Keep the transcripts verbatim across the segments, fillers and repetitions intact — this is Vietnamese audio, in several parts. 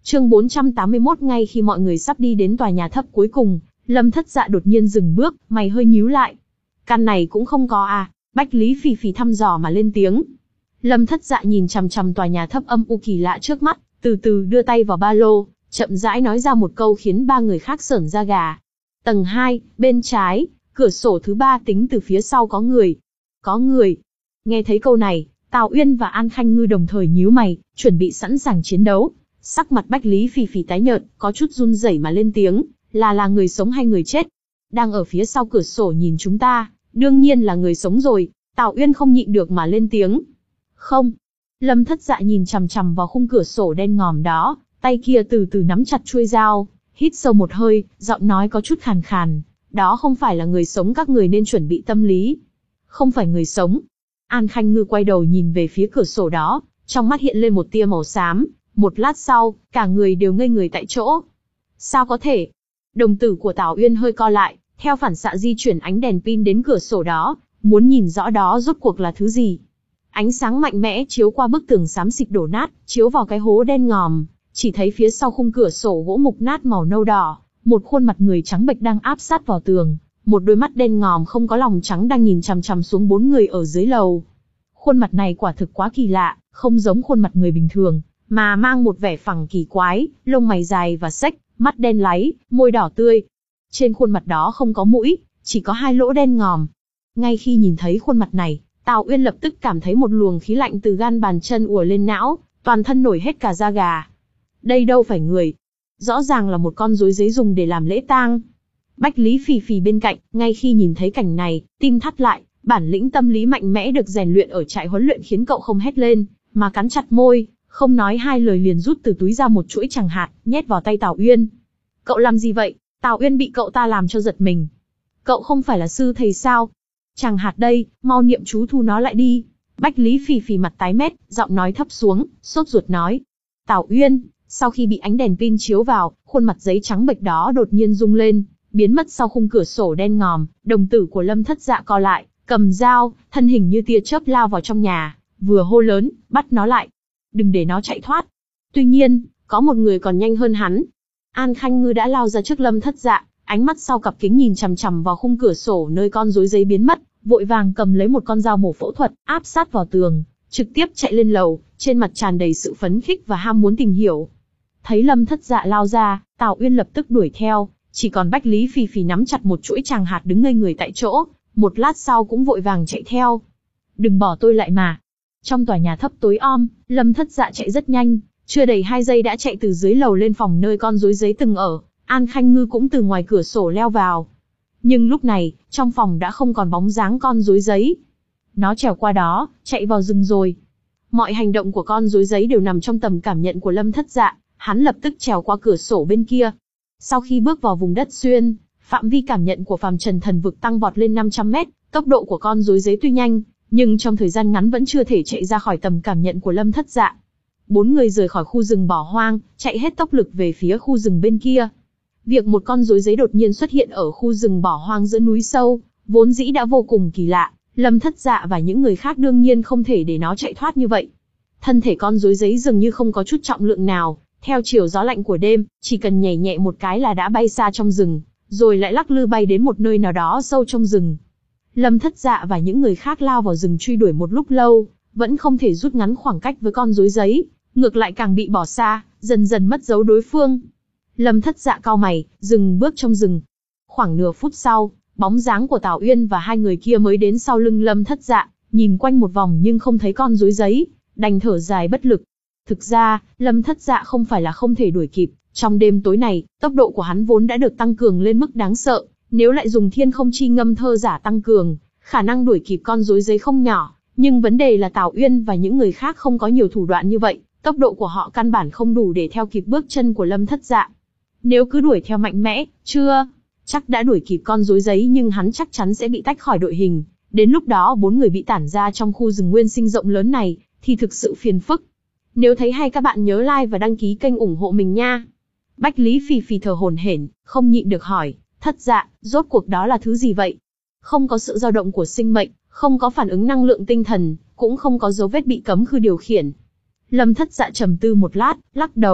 Chương bốn trăm tám mươi mốt. Ngay khi mọi người sắp đi đến tòa nhà thấp cuối cùng, Lâm Thất Dạ đột nhiên dừng bước, mày hơi nhíu lại. Căn này cũng không có à? Bách Lý Phì Phì thăm dò mà lên tiếng. Lâm Thất Dạ nhìn chằm chằm tòa nhà thấp âm u kỳ lạ trước mắt, từ từ đưa tay vào ba lô, chậm rãi nói ra một câu khiến ba người khác sởn da gà. Tầng hai, bên trái, cửa sổ thứ ba tính từ phía sau có người. Có người. Nghe thấy câu này, Tào Uyên và An Khanh Ngư đồng thời nhíu mày, chuẩn bị sẵn sàng chiến đấu. Sắc mặt Bách Lý Phì Phì tái nhợt, có chút run rẩy mà lên tiếng, là là người sống hay người chết? Đang ở phía sau cửa sổ nhìn chúng ta, đương nhiên là người sống rồi. Tào Uyên không nhịn được mà lên tiếng. Không. Lâm Thất Dạ nhìn chằm chằm vào khung cửa sổ đen ngòm đó, tay kia từ từ nắm chặt chuôi dao, hít sâu một hơi, giọng nói có chút khàn khàn. Đó không phải là người sống, các người nên chuẩn bị tâm lý. Không phải người sống. An Khanh Ngư quay đầu nhìn về phía cửa sổ đó, trong mắt hiện lên một tia màu xám. Một lát sau, cả người đều ngây người tại chỗ. Sao có thể? Đồng tử của Tào Uyên hơi co lại, theo phản xạ di chuyển ánh đèn pin đến cửa sổ đó, muốn nhìn rõ đó rốt cuộc là thứ gì. Ánh sáng mạnh mẽ chiếu qua bức tường xám xịt đổ nát, chiếu vào cái hố đen ngòm, chỉ thấy phía sau khung cửa sổ gỗ mục nát màu nâu đỏ, một khuôn mặt người trắng bệch đang áp sát vào tường, một đôi mắt đen ngòm không có lòng trắng đang nhìn chằm chằm xuống bốn người ở dưới lầu. Khuôn mặt này quả thực quá kỳ lạ, không giống khuôn mặt người bình thường, mà mang một vẻ phẳng kỳ quái, lông mày dài và xếch, mắt đen láy, môi đỏ tươi. Trên khuôn mặt đó không có mũi, chỉ có hai lỗ đen ngòm. Ngay khi nhìn thấy khuôn mặt này, Tào Uyên lập tức cảm thấy một luồng khí lạnh từ gan bàn chân ùa lên não, toàn thân nổi hết cả da gà. Đây đâu phải người, rõ ràng là một con rối giấy dùng để làm lễ tang. Bách Lý Phì Phì bên cạnh, ngay khi nhìn thấy cảnh này, tim thắt lại, bản lĩnh tâm lý mạnh mẽ được rèn luyện ở trại huấn luyện khiến cậu không hét lên, mà cắn chặt môi, không nói hai lời liền rút từ túi ra một chuỗi tràng hạt, nhét vào tay Tào Uyên. Cậu làm gì vậy? Tào Uyên bị cậu ta làm cho giật mình. Cậu không phải là sư thầy sao? Tràng hạt đây, mau niệm chú thu nó lại đi. Bách Lý Phì Phì mặt tái mét, giọng nói thấp xuống, sốt ruột nói. Tào Uyên, sau khi bị ánh đèn pin chiếu vào, khuôn mặt giấy trắng bệch đó đột nhiên rung lên, biến mất sau khung cửa sổ đen ngòm, đồng tử của Lâm Thất Dạ co lại, cầm dao, thân hình như tia chớp lao vào trong nhà, vừa hô lớn, bắt nó lại. Đừng để nó chạy thoát. Tuy nhiên, có một người còn nhanh hơn hắn. An Khanh Ngư đã lao ra trước Lâm Thất Dạ, ánh mắt sau cặp kính nhìn chằm chằm vào khung cửa sổ nơi con rối giấy biến mất, vội vàng cầm lấy một con dao mổ phẫu thuật, áp sát vào tường, trực tiếp chạy lên lầu, trên mặt tràn đầy sự phấn khích và ham muốn tìm hiểu. Thấy Lâm Thất Dạ lao ra, Tào Uyên lập tức đuổi theo, chỉ còn Bách Lý Phì Phì nắm chặt một chuỗi tràng hạt đứng ngây người tại chỗ, một lát sau cũng vội vàng chạy theo. Đừng bỏ tôi lại mà. Trong tòa nhà thấp tối om, Lâm Thất Dạ chạy rất nhanh, chưa đầy hai giây đã chạy từ dưới lầu lên phòng nơi con rối giấy từng ở. An Khanh Ngư cũng từ ngoài cửa sổ leo vào. Nhưng lúc này, trong phòng đã không còn bóng dáng con rối giấy. Nó trèo qua đó, chạy vào rừng rồi. Mọi hành động của con rối giấy đều nằm trong tầm cảm nhận của Lâm Thất Dạ, hắn lập tức trèo qua cửa sổ bên kia. Sau khi bước vào vùng đất xuyên, phạm vi cảm nhận của phàm trần thần vực tăng vọt lên năm trăm mét, tốc độ của con rối giấy tuy nhanh, nhưng trong thời gian ngắn vẫn chưa thể chạy ra khỏi tầm cảm nhận của Lâm Thất Dạ. Bốn người rời khỏi khu rừng bỏ hoang, chạy hết tốc lực về phía khu rừng bên kia. Việc một con rối giấy đột nhiên xuất hiện ở khu rừng bỏ hoang giữa núi sâu, vốn dĩ đã vô cùng kỳ lạ, Lâm Thất Dạ và những người khác đương nhiên không thể để nó chạy thoát như vậy. Thân thể con rối giấy dường như không có chút trọng lượng nào, theo chiều gió lạnh của đêm, chỉ cần nhảy nhẹ một cái là đã bay xa trong rừng, rồi lại lắc lư bay đến một nơi nào đó sâu trong rừng. Lâm Thất Dạ và những người khác lao vào rừng truy đuổi một lúc lâu, vẫn không thể rút ngắn khoảng cách với con rối giấy, ngược lại càng bị bỏ xa, dần dần mất dấu đối phương. Lâm Thất Dạ cau mày, dừng bước trong rừng. Khoảng nửa phút sau, bóng dáng của Tào Uyên và hai người kia mới đến sau lưng Lâm Thất Dạ, nhìn quanh một vòng nhưng không thấy con rối giấy, đành thở dài bất lực. Thực ra, Lâm Thất Dạ không phải là không thể đuổi kịp, trong đêm tối này, tốc độ của hắn vốn đã được tăng cường lên mức đáng sợ, nếu lại dùng thiên không chi ngâm thơ giả tăng cường, khả năng đuổi kịp con rối giấy không nhỏ, nhưng vấn đề là Tào Uyên và những người khác không có nhiều thủ đoạn như vậy, tốc độ của họ căn bản không đủ để theo kịp bước chân của Lâm Thất Dạ. Nếu cứ đuổi theo mạnh mẽ, chưa chắc đã đuổi kịp con rối giấy nhưng hắn chắc chắn sẽ bị tách khỏi đội hình, đến lúc đó bốn người bị tản ra trong khu rừng nguyên sinh rộng lớn này, thì thực sự phiền phức. Nếu thấy hay các bạn nhớ like và đăng ký kênh ủng hộ mình nha. Bách Lý Phì Phì thở hổn hển, không nhịn được hỏi, Thất Dạ, rốt cuộc đó là thứ gì vậy? Không có sự dao động của sinh mệnh, không có phản ứng năng lượng tinh thần, cũng không có dấu vết bị cấm khư điều khiển. Lâm Thất Dạ trầm tư một lát, lắc đầu,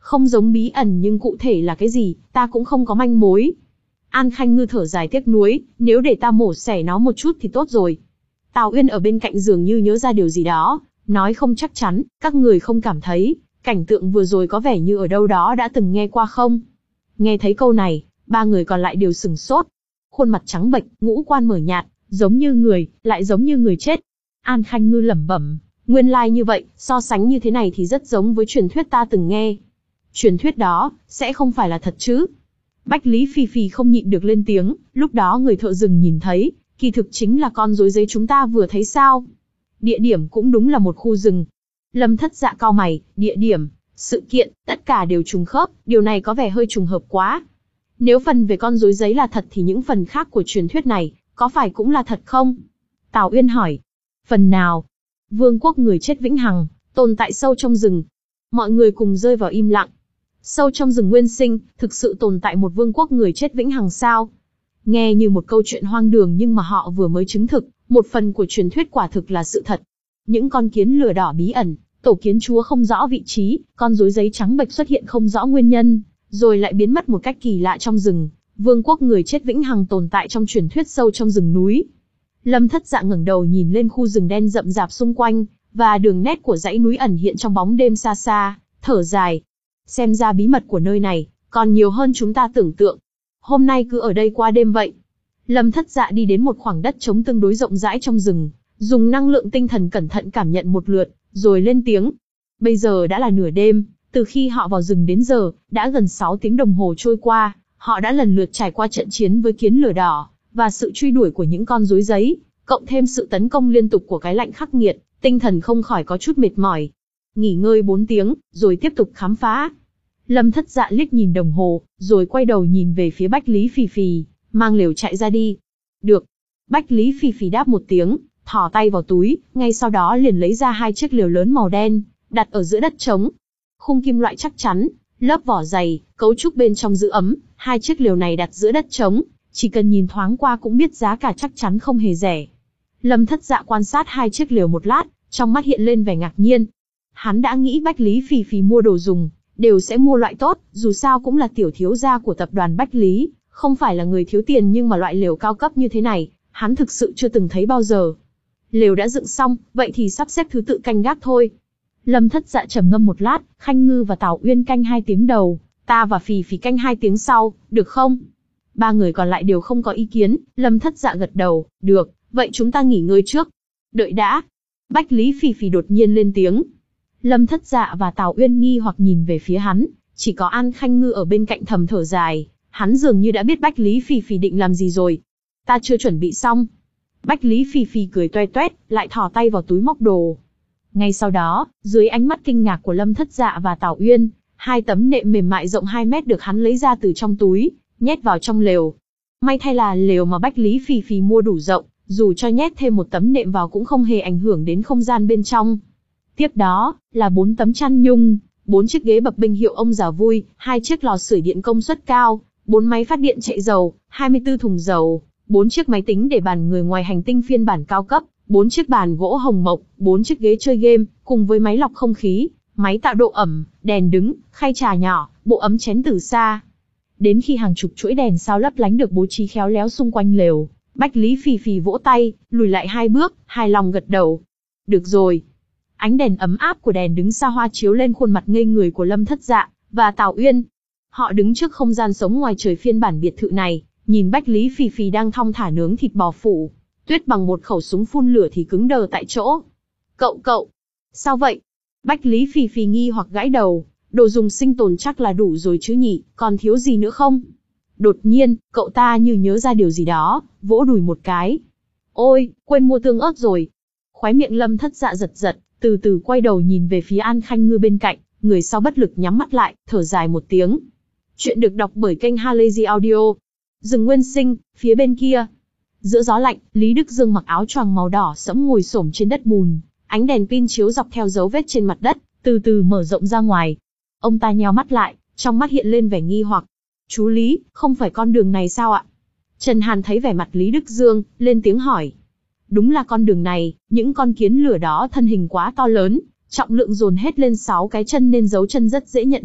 Không giống bí ẩn nhưng cụ thể là cái gì, ta cũng không có manh mối. An Khanh Ngư thở dài tiếc nuối, nếu để ta mổ xẻ nó một chút thì tốt rồi. Tào Uyên ở bên cạnh dường như nhớ ra điều gì đó, nói không chắc chắn, các người không cảm thấy, cảnh tượng vừa rồi có vẻ như ở đâu đó đã từng nghe qua không? Nghe thấy câu này, ba người còn lại đều sửng sốt. Khuôn mặt trắng bệch, ngũ quan mờ nhạt, giống như người, lại giống như người chết. An Khanh Ngư lẩm bẩm, nguyên lai like như vậy, so sánh như thế này thì rất giống với truyền thuyết ta từng nghe. Truyền thuyết đó, sẽ không phải là thật chứ? Bách Lý Phi Phi không nhịn được lên tiếng, lúc đó người thợ rừng nhìn thấy, kỳ thực chính là con rối giấy chúng ta vừa thấy sao. Địa điểm cũng đúng là một khu rừng. Lâm Thất Dạ cau mày, địa điểm, sự kiện, tất cả đều trùng khớp, điều này có vẻ hơi trùng hợp quá. Nếu phần về con rối giấy là thật thì những phần khác của truyền thuyết này, có phải cũng là thật không? Tào Uyên hỏi. Phần nào? Vương quốc người chết vĩnh hằng, tồn tại sâu trong rừng. Mọi người cùng rơi vào im lặng. Sâu trong rừng nguyên sinh, thực sự tồn tại một vương quốc người chết vĩnh hằng sao? Nghe như một câu chuyện hoang đường nhưng mà họ vừa mới chứng thực, một phần của truyền thuyết quả thực là sự thật. Những con kiến lửa đỏ bí ẩn, tổ kiến chúa không rõ vị trí, con rối giấy trắng bệch xuất hiện không rõ nguyên nhân, rồi lại biến mất một cách kỳ lạ trong rừng. Vương quốc người chết vĩnh hằng tồn tại trong truyền thuyết sâu trong rừng núi. Lâm Thất Dạ ngẩng đầu nhìn lên khu rừng đen rậm rạp xung quanh, và đường nét của dãy núi ẩn hiện trong bóng đêm xa xa, thở dài. Xem ra bí mật của nơi này còn nhiều hơn chúng ta tưởng tượng. Hôm nay cứ ở đây qua đêm vậy. Lâm Thất Dạ đi đến một khoảng đất trống tương đối rộng rãi trong rừng, dùng năng lượng tinh thần cẩn thận cảm nhận một lượt, rồi lên tiếng. Bây giờ đã là nửa đêm, từ khi họ vào rừng đến giờ, đã gần sáu tiếng đồng hồ trôi qua, họ đã lần lượt trải qua trận chiến với kiến lửa đỏ, và sự truy đuổi của những con rối giấy, cộng thêm sự tấn công liên tục của cái lạnh khắc nghiệt, tinh thần không khỏi có chút mệt mỏi. Nghỉ ngơi bốn tiếng, rồi tiếp tục khám phá. Lâm Thất Dạ liếc nhìn đồng hồ, rồi quay đầu nhìn về phía Bách Lý Phì Phì, mang lều chạy ra đi. Được. Bách Lý Phì Phì đáp một tiếng, thò tay vào túi, ngay sau đó liền lấy ra hai chiếc lều lớn màu đen, đặt ở giữa đất trống. Khung kim loại chắc chắn, lớp vỏ dày, cấu trúc bên trong giữ ấm, hai chiếc lều này đặt giữa đất trống, chỉ cần nhìn thoáng qua cũng biết giá cả chắc chắn không hề rẻ. Lâm Thất Dạ quan sát hai chiếc lều một lát, trong mắt hiện lên vẻ ngạc nhiên. Hắn đã nghĩ Bách Lý Phì Phì mua đồ dùng, đều sẽ mua loại tốt, dù sao cũng là tiểu thiếu gia của tập đoàn Bách Lý, không phải là người thiếu tiền, nhưng mà loại lều cao cấp như thế này, hắn thực sự chưa từng thấy bao giờ. Lều đã dựng xong, vậy thì sắp xếp thứ tự canh gác thôi. Lâm Thất Dạ trầm ngâm một lát, Khanh Ngư và Tào Uyên canh hai tiếng đầu, ta và Phì Phì canh hai tiếng sau, được không? Ba người còn lại đều không có ý kiến, Lâm Thất Dạ gật đầu, được, vậy chúng ta nghỉ ngơi trước. Đợi đã. Bách Lý Phì Phì đột nhiên lên tiếng. Lâm Thất Dạ và Tào Uyên nghi hoặc nhìn về phía hắn, chỉ có An Khanh Ngư ở bên cạnh thầm thở dài, hắn dường như đã biết Bách Lý Phì Phì định làm gì rồi. Ta chưa chuẩn bị xong. Bách Lý Phì Phì cười toe toét, lại thò tay vào túi móc đồ. Ngay sau đó, dưới ánh mắt kinh ngạc của Lâm Thất Dạ và Tào Uyên, hai tấm nệm mềm mại rộng hai mét được hắn lấy ra từ trong túi, nhét vào trong lều. May thay là lều mà Bách Lý Phì Phì mua đủ rộng, dù cho nhét thêm một tấm nệm vào cũng không hề ảnh hưởng đến không gian bên trong. Tiếp đó, là bốn tấm chăn nhung, bốn chiếc ghế bập bênh hiệu ông già vui, hai chiếc lò sưởi điện công suất cao, bốn máy phát điện chạy dầu, hai mươi tư thùng dầu, bốn chiếc máy tính để bàn người ngoài hành tinh phiên bản cao cấp, bốn chiếc bàn gỗ hồng mộc, bốn chiếc ghế chơi game, cùng với máy lọc không khí, máy tạo độ ẩm, đèn đứng, khay trà nhỏ, bộ ấm chén từ xa. Đến khi hàng chục chuỗi đèn sao lấp lánh được bố trí khéo léo xung quanh lều, Bách Lý Phì Phì vỗ tay, lùi lại hai bước, hài lòng gật đầu. Được rồi. Ánh đèn ấm áp của đèn đứng xa hoa chiếu lên khuôn mặt ngây người của Lâm Thất Dạ và Tào Uyên. Họ đứng trước không gian sống ngoài trời phiên bản biệt thự này, nhìn Bách Lý Phì Phì đang thong thả nướng thịt bò phủ tuyết bằng một khẩu súng phun lửa thì cứng đờ tại chỗ. Cậu cậu, sao vậy? Bách Lý Phì Phì nghi hoặc gãi đầu, đồ dùng sinh tồn chắc là đủ rồi chứ nhỉ, còn thiếu gì nữa không? Đột nhiên, cậu ta như nhớ ra điều gì đó, vỗ đùi một cái. Ôi, quên mua tương ớt rồi. Khóe miệng Lâm Thất Dạ giật giật, từ từ quay đầu nhìn về phía An Khanh Ngư bên cạnh, người sau bất lực nhắm mắt lại, thở dài một tiếng. Chuyện được đọc bởi kênh Halazy Audio. Rừng nguyên sinh, phía bên kia. Giữa gió lạnh, Lý Đức Dương mặc áo choàng màu đỏ sẫm ngồi xổm trên đất bùn, ánh đèn pin chiếu dọc theo dấu vết trên mặt đất, từ từ mở rộng ra ngoài. Ông ta nheo mắt lại, trong mắt hiện lên vẻ nghi hoặc. Chú Lý, không phải con đường này sao ạ? Trần Hàn thấy vẻ mặt Lý Đức Dương, lên tiếng hỏi. Đúng là con đường này, những con kiến lửa đó thân hình quá to lớn, trọng lượng dồn hết lên sáu cái chân nên dấu chân rất dễ nhận biết,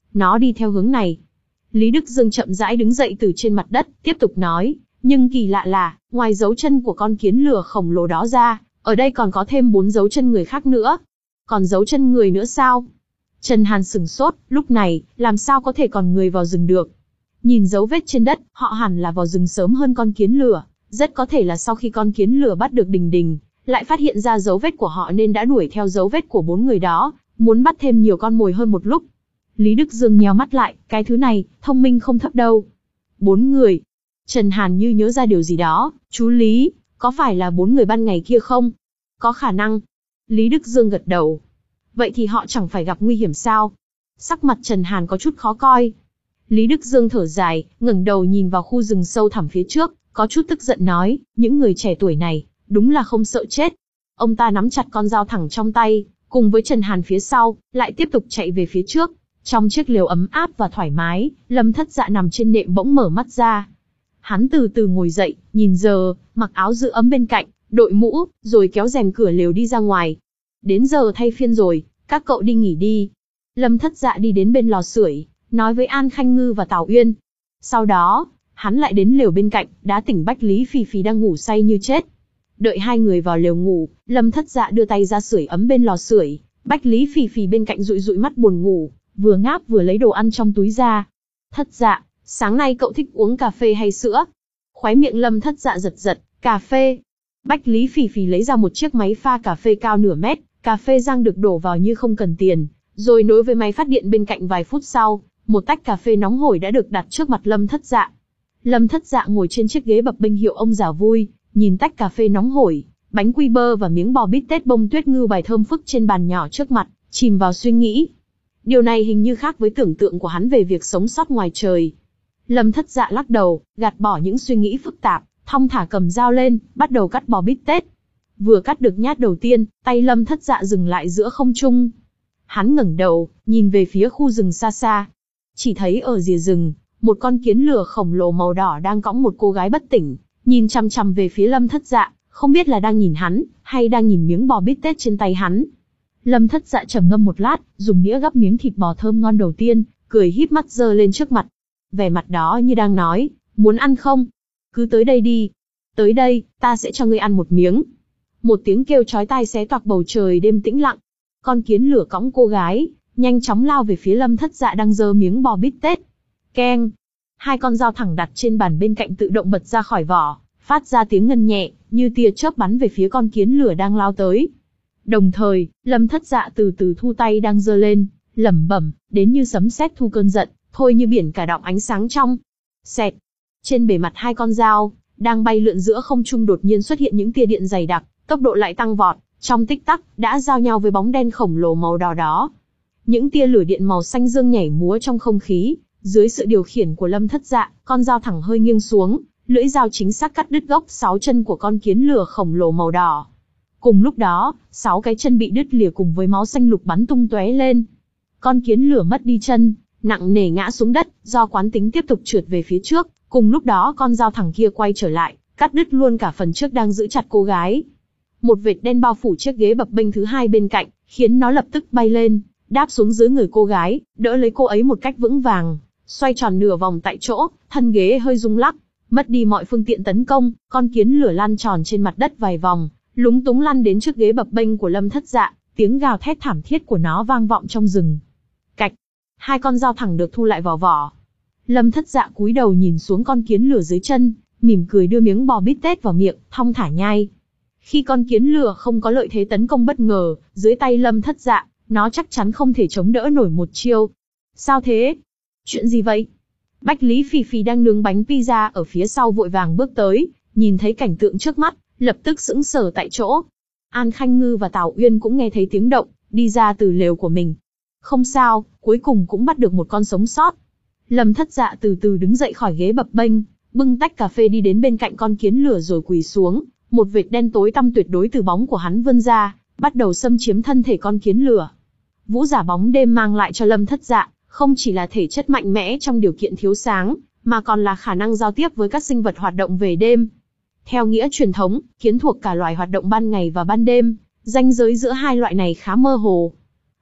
Nó đi theo hướng này. Lý Đức Dương chậm rãi đứng dậy từ trên mặt đất, tiếp tục nói, nhưng kỳ lạ là, ngoài dấu chân của con kiến lửa khổng lồ đó ra, ở đây còn có thêm bốn dấu chân người khác nữa. Còn dấu chân người nữa sao? Trần Hàn sửng sốt, lúc này, làm sao có thể còn người vào rừng được? Nhìn dấu vết trên đất, họ hẳn là vào rừng sớm hơn con kiến lửa, rất có thể là sau khi con kiến lửa bắt được Đình Đình, lại phát hiện ra dấu vết của họ nên đã đuổi theo dấu vết của bốn người đó, muốn bắt thêm nhiều con mồi hơn một lúc. Lý Đức Dương nheo mắt lại, cái thứ này, thông minh không thấp đâu. Bốn người. Trần Hàn như nhớ ra điều gì đó, chú Lý, có phải là bốn người ban ngày kia không? Có khả năng. Lý Đức Dương gật đầu. Vậy thì họ chẳng phải gặp nguy hiểm sao? Sắc mặt Trần Hàn có chút khó coi. Lý Đức Dương thở dài, ngẩng đầu nhìn vào khu rừng sâu thẳm phía trước, có chút tức giận nói, những người trẻ tuổi này, đúng là không sợ chết. Ông ta nắm chặt con dao thẳng trong tay, cùng với Trần Hàn phía sau, lại tiếp tục chạy về phía trước. Trong chiếc lều ấm áp và thoải mái, Lâm Thất Dạ nằm trên nệm bỗng mở mắt ra. Hắn từ từ ngồi dậy, nhìn giờ, mặc áo giữ ấm bên cạnh, đội mũ, rồi kéo rèm cửa lều đi ra ngoài. Đến giờ thay phiên rồi, các cậu đi nghỉ đi. Lâm Thất Dạ đi đến bên lò sưởi, nói với An Khanh Ngư và Tào Uyên. Sau đó, hắn lại đến lều bên cạnh, đá tỉnh Bách Lý Phì Phì đang ngủ say như chết. Đợi hai người vào lều ngủ, Lâm Thất Dạ đưa tay ra sưởi ấm bên lò sưởi, Bách Lý Phì Phì bên cạnh dụi dụi mắt buồn ngủ, vừa ngáp vừa lấy đồ ăn trong túi ra. Thất Dạ, sáng nay cậu thích uống cà phê hay sữa? Khóe miệng Lâm Thất Dạ giật giật, cà phê. Bách Lý Phì Phì lấy ra một chiếc máy pha cà phê cao nửa mét, cà phê rang được đổ vào như không cần tiền, rồi nối với máy phát điện bên cạnh. Vài phút sau, một tách cà phê nóng hổi đã được đặt trước mặt Lâm Thất Dạ. Lâm Thất Dạ ngồi trên chiếc ghế bập bênh hiệu ông già vui, nhìn tách cà phê nóng hổi, bánh quy bơ và miếng bò bít tết bông tuyết ngưu bài thơm phức trên bàn nhỏ trước mặt, chìm vào suy nghĩ. Điều này hình như khác với tưởng tượng của hắn về việc sống sót ngoài trời. Lâm Thất Dạ lắc đầu, gạt bỏ những suy nghĩ phức tạp, thong thả cầm dao lên, bắt đầu cắt bò bít tết. Vừa cắt được nhát đầu tiên, tay Lâm Thất Dạ dừng lại giữa không trung. Hắn ngẩng đầu, nhìn về phía khu rừng xa xa. Chỉ thấy ở rìa rừng, một con kiến lửa khổng lồ màu đỏ đang cõng một cô gái bất tỉnh, nhìn chằm chằm về phía Lâm Thất Dạ, không biết là đang nhìn hắn, hay đang nhìn miếng bò bít tết trên tay hắn. Lâm Thất Dạ trầm ngâm một lát, dùng đĩa gắp miếng thịt bò thơm ngon đầu tiên, cười híp mắt giơ lên trước mặt. Vẻ mặt đó như đang nói, muốn ăn không? Cứ tới đây đi. Tới đây, ta sẽ cho ngươi ăn một miếng. Một tiếng kêu chói tai xé toạc bầu trời đêm tĩnh lặng. Con kiến lửa cõng cô gái, nhanh chóng lao về phía Lâm Thất Dạ đang giơ miếng bò bít tết. Keng! Hai con dao thẳng đặt trên bàn bên cạnh tự động bật ra khỏi vỏ, phát ra tiếng ngân nhẹ, như tia chớp bắn về phía con kiến lửa đang lao tới. Đồng thời, Lâm Thất Dạ từ từ thu tay đang giơ lên, lẩm bẩm, đến như sấm sét thu cơn giận, thôi như biển cả đọng ánh sáng trong. Xẹt! Trên bề mặt hai con dao, đang bay lượn giữa không trung đột nhiên xuất hiện những tia điện dày đặc, tốc độ lại tăng vọt, trong tích tắc, đã giao nhau với bóng đen khổng lồ màu đỏ đó. Những tia lửa điện màu xanh dương nhảy múa trong không khí, dưới sự điều khiển của Lâm Thất Dạ, con dao thẳng hơi nghiêng xuống, lưỡi dao chính xác cắt đứt gốc sáu chân của con kiến lửa khổng lồ màu đỏ. Cùng lúc đó, sáu cái chân bị đứt lìa cùng với máu xanh lục bắn tung tóe lên. Con kiến lửa mất đi chân, nặng nề ngã xuống đất, do quán tính tiếp tục trượt về phía trước. Cùng lúc đó con dao thẳng kia quay trở lại, cắt đứt luôn cả phần trước đang giữ chặt cô gái. Một vệt đen bao phủ chiếc ghế bập bênh thứ hai bên cạnh, khiến nó lập tức bay lên, đáp xuống dưới người cô gái, đỡ lấy cô ấy một cách vững vàng, xoay tròn nửa vòng tại chỗ, thân ghế hơi rung lắc, mất đi mọi phương tiện tấn công, con kiến lửa lăn tròn trên mặt đất vài vòng, lúng túng lăn đến trước ghế bập bênh của Lâm Thất Dạ, tiếng gào thét thảm thiết của nó vang vọng trong rừng. Cạch, hai con dao thẳng được thu lại vào vỏ. Lâm Thất Dạ cúi đầu nhìn xuống con kiến lửa dưới chân, mỉm cười đưa miếng bò bít tết vào miệng, thong thả nhai. Khi con kiến lửa không có lợi thế tấn công bất ngờ, dưới tay Lâm Thất Dạ, nó chắc chắn không thể chống đỡ nổi một chiêu. Sao thế? Chuyện gì vậy? Bách Lý Phì Phì đang nướng bánh pizza ở phía sau vội vàng bước tới, nhìn thấy cảnh tượng trước mắt, lập tức sững sờ tại chỗ. An Khanh Ngư và Tào Uyên cũng nghe thấy tiếng động, đi ra từ lều của mình. Không sao, cuối cùng cũng bắt được một con sống sót. Lâm Thất Dạ từ từ đứng dậy khỏi ghế bập bênh, bưng tách cà phê đi đến bên cạnh con kiến lửa rồi quỳ xuống, một vệt đen tối tăm tuyệt đối từ bóng của hắn vươn ra, bắt đầu xâm chiếm thân thể con kiến lửa. Vũ giả bóng đêm mang lại cho Lâm Thất Dạ, không chỉ là thể chất mạnh mẽ trong điều kiện thiếu sáng, mà còn là khả năng giao tiếp với các sinh vật hoạt động về đêm. Theo nghĩa truyền thống, kiến thuộc cả loài hoạt động ban ngày và ban đêm, ranh giới giữa hai loại này khá mơ hồ.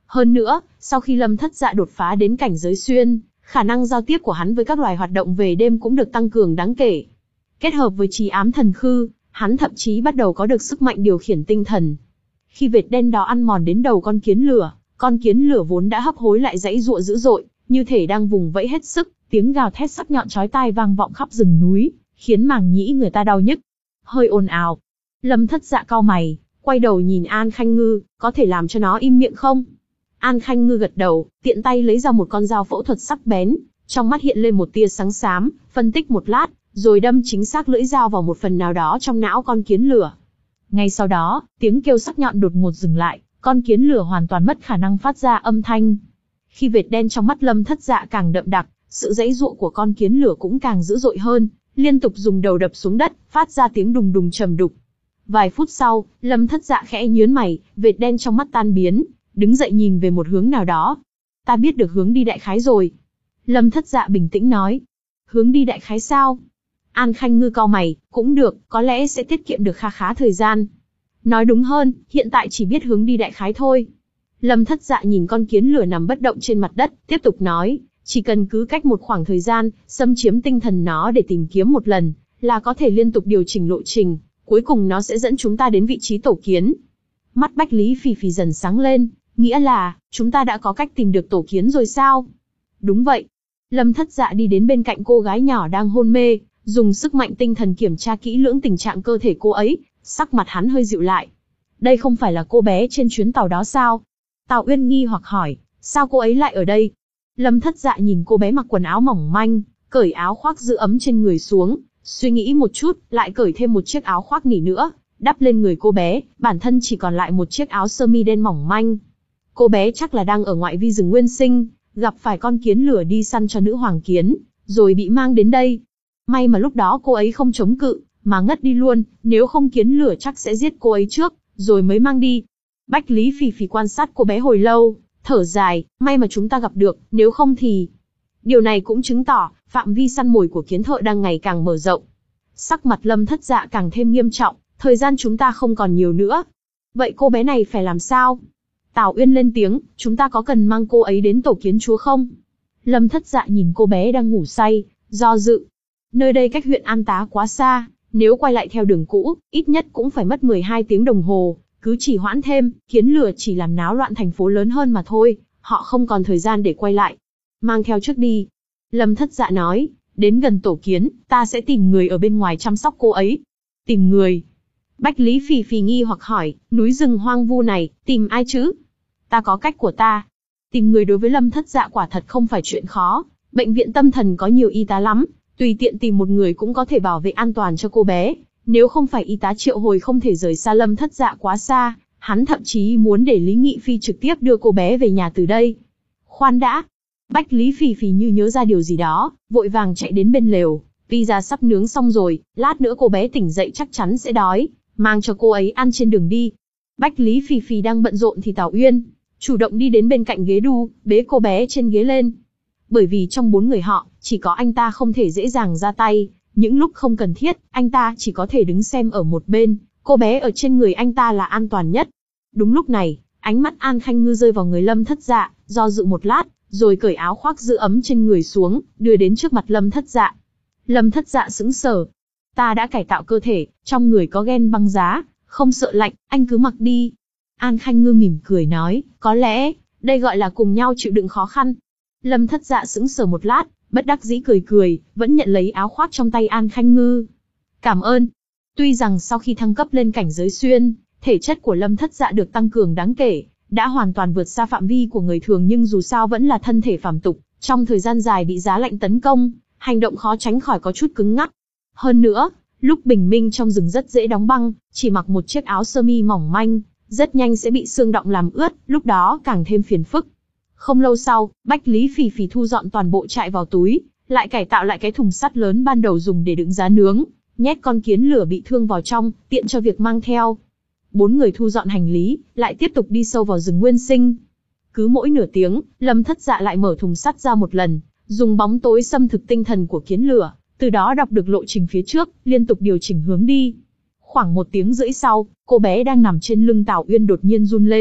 Hơn nữa, sau khi Lâm Thất Dạ đột phá đến cảnh giới xuyên, khả năng giao tiếp của hắn với các loài hoạt động về đêm cũng được tăng cường đáng kể. Kết hợp với trì ám thần khư, hắn thậm chí bắt đầu có được sức mạnh điều khiển tinh thần. Khi vệt đen đó ăn mòn đến đầu con kiến lửa, con kiến lửa vốn đã hấp hối lại giãy giụa dữ dội, như thể đang vùng vẫy hết sức, tiếng gào thét sắc nhọn chói tai vang vọng khắp rừng núi, khiến màng nhĩ người ta đau nhức. Hơi ồn ào. Lâm Thất Dạ cau mày, quay đầu nhìn An Khanh Ngư, có thể làm cho nó im miệng không? An Khanh Ngư gật đầu, tiện tay lấy ra một con dao phẫu thuật sắc bén, trong mắt hiện lên một tia sáng xám, phân tích một lát, rồi đâm chính xác lưỡi dao vào một phần nào đó trong não con kiến lửa. Ngay sau đó, tiếng kêu sắc nhọn đột ngột dừng lại, con kiến lửa hoàn toàn mất khả năng phát ra âm thanh. Khi vệt đen trong mắt Lâm Thất Dạ càng đậm đặc, sự giãy giụa của con kiến lửa cũng càng dữ dội hơn, liên tục dùng đầu đập xuống đất, phát ra tiếng đùng đùng trầm đục. Vài phút sau, Lâm Thất Dạ khẽ nhướng mày, vệt đen trong mắt tan biến, đứng dậy nhìn về một hướng nào đó. Ta biết được hướng đi đại khái rồi. Lâm Thất Dạ bình tĩnh nói. Hướng đi đại khái sao? An Khanh Ngư cau mày, cũng được, có lẽ sẽ tiết kiệm được kha khá thời gian. Nói đúng hơn, hiện tại chỉ biết hướng đi đại khái thôi. Lâm Thất Dạ nhìn con kiến lửa nằm bất động trên mặt đất, tiếp tục nói, chỉ cần cứ cách một khoảng thời gian, xâm chiếm tinh thần nó để tìm kiếm một lần, là có thể liên tục điều chỉnh lộ trình, cuối cùng nó sẽ dẫn chúng ta đến vị trí tổ kiến. Mắt Bách Lý Phì Phì dần sáng lên, nghĩa là, chúng ta đã có cách tìm được tổ kiến rồi sao? Đúng vậy. Lâm Thất Dạ đi đến bên cạnh cô gái nhỏ đang hôn mê, dùng sức mạnh tinh thần kiểm tra kỹ lưỡng tình trạng cơ thể cô ấy, sắc mặt hắn hơi dịu lại. Đây không phải là cô bé trên chuyến tàu đó sao? Tào Uyên nghi hoặc hỏi, sao cô ấy lại ở đây? Lâm Thất Dạ nhìn cô bé mặc quần áo mỏng manh, cởi áo khoác giữ ấm trên người xuống, suy nghĩ một chút, lại cởi thêm một chiếc áo khoác nỉ nữa, đắp lên người cô bé, bản thân chỉ còn lại một chiếc áo sơ mi đen mỏng manh. Cô bé chắc là đang ở ngoại vi rừng nguyên sinh, gặp phải con kiến lửa đi săn cho nữ hoàng kiến, rồi bị mang đến đây. May mà lúc đó cô ấy không chống cự, mà ngất đi luôn, nếu không kiến lửa chắc sẽ giết cô ấy trước, rồi mới mang đi. Bách Lý Phì Phì quan sát cô bé hồi lâu, thở dài, may mà chúng ta gặp được, nếu không thì... Điều này cũng chứng tỏ, phạm vi săn mồi của kiến thợ đang ngày càng mở rộng. Sắc mặt Lâm Thất Dạ càng thêm nghiêm trọng, thời gian chúng ta không còn nhiều nữa. Vậy cô bé này phải làm sao? Tào Uyên lên tiếng, chúng ta có cần mang cô ấy đến tổ kiến chúa không? Lâm Thất Dạ nhìn cô bé đang ngủ say, do dự. Nơi đây cách huyện An Tá quá xa, nếu quay lại theo đường cũ, ít nhất cũng phải mất mười hai tiếng đồng hồ, cứ chỉ hoãn thêm, kiến lửa chỉ làm náo loạn thành phố lớn hơn mà thôi, họ không còn thời gian để quay lại. Mang theo trước đi. Lâm Thất Dạ nói, đến gần tổ kiến, ta sẽ tìm người ở bên ngoài chăm sóc cô ấy. Tìm người? Bách Lý Phì Phì nghi hoặc hỏi, núi rừng hoang vu này, tìm ai chứ? Ta có cách của ta. Tìm người đối với Lâm Thất Dạ quả thật không phải chuyện khó, bệnh viện tâm thần có nhiều y tá lắm, tùy tiện tìm một người cũng có thể bảo vệ an toàn cho cô bé. Nếu không phải y tá triệu hồi không thể rời xa Lâm Thất Dạ quá xa, hắn thậm chí muốn để Lý Nghị Phi trực tiếp đưa cô bé về nhà từ đây. Khoan đã. Bách Lý Phì Phì như nhớ ra điều gì đó, vội vàng chạy đến bên lều. Pizza sắp nướng xong rồi, lát nữa cô bé tỉnh dậy chắc chắn sẽ đói, mang cho cô ấy ăn trên đường đi. Bách Lý Phì Phì đang bận rộn thì Tào Uyên chủ động đi đến bên cạnh ghế đu, bế cô bé trên ghế lên. Bởi vì trong bốn người họ, chỉ có anh ta không thể dễ dàng ra tay, những lúc không cần thiết, anh ta chỉ có thể đứng xem ở một bên, cô bé ở trên người anh ta là an toàn nhất. Đúng lúc này, ánh mắt An Khanh Ngư rơi vào người Lâm Thất Dạ, do dự một lát, rồi cởi áo khoác giữ ấm trên người xuống, đưa đến trước mặt Lâm Thất Dạ. Lâm Thất Dạ sững sờ. Ta đã cải tạo cơ thể, trong người có gen băng giá, không sợ lạnh, anh cứ mặc đi. An Khanh Ngư mỉm cười nói, có lẽ, đây gọi là cùng nhau chịu đựng khó khăn. Lâm Thất Dạ sững sờ một lát, bất đắc dĩ cười cười, vẫn nhận lấy áo khoác trong tay An Khanh Ngư. Cảm ơn. Tuy rằng sau khi thăng cấp lên cảnh giới xuyên, thể chất của Lâm Thất Dạ được tăng cường đáng kể, đã hoàn toàn vượt xa phạm vi của người thường, nhưng dù sao vẫn là thân thể phàm tục, trong thời gian dài bị giá lạnh tấn công, hành động khó tránh khỏi có chút cứng ngắc. Hơn nữa, lúc bình minh trong rừng rất dễ đóng băng, chỉ mặc một chiếc áo sơ mi mỏng manh, rất nhanh sẽ bị sương động làm ướt, lúc đó càng thêm phiền phức. Không lâu sau, Bách Lý Phì Phì thu dọn toàn bộ trại vào túi, lại cải tạo lại cái thùng sắt lớn ban đầu dùng để đựng giá nướng, nhét con kiến lửa bị thương vào trong, tiện cho việc mang theo. Bốn người thu dọn hành lý, lại tiếp tục đi sâu vào rừng nguyên sinh. Cứ mỗi nửa tiếng, Lâm Thất Dạ lại mở thùng sắt ra một lần, dùng bóng tối xâm thực tinh thần của kiến lửa, từ đó đọc được lộ trình phía trước, liên tục điều chỉnh hướng đi. Khoảng một tiếng rưỡi sau, cô bé đang nằm trên lưng Tào Uyên đột nhiên run lên,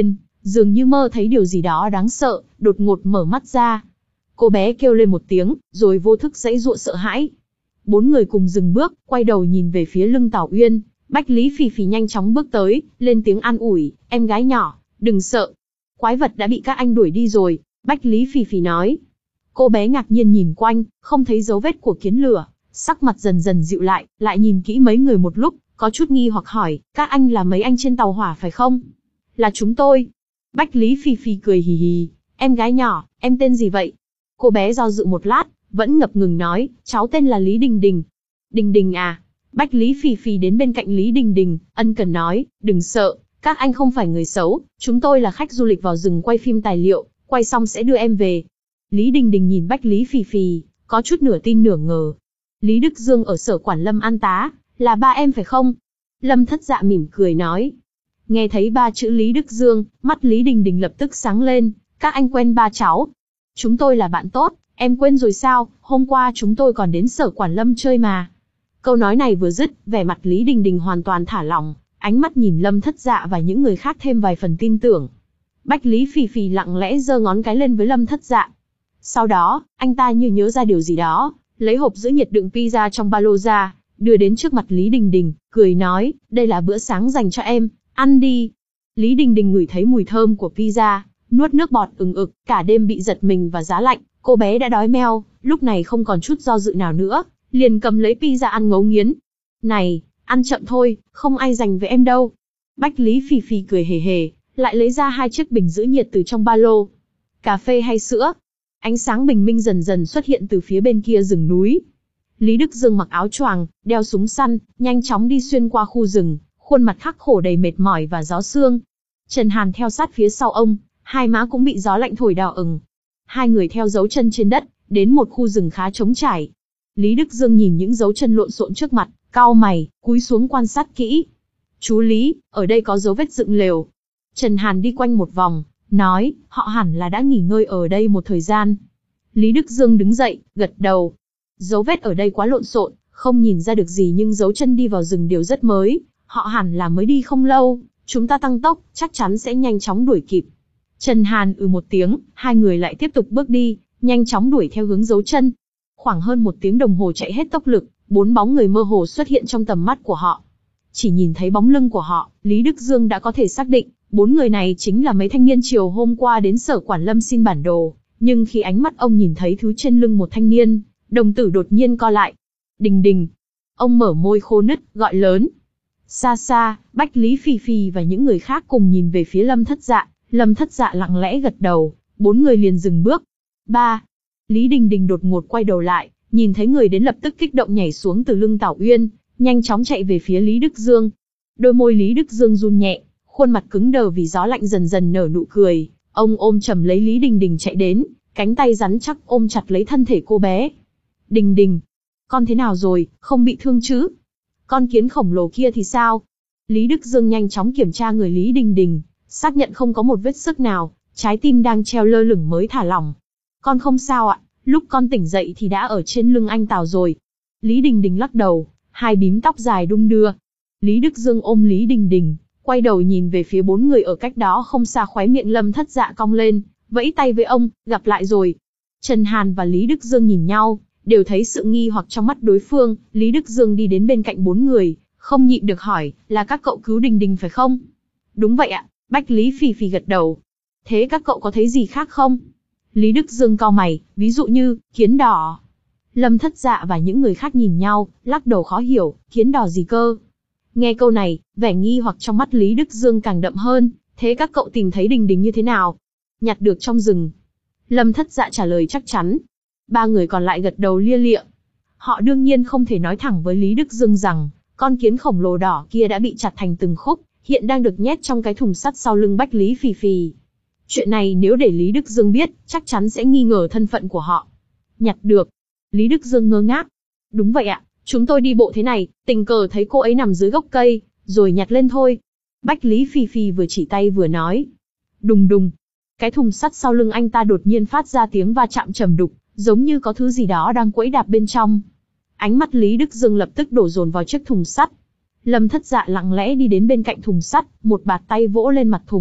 dường như mơ thấy điều gì đó đáng sợ, đột ngột mở mắt ra. Cô bé kêu lên một tiếng, rồi vô thức giãy giụa sợ hãi. Bốn người cùng dừng bước, quay đầu nhìn về phía lưng Tảo Uyên. Bách Lý Phì Phì nhanh chóng bước tới, lên tiếng an ủi, em gái nhỏ, đừng sợ. Quái vật đã bị các anh đuổi đi rồi, Bách Lý Phì Phì nói. Cô bé ngạc nhiên nhìn quanh, không thấy dấu vết của kiến lửa, sắc mặt dần dần dịu lại, lại nhìn kỹ mấy người một lúc, có chút nghi hoặc hỏi, các anh là mấy anh trên tàu hỏa phải không? Là chúng tôi. Bách Lý Phì Phì cười hì hì, em gái nhỏ, em tên gì vậy? Cô bé do dự một lát, vẫn ngập ngừng nói, cháu tên là Lý Đình Đình. Đình Đình à? Bách Lý Phì Phì đến bên cạnh Lý Đình Đình, ân cần nói, đừng sợ, các anh không phải người xấu, chúng tôi là khách du lịch vào rừng quay phim tài liệu, quay xong sẽ đưa em về. Lý Đình Đình nhìn Bách Lý Phì Phì, có chút nửa tin nửa ngờ. Lý Đức Dương ở sở quản Lâm An Tá, là ba em phải không? Lâm Thất Dạ mỉm cười nói. Nghe thấy ba chữ Lý Đức Dương, mắt Lý Đình Đình lập tức sáng lên, các anh quen ba cháu. Chúng tôi là bạn tốt, em quên rồi sao, hôm qua chúng tôi còn đến sở quản Lâm chơi mà. Câu nói này vừa dứt, vẻ mặt Lý Đình Đình hoàn toàn thả lỏng, ánh mắt nhìn Lâm Thất Dạ và những người khác thêm vài phần tin tưởng. Bách Lý Phì Phì lặng lẽ giơ ngón cái lên với Lâm Thất Dạ. Sau đó, anh ta như nhớ ra điều gì đó, lấy hộp giữ nhiệt đựng pizza trong ba lô ra, đưa đến trước mặt Lý Đình Đình, cười nói, đây là bữa sáng dành cho em, ăn đi. Lý Đình Đình ngửi thấy mùi thơm của pizza, nuốt nước bọt ừng ực, cả đêm bị giật mình và giá lạnh, cô bé đã đói meo, lúc này không còn chút do dự nào nữa, liền cầm lấy pizza ăn ngấu nghiến. Này, ăn chậm thôi, không ai dành với em đâu. Bách Lý Phì Phì cười hề hề, lại lấy ra hai chiếc bình giữ nhiệt từ trong ba lô. Cà phê hay sữa? Ánh sáng bình minh dần dần xuất hiện từ phía bên kia rừng núi. Lý Đức Dương mặc áo choàng, đeo súng săn, nhanh chóng đi xuyên qua khu rừng, khuôn mặt khắc khổ đầy mệt mỏi và gió sương. Trần Hàn theo sát phía sau ông, hai má cũng bị gió lạnh thổi đỏ ửng. Hai người theo dấu chân trên đất, đến một khu rừng khá trống trải. Lý Đức Dương nhìn những dấu chân lộn xộn trước mặt, cau mày, cúi xuống quan sát kỹ. Chú Lý, ở đây có dấu vết dựng lều. Trần Hàn đi quanh một vòng, nói, họ hẳn là đã nghỉ ngơi ở đây một thời gian. Lý Đức Dương đứng dậy, gật đầu. Dấu vết ở đây quá lộn xộn, không nhìn ra được gì nhưng dấu chân đi vào rừng đều rất mới, họ hẳn là mới đi không lâu, chúng ta tăng tốc, chắc chắn sẽ nhanh chóng đuổi kịp. Trần Hàn ừ một tiếng, hai người lại tiếp tục bước đi, nhanh chóng đuổi theo hướng dấu chân. Khoảng hơn một tiếng đồng hồ chạy hết tốc lực, bốn bóng người mơ hồ xuất hiện trong tầm mắt của họ. Chỉ nhìn thấy bóng lưng của họ, Lý Đức Dương đã có thể xác định, bốn người này chính là mấy thanh niên chiều hôm qua đến sở quản Lâm xin bản đồ, nhưng khi ánh mắt ông nhìn thấy thứ trên lưng một thanh niên, đồng tử đột nhiên co lại. Đình Đình. Ông mở môi khô nứt, gọi lớn. Xa xa, Bách Lý Phì Phì và những người khác cùng nhìn về phía Lâm Thất Dạ, Lâm Thất Dạ lặng lẽ gật đầu, bốn người liền dừng bước. Ba. Lý Đình Đình đột ngột quay đầu lại, nhìn thấy người đến lập tức kích động nhảy xuống từ lưng Tảo Uyên, nhanh chóng chạy về phía Lý Đức Dương. Đôi môi Lý Đức Dương run nhẹ, khuôn mặt cứng đờ vì gió lạnh dần dần nở nụ cười, ông ôm chầm lấy Lý Đình Đình chạy đến, cánh tay rắn chắc ôm chặt lấy thân thể cô bé. Đình Đình, con thế nào rồi, không bị thương chứ? Con kiến khổng lồ kia thì sao? Lý Đức Dương nhanh chóng kiểm tra người Lý Đình Đình, xác nhận không có một vết xước nào, trái tim đang treo lơ lửng mới thả lỏng. Con không sao ạ, lúc con tỉnh dậy thì đã ở trên lưng anh Tào rồi. Lý Đình Đình lắc đầu, hai bím tóc dài đung đưa. Lý Đức Dương ôm Lý Đình Đình, quay đầu nhìn về phía bốn người ở cách đó không xa, khóe miệng Lâm Thất Dạ cong lên, vẫy tay với ông, gặp lại rồi. Trần Hàn và Lý Đức Dương nhìn nhau, đều thấy sự nghi hoặc trong mắt đối phương. Lý Đức Dương đi đến bên cạnh bốn người, không nhịn được hỏi, là các cậu cứu Đình Đình phải không? Đúng vậy ạ, Bách Lý Phì Phì gật đầu. Thế các cậu có thấy gì khác không? Lý Đức Dương cau mày, ví dụ như, kiến đỏ. Lâm Thất Dạ và những người khác nhìn nhau, lắc đầu khó hiểu, kiến đỏ gì cơ? Nghe câu này, vẻ nghi hoặc trong mắt Lý Đức Dương càng đậm hơn, thế các cậu tìm thấy Đình Đình như thế nào? Nhặt được trong rừng. Lâm Thất Dạ trả lời chắc chắn. Ba người còn lại gật đầu lia lịa. Họ đương nhiên không thể nói thẳng với Lý Đức Dương rằng, con kiến khổng lồ đỏ kia đã bị chặt thành từng khúc, hiện đang được nhét trong cái thùng sắt sau lưng Bách Lý Phì Phì. Chuyện này nếu để Lý Đức Dương biết, chắc chắn sẽ nghi ngờ thân phận của họ. Nhặt được. Lý Đức Dương ngơ ngác. Đúng vậy ạ, chúng tôi đi bộ thế này, tình cờ thấy cô ấy nằm dưới gốc cây, rồi nhặt lên thôi. Bách Lý Phì Phì vừa chỉ tay vừa nói. Đùng đùng. Cái thùng sắt sau lưng anh ta đột nhiên phát ra tiếng va chạm trầm đục, giống như có thứ gì đó đang quẫy đạp bên trong. Ánh mắt Lý Đức Dương lập tức đổ dồn vào chiếc thùng sắt. Lâm Thất Dạ lặng lẽ đi đến bên cạnh thùng sắt, một bạt tay vỗ lên mặt thùng,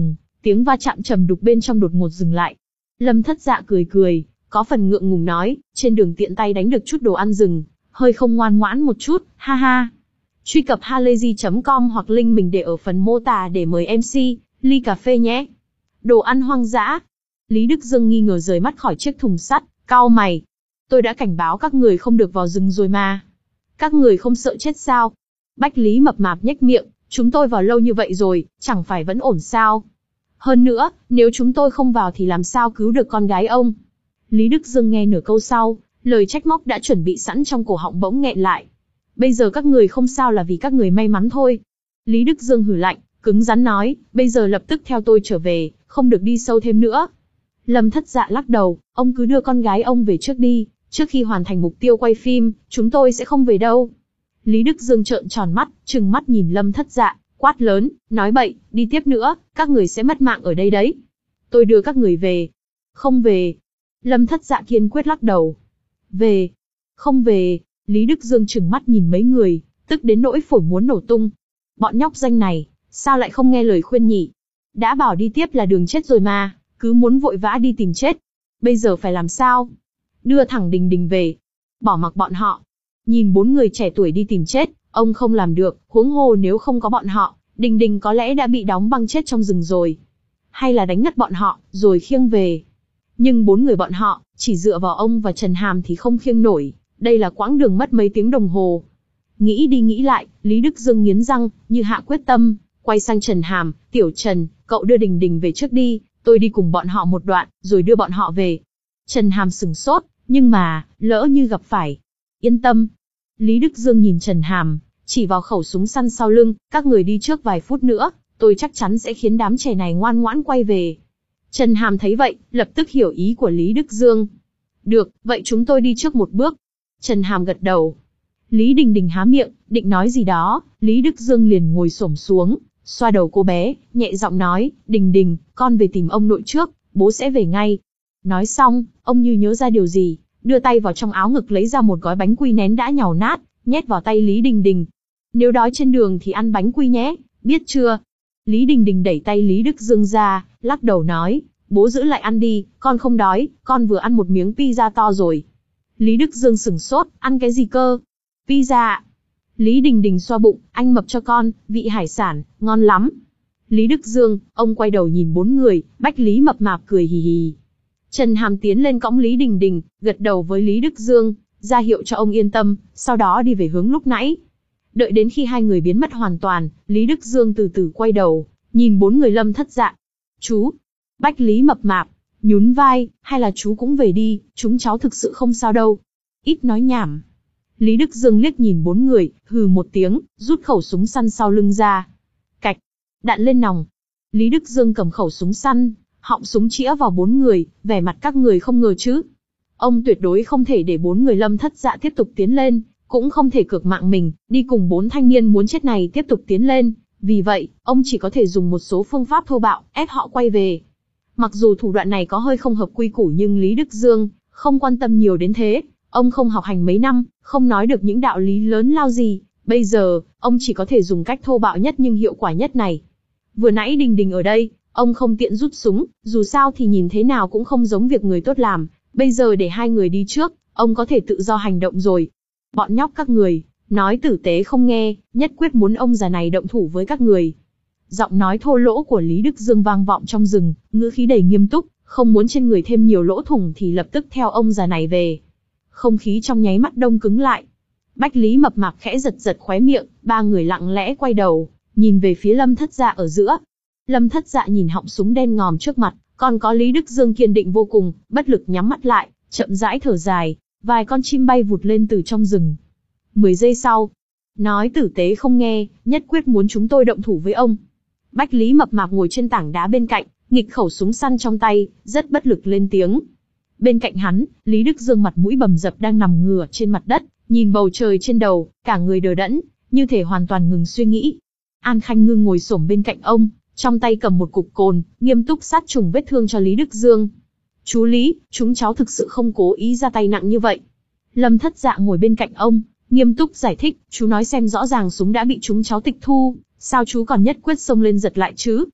Tiếng va chạm trầm đục bên trong đột ngột dừng lại. Lâm Thất Dạ cười cười, có phần ngượng ngùng nói, trên đường tiện tay đánh được chút đồ ăn rừng, hơi không ngoan ngoãn một chút, ha ha. Truy cập halayzi chấm com hoặc link mình để ở phần mô tả để mời em xê, ly cà phê nhé. Đồ ăn hoang dã. Lý Đức Dương nghi ngờ rời mắt khỏi chiếc thùng sắt, cau mày. Tôi đã cảnh báo các người không được vào rừng rồi mà. Các người không sợ chết sao? Bách Lý mập mạp nhếch miệng, chúng tôi vào lâu như vậy rồi, chẳng phải vẫn ổn sao? Hơn nữa, nếu chúng tôi không vào thì làm sao cứu được con gái ông? Lý Đức Dương nghe nửa câu sau, lời trách móc đã chuẩn bị sẵn trong cổ họng bỗng nghẹn lại. Bây giờ các người không sao là vì các người may mắn thôi. Lý Đức Dương hừ lạnh, cứng rắn nói, bây giờ lập tức theo tôi trở về, không được đi sâu thêm nữa. Lâm Thất Dạ lắc đầu, ông cứ đưa con gái ông về trước đi, trước khi hoàn thành mục tiêu quay phim, chúng tôi sẽ không về đâu. Lý Đức Dương trợn tròn mắt, trừng mắt nhìn Lâm Thất Dạ, quát lớn, nói bậy, đi tiếp nữa, các người sẽ mất mạng ở đây đấy. Tôi đưa các người về. Không về. Lâm Thất Dạ kiên quyết lắc đầu. Về. Không về. Lý Đức Dương trừng mắt nhìn mấy người, tức đến nỗi phổi muốn nổ tung. Bọn nhóc danh này, sao lại không nghe lời khuyên nhỉ? Đã bảo đi tiếp là đường chết rồi mà, cứ muốn vội vã đi tìm chết. Bây giờ phải làm sao? Đưa thẳng Đình Đình về. Bỏ mặc bọn họ. Nhìn bốn người trẻ tuổi đi tìm chết, ông không làm được, huống hồ nếu không có bọn họ, Đình Đình có lẽ đã bị đóng băng chết trong rừng rồi. Hay là đánh ngất bọn họ, rồi khiêng về. Nhưng bốn người bọn họ, chỉ dựa vào ông và Trần Hàm thì không khiêng nổi, đây là quãng đường mất mấy tiếng đồng hồ. Nghĩ đi nghĩ lại, Lý Đức Dương nghiến răng, như hạ quyết tâm, quay sang Trần Hàm, Tiểu Trần, cậu đưa Đình Đình về trước đi, tôi đi cùng bọn họ một đoạn, rồi đưa bọn họ về. Trần Hàm sừng sốt, nhưng mà, lỡ như gặp phải. Yên tâm. Lý Đức Dương nhìn Trần Hàm, chỉ vào khẩu súng săn sau lưng, các người đi trước vài phút nữa, tôi chắc chắn sẽ khiến đám trẻ này ngoan ngoãn quay về. Trần Hàm thấy vậy, lập tức hiểu ý của Lý Đức Dương. Được, vậy chúng tôi đi trước một bước. Trần Hàm gật đầu. Lý Đình Đình há miệng, định nói gì đó, Lý Đức Dương liền ngồi xổm xuống, xoa đầu cô bé, nhẹ giọng nói, Đình Đình, con về tìm ông nội trước, bố sẽ về ngay. Nói xong, ông như nhớ ra điều gì, đưa tay vào trong áo ngực lấy ra một gói bánh quy nén đã nhàu nát, nhét vào tay Lý Đình Đình. Nếu đói trên đường thì ăn bánh quy nhé, biết chưa? Lý Đình Đình đẩy tay Lý Đức Dương ra, lắc đầu nói, bố giữ lại ăn đi, con không đói, con vừa ăn một miếng pizza to rồi. Lý Đức Dương sửng sốt, ăn cái gì cơ? Pizza. Lý Đình Đình xoa bụng, anh mập cho con, vị hải sản, ngon lắm. Lý Đức Dương, ông quay đầu nhìn bốn người, Bách Lý mập mạp cười hì hì. Trần Hàm tiến lên cõng Lý Đình Đình, gật đầu với Lý Đức Dương, ra hiệu cho ông yên tâm, sau đó đi về hướng lúc nãy. Đợi đến khi hai người biến mất hoàn toàn, Lý Đức Dương từ từ quay đầu, nhìn bốn người Lâm Thất Dạ. Chú. Bách Lý mập mạp, nhún vai, hay là chú cũng về đi, chúng cháu thực sự không sao đâu. Ít nói nhảm. Lý Đức Dương liếc nhìn bốn người, hừ một tiếng, rút khẩu súng săn sau lưng ra. Cạch. Đạn lên nòng. Lý Đức Dương cầm khẩu súng săn, họng súng chĩa vào bốn người, vẻ mặt các người không ngờ chứ. Ông tuyệt đối không thể để bốn người Lâm Thất Dạ tiếp tục tiến lên, cũng không thể cược mạng mình, đi cùng bốn thanh niên muốn chết này tiếp tục tiến lên. Vì vậy, ông chỉ có thể dùng một số phương pháp thô bạo, ép họ quay về. Mặc dù thủ đoạn này có hơi không hợp quy củ nhưng Lý Đức Dương không quan tâm nhiều đến thế. Ông không học hành mấy năm, không nói được những đạo lý lớn lao gì. Bây giờ, ông chỉ có thể dùng cách thô bạo nhất nhưng hiệu quả nhất này. Vừa nãy Đình Đình ở đây, ông không tiện rút súng, dù sao thì nhìn thế nào cũng không giống việc người tốt làm. Bây giờ để hai người đi trước, ông có thể tự do hành động rồi. Bọn nhóc các người, nói tử tế không nghe, nhất quyết muốn ông già này động thủ với các người. Giọng nói thô lỗ của Lý Đức Dương vang vọng trong rừng, ngữ khí đầy nghiêm túc, không muốn trên người thêm nhiều lỗ thủng thì lập tức theo ông già này về. Không khí trong nháy mắt đông cứng lại. Bách Lý mập mạp khẽ giật giật khóe miệng, ba người lặng lẽ quay đầu, nhìn về phía Lâm Thất Dạ ở giữa. Lâm Thất Dạ nhìn họng súng đen ngòm trước mặt, còn có Lý Đức Dương kiên định vô cùng, bất lực nhắm mắt lại, chậm rãi thở dài, vài con chim bay vụt lên từ trong rừng. Mười giây sau, nói tử tế không nghe, nhất quyết muốn chúng tôi động thủ với ông. Bách Lý mập mạp ngồi trên tảng đá bên cạnh, nghịch khẩu súng săn trong tay, rất bất lực lên tiếng. Bên cạnh hắn, Lý Đức Dương mặt mũi bầm dập đang nằm ngửa trên mặt đất, nhìn bầu trời trên đầu, cả người đờ đẫn, như thể hoàn toàn ngừng suy nghĩ. An Khanh Ngưng ngồi xổm bên cạnh ông, trong tay cầm một cục cồn, nghiêm túc sát trùng vết thương cho Lý Đức Dương. Chú Lý, chúng cháu thực sự không cố ý ra tay nặng như vậy. Lâm Thất Dạ ngồi bên cạnh ông, nghiêm túc giải thích, chú nói xem rõ ràng súng đã bị chúng cháu tịch thu, sao chú còn nhất quyết xông lên giật lại chứ?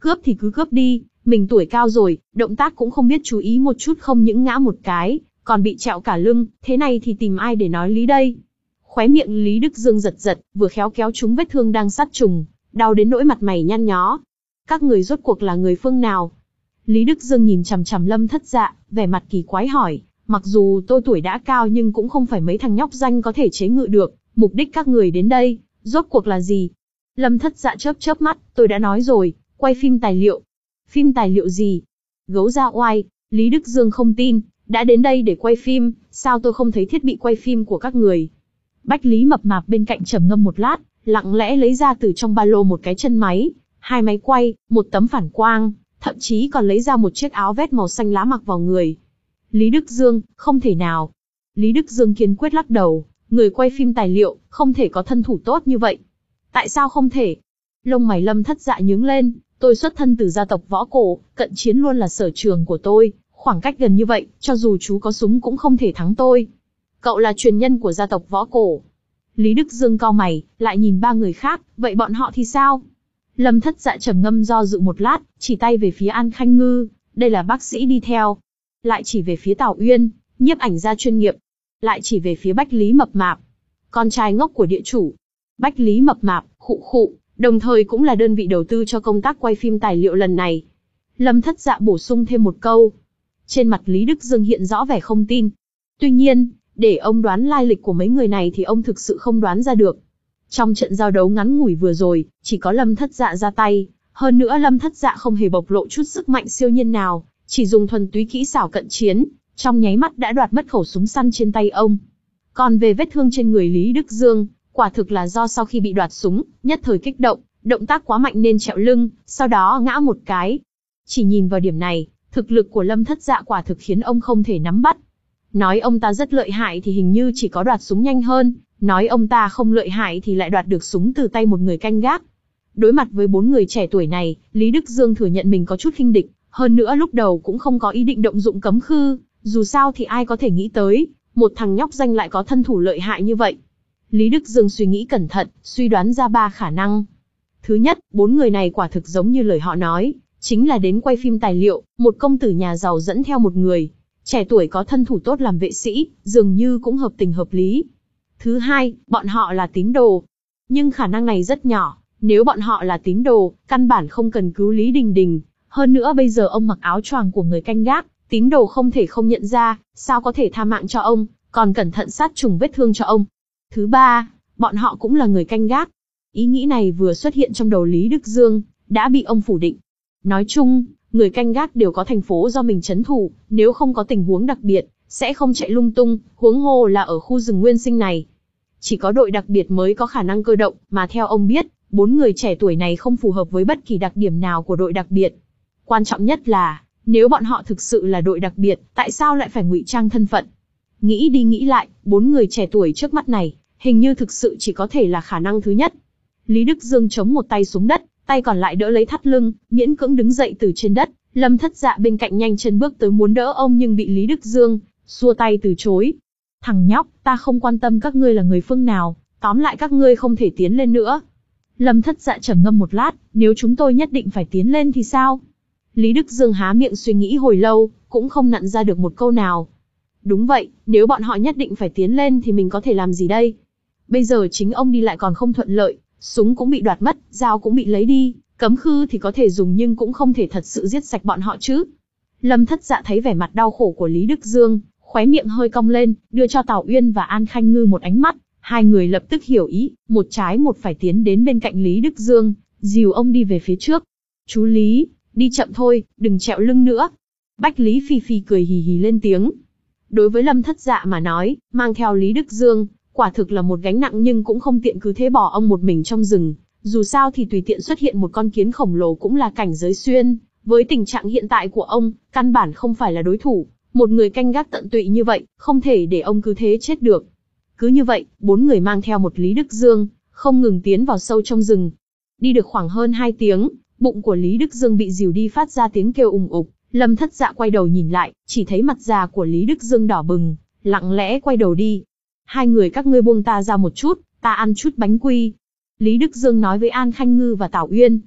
Cướp thì cứ cướp đi, mình tuổi cao rồi, động tác cũng không biết chú ý một chút, không những ngã một cái, còn bị trẹo cả lưng, thế này thì tìm ai để nói lý đây? Khóe miệng Lý Đức Dương giật giật, vừa khéo kéo trúng vết thương đang sát trùng, đau đến nỗi mặt mày nhăn nhó. Các người rốt cuộc là người phương nào? Lý Đức Dương nhìn chằm chằm Lâm Thất Dạ, vẻ mặt kỳ quái hỏi, mặc dù tôi tuổi đã cao nhưng cũng không phải mấy thằng nhóc danh có thể chế ngự được, mục đích các người đến đây, rốt cuộc là gì? Lâm Thất Dạ chớp chớp mắt, tôi đã nói rồi, quay phim tài liệu. Phim tài liệu gì? Gấu ra oai, Lý Đức Dương không tin, đã đến đây để quay phim, sao tôi không thấy thiết bị quay phim của các người? Bách Lý Mập Mạp bên cạnh trầm ngâm một lát, lặng lẽ lấy ra từ trong ba lô một cái chân máy, hai máy quay, một tấm phản quang, thậm chí còn lấy ra một chiếc áo vest màu xanh lá mặc vào người. Lý Đức Dương, không thể nào. Lý Đức Dương kiên quyết lắc đầu, người quay phim tài liệu, không thể có thân thủ tốt như vậy. Tại sao không thể? Lông mày Lâm Thất Dạ nhướng lên, tôi xuất thân từ gia tộc võ cổ, cận chiến luôn là sở trường của tôi, khoảng cách gần như vậy, cho dù chú có súng cũng không thể thắng tôi. Cậu là truyền nhân của gia tộc võ cổ. Lý Đức Dương cau mày, lại nhìn ba người khác, vậy bọn họ thì sao? Lâm Thất Dạ trầm ngâm do dự một lát, chỉ tay về phía An Khanh Ngư, đây là bác sĩ đi theo. Lại chỉ về phía Tào Uyên, nhiếp ảnh gia chuyên nghiệp. Lại chỉ về phía Bách Lý Mập Mạp, con trai ngốc của địa chủ. Bách Lý Mập Mạp, khụ khụ, đồng thời cũng là đơn vị đầu tư cho công tác quay phim tài liệu lần này. Lâm Thất Dạ bổ sung thêm một câu. Trên mặt Lý Đức Dương hiện rõ vẻ không tin. Tuy nhiên, để ông đoán lai lịch của mấy người này thì ông thực sự không đoán ra được. Trong trận giao đấu ngắn ngủi vừa rồi, chỉ có Lâm Thất Dạ ra tay, hơn nữa Lâm Thất Dạ không hề bộc lộ chút sức mạnh siêu nhiên nào, chỉ dùng thuần túy kỹ xảo cận chiến, trong nháy mắt đã đoạt mất khẩu súng săn trên tay ông. Còn về vết thương trên người Lý Đức Dương, quả thực là do sau khi bị đoạt súng, nhất thời kích động, động tác quá mạnh nên trẹo lưng, sau đó ngã một cái. Chỉ nhìn vào điểm này, thực lực của Lâm Thất Dạ quả thực khiến ông không thể nắm bắt. Nói ông ta rất lợi hại thì hình như chỉ có đoạt súng nhanh hơn, nói ông ta không lợi hại thì lại đoạt được súng từ tay một người canh gác. Đối mặt với bốn người trẻ tuổi này, Lý Đức Dương thừa nhận mình có chút khinh địch, hơn nữa lúc đầu cũng không có ý định động dụng cấm khư, dù sao thì ai có thể nghĩ tới, một thằng nhóc danh lại có thân thủ lợi hại như vậy. Lý Đức Dương suy nghĩ cẩn thận, suy đoán ra ba khả năng. Thứ nhất, bốn người này quả thực giống như lời họ nói, chính là đến quay phim tài liệu, một công tử nhà giàu dẫn theo một người trẻ tuổi có thân thủ tốt làm vệ sĩ, dường như cũng hợp tình hợp lý. Thứ hai, bọn họ là tín đồ. Nhưng khả năng này rất nhỏ, nếu bọn họ là tín đồ, căn bản không cần cứu Lý Đình Đình. Hơn nữa bây giờ ông mặc áo choàng của người canh gác, tín đồ không thể không nhận ra, sao có thể tha mạng cho ông, còn cẩn thận sát trùng vết thương cho ông. Thứ ba, bọn họ cũng là người canh gác. Ý nghĩ này vừa xuất hiện trong đầu Lý Đức Dương, đã bị ông phủ định. Nói chung, người canh gác đều có thành phố do mình trấn thủ, nếu không có tình huống đặc biệt, sẽ không chạy lung tung, huống hồ là ở khu rừng nguyên sinh này. Chỉ có đội đặc biệt mới có khả năng cơ động, mà theo ông biết, bốn người trẻ tuổi này không phù hợp với bất kỳ đặc điểm nào của đội đặc biệt. Quan trọng nhất là, nếu bọn họ thực sự là đội đặc biệt, tại sao lại phải ngụy trang thân phận? Nghĩ đi nghĩ lại, bốn người trẻ tuổi trước mắt này, hình như thực sự chỉ có thể là khả năng thứ nhất. Lý Đức Dương chống một tay xuống đất, tay còn lại đỡ lấy thắt lưng, miễn cưỡng đứng dậy từ trên đất. Lâm Thất Dạ bên cạnh nhanh chân bước tới muốn đỡ ông nhưng bị Lý Đức Dương xua tay từ chối. Thằng nhóc, ta không quan tâm các ngươi là người phương nào, tóm lại các ngươi không thể tiến lên nữa. Lâm Thất Dạ trầm ngâm một lát, nếu chúng tôi nhất định phải tiến lên thì sao? Lý Đức Dương há miệng suy nghĩ hồi lâu, cũng không nặn ra được một câu nào. Đúng vậy, nếu bọn họ nhất định phải tiến lên thì mình có thể làm gì đây? Bây giờ chính ông đi lại còn không thuận lợi, súng cũng bị đoạt mất, dao cũng bị lấy đi, cấm khư thì có thể dùng nhưng cũng không thể thật sự giết sạch bọn họ chứ. Lâm Thất Dạ thấy vẻ mặt đau khổ của Lý Đức Dương, khóe miệng hơi cong lên, đưa cho Tào Uyên và An Khanh Ngư một ánh mắt, hai người lập tức hiểu ý, một trái một phải tiến đến bên cạnh Lý Đức Dương, dìu ông đi về phía trước. Chú Lý, đi chậm thôi, đừng trẹo lưng nữa. Bách Lý Phi Phi cười hì hì lên tiếng. Đối với Lâm Thất Dạ mà nói, mang theo Lý Đức Dương, quả thực là một gánh nặng nhưng cũng không tiện cứ thế bỏ ông một mình trong rừng. Dù sao thì tùy tiện xuất hiện một con kiến khổng lồ cũng là cảnh giới xuyên, với tình trạng hiện tại của ông, căn bản không phải là đối thủ. Một người canh gác tận tụy như vậy, không thể để ông cứ thế chết được. Cứ như vậy, bốn người mang theo một Lý Đức Dương, không ngừng tiến vào sâu trong rừng. Đi được khoảng hơn hai tiếng, bụng của Lý Đức Dương bị dìu đi phát ra tiếng kêu ùng ục. Lâm Thất Dạ quay đầu nhìn lại, chỉ thấy mặt già của Lý Đức Dương đỏ bừng, lặng lẽ quay đầu đi. Hai người các ngươi buông ta ra một chút, ta ăn chút bánh quy. Lý Đức Dương nói với An Khanh Ngư và Tào Uyên.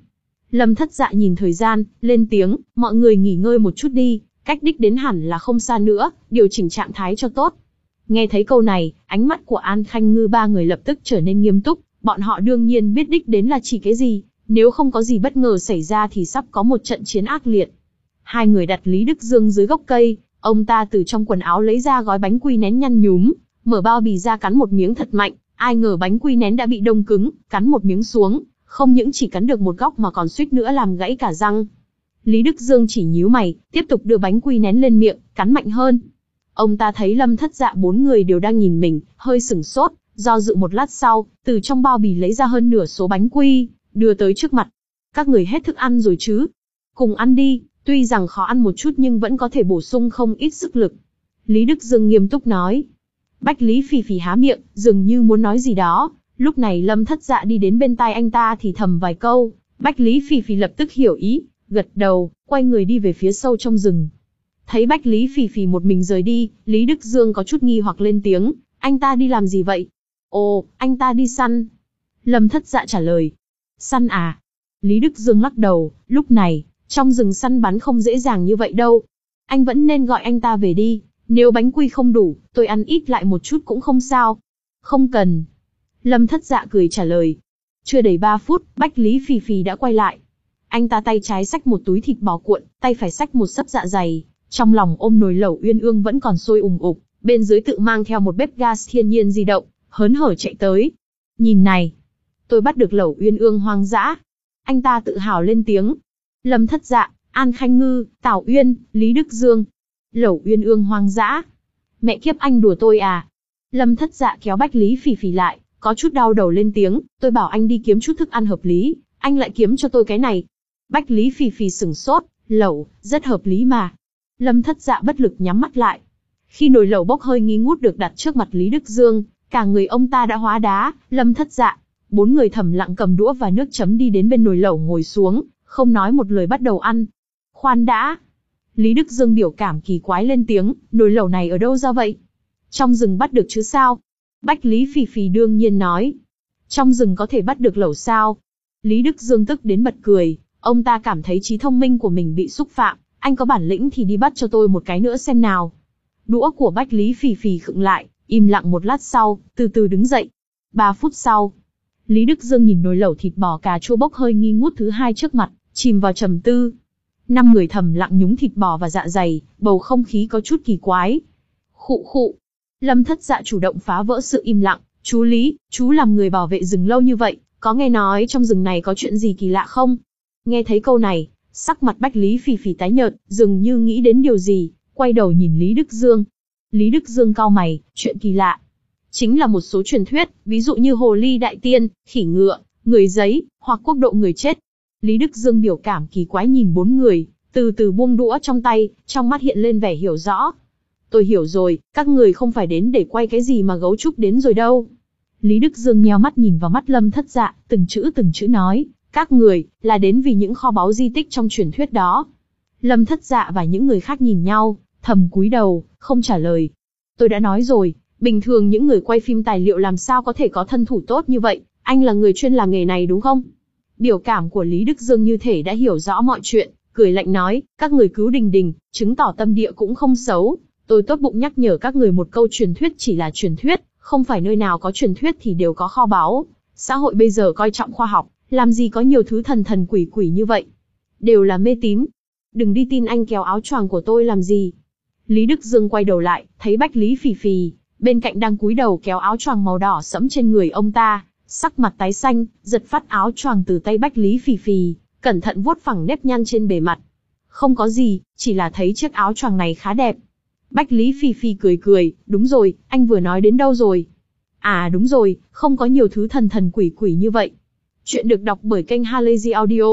Lâm Thất Dạ nhìn thời gian, lên tiếng, mọi người nghỉ ngơi một chút đi, cách đích đến hẳn là không xa nữa, điều chỉnh trạng thái cho tốt. Nghe thấy câu này, ánh mắt của An Khanh Ngư ba người lập tức trở nên nghiêm túc, bọn họ đương nhiên biết đích đến là chỉ cái gì, nếu không có gì bất ngờ xảy ra thì sắp có một trận chiến ác liệt. Hai người đặt Lý Đức Dương dưới gốc cây, ông ta từ trong quần áo lấy ra gói bánh quy nén nhăn nhúm, mở bao bì ra cắn một miếng thật mạnh, ai ngờ bánh quy nén đã bị đông cứng, cắn một miếng xuống, không những chỉ cắn được một góc mà còn suýt nữa làm gãy cả răng. Lý Đức Dương chỉ nhíu mày, tiếp tục đưa bánh quy nén lên miệng, cắn mạnh hơn. Ông ta thấy Lâm Thất Dạ bốn người đều đang nhìn mình, hơi sửng sốt, do dự một lát sau, từ trong bao bì lấy ra hơn nửa số bánh quy, đưa tới trước mặt. Các người hết thức ăn rồi chứ? Cùng ăn đi, tuy rằng khó ăn một chút nhưng vẫn có thể bổ sung không ít sức lực. Lý Đức Dương nghiêm túc nói. Bách Lý Phì Phì há miệng, dường như muốn nói gì đó. Lúc này Lâm Thất Dạ đi đến bên tai anh ta thì thầm vài câu. Bách Lý Phì Phì lập tức hiểu ý, gật đầu, quay người đi về phía sâu trong rừng. Thấy Bách Lý Phì Phì một mình rời đi, Lý Đức Dương có chút nghi hoặc lên tiếng. Anh ta đi làm gì vậy? Ồ, anh ta đi săn. Lâm Thất Dạ trả lời. Săn à? Lý Đức Dương lắc đầu, lúc này, trong rừng săn bắn không dễ dàng như vậy đâu. Anh vẫn nên gọi anh ta về đi, nếu bánh quy không đủ, tôi ăn ít lại một chút cũng không sao. Không cần. Lâm Thất Dạ cười trả lời. Chưa đầy ba phút, Bách Lý Phì Phì đã quay lại. Anh ta tay trái xách một túi thịt bò cuộn, tay phải xách một xấp dạ dày, trong lòng ôm nồi lẩu uyên ương vẫn còn sôi ùng ục, bên dưới tự mang theo một bếp gas thiên nhiên di động, hớn hở chạy tới. Nhìn này, tôi bắt được lẩu uyên ương hoang dã. Anh ta tự hào lên tiếng. Lâm Thất Dạ, An Khanh Ngư, Tào Uyên, Lý Đức Dương. Lẩu uyên ương hoang dã. Mẹ kiếp, anh đùa tôi à? Lâm Thất Dạ kéo Bách Lý Phì Phì lại, có chút đau đầu lên tiếng, tôi bảo anh đi kiếm chút thức ăn hợp lý, anh lại kiếm cho tôi cái này. Bách Lý Phì Phì sửng sốt, lẩu, rất hợp lý mà. Lâm Thất Dạ bất lực nhắm mắt lại. Khi nồi lẩu bốc hơi nghi ngút được đặt trước mặt Lý Đức Dương, cả người ông ta đã hóa đá. Lâm Thất Dạ, bốn người thầm lặng cầm đũa và nước chấm đi đến bên nồi lẩu ngồi xuống, không nói một lời bắt đầu ăn. Khoan đã. Lý Đức Dương biểu cảm kỳ quái lên tiếng, nồi lẩu này ở đâu ra vậy? Trong rừng bắt được chứ sao? Bách Lý Phì Phì đương nhiên nói. Trong rừng có thể bắt được lẩu sao? Lý Đức Dương tức đến bật cười, ông ta cảm thấy trí thông minh của mình bị xúc phạm. Anh có bản lĩnh thì đi bắt cho tôi một cái nữa xem nào. Đũa của Bách Lý Phì Phì khựng lại, im lặng một lát sau, từ từ đứng dậy. Ba phút sau, Lý Đức Dương nhìn nồi lẩu thịt bò cà chua bốc hơi nghi ngút thứ hai trước mặt, chìm vào trầm tư. Năm người thầm lặng nhúng thịt bò và dạ dày, bầu không khí có chút kỳ quái. Khụ khụ. Lâm Thất Dạ chủ động phá vỡ sự im lặng. Chú Lý, chú làm người bảo vệ rừng lâu như vậy, có nghe nói trong rừng này có chuyện gì kỳ lạ không? Nghe thấy câu này, sắc mặt Bách Lý Phì Phì tái nhợt, dường như nghĩ đến điều gì, quay đầu nhìn Lý Đức Dương. Lý Đức Dương cau mày, chuyện kỳ lạ. Chính là một số truyền thuyết, ví dụ như hồ ly đại tiên, khỉ ngựa, người giấy, hoặc quốc độ người chết. Lý Đức Dương biểu cảm kỳ quái nhìn bốn người, từ từ buông đũa trong tay, trong mắt hiện lên vẻ hiểu rõ. Tôi hiểu rồi, các người không phải đến để quay cái gì mà gấu trúc đến rồi đâu. Lý Đức Dương nheo mắt nhìn vào mắt Lâm Thất Dạ, từng chữ từng chữ nói, các người, là đến vì những kho báu di tích trong truyền thuyết đó. Lâm Thất Dạ và những người khác nhìn nhau, thầm cúi đầu, không trả lời. Tôi đã nói rồi, bình thường những người quay phim tài liệu làm sao có thể có thân thủ tốt như vậy, anh là người chuyên làm nghề này đúng không? Biểu cảm của Lý Đức Dương như thể đã hiểu rõ mọi chuyện, cười lạnh nói, các người cứu Đình Đình, chứng tỏ tâm địa cũng không xấu. Tôi tốt bụng nhắc nhở các người một câu, truyền thuyết chỉ là truyền thuyết, không phải nơi nào có truyền thuyết thì đều có kho báu. Xã hội bây giờ coi trọng khoa học, làm gì có nhiều thứ thần thần quỷ quỷ như vậy. Đều là mê tín. Đừng đi tin anh kéo áo choàng của tôi làm gì. Lý Đức Dương quay đầu lại, thấy Bách Lý Phì Phì, bên cạnh đang cúi đầu kéo áo choàng màu đỏ sẫm trên người ông ta, sắc mặt tái xanh, giật phát áo choàng từ tay Bách Lý Phì Phì, cẩn thận vuốt phẳng nếp nhăn trên bề mặt. Không có gì, chỉ là thấy chiếc áo choàng này khá đẹp. Bách Lý Phì Phì cười cười, đúng rồi, anh vừa nói đến đâu rồi? À đúng rồi, không có nhiều thứ thần thần quỷ quỷ như vậy. Chuyện được đọc bởi kênh Halazy Audio.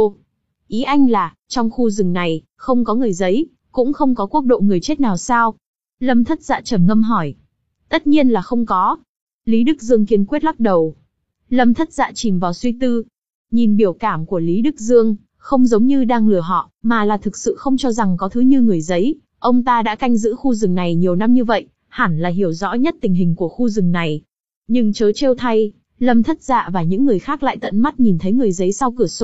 Ý anh là, trong khu rừng này, không có người giấy, cũng không có quốc độ người chết nào sao? Lâm Thất Dạ trầm ngâm hỏi. Tất nhiên là không có. Lý Đức Dương kiên quyết lắc đầu. Lâm Thất Dạ chìm vào suy tư. Nhìn biểu cảm của Lý Đức Dương, không giống như đang lừa họ, mà là thực sự không cho rằng có thứ như người giấy. Ông ta đã canh giữ khu rừng này nhiều năm như vậy, hẳn là hiểu rõ nhất tình hình của khu rừng này. Nhưng chớ trêu thay, Lâm Thất Dạ và những người khác lại tận mắt nhìn thấy người giấy sau cửa sổ,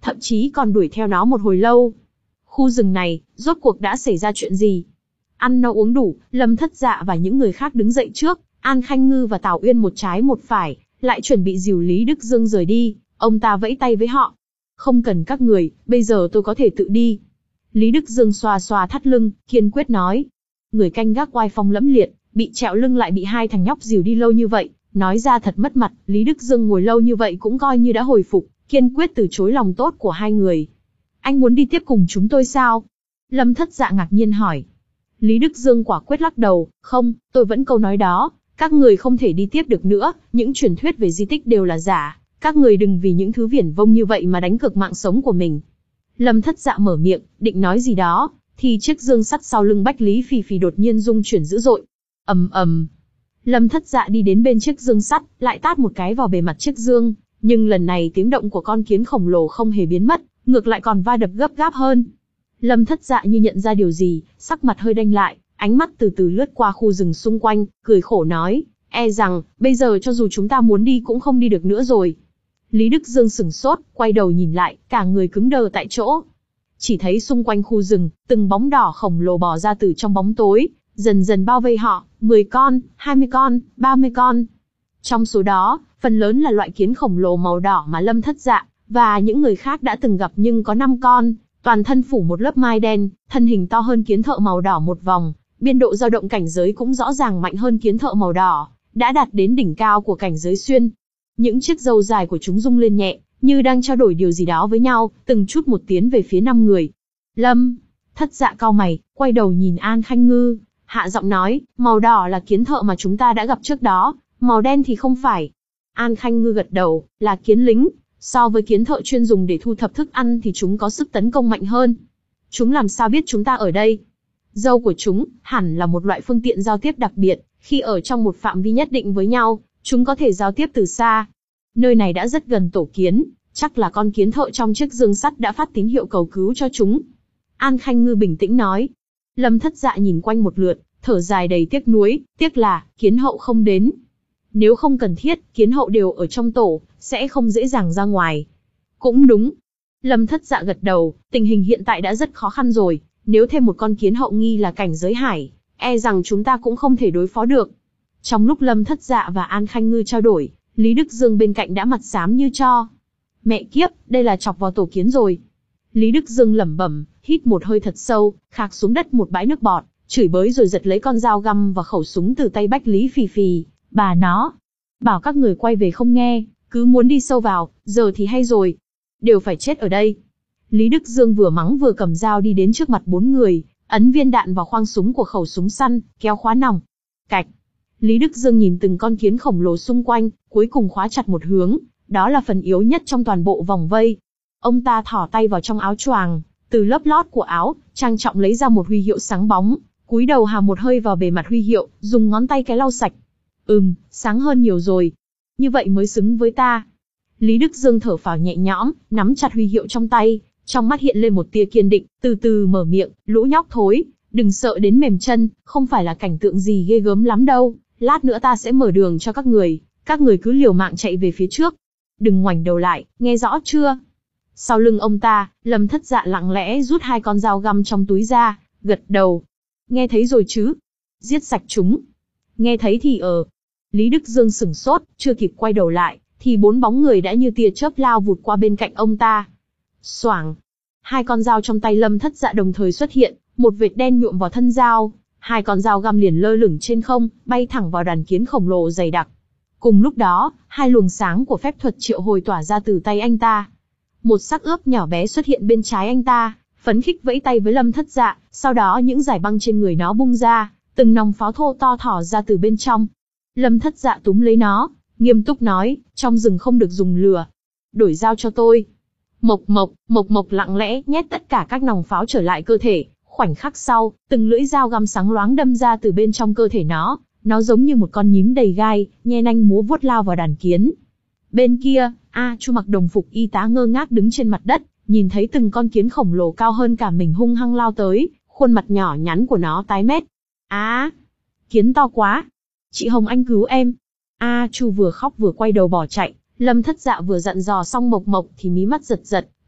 thậm chí còn đuổi theo nó một hồi lâu. Khu rừng này, rốt cuộc đã xảy ra chuyện gì? Ăn no uống đủ, Lâm Thất Dạ và những người khác đứng dậy trước, An Khanh Ngư và Tào Uyên một trái một phải, lại chuẩn bị dìu Lý Đức Dương rời đi. Ông ta vẫy tay với họ. Không cần các người, bây giờ tôi có thể tự đi. Lý Đức Dương xoa xoa thắt lưng, kiên quyết nói. Người canh gác oai phong lẫm liệt, bị trẹo lưng lại bị hai thằng nhóc dìu đi lâu như vậy, nói ra thật mất mặt. Lý Đức Dương ngồi lâu như vậy cũng coi như đã hồi phục, kiên quyết từ chối lòng tốt của hai người. Anh muốn đi tiếp cùng chúng tôi sao? Lâm Thất Dạ ngạc nhiên hỏi. Lý Đức Dương quả quyết lắc đầu, không, tôi vẫn câu nói đó, các người không thể đi tiếp được nữa, những truyền thuyết về di tích đều là giả, các người đừng vì những thứ viển vông như vậy mà đánh cược mạng sống của mình. Lâm Thất Dạ mở miệng, định nói gì đó, thì chiếc dương sắt sau lưng Bách Lý Phì Phì đột nhiên rung chuyển dữ dội. Ầm ầm. Lâm Thất Dạ đi đến bên chiếc dương sắt, lại tát một cái vào bề mặt chiếc dương, nhưng lần này tiếng động của con kiến khổng lồ không hề biến mất, ngược lại còn va đập gấp gáp hơn. Lâm Thất Dạ như nhận ra điều gì, sắc mặt hơi đanh lại, ánh mắt từ từ lướt qua khu rừng xung quanh, cười khổ nói, e rằng, bây giờ cho dù chúng ta muốn đi cũng không đi được nữa rồi. Lý Đức Dương sửng sốt, quay đầu nhìn lại, cả người cứng đờ tại chỗ. Chỉ thấy xung quanh khu rừng, từng bóng đỏ khổng lồ bò ra từ trong bóng tối, dần dần bao vây họ, mười con, hai mươi con, ba mươi con. Trong số đó, phần lớn là loại kiến khổng lồ màu đỏ mà Lâm Thất Dạ và những người khác đã từng gặp, nhưng có năm con, toàn thân phủ một lớp mai đen, thân hình to hơn kiến thợ màu đỏ một vòng, biên độ dao động cảnh giới cũng rõ ràng mạnh hơn kiến thợ màu đỏ, đã đạt đến đỉnh cao của cảnh giới xuyên. Những chiếc râu dài của chúng rung lên nhẹ, như đang trao đổi điều gì đó với nhau, từng chút một tiến về phía năm người. Lâm Thất Dạ cau mày, quay đầu nhìn An Khanh Ngư, hạ giọng nói, màu đỏ là kiến thợ mà chúng ta đã gặp trước đó, màu đen thì không phải. An Khanh Ngư gật đầu, là kiến lính, so với kiến thợ chuyên dùng để thu thập thức ăn thì chúng có sức tấn công mạnh hơn. Chúng làm sao biết chúng ta ở đây? Râu của chúng, hẳn là một loại phương tiện giao tiếp đặc biệt, khi ở trong một phạm vi nhất định với nhau, chúng có thể giao tiếp từ xa. Nơi này đã rất gần tổ kiến, chắc là con kiến thợ trong chiếc dương sắt đã phát tín hiệu cầu cứu cho chúng. An Khanh Ngư bình tĩnh nói. Lâm Thất Dạ nhìn quanh một lượt, thở dài đầy tiếc nuối, tiếc là, kiến hậu không đến. Nếu không cần thiết, kiến hậu đều ở trong tổ, sẽ không dễ dàng ra ngoài. Cũng đúng. Lâm Thất Dạ gật đầu, tình hình hiện tại đã rất khó khăn rồi, nếu thêm một con kiến hậu nghi là cảnh giới hải, e rằng chúng ta cũng không thể đối phó được. Trong lúc Lâm Thất Dạ và An Khanh Ngư trao đổi, Lý Đức Dương bên cạnh đã mặt xám như tro. Mẹ kiếp, đây là chọc vào tổ kiến rồi. Lý Đức Dương lẩm bẩm, hít một hơi thật sâu, khạc xuống đất một bãi nước bọt, chửi bới rồi giật lấy con dao găm và khẩu súng từ tay Bách Lý Phì Phì. Bà nó, bảo các người quay về không nghe, cứ muốn đi sâu vào, giờ thì hay rồi. Đều phải chết ở đây. Lý Đức Dương vừa mắng vừa cầm dao đi đến trước mặt bốn người, ấn viên đạn vào khoang súng của khẩu súng săn, kéo khóa nòng. Cạch. Lý Đức Dương nhìn từng con kiến khổng lồ xung quanh, cuối cùng khóa chặt một hướng, đó là phần yếu nhất trong toàn bộ vòng vây. Ông ta thỏ tay vào trong áo choàng, từ lớp lót của áo, trang trọng lấy ra một huy hiệu sáng bóng, cúi đầu hàm một hơi vào bề mặt huy hiệu, dùng ngón tay cái lau sạch. Ừm, sáng hơn nhiều rồi. Như vậy mới xứng với ta. Lý Đức Dương thở phào nhẹ nhõm, nắm chặt huy hiệu trong tay, trong mắt hiện lên một tia kiên định, từ từ mở miệng, lũ nhóc thối, đừng sợ đến mềm chân, không phải là cảnh tượng gì ghê gớm lắm đâu, lát nữa ta sẽ mở đường cho các người, các người cứ liều mạng chạy về phía trước. Đừng ngoảnh đầu lại, nghe rõ chưa? Sau lưng ông ta, Lâm Thất Dạ lặng lẽ rút hai con dao găm trong túi ra, gật đầu. Nghe thấy rồi chứ? Giết sạch chúng. Nghe thấy thì ờ. Lý Đức Dương sửng sốt, chưa kịp quay đầu lại, thì bốn bóng người đã như tia chớp lao vụt qua bên cạnh ông ta. Xoảng. Hai con dao trong tay Lâm Thất Dạ đồng thời xuất hiện, một vệt đen nhuộm vào thân dao, hai con dao găm liền lơ lửng trên không, bay thẳng vào đàn kiến khổng lồ dày đặc. Cùng lúc đó, hai luồng sáng của phép thuật triệu hồi tỏa ra từ tay anh ta. Một xác ướp nhỏ bé xuất hiện bên trái anh ta, phấn khích vẫy tay với Lâm Thất Dạ, sau đó những giải băng trên người nó bung ra, từng nòng pháo thô to thỏ ra từ bên trong. Lâm Thất Dạ túm lấy nó, nghiêm túc nói, trong rừng không được dùng lửa. Đổi dao cho tôi. Mộc mộc, mộc mộc lặng lẽ nhét tất cả các nòng pháo trở lại cơ thể. Khoảnh khắc sau, từng lưỡi dao găm sáng loáng đâm ra từ bên trong cơ thể nó. Nó giống như một con nhím đầy gai, nhe nanh múa vuốt lao vào đàn kiến. Bên kia, A Chu mặc đồng phục y tá ngơ ngác đứng trên mặt đất, nhìn thấy từng con kiến khổng lồ cao hơn cả mình hung hăng lao tới, khuôn mặt nhỏ nhắn của nó tái mét. Á, kiến to quá. Chị Hồng Anh cứu em. A Chu vừa khóc vừa quay đầu bỏ chạy. Lâm Thất Dạ vừa dặn dò xong Mộc Mộc thì mí mắt giật giật,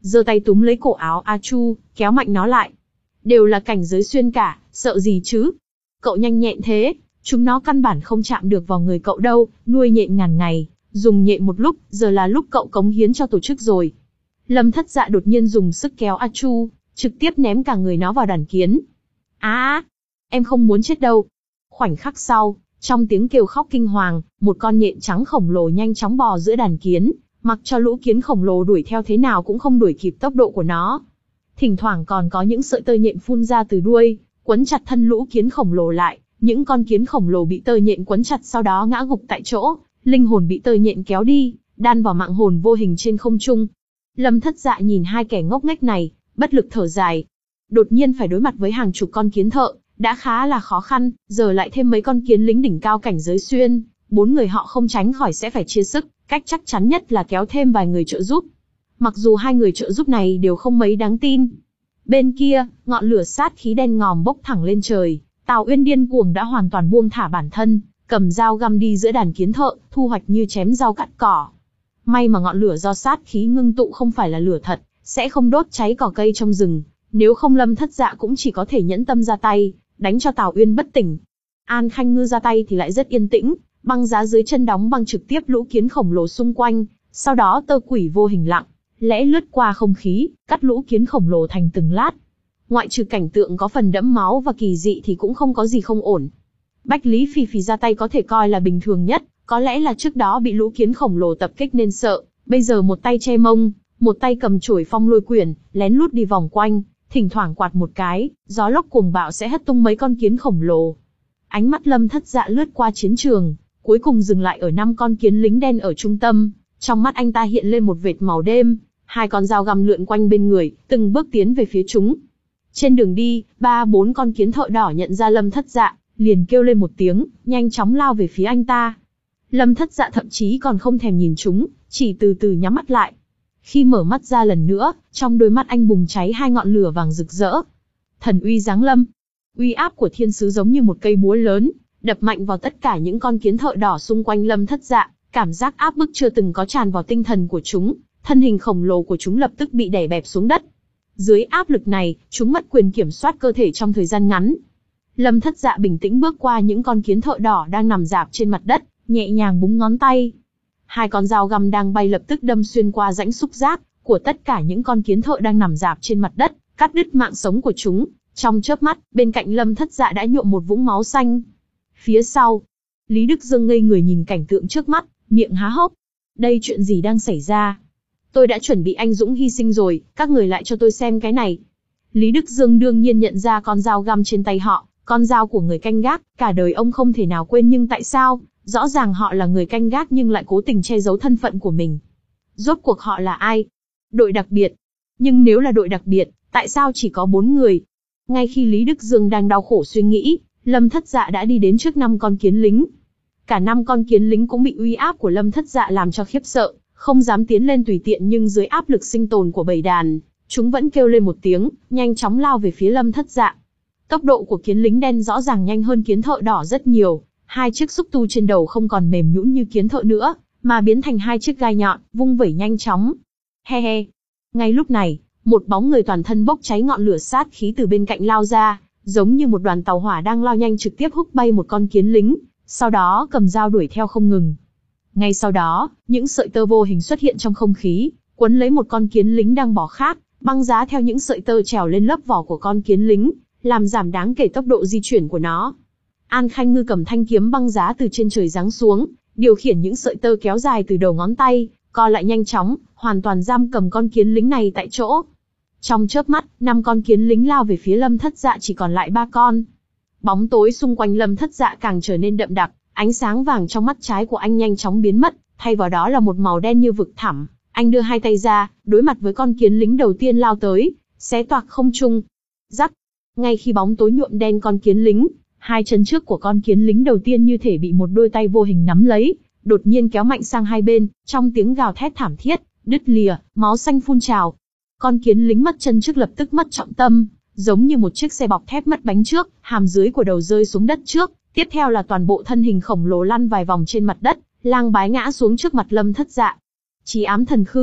giơ tay túm lấy cổ áo A Chu, kéo mạnh nó lại. Đều là cảnh giới xuyên cả, sợ gì chứ? Cậu nhanh nhẹn thế, chúng nó căn bản không chạm được vào người cậu đâu, nuôi nhện ngàn ngày, dùng nhện một lúc, giờ là lúc cậu cống hiến cho tổ chức rồi. Lâm Thất Dạ đột nhiên dùng sức kéo A Chu, trực tiếp ném cả người nó vào đàn kiến. Á, em không muốn chết đâu. Khoảnh khắc sau, trong tiếng kêu khóc kinh hoàng, một con nhện trắng khổng lồ nhanh chóng bò giữa đàn kiến, mặc cho lũ kiến khổng lồ đuổi theo thế nào cũng không đuổi kịp tốc độ của nó. Thỉnh thoảng còn có những sợi tơ nhện phun ra từ đuôi, quấn chặt thân lũ kiến khổng lồ lại, những con kiến khổng lồ bị tơ nhện quấn chặt sau đó ngã gục tại chỗ, linh hồn bị tơ nhện kéo đi, đan vào mạng hồn vô hình trên không trung. Lâm Thất Dạ nhìn hai kẻ ngốc nghếch này, bất lực thở dài. Đột nhiên phải đối mặt với hàng chục con kiến thợ, đã khá là khó khăn, giờ lại thêm mấy con kiến lính đỉnh cao cảnh giới xuyên, bốn người họ không tránh khỏi sẽ phải chia sức, cách chắc chắn nhất là kéo thêm vài người trợ giúp. Mặc dù hai người trợ giúp này đều không mấy đáng tin. Bên kia, ngọn lửa sát khí đen ngòm bốc thẳng lên trời, Tào Uyên điên cuồng đã hoàn toàn buông thả bản thân, cầm dao găm đi giữa đàn kiến thợ, thu hoạch như chém rau cắt cỏ. May mà ngọn lửa do sát khí ngưng tụ không phải là lửa thật, sẽ không đốt cháy cỏ cây trong rừng, nếu không Lâm Thất Dạ cũng chỉ có thể nhẫn tâm ra tay, đánh cho Tào Uyên bất tỉnh. An Khanh Ngư ra tay thì lại rất yên tĩnh, băng giá dưới chân đóng băng trực tiếp lũ kiến khổng lồ xung quanh, sau đó tơ quỷ vô hình lặng lẽ lướt qua không khí, cắt lũ kiến khổng lồ thành từng lát. Ngoại trừ cảnh tượng có phần đẫm máu và kỳ dị thì cũng không có gì không ổn. Bách Lý Phì Phì ra tay có thể coi là bình thường nhất, có lẽ là trước đó bị lũ kiến khổng lồ tập kích nên sợ, bây giờ một tay che mông, một tay cầm chổi phong lôi quyển, lén lút đi vòng quanh, thỉnh thoảng quạt một cái, gió lốc cuồng bạo sẽ hất tung mấy con kiến khổng lồ. Ánh mắt Lâm Thất Dạ lướt qua chiến trường, cuối cùng dừng lại ở năm con kiến lính đen ở trung tâm, trong mắt anh ta hiện lên một vệt màu đêm, hai con dao găm lượn quanh bên người, từng bước tiến về phía chúng. Trên đường đi, ba bốn con kiến thợ đỏ nhận ra Lâm Thất Dạ, liền kêu lên một tiếng, nhanh chóng lao về phía anh ta. Lâm Thất Dạ thậm chí còn không thèm nhìn chúng, chỉ từ từ nhắm mắt lại. Khi mở mắt ra lần nữa, trong đôi mắt anh bùng cháy hai ngọn lửa vàng rực rỡ. Thần uy giáng lâm. Uy áp của thiên sứ giống như một cây búa lớn, đập mạnh vào tất cả những con kiến thợ đỏ xung quanh Lâm Thất Dạ, cảm giác áp bức chưa từng có tràn vào tinh thần của chúng, thân hình khổng lồ của chúng lập tức bị đè bẹp xuống đất. Dưới áp lực này, chúng mất quyền kiểm soát cơ thể trong thời gian ngắn. Lâm Thất Dạ bình tĩnh bước qua những con kiến thợ đỏ đang nằm rạp trên mặt đất, nhẹ nhàng búng ngón tay. Hai con dao găm đang bay lập tức đâm xuyên qua rãnh xúc giác của tất cả những con kiến thợ đang nằm rạp trên mặt đất, cắt đứt mạng sống của chúng. Trong chớp mắt, bên cạnh Lâm Thất Dạ đã nhuộm một vũng máu xanh. Phía sau, Lý Đức Dương ngây người nhìn cảnh tượng trước mắt, miệng há hốc. Đây chuyện gì đang xảy ra? Tôi đã chuẩn bị anh dũng hy sinh rồi, các người lại cho tôi xem cái này. Lý Đức Dương đương nhiên nhận ra con dao găm trên tay họ, con dao của người canh gác, cả đời ông không thể nào quên, nhưng tại sao? Rõ ràng họ là người canh gác nhưng lại cố tình che giấu thân phận của mình. Rốt cuộc họ là ai? Đội đặc biệt. Nhưng nếu là đội đặc biệt, tại sao chỉ có bốn người? Ngay khi Lý Đức Dương đang đau khổ suy nghĩ, Lâm Thất Dạ đã đi đến trước năm con kiến lính. Cả năm con kiến lính cũng bị uy áp của Lâm Thất Dạ làm cho khiếp sợ, không dám tiến lên tùy tiện, nhưng dưới áp lực sinh tồn của bầy đàn, chúng vẫn kêu lên một tiếng, nhanh chóng lao về phía Lâm Thất Dạ. Tốc độ của kiến lính đen rõ ràng nhanh hơn kiến thợ đỏ rất nhiều, hai chiếc xúc tu trên đầu không còn mềm nhũn như kiến thợ nữa, mà biến thành hai chiếc gai nhọn, vung vẩy nhanh chóng. He he. Ngay lúc này, một bóng người toàn thân bốc cháy ngọn lửa sát khí từ bên cạnh lao ra, giống như một đoàn tàu hỏa đang lao nhanh trực tiếp húc bay một con kiến lính, sau đó cầm dao đuổi theo không ngừng. Ngay sau đó, những sợi tơ vô hình xuất hiện trong không khí, quấn lấy một con kiến lính đang bò khát, băng giá theo những sợi tơ trèo lên lớp vỏ của con kiến lính, làm giảm đáng kể tốc độ di chuyển của nó. An Khanh Ngư cầm thanh kiếm băng giá từ trên trời giáng xuống, điều khiển những sợi tơ kéo dài từ đầu ngón tay, co lại nhanh chóng, hoàn toàn giam cầm con kiến lính này tại chỗ. Trong chớp mắt, năm con kiến lính lao về phía Lâm Thất Dạ chỉ còn lại ba con. Bóng tối xung quanh Lâm Thất Dạ càng trở nên đậm đặc, ánh sáng vàng trong mắt trái của anh nhanh chóng biến mất, thay vào đó là một màu đen như vực thẳm. Anh đưa hai tay ra, đối mặt với con kiến lính đầu tiên lao tới, xé toạc không trung. Rắc. Ngay khi bóng tối nhuộm đen con kiến lính, hai chân trước của con kiến lính đầu tiên như thể bị một đôi tay vô hình nắm lấy, đột nhiên kéo mạnh sang hai bên, trong tiếng gào thét thảm thiết, đứt lìa, máu xanh phun trào. Con kiến lính mất chân trước lập tức mất trọng tâm, giống như một chiếc xe bọc thép mất bánh trước, hàm dưới của đầu rơi xuống đất trước, tiếp theo là toàn bộ thân hình khổng lồ lăn vài vòng trên mặt đất, lang bái ngã xuống trước mặt Lâm Thất Dạ. Chí ám thần khư,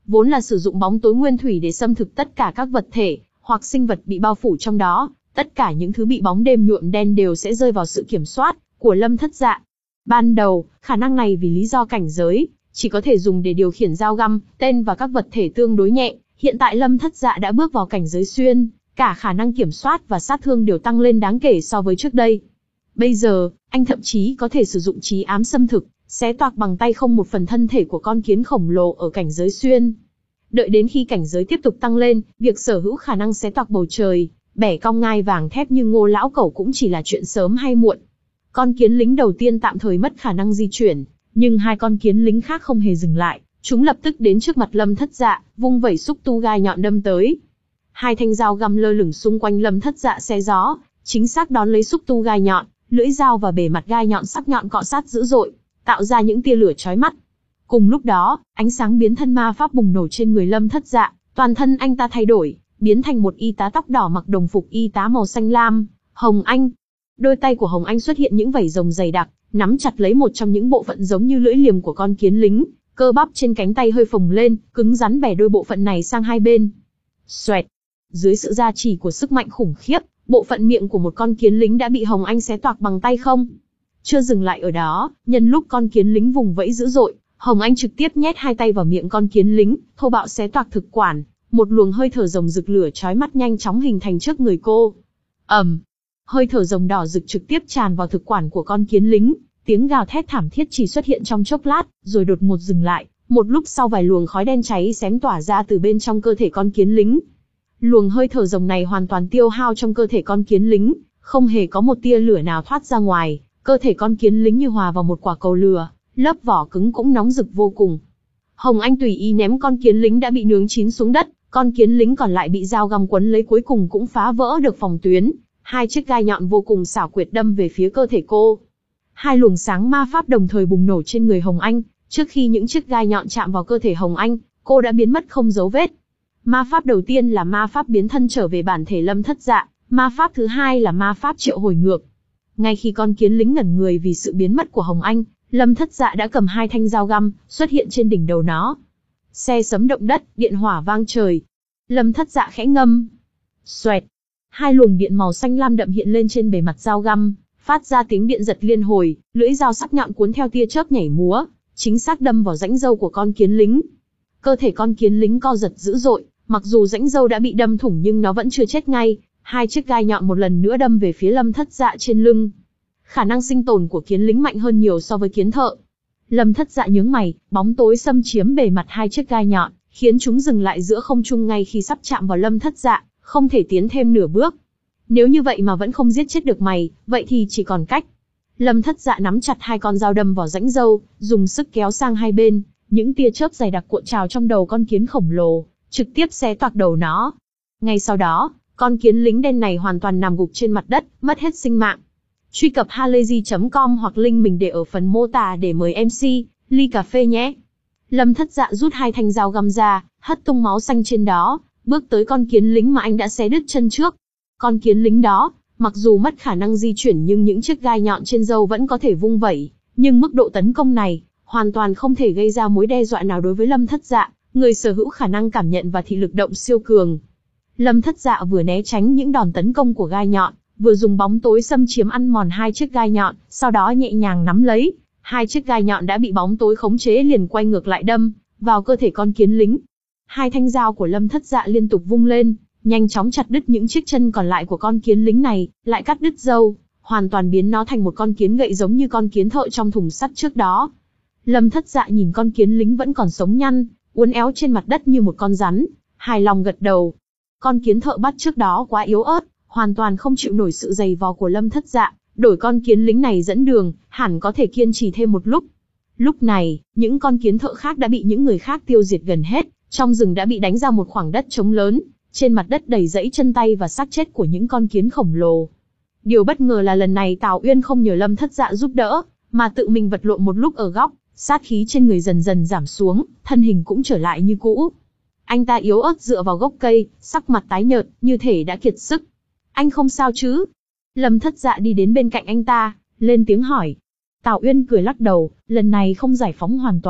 vốn là sử dụng bóng tối nguyên thủy để xâm thực tất cả các vật thể, hoặc sinh vật bị bao phủ trong đó, tất cả những thứ bị bóng đêm nhuộm đen đều sẽ rơi vào sự kiểm soát của Lâm Thất Dạ. Ban đầu, khả năng này vì lý do cảnh giới, chỉ có thể dùng để điều khiển dao găm, tên và các vật thể tương đối nhẹ. Hiện tại Lâm Thất Dạ đã bước vào cảnh giới xuyên, cả khả năng kiểm soát và sát thương đều tăng lên đáng kể so với trước đây. Bây giờ, anh thậm chí có thể sử dụng trí ám xâm thực, xé toạc bằng tay không một phần thân thể của con kiến khổng lồ ở cảnh giới xuyên. Đợi đến khi cảnh giới tiếp tục tăng lên, việc sở hữu khả năng xé toạc bầu trời, bẻ cong ngai vàng thép như Ngô lão cẩu cũng chỉ là chuyện sớm hay muộn. Con kiến lính đầu tiên tạm thời mất khả năng di chuyển, nhưng hai con kiến lính khác không hề dừng lại, chúng lập tức đến trước mặt Lâm Thất Dạ, vung vẩy xúc tu gai nhọn đâm tới. Hai thanh dao găm lơ lửng xung quanh Lâm Thất Dạ xé gió, chính xác đón lấy xúc tu gai nhọn, lưỡi dao và bề mặt gai nhọn sắc nhọn cọ sát dữ dội, tạo ra những tia lửa chói mắt. Cùng lúc đó, ánh sáng biến thân ma pháp bùng nổ trên người Lâm Thất Dạ, toàn thân anh ta thay đổi, biến thành một y tá tóc đỏ mặc đồng phục y tá màu xanh lam, Hồng Anh. Đôi tay của Hồng Anh xuất hiện những vảy rồng dày đặc, nắm chặt lấy một trong những bộ phận giống như lưỡi liềm của con kiến lính, cơ bắp trên cánh tay hơi phồng lên, cứng rắn bẻ đôi bộ phận này sang hai bên. Xoẹt! Dưới sự gia trì của sức mạnh khủng khiếp, bộ phận miệng của một con kiến lính đã bị Hồng Anh xé toạc bằng tay không. Chưa dừng lại ở đó, nhân lúc con kiến lính vùng vẫy dữ dội, Hồng Anh trực tiếp nhét hai tay vào miệng con kiến lính, thô bạo xé toạc thực quản, một luồng hơi thở rồng rực lửa chói mắt nhanh chóng hình thành trước người cô. ầm, um, hơi thở rồng đỏ rực trực tiếp tràn vào thực quản của con kiến lính, tiếng gào thét thảm thiết chỉ xuất hiện trong chốc lát, rồi đột ngột dừng lại. Một lúc sau vài luồng khói đen cháy xém tỏa ra từ bên trong cơ thể con kiến lính. Luồng hơi thở rồng này hoàn toàn tiêu hao trong cơ thể con kiến lính, không hề có một tia lửa nào thoát ra ngoài, cơ thể con kiến lính như hòa vào một quả cầu lửa, lớp vỏ cứng cũng nóng rực vô cùng. Hồng Anh tùy ý ném con kiến lính đã bị nướng chín xuống đất, con kiến lính còn lại bị dao găm quấn lấy cuối cùng cũng phá vỡ được phòng tuyến, hai chiếc gai nhọn vô cùng xảo quyệt đâm về phía cơ thể cô. Hai luồng sáng ma pháp đồng thời bùng nổ trên người Hồng Anh, trước khi những chiếc gai nhọn chạm vào cơ thể Hồng Anh, cô đã biến mất không dấu vết. Ma pháp đầu tiên là ma pháp biến thân trở về bản thể Lâm Thất Dạ, ma pháp thứ hai là ma pháp triệu hồi ngược. Ngay khi con kiến lính ngẩn người vì sự biến mất của Hồng Anh, Lâm Thất Dạ đã cầm hai thanh dao găm, xuất hiện trên đỉnh đầu nó. Xe sấm động đất, điện hỏa vang trời. Lâm Thất Dạ khẽ ngâm. Xoẹt. Hai luồng điện màu xanh lam đậm hiện lên trên bề mặt dao găm, phát ra tiếng điện giật liên hồi, lưỡi dao sắc nhọn cuốn theo tia chớp nhảy múa, chính xác đâm vào rãnh râu của con kiến lính. Cơ thể con kiến lính co giật dữ dội, mặc dù rãnh râu đã bị đâm thủng nhưng nó vẫn chưa chết ngay, hai chiếc gai nhọn một lần nữa đâm về phía Lâm Thất Dạ trên lưng. Khả năng sinh tồn của kiến lính mạnh hơn nhiều so với kiến thợ. Lâm Thất Dạ nhướng mày, bóng tối xâm chiếm bề mặt hai chiếc gai nhọn, khiến chúng dừng lại giữa không trung ngay khi sắp chạm vào Lâm Thất Dạ, không thể tiến thêm nửa bước. Nếu như vậy mà vẫn không giết chết được mày, vậy thì chỉ còn cách. Lâm Thất Dạ nắm chặt hai con dao đâm vào rãnh râu, dùng sức kéo sang hai bên, những tia chớp dày đặc cuộn trào trong đầu con kiến khổng lồ, trực tiếp xé toạc đầu nó. Ngay sau đó, con kiến lính đen này hoàn toàn nằm gục trên mặt đất, mất hết sinh mạng. Truy cập halayzi chấm com hoặc link mình để ở phần mô tả để mời em xê, ly cà phê nhé. Lâm Thất Dạ rút hai thanh dao găm ra, hất tung máu xanh trên đó, bước tới con kiến lính mà anh đã xé đứt chân trước. Con kiến lính đó, mặc dù mất khả năng di chuyển nhưng những chiếc gai nhọn trên râu vẫn có thể vung vẩy, nhưng mức độ tấn công này, hoàn toàn không thể gây ra mối đe dọa nào đối với Lâm Thất Dạ, người sở hữu khả năng cảm nhận và thị lực động siêu cường. Lâm Thất Dạ vừa né tránh những đòn tấn công của gai nhọn, vừa dùng bóng tối xâm chiếm ăn mòn hai chiếc gai nhọn, sau đó nhẹ nhàng nắm lấy. Hai chiếc gai nhọn đã bị bóng tối khống chế liền quay ngược lại đâm vào cơ thể con kiến lính. Hai thanh dao của Lâm Thất Dạ liên tục vung lên, nhanh chóng chặt đứt những chiếc chân còn lại của con kiến lính này, lại cắt đứt râu, hoàn toàn biến nó thành một con kiến gậy giống như con kiến thợ trong thùng sắt trước đó. Lâm Thất Dạ nhìn con kiến lính vẫn còn sống nhăn, uốn éo trên mặt đất như một con rắn, hài lòng gật đầu. Con kiến thợ bắt trước đó quá yếu ớt, hoàn toàn không chịu nổi sự giày vò của Lâm Thất Dạ, đổi con kiến lính này dẫn đường, hẳn có thể kiên trì thêm một lúc. Lúc này, những con kiến thợ khác đã bị những người khác tiêu diệt gần hết, trong rừng đã bị đánh ra một khoảng đất trống lớn, trên mặt đất đầy rẫy chân tay và xác chết của những con kiến khổng lồ. Điều bất ngờ là lần này Tào Uyên không nhờ Lâm Thất Dạ giúp đỡ, mà tự mình vật lộn một lúc ở góc, sát khí trên người dần dần giảm xuống, thân hình cũng trở lại như cũ. Anh ta yếu ớt dựa vào gốc cây, sắc mặt tái nhợt, như thể đã kiệt sức. Anh không sao chứ? Lâm Thất Dạ đi đến bên cạnh anh ta, lên tiếng hỏi. Tào Uyên cười lắc đầu, lần này không giải phóng hoàn toàn,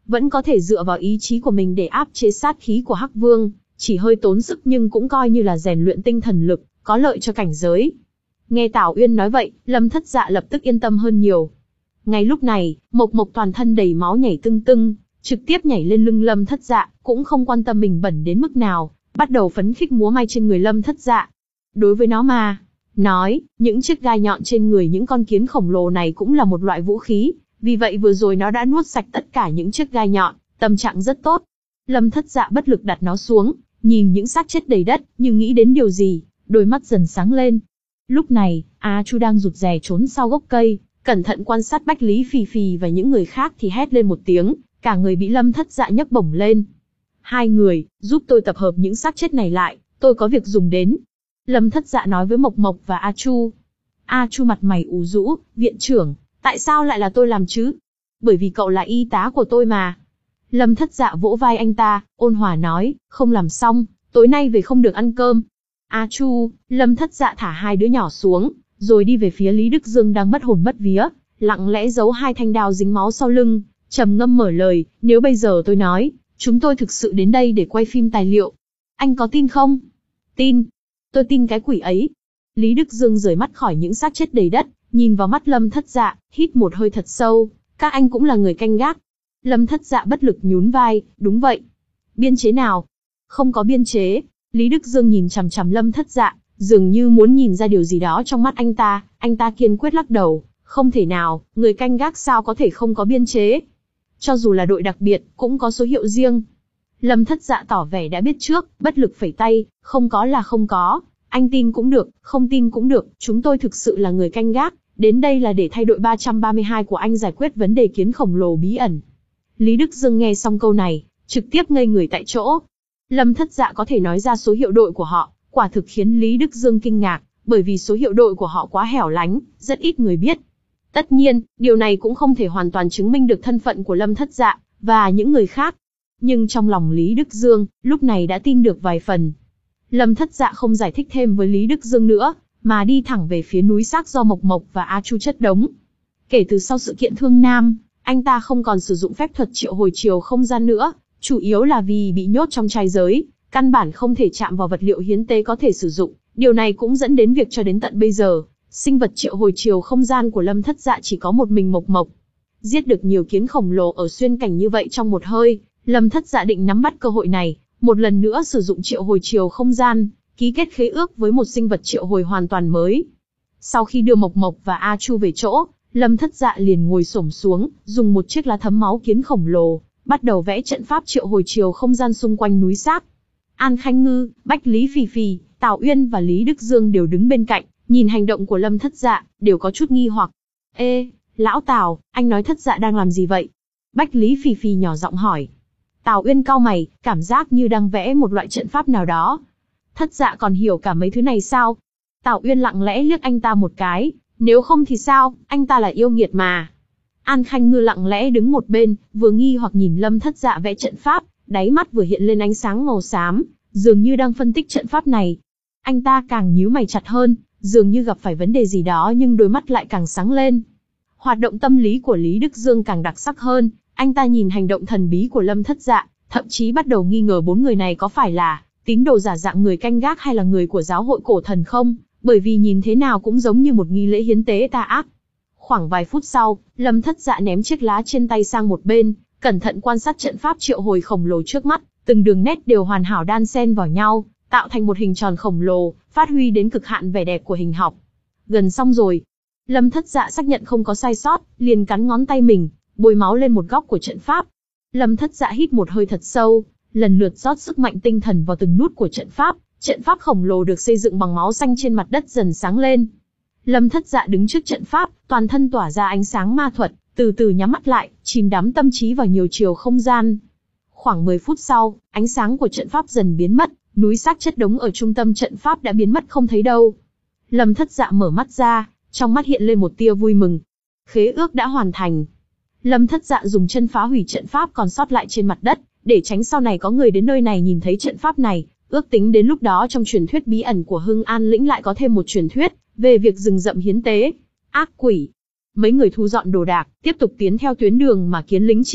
vẫn có thể dựa vào ý chí của mình để áp chế sát khí của Hắc Vương, chỉ hơi tốn sức nhưng cũng coi như là rèn luyện tinh thần lực, có lợi cho cảnh giới. Nghe Tào Uyên nói vậy, Lâm Thất Dạ lập tức yên tâm hơn nhiều. Ngay lúc này, Mộc Mộc toàn thân đầy máu nhảy tưng tưng, trực tiếp nhảy lên lưng Lâm Thất Dạ, cũng không quan tâm mình bẩn đến mức nào, bắt đầu phấn khích múa may trên người Lâm Thất Dạ. Đối với nó mà nói, những chiếc gai nhọn trên người những con kiến khổng lồ này cũng là một loại vũ khí, vì vậy vừa rồi nó đã nuốt sạch tất cả những chiếc gai nhọn, tâm trạng rất tốt. Lâm Thất Dạ bất lực đặt nó xuống, nhìn những xác chết đầy đất, như nghĩ đến điều gì, đôi mắt dần sáng lên. Lúc này, A Chu đang rụt rè trốn sau gốc cây, cẩn thận quan sát Bách Lý Phì Phì và những người khác thì hét lên một tiếng, cả người bị Lâm Thất Dạ nhấc bổng lên. Hai người, giúp tôi tập hợp những xác chết này lại, tôi có việc dùng đến. Lâm Thất Dạ nói với Mộc Mộc và A Chu. A Chu mặt mày ủ rũ, viện trưởng, tại sao lại là tôi làm chứ? Bởi vì cậu là y tá của tôi mà. Lâm Thất Dạ vỗ vai anh ta, ôn hòa nói, không làm xong, tối nay về không được ăn cơm. A Chu, Lâm Thất Dạ thả hai đứa nhỏ xuống, rồi đi về phía Lý Đức Dương đang mất hồn mất vía, lặng lẽ giấu hai thanh đao dính máu sau lưng, trầm ngâm mở lời, nếu bây giờ tôi nói, chúng tôi thực sự đến đây để quay phim tài liệu. Anh có tin không? Tin. Tôi tin cái quỷ ấy. Lý Đức Dương rời mắt khỏi những xác chết đầy đất, nhìn vào mắt Lâm Thất Dạ, hít một hơi thật sâu, các anh cũng là người canh gác. Lâm Thất Dạ bất lực nhún vai, đúng vậy. Biên chế nào? Không có biên chế. Lý Đức Dương nhìn chằm chằm Lâm Thất Dạ, dường như muốn nhìn ra điều gì đó trong mắt anh ta, anh ta kiên quyết lắc đầu, không thể nào, người canh gác sao có thể không có biên chế. Cho dù là đội đặc biệt, cũng có số hiệu riêng. Lâm Thất Dạ tỏ vẻ đã biết trước, bất lực phẩy tay, không có là không có, anh tin cũng được, không tin cũng được, chúng tôi thực sự là người canh gác, đến đây là để thay đội ba trăm ba mươi hai của anh giải quyết vấn đề kiến khổng lồ bí ẩn. Lý Đức Dương nghe xong câu này, trực tiếp ngây người tại chỗ. Lâm Thất Dạ có thể nói ra số hiệu đội của họ, quả thực khiến Lý Đức Dương kinh ngạc, bởi vì số hiệu đội của họ quá hẻo lánh, rất ít người biết. Tất nhiên, điều này cũng không thể hoàn toàn chứng minh được thân phận của Lâm Thất Dạ và những người khác. Nhưng trong lòng Lý Đức Dương, lúc này đã tin được vài phần. Lâm Thất Dạ không giải thích thêm với Lý Đức Dương nữa, mà đi thẳng về phía núi xác do Mộc Mộc và A Chu chất đống. Kể từ sau sự kiện Thương Nam, anh ta không còn sử dụng phép thuật triệu hồi chiều không gian nữa, chủ yếu là vì bị nhốt trong trai giới, căn bản không thể chạm vào vật liệu hiến tế có thể sử dụng. Điều này cũng dẫn đến việc cho đến tận bây giờ, sinh vật triệu hồi chiều không gian của Lâm Thất Dạ chỉ có một mình Mộc Mộc. Giết được nhiều kiến khổng lồ ở xuyên cảnh như vậy trong một hơi, Lâm Thất Dạ định nắm bắt cơ hội này, một lần nữa sử dụng triệu hồi chiều không gian, ký kết khế ước với một sinh vật triệu hồi hoàn toàn mới. Sau khi đưa Mộc Mộc và A Chu về chỗ, Lâm Thất Dạ liền ngồi xổm xuống, dùng một chiếc lá thấm máu kiến khổng lồ, bắt đầu vẽ trận pháp triệu hồi chiều không gian xung quanh núi xác. An Khanh Ngư, Bách Lý Phì Phì, Tào Uyên và Lý Đức Dương đều đứng bên cạnh, nhìn hành động của Lâm Thất Dạ, đều có chút nghi hoặc. Ê, lão Tào, anh nói Thất Dạ đang làm gì vậy? Bách Lý Phì Phì nhỏ giọng hỏi. Tào Uyên cau mày, cảm giác như đang vẽ một loại trận pháp nào đó. Thất Dạ còn hiểu cả mấy thứ này sao? Tào Uyên lặng lẽ liếc anh ta một cái, nếu không thì sao, anh ta là yêu nghiệt mà. An Khanh Ngư lặng lẽ đứng một bên, vừa nghi hoặc nhìn Lâm Thất Dạ vẽ trận pháp, đáy mắt vừa hiện lên ánh sáng màu xám, dường như đang phân tích trận pháp này. Anh ta càng nhíu mày chặt hơn, dường như gặp phải vấn đề gì đó nhưng đôi mắt lại càng sáng lên. Hoạt động tâm lý của Lý Đức Dương càng đặc sắc hơn, anh ta nhìn hành động thần bí của Lâm Thất Dạ, thậm chí bắt đầu nghi ngờ bốn người này có phải là tín đồ giả dạng người canh gác hay là người của giáo hội cổ thần không, bởi vì nhìn thế nào cũng giống như một nghi lễ hiến tế tà ác. Khoảng vài phút sau, Lâm Thất Dạ ném chiếc lá trên tay sang một bên, cẩn thận quan sát trận pháp triệu hồi khổng lồ trước mắt, từng đường nét đều hoàn hảo đan xen vào nhau, tạo thành một hình tròn khổng lồ, phát huy đến cực hạn vẻ đẹp của hình học. Gần xong rồi. Lâm Thất Dạ xác nhận không có sai sót, liền cắn ngón tay mình, bôi máu lên một góc của trận pháp. Lâm Thất Dạ hít một hơi thật sâu, lần lượt rót sức mạnh tinh thần vào từng nút của trận pháp, trận pháp khổng lồ được xây dựng bằng máu xanh trên mặt đất dần sáng lên. Lâm Thất Dạ đứng trước trận pháp, toàn thân tỏa ra ánh sáng ma thuật, từ từ nhắm mắt lại, chìm đắm tâm trí vào nhiều chiều không gian. Khoảng mười phút sau, ánh sáng của trận pháp dần biến mất, núi xác chất đống ở trung tâm trận pháp đã biến mất không thấy đâu. Lâm Thất Dạ mở mắt ra, trong mắt hiện lên một tia vui mừng. Khế ước đã hoàn thành. Lâm Thất Dạ dùng chân phá hủy trận pháp còn sót lại trên mặt đất, để tránh sau này có người đến nơi này nhìn thấy trận pháp này. Ước tính đến lúc đó trong truyền thuyết bí ẩn của Hưng An lĩnh lại có thêm một truyền thuyết về việc rừng rậm hiến tế. Ác quỷ. Mấy người thu dọn đồ đạc, tiếp tục tiến theo tuyến đường mà Kiến Lính chỉ.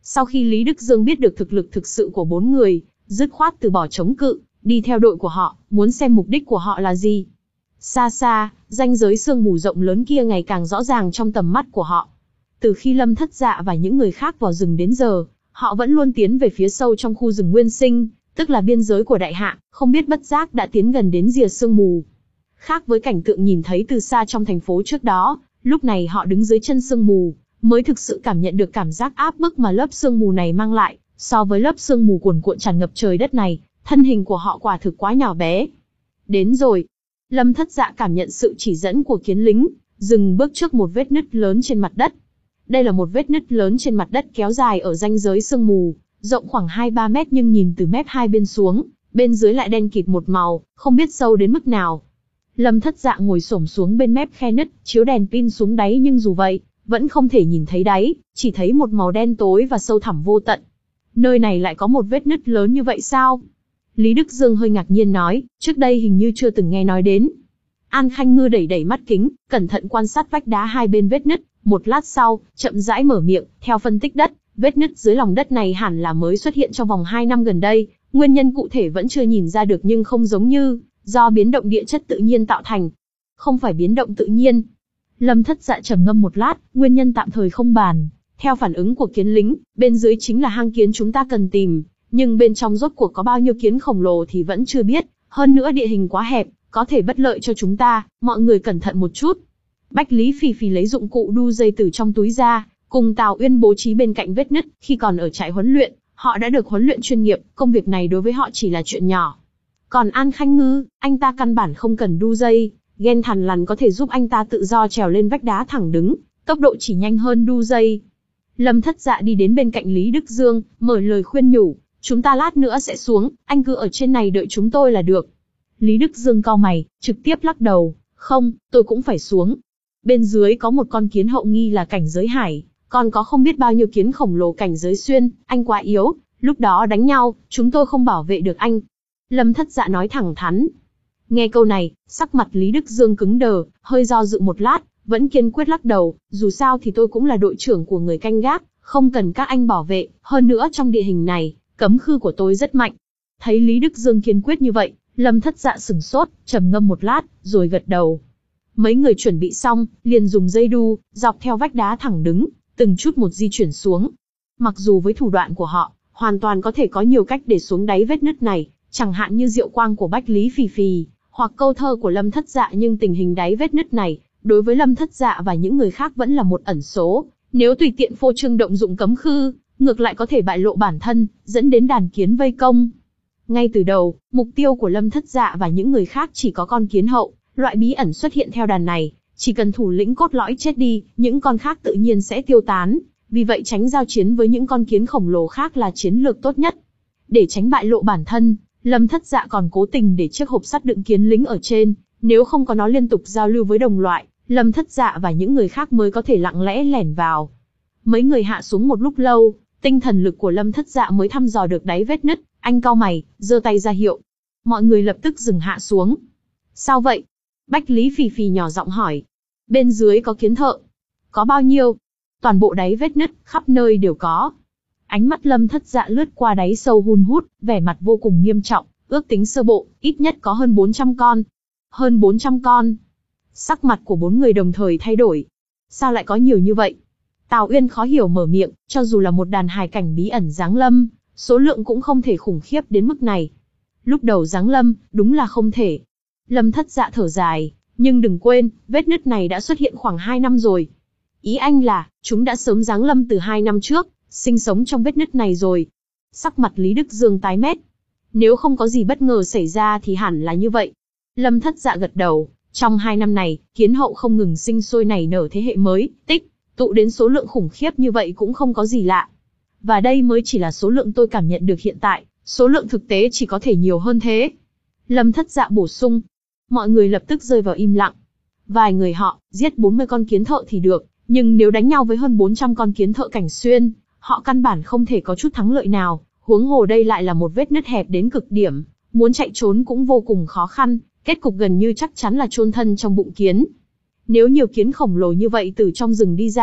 Sau khi Lý Đức Dương biết được thực lực thực sự của bốn người, dứt khoát từ bỏ chống cự, đi theo đội của họ, muốn xem mục đích của họ là gì. Xa xa, ranh giới sương mù rộng lớn kia ngày càng rõ ràng trong tầm mắt của họ. Từ khi Lâm Thất Dạ và những người khác vào rừng đến giờ, họ vẫn luôn tiến về phía sâu trong khu rừng nguyên sinh, tức là biên giới của đại hạ, không biết bất giác đã tiến gần đến rìa sương mù. Khác với cảnh tượng nhìn thấy từ xa trong thành phố trước đó, lúc này họ đứng dưới chân sương mù, mới thực sự cảm nhận được cảm giác áp bức mà lớp sương mù này mang lại. So với lớp sương mù cuồn cuộn tràn ngập trời đất này, thân hình của họ quả thực quá nhỏ bé. Đến rồi. Lâm Thất Dạ cảm nhận sự chỉ dẫn của Kiến lính, dừng bước trước một vết nứt lớn trên mặt đất. Đây là một vết nứt lớn trên mặt đất kéo dài ở ranh giới sương mù, rộng khoảng hai ba mét nhưng nhìn từ mép hai bên xuống, bên dưới lại đen kịt một màu, không biết sâu đến mức nào. Lâm Thất Dạ ngồi xổm xuống bên mép khe nứt, chiếu đèn pin xuống đáy nhưng dù vậy, vẫn không thể nhìn thấy đáy, chỉ thấy một màu đen tối và sâu thẳm vô tận. Nơi này lại có một vết nứt lớn như vậy sao? Lý Đức Dương hơi ngạc nhiên nói, trước đây hình như chưa từng nghe nói đến. An Khanh Ngư đẩy đẩy mắt kính, cẩn thận quan sát vách đá hai bên vết nứt, một lát sau, chậm rãi mở miệng, theo phân tích đất, vết nứt dưới lòng đất này hẳn là mới xuất hiện trong vòng hai năm gần đây, nguyên nhân cụ thể vẫn chưa nhìn ra được nhưng không giống như do biến động địa chất tự nhiên tạo thành. Không phải biến động tự nhiên. Lâm Thất Dạ trầm ngâm một lát, nguyên nhân tạm thời không bàn. Theo phản ứng của Kiến lính, bên dưới chính là hang kiến chúng ta cần tìm, nhưng bên trong rốt cuộc có bao nhiêu kiến khổng lồ thì vẫn chưa biết, hơn nữa địa hình quá hẹp, có thể bất lợi cho chúng ta, mọi người cẩn thận một chút. Bách Lý Phì Phì lấy dụng cụ đu dây từ trong túi ra, cùng Tào Uyên bố trí bên cạnh vết nứt, khi còn ở trại huấn luyện, họ đã được huấn luyện chuyên nghiệp, công việc này đối với họ chỉ là chuyện nhỏ. Còn An Khanh Ngư, anh ta căn bản không cần đu dây, ghen thằn lằn có thể giúp anh ta tự do trèo lên vách đá thẳng đứng, tốc độ chỉ nhanh hơn đu dây. Lâm Thất Dạ đi đến bên cạnh Lý Đức Dương, mở lời khuyên nhủ, chúng ta lát nữa sẽ xuống, anh cứ ở trên này đợi chúng tôi là được. Lý Đức Dương cau mày, trực tiếp lắc đầu, không, tôi cũng phải xuống. Bên dưới có một con kiến hậu nghi là cảnh giới hải, còn có không biết bao nhiêu kiến khổng lồ cảnh giới xuyên, anh quá yếu, lúc đó đánh nhau, chúng tôi không bảo vệ được anh. Lâm Thất Dạ nói thẳng thắn. Nghe câu này, sắc mặt Lý Đức Dương cứng đờ, hơi do dự một lát, vẫn kiên quyết lắc đầu, dù sao thì tôi cũng là đội trưởng của người canh gác, không cần các anh bảo vệ, hơn nữa trong địa hình này, cấm khư của tôi rất mạnh. Thấy Lý Đức Dương kiên quyết như vậy, Lâm Thất Dạ sửng sốt, trầm ngâm một lát, rồi gật đầu. Mấy người chuẩn bị xong, liền dùng dây đu, dọc theo vách đá thẳng đứng, từng chút một di chuyển xuống. Mặc dù với thủ đoạn của họ, hoàn toàn có thể có nhiều cách để xuống đáy vết nứt này, chẳng hạn như diệu quang của Bách Lý Phì Phì, hoặc câu thơ của Lâm Thất Dạ, nhưng tình hình đáy vết nứt này, đối với Lâm Thất Dạ và những người khác vẫn là một ẩn số. Nếu tùy tiện phô trương động dụng cấm khư, ngược lại có thể bại lộ bản thân, dẫn đến đàn kiến vây công. Ngay từ đầu, mục tiêu của Lâm Thất Dạ và những người khác chỉ có con kiến hậu, loại bí ẩn xuất hiện theo đàn này, chỉ cần thủ lĩnh cốt lõi chết đi, những con khác tự nhiên sẽ tiêu tán, vì vậy tránh giao chiến với những con kiến khổng lồ khác là chiến lược tốt nhất. Để tránh bại lộ bản thân, Lâm Thất Dạ còn cố tình để chiếc hộp sắt đựng kiến lính ở trên, nếu không có nó liên tục giao lưu với đồng loại, Lâm Thất Dạ và những người khác mới có thể lặng lẽ lẻn vào. Mấy người hạ xuống một lúc lâu, tinh thần lực của Lâm Thất Dạ mới thăm dò được đáy vết nứt, anh cau mày, giơ tay ra hiệu. Mọi người lập tức dừng hạ xuống. Sao vậy? Bách Lý Phì Phì nhỏ giọng hỏi. Bên dưới có kiến thợ. Có bao nhiêu? Toàn bộ đáy vết nứt, khắp nơi đều có. Ánh mắt Lâm Thất Dạ lướt qua đáy sâu hun hút, vẻ mặt vô cùng nghiêm trọng, ước tính sơ bộ, ít nhất có hơn bốn trăm con. Hơn bốn trăm con. Sắc mặt của bốn người đồng thời thay đổi. Sao lại có nhiều như vậy? Tào Uyên khó hiểu mở miệng, cho dù là một đàn hài cảnh bí ẩn giáng lâm, số lượng cũng không thể khủng khiếp đến mức này. Lúc đầu giáng lâm, đúng là không thể. Lâm Thất Dạ thở dài, nhưng đừng quên, vết nứt này đã xuất hiện khoảng hai năm rồi. Ý anh là, chúng đã sớm giáng lâm từ hai năm trước, sinh sống trong vết nứt này rồi. Sắc mặt Lý Đức Dương tái mét. Nếu không có gì bất ngờ xảy ra thì hẳn là như vậy. Lâm Thất Dạ gật đầu, trong hai năm này, kiến hậu không ngừng sinh sôi nảy nở thế hệ mới, tích, tụ đến số lượng khủng khiếp như vậy cũng không có gì lạ. Và đây mới chỉ là số lượng tôi cảm nhận được hiện tại, số lượng thực tế chỉ có thể nhiều hơn thế. Lâm Thất Dạ bổ sung. Mọi người lập tức rơi vào im lặng. Vài người họ, giết bốn mươi con kiến thợ thì được, nhưng nếu đánh nhau với hơn bốn trăm con kiến thợ cảnh xuyên, họ căn bản không thể có chút thắng lợi nào, huống hồ đây lại là một vết nứt hẹp đến cực điểm, muốn chạy trốn cũng vô cùng khó khăn, kết cục gần như chắc chắn là chôn thân trong bụng kiến. Nếu nhiều kiến khổng lồ như vậy từ trong rừng đi ra,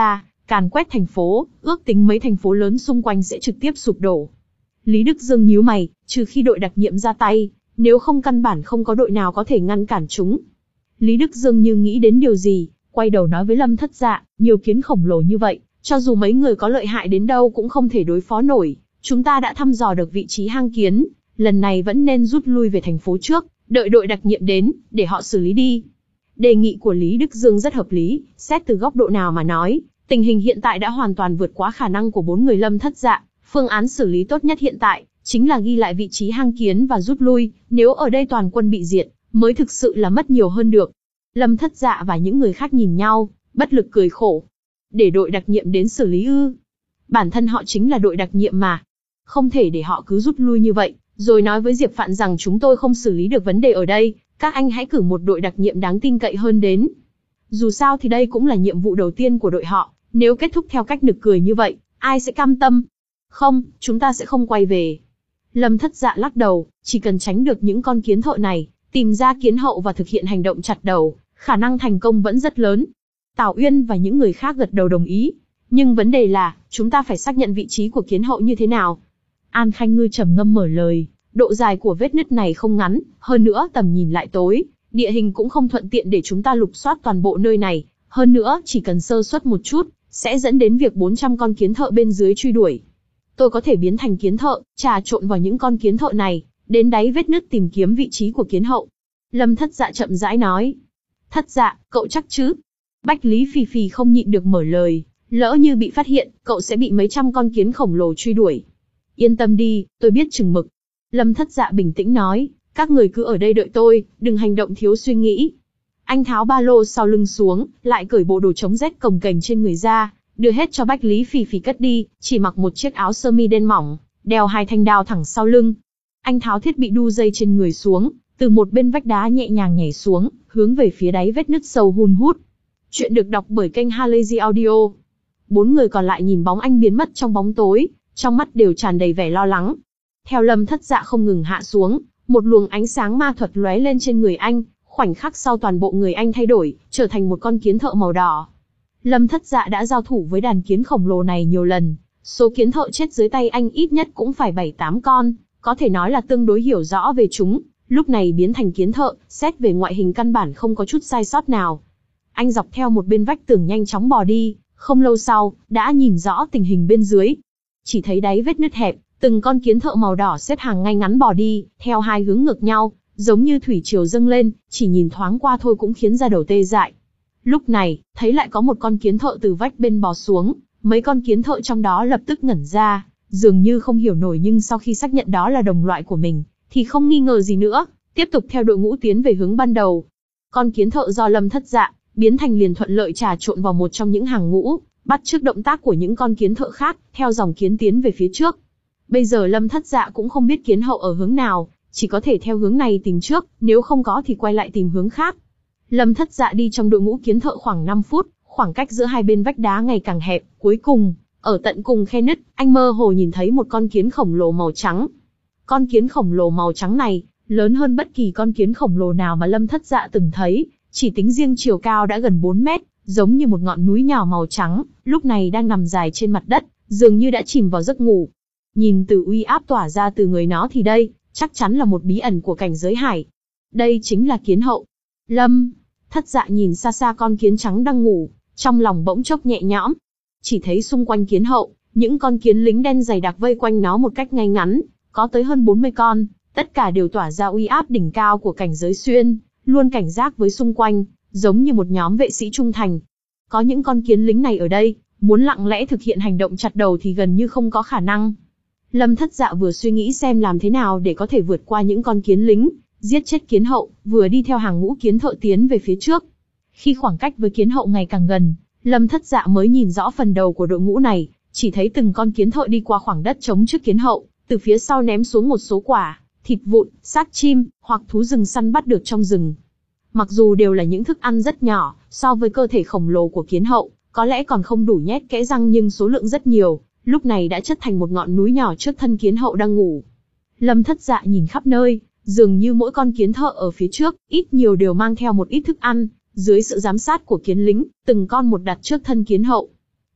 càn quét thành phố, ước tính mấy thành phố lớn xung quanh sẽ trực tiếp sụp đổ. Lý Đức Dương nhíu mày, trừ khi đội đặc nhiệm ra tay, nếu không căn bản không có đội nào có thể ngăn cản chúng. Lý Đức Dương như nghĩ đến điều gì, quay đầu nói với Lâm Thất Dạ, nhiều kiến khổng lồ như vậy, cho dù mấy người có lợi hại đến đâu cũng không thể đối phó nổi. Chúng ta đã thăm dò được vị trí hang kiến, lần này vẫn nên rút lui về thành phố trước, đợi đội đặc nhiệm đến, để họ xử lý đi. Đề nghị của Lý Đức Dương rất hợp lý, xét từ góc độ nào mà nói, tình hình hiện tại đã hoàn toàn vượt quá khả năng của bốn người Lâm Thất Dạ. Phương án xử lý tốt nhất hiện tại, chính là ghi lại vị trí hang kiến và rút lui, nếu ở đây toàn quân bị diệt, mới thực sự là mất nhiều hơn được. Lâm Thất Dạ và những người khác nhìn nhau, bất lực cười khổ. Để đội đặc nhiệm đến xử lý ư? Bản thân họ chính là đội đặc nhiệm mà. Không thể để họ cứ rút lui như vậy, rồi nói với Diệp Phạn rằng chúng tôi không xử lý được vấn đề ở đây, các anh hãy cử một đội đặc nhiệm đáng tin cậy hơn đến. Dù sao thì đây cũng là nhiệm vụ đầu tiên của đội họ, nếu kết thúc theo cách nực cười như vậy, ai sẽ cam tâm? Không, chúng ta sẽ không quay về. Lâm Thất Dạ lắc đầu, chỉ cần tránh được những con kiến thợ này, tìm ra kiến hậu và thực hiện hành động chặt đầu, khả năng thành công vẫn rất lớn. Tào Uyên và những người khác gật đầu đồng ý. Nhưng vấn đề là, chúng ta phải xác nhận vị trí của kiến hậu như thế nào? An Khanh Ngư trầm ngâm mở lời, độ dài của vết nứt này không ngắn, hơn nữa tầm nhìn lại tối, địa hình cũng không thuận tiện để chúng ta lục soát toàn bộ nơi này, hơn nữa chỉ cần sơ suất một chút, sẽ dẫn đến việc bốn trăm con kiến thợ bên dưới truy đuổi. Tôi có thể biến thành kiến thợ, trà trộn vào những con kiến thợ này, đến đáy vết nứt tìm kiếm vị trí của kiến hậu. Lâm Thất Dạ chậm rãi nói. Thất Dạ, cậu chắc chứ? Bách Lý Phì Phì không nhịn được mở lời, lỡ như bị phát hiện, cậu sẽ bị mấy trăm con kiến khổng lồ truy đuổi. Yên tâm đi, tôi biết chừng mực. Lâm Thất Dạ bình tĩnh nói, các người cứ ở đây đợi tôi, đừng hành động thiếu suy nghĩ. Anh tháo ba lô sau lưng xuống, lại cởi bộ đồ chống rét cồng kềnh trên người ra, đưa hết cho Bách Lý Phì Phì cất đi, chỉ mặc một chiếc áo sơ mi đen mỏng, đeo hai thanh đao thẳng sau lưng. Anh tháo thiết bị đu dây trên người xuống, từ một bên vách đá nhẹ nhàng nhảy xuống, hướng về phía đáy vết nứt sâu hun hút. Chuyện được đọc bởi kênh Halazy Audio. Bốn người còn lại nhìn bóng anh biến mất trong bóng tối, trong mắt đều tràn đầy vẻ lo lắng. Theo Lâm Thất Dạ không ngừng hạ xuống, một luồng ánh sáng ma thuật lóe lên trên người anh, khoảnh khắc sau toàn bộ người anh thay đổi, trở thành một con kiến thợ màu đỏ. Lâm Thất Dạ đã giao thủ với đàn kiến khổng lồ này nhiều lần, số kiến thợ chết dưới tay anh ít nhất cũng phải bảy tám con, có thể nói là tương đối hiểu rõ về chúng, lúc này biến thành kiến thợ, xét về ngoại hình căn bản không có chút sai sót nào. Anh dọc theo một bên vách tường nhanh chóng bò đi, không lâu sau, đã nhìn rõ tình hình bên dưới. Chỉ thấy đáy vết nứt hẹp, từng con kiến thợ màu đỏ xếp hàng ngay ngắn bò đi, theo hai hướng ngược nhau, giống như thủy triều dâng lên, chỉ nhìn thoáng qua thôi cũng khiến da đầu tê dại. Lúc này, thấy lại có một con kiến thợ từ vách bên bò xuống, mấy con kiến thợ trong đó lập tức ngẩn ra, dường như không hiểu nổi, nhưng sau khi xác nhận đó là đồng loại của mình, thì không nghi ngờ gì nữa, tiếp tục theo đội ngũ tiến về hướng ban đầu. Con kiến thợ do Lâm Thất Dạ biến thành liền thuận lợi trà trộn vào một trong những hàng ngũ, bắt chước động tác của những con kiến thợ khác, theo dòng kiến tiến về phía trước. Bây giờ Lâm Thất Dạ cũng không biết kiến hậu ở hướng nào, chỉ có thể theo hướng này tìm trước, nếu không có thì quay lại tìm hướng khác. Lâm Thất Dạ đi trong đội ngũ kiến thợ khoảng năm phút, khoảng cách giữa hai bên vách đá ngày càng hẹp, cuối cùng, ở tận cùng khe nứt, anh mơ hồ nhìn thấy một con kiến khổng lồ màu trắng. Con kiến khổng lồ màu trắng này, lớn hơn bất kỳ con kiến khổng lồ nào mà Lâm Thất Dạ từng thấy, chỉ tính riêng chiều cao đã gần bốn mét, giống như một ngọn núi nhỏ màu trắng, lúc này đang nằm dài trên mặt đất, dường như đã chìm vào giấc ngủ. Nhìn từ uy áp tỏa ra từ người nó thì đây, chắc chắn là một bí ẩn của cảnh giới hải. Đây chính là kiến hậu. Lâm Thất Dạ nhìn xa xa con kiến trắng đang ngủ, trong lòng bỗng chốc nhẹ nhõm. Chỉ thấy xung quanh kiến hậu, những con kiến lính đen dày đặc vây quanh nó một cách ngay ngắn, có tới hơn bốn mươi con, tất cả đều tỏa ra uy áp đỉnh cao của cảnh giới xuyên, luôn cảnh giác với xung quanh, giống như một nhóm vệ sĩ trung thành. Có những con kiến lính này ở đây, muốn lặng lẽ thực hiện hành động chặt đầu thì gần như không có khả năng. Lâm Thất Dạ vừa suy nghĩ xem làm thế nào để có thể vượt qua những con kiến lính, giết chết kiến hậu, vừa đi theo hàng ngũ kiến thợ tiến về phía trước. Khi khoảng cách với kiến hậu ngày càng gần, Lâm Thất Dạ mới nhìn rõ phần đầu của đội ngũ này, chỉ thấy từng con kiến thợ đi qua khoảng đất trống trước kiến hậu, từ phía sau ném xuống một số quả, thịt vụn, xác chim, hoặc thú rừng săn bắt được trong rừng. Mặc dù đều là những thức ăn rất nhỏ, so với cơ thể khổng lồ của kiến hậu, có lẽ còn không đủ nhét kẽ răng, nhưng số lượng rất nhiều, lúc này đã chất thành một ngọn núi nhỏ trước thân kiến hậu đang ngủ. Lâm Thất Dạ nhìn khắp nơi, dường như mỗi con kiến thợ ở phía trước, ít nhiều đều mang theo một ít thức ăn, dưới sự giám sát của kiến lính, từng con một đặt trước thân kiến hậu.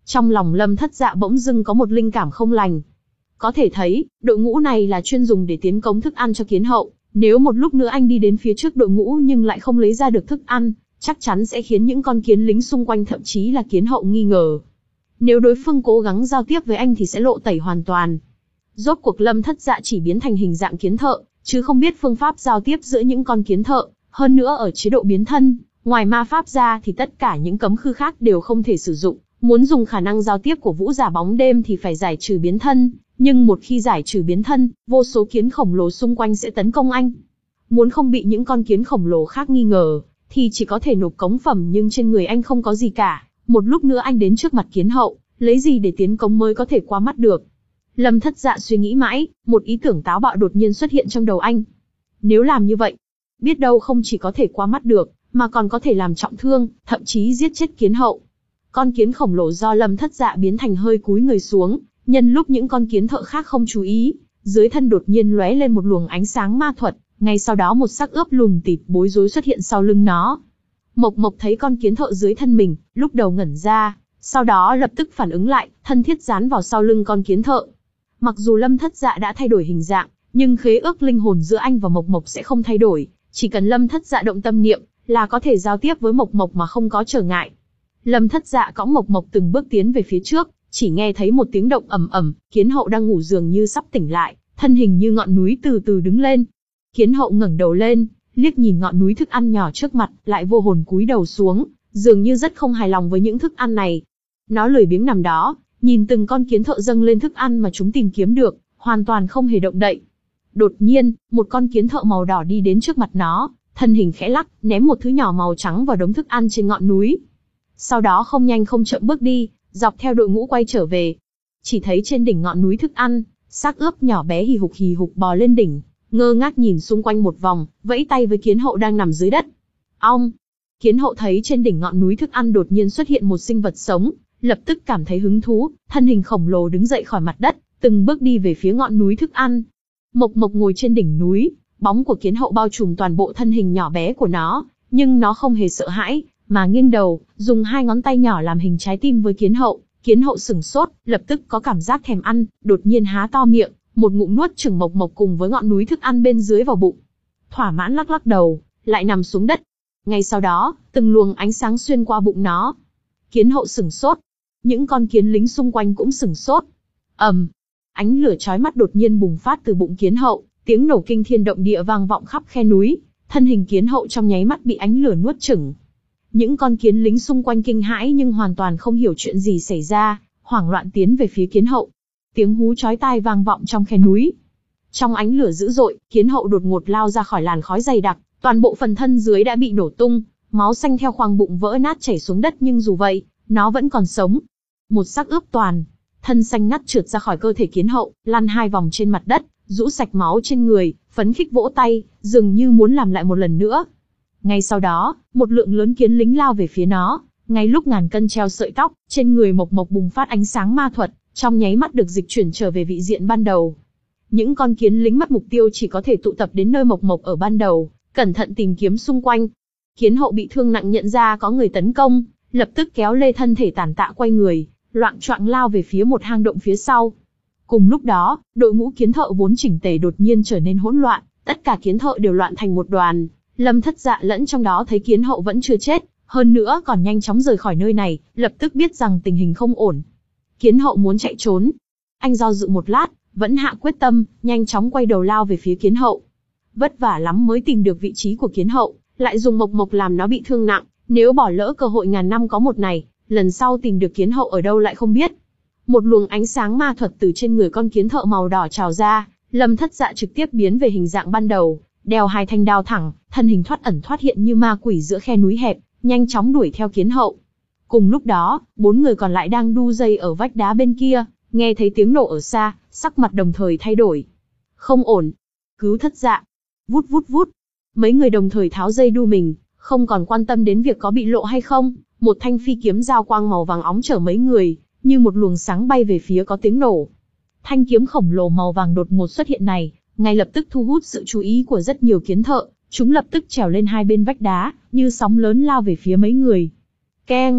Trong lòng Lâm Thất Dạ bỗng dưng có một linh cảm không lành. Có thể thấy, đội ngũ này là chuyên dùng để tiến cống thức ăn cho kiến hậu. Nếu một lúc nữa anh đi đến phía trước đội ngũ nhưng lại không lấy ra được thức ăn, chắc chắn sẽ khiến những con kiến lính xung quanh thậm chí là kiến hậu nghi ngờ. Nếu đối phương cố gắng giao tiếp với anh thì sẽ lộ tẩy hoàn toàn. Rốt cuộc Lâm Thất Dạ chỉ biến thành hình dạng kiến thợ, chứ không biết phương pháp giao tiếp giữa những con kiến thợ, hơn nữa ở chế độ biến thân, ngoài ma pháp ra thì tất cả những cấm khư khác đều không thể sử dụng. Muốn dùng khả năng giao tiếp của vũ giả bóng đêm thì phải giải trừ biến thân, nhưng một khi giải trừ biến thân, vô số kiến khổng lồ xung quanh sẽ tấn công anh. Muốn không bị những con kiến khổng lồ khác nghi ngờ, thì chỉ có thể nộp cống phẩm, nhưng trên người anh không có gì cả. Một lúc nữa anh đến trước mặt kiến hậu, lấy gì để tiến cống mới có thể qua mắt được. Lâm Thất Dạ suy nghĩ mãi, một ý tưởng táo bạo đột nhiên xuất hiện trong đầu anh. Nếu làm như vậy, biết đâu không chỉ có thể qua mắt được, mà còn có thể làm trọng thương, thậm chí giết chết kiến hậu. Con kiến khổng lồ do Lâm Thất Dạ biến thành hơi cúi người xuống, nhân lúc những con kiến thợ khác không chú ý, dưới thân đột nhiên lóe lên một luồng ánh sáng ma thuật, ngay sau đó một xác ướp lùn tịt bối rối xuất hiện sau lưng nó. Mộc Mộc thấy con kiến thợ dưới thân mình, lúc đầu ngẩn ra, sau đó lập tức phản ứng lại, thân thiết dán vào sau lưng con kiến thợ. Mặc dù Lâm Thất Dạ đã thay đổi hình dạng, nhưng khế ước linh hồn giữa anh và Mộc Mộc sẽ không thay đổi, chỉ cần Lâm Thất Dạ động tâm niệm, là có thể giao tiếp với Mộc Mộc mà không có trở ngại. Lâm Thất Dạ cõng Mộc Mộc từng bước tiến về phía trước, chỉ nghe thấy một tiếng động ầm ầm, kiến hậu đang ngủ dường như sắp tỉnh lại, thân hình như ngọn núi từ từ đứng lên. Kiến hậu ngẩng đầu lên, liếc nhìn ngọn núi thức ăn nhỏ trước mặt, lại vô hồn cúi đầu xuống, dường như rất không hài lòng với những thức ăn này. Nó lười biếng nằm đó, nhìn từng con kiến thợ dâng lên thức ăn mà chúng tìm kiếm được, hoàn toàn không hề động đậy. Đột nhiên, một con kiến thợ màu đỏ đi đến trước mặt nó, thân hình khẽ lắc, ném một thứ nhỏ màu trắng vào đống thức ăn trên ngọn núi. Sau đó không nhanh không chậm bước đi, dọc theo đội ngũ quay trở về. Chỉ thấy trên đỉnh ngọn núi thức ăn, xác ướp nhỏ bé hì hục hì hục bò lên đỉnh, ngơ ngác nhìn xung quanh một vòng, vẫy tay với kiến hậu đang nằm dưới đất. Ong! Kiến hậu thấy trên đỉnh ngọn núi thức ăn đột nhiên xuất hiện một sinh vật sống, lập tức cảm thấy hứng thú, thân hình khổng lồ đứng dậy khỏi mặt đất, từng bước đi về phía ngọn núi thức ăn. Mộc Mộc ngồi trên đỉnh núi, bóng của kiến hậu bao trùm toàn bộ thân hình nhỏ bé của nó, nhưng nó không hề sợ hãi, mà nghiêng đầu, dùng hai ngón tay nhỏ làm hình trái tim với kiến hậu. Kiến hậu sửng sốt, lập tức có cảm giác thèm ăn, đột nhiên há to miệng, một ngụm nuốt chửng Mộc Mộc cùng với ngọn núi thức ăn bên dưới vào bụng. Thỏa mãn lắc lắc đầu, lại nằm xuống đất. Ngay sau đó, từng luồng ánh sáng xuyên qua bụng nó. Kiến hậu sửng sốt, những con kiến lính xung quanh cũng sửng sốt. ầm, ánh lửa chói mắt đột nhiên bùng phát từ bụng kiến hậu, tiếng nổ kinh thiên động địa vang vọng khắp khe núi, thân hình kiến hậu trong nháy mắt bị ánh lửa nuốt chửng. Những con kiến lính xung quanh kinh hãi nhưng hoàn toàn không hiểu chuyện gì xảy ra, hoảng loạn tiến về phía kiến hậu. Tiếng hú chói tai vang vọng trong khe núi. Trong ánh lửa dữ dội, kiến hậu đột ngột lao ra khỏi làn khói dày đặc, toàn bộ phần thân dưới đã bị nổ tung, máu xanh theo khoang bụng vỡ nát chảy xuống đất, nhưng dù vậy, nó vẫn còn sống. Một xác ướp toàn, thân xanh ngắt trượt ra khỏi cơ thể kiến hậu, lăn hai vòng trên mặt đất, rũ sạch máu trên người, phấn khích vỗ tay, dường như muốn làm lại một lần nữa. Ngay sau đó, một lượng lớn kiến lính lao về phía nó, ngay lúc ngàn cân treo sợi tóc, trên người Mộc Mộc bùng phát ánh sáng ma thuật, trong nháy mắt được dịch chuyển trở về vị diện ban đầu. Những con kiến lính mất mục tiêu chỉ có thể tụ tập đến nơi Mộc Mộc ở ban đầu, cẩn thận tìm kiếm xung quanh. Kiến hậu bị thương nặng nhận ra có người tấn công, lập tức kéo lê thân thể tàn tạ quay người, loạng choạng lao về phía một hang động phía sau. Cùng lúc đó, đội ngũ kiến thợ vốn chỉnh tề đột nhiên trở nên hỗn loạn, tất cả kiến thợ đều loạn thành một đoàn. Lâm Thất Dạ lẫn trong đó thấy kiến hậu vẫn chưa chết, hơn nữa còn nhanh chóng rời khỏi nơi này, lập tức biết rằng tình hình không ổn. Kiến hậu muốn chạy trốn. Anh do dự một lát, vẫn hạ quyết tâm, nhanh chóng quay đầu lao về phía kiến hậu. Vất vả lắm mới tìm được vị trí của kiến hậu, lại dùng Mộc Mộc làm nó bị thương nặng, nếu bỏ lỡ cơ hội ngàn năm có một này, lần sau tìm được kiến hậu ở đâu lại không biết. Một luồng ánh sáng ma thuật từ trên người con kiến thợ màu đỏ trào ra, Lâm Thất Dạ trực tiếp biến về hình dạng ban đầu, đeo hai thanh đao thẳng, thân hình thoát ẩn thoát hiện như ma quỷ giữa khe núi hẹp, nhanh chóng đuổi theo kiến hậu. Cùng lúc đó, bốn người còn lại đang đu dây ở vách đá bên kia, nghe thấy tiếng nổ ở xa, sắc mặt đồng thời thay đổi. Không ổn, cứu Thất Dạ. Vút vút vút, mấy người đồng thời tháo dây đu mình, không còn quan tâm đến việc có bị lộ hay không. Một thanh phi kiếm giao quang màu vàng óng chở mấy người, như một luồng sáng bay về phía có tiếng nổ. Thanh kiếm khổng lồ màu vàng đột ngột xuất hiện này, ngay lập tức thu hút sự chú ý của rất nhiều kiến thợ, chúng lập tức trèo lên hai bên vách đá, như sóng lớn lao về phía mấy người. Keng!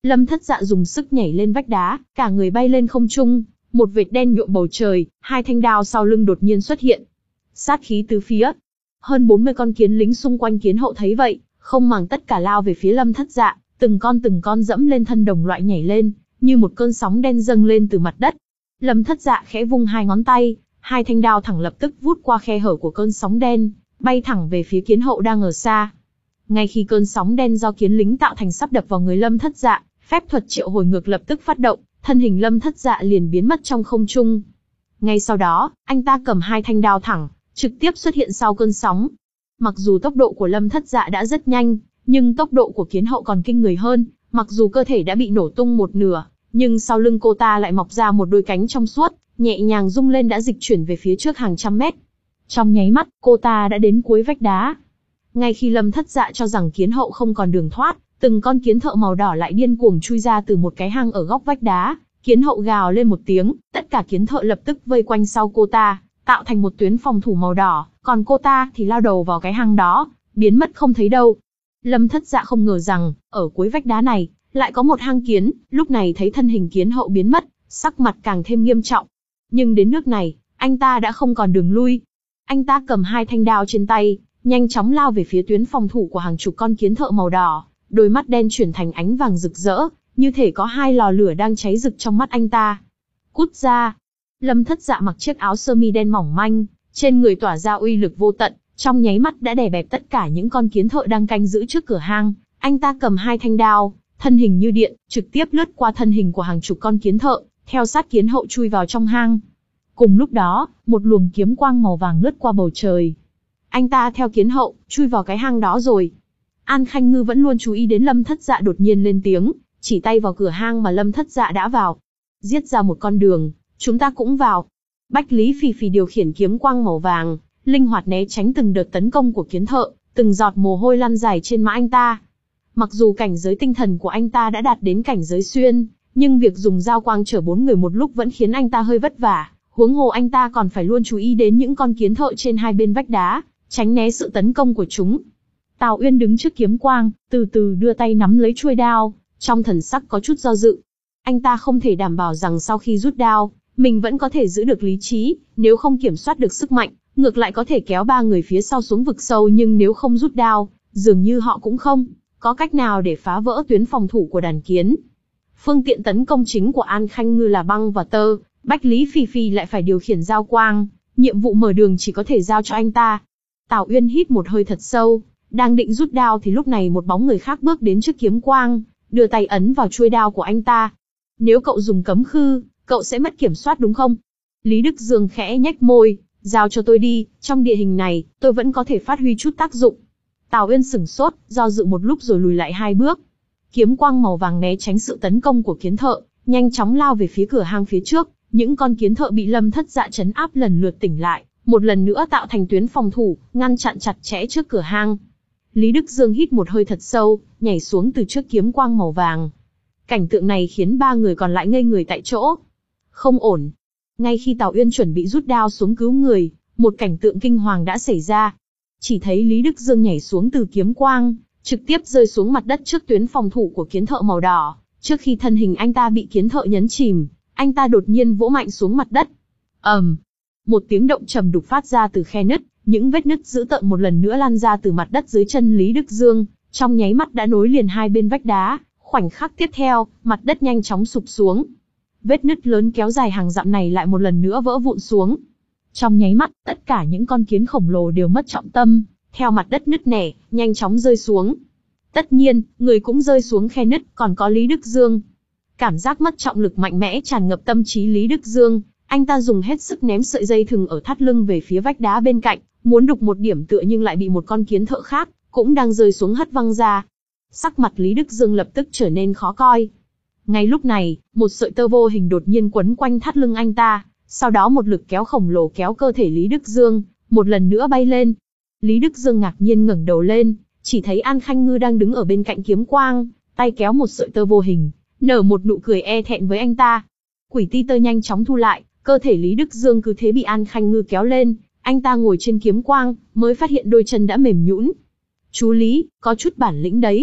Lâm Thất Dạ dùng sức nhảy lên vách đá, cả người bay lên không trung, một vệt đen nhuộm bầu trời, hai thanh đao sau lưng đột nhiên xuất hiện. Sát khí tứ phía. Hơn bốn mươi con kiến lính xung quanh kiến hậu thấy vậy, không màng tất cả lao về phía Lâm Thất Dạ, từng con từng con dẫm lên thân đồng loại nhảy lên, như một cơn sóng đen dâng lên từ mặt đất. Lâm Thất Dạ khẽ vung hai ngón tay, hai thanh đao thẳng lập tức vút qua khe hở của cơn sóng đen, bay thẳng về phía kiến hậu đang ở xa. Ngay khi cơn sóng đen do kiến lính tạo thành sắp đập vào người Lâm Thất Dạ, phép thuật triệu hồi ngược lập tức phát động, thân hình Lâm Thất Dạ liền biến mất trong không trung. Ngay sau đó, anh ta cầm hai thanh đao thẳng, trực tiếp xuất hiện sau cơn sóng. Mặc dù tốc độ của Lâm Thất Dạ đã rất nhanh, nhưng tốc độ của kiến hậu còn kinh người hơn, mặc dù cơ thể đã bị nổ tung một nửa, nhưng sau lưng cô ta lại mọc ra một đôi cánh trong suốt, nhẹ nhàng rung lên đã dịch chuyển về phía trước hàng trăm mét. Trong nháy mắt, cô ta đã đến cuối vách đá. Ngay khi Lâm Thất Dạ cho rằng kiến hậu không còn đường thoát, từng con kiến thợ màu đỏ lại điên cuồng chui ra từ một cái hang ở góc vách đá. Kiến hậu gào lên một tiếng, tất cả kiến thợ lập tức vây quanh sau cô ta, tạo thành một tuyến phòng thủ màu đỏ, còn cô ta thì lao đầu vào cái hang đó, biến mất không thấy đâu. Lâm Thất Dạ không ngờ rằng, ở cuối vách đá này, lại có một hang kiến, lúc này thấy thân hình kiến hậu biến mất, sắc mặt càng thêm nghiêm trọng. Nhưng đến nước này, anh ta đã không còn đường lui. Anh ta cầm hai thanh đao trên tay, nhanh chóng lao về phía tuyến phòng thủ của hàng chục con kiến thợ màu đỏ, đôi mắt đen chuyển thành ánh vàng rực rỡ, như thể có hai lò lửa đang cháy rực trong mắt anh ta. Cút ra! Lâm Thất Dạ mặc chiếc áo sơ mi đen mỏng manh, trên người tỏa ra uy lực vô tận, trong nháy mắt đã đè bẹp tất cả những con kiến thợ đang canh giữ trước cửa hang. Anh ta cầm hai thanh đao, thân hình như điện, trực tiếp lướt qua thân hình của hàng chục con kiến thợ, theo sát kiến hậu chui vào trong hang. Cùng lúc đó, một luồng kiếm quang màu vàng lướt qua bầu trời. Anh ta theo kiến hậu, chui vào cái hang đó rồi. An Khanh Ngư vẫn luôn chú ý đến Lâm Thất Dạ đột nhiên lên tiếng, chỉ tay vào cửa hang mà Lâm Thất Dạ đã vào. Giết ra một con đường, chúng ta cũng vào. Bách Lý Phì Phì điều khiển kiếm quang màu vàng, linh hoạt né tránh từng đợt tấn công của kiến thợ, từng giọt mồ hôi lăn dài trên má anh ta. Mặc dù cảnh giới tinh thần của anh ta đã đạt đến cảnh giới xuyên, nhưng việc dùng dao quang chở bốn người một lúc vẫn khiến anh ta hơi vất vả, huống hồ anh ta còn phải luôn chú ý đến những con kiến thợ trên hai bên vách đá, tránh né sự tấn công của chúng. Tào Uyên đứng trước kiếm quang, từ từ đưa tay nắm lấy chuôi đao, trong thần sắc có chút do dự. Anh ta không thể đảm bảo rằng sau khi rút đao, mình vẫn có thể giữ được lý trí, nếu không kiểm soát được sức mạnh, ngược lại có thể kéo ba người phía sau xuống vực sâu, nhưng nếu không rút đao, dường như họ cũng không có cách nào để phá vỡ tuyến phòng thủ của đàn kiến. Phương tiện tấn công chính của An Khanh Ngư là băng và tơ, Bách Lý Phì Phì lại phải điều khiển dao quang, nhiệm vụ mở đường chỉ có thể giao cho anh ta. Tào Uyên hít một hơi thật sâu, đang định rút đao thì lúc này một bóng người khác bước đến trước kiếm quang, đưa tay ấn vào chuôi đao của anh ta. Nếu cậu dùng cấm khư, cậu sẽ mất kiểm soát đúng không? Lý Đức Dương khẽ nhếch môi, giao cho tôi đi, trong địa hình này, tôi vẫn có thể phát huy chút tác dụng. Tào Uyên sửng sốt, do dự một lúc rồi lùi lại hai bước. Kiếm quang màu vàng né tránh sự tấn công của kiến thợ, nhanh chóng lao về phía cửa hang phía trước. Những con kiến thợ bị Lâm Thất Dạ trấn áp lần lượt tỉnh lại, một lần nữa tạo thành tuyến phòng thủ, ngăn chặn chặt chẽ trước cửa hang. Lý Đức Dương hít một hơi thật sâu, nhảy xuống từ trước kiếm quang màu vàng. Cảnh tượng này khiến ba người còn lại ngây người tại chỗ. Không ổn. Ngay khi Tào Uyên chuẩn bị rút đao xuống cứu người, một cảnh tượng kinh hoàng đã xảy ra. Chỉ thấy Lý Đức Dương nhảy xuống từ kiếm quang, trực tiếp rơi xuống mặt đất trước tuyến phòng thủ của kiến thợ màu đỏ. Trước khi thân hình anh ta bị kiến thợ nhấn chìm, anh ta đột nhiên vỗ mạnh xuống mặt đất. ầm, um, một tiếng động trầm đục phát ra từ khe nứt, những vết nứt dữ tợn một lần nữa lan ra từ mặt đất dưới chân Lý Đức Dương, trong nháy mắt đã nối liền hai bên vách đá. Khoảnh khắc tiếp theo, mặt đất nhanh chóng sụp xuống. Vết nứt lớn kéo dài hàng dặm này lại một lần nữa vỡ vụn xuống. Trong nháy mắt, tất cả những con kiến khổng lồ đều mất trọng tâm, theo mặt đất nứt nẻ, nhanh chóng rơi xuống. Tất nhiên, người cũng rơi xuống khe nứt, còn có Lý Đức Dương. Cảm giác mất trọng lực mạnh mẽ tràn ngập tâm trí Lý Đức Dương, anh ta dùng hết sức ném sợi dây thừng ở thắt lưng về phía vách đá bên cạnh, muốn đục một điểm tựa nhưng lại bị một con kiến thợ khác, cũng đang rơi xuống hất văng ra. Sắc mặt Lý Đức Dương lập tức trở nên khó coi. Ngay lúc này, một sợi tơ vô hình đột nhiên quấn quanh thắt lưng anh ta, sau đó một lực kéo khổng lồ kéo cơ thể Lý Đức Dương, một lần nữa bay lên. Lý Đức Dương ngạc nhiên ngẩng đầu lên, chỉ thấy An Khanh Ngư đang đứng ở bên cạnh kiếm quang, tay kéo một sợi tơ vô hình, nở một nụ cười e thẹn với anh ta. Quỷ ti tơ nhanh chóng thu lại, cơ thể Lý Đức Dương cứ thế bị An Khanh Ngư kéo lên, anh ta ngồi trên kiếm quang, mới phát hiện đôi chân đã mềm nhũn. Chú Lý, có chút bản lĩnh đấy.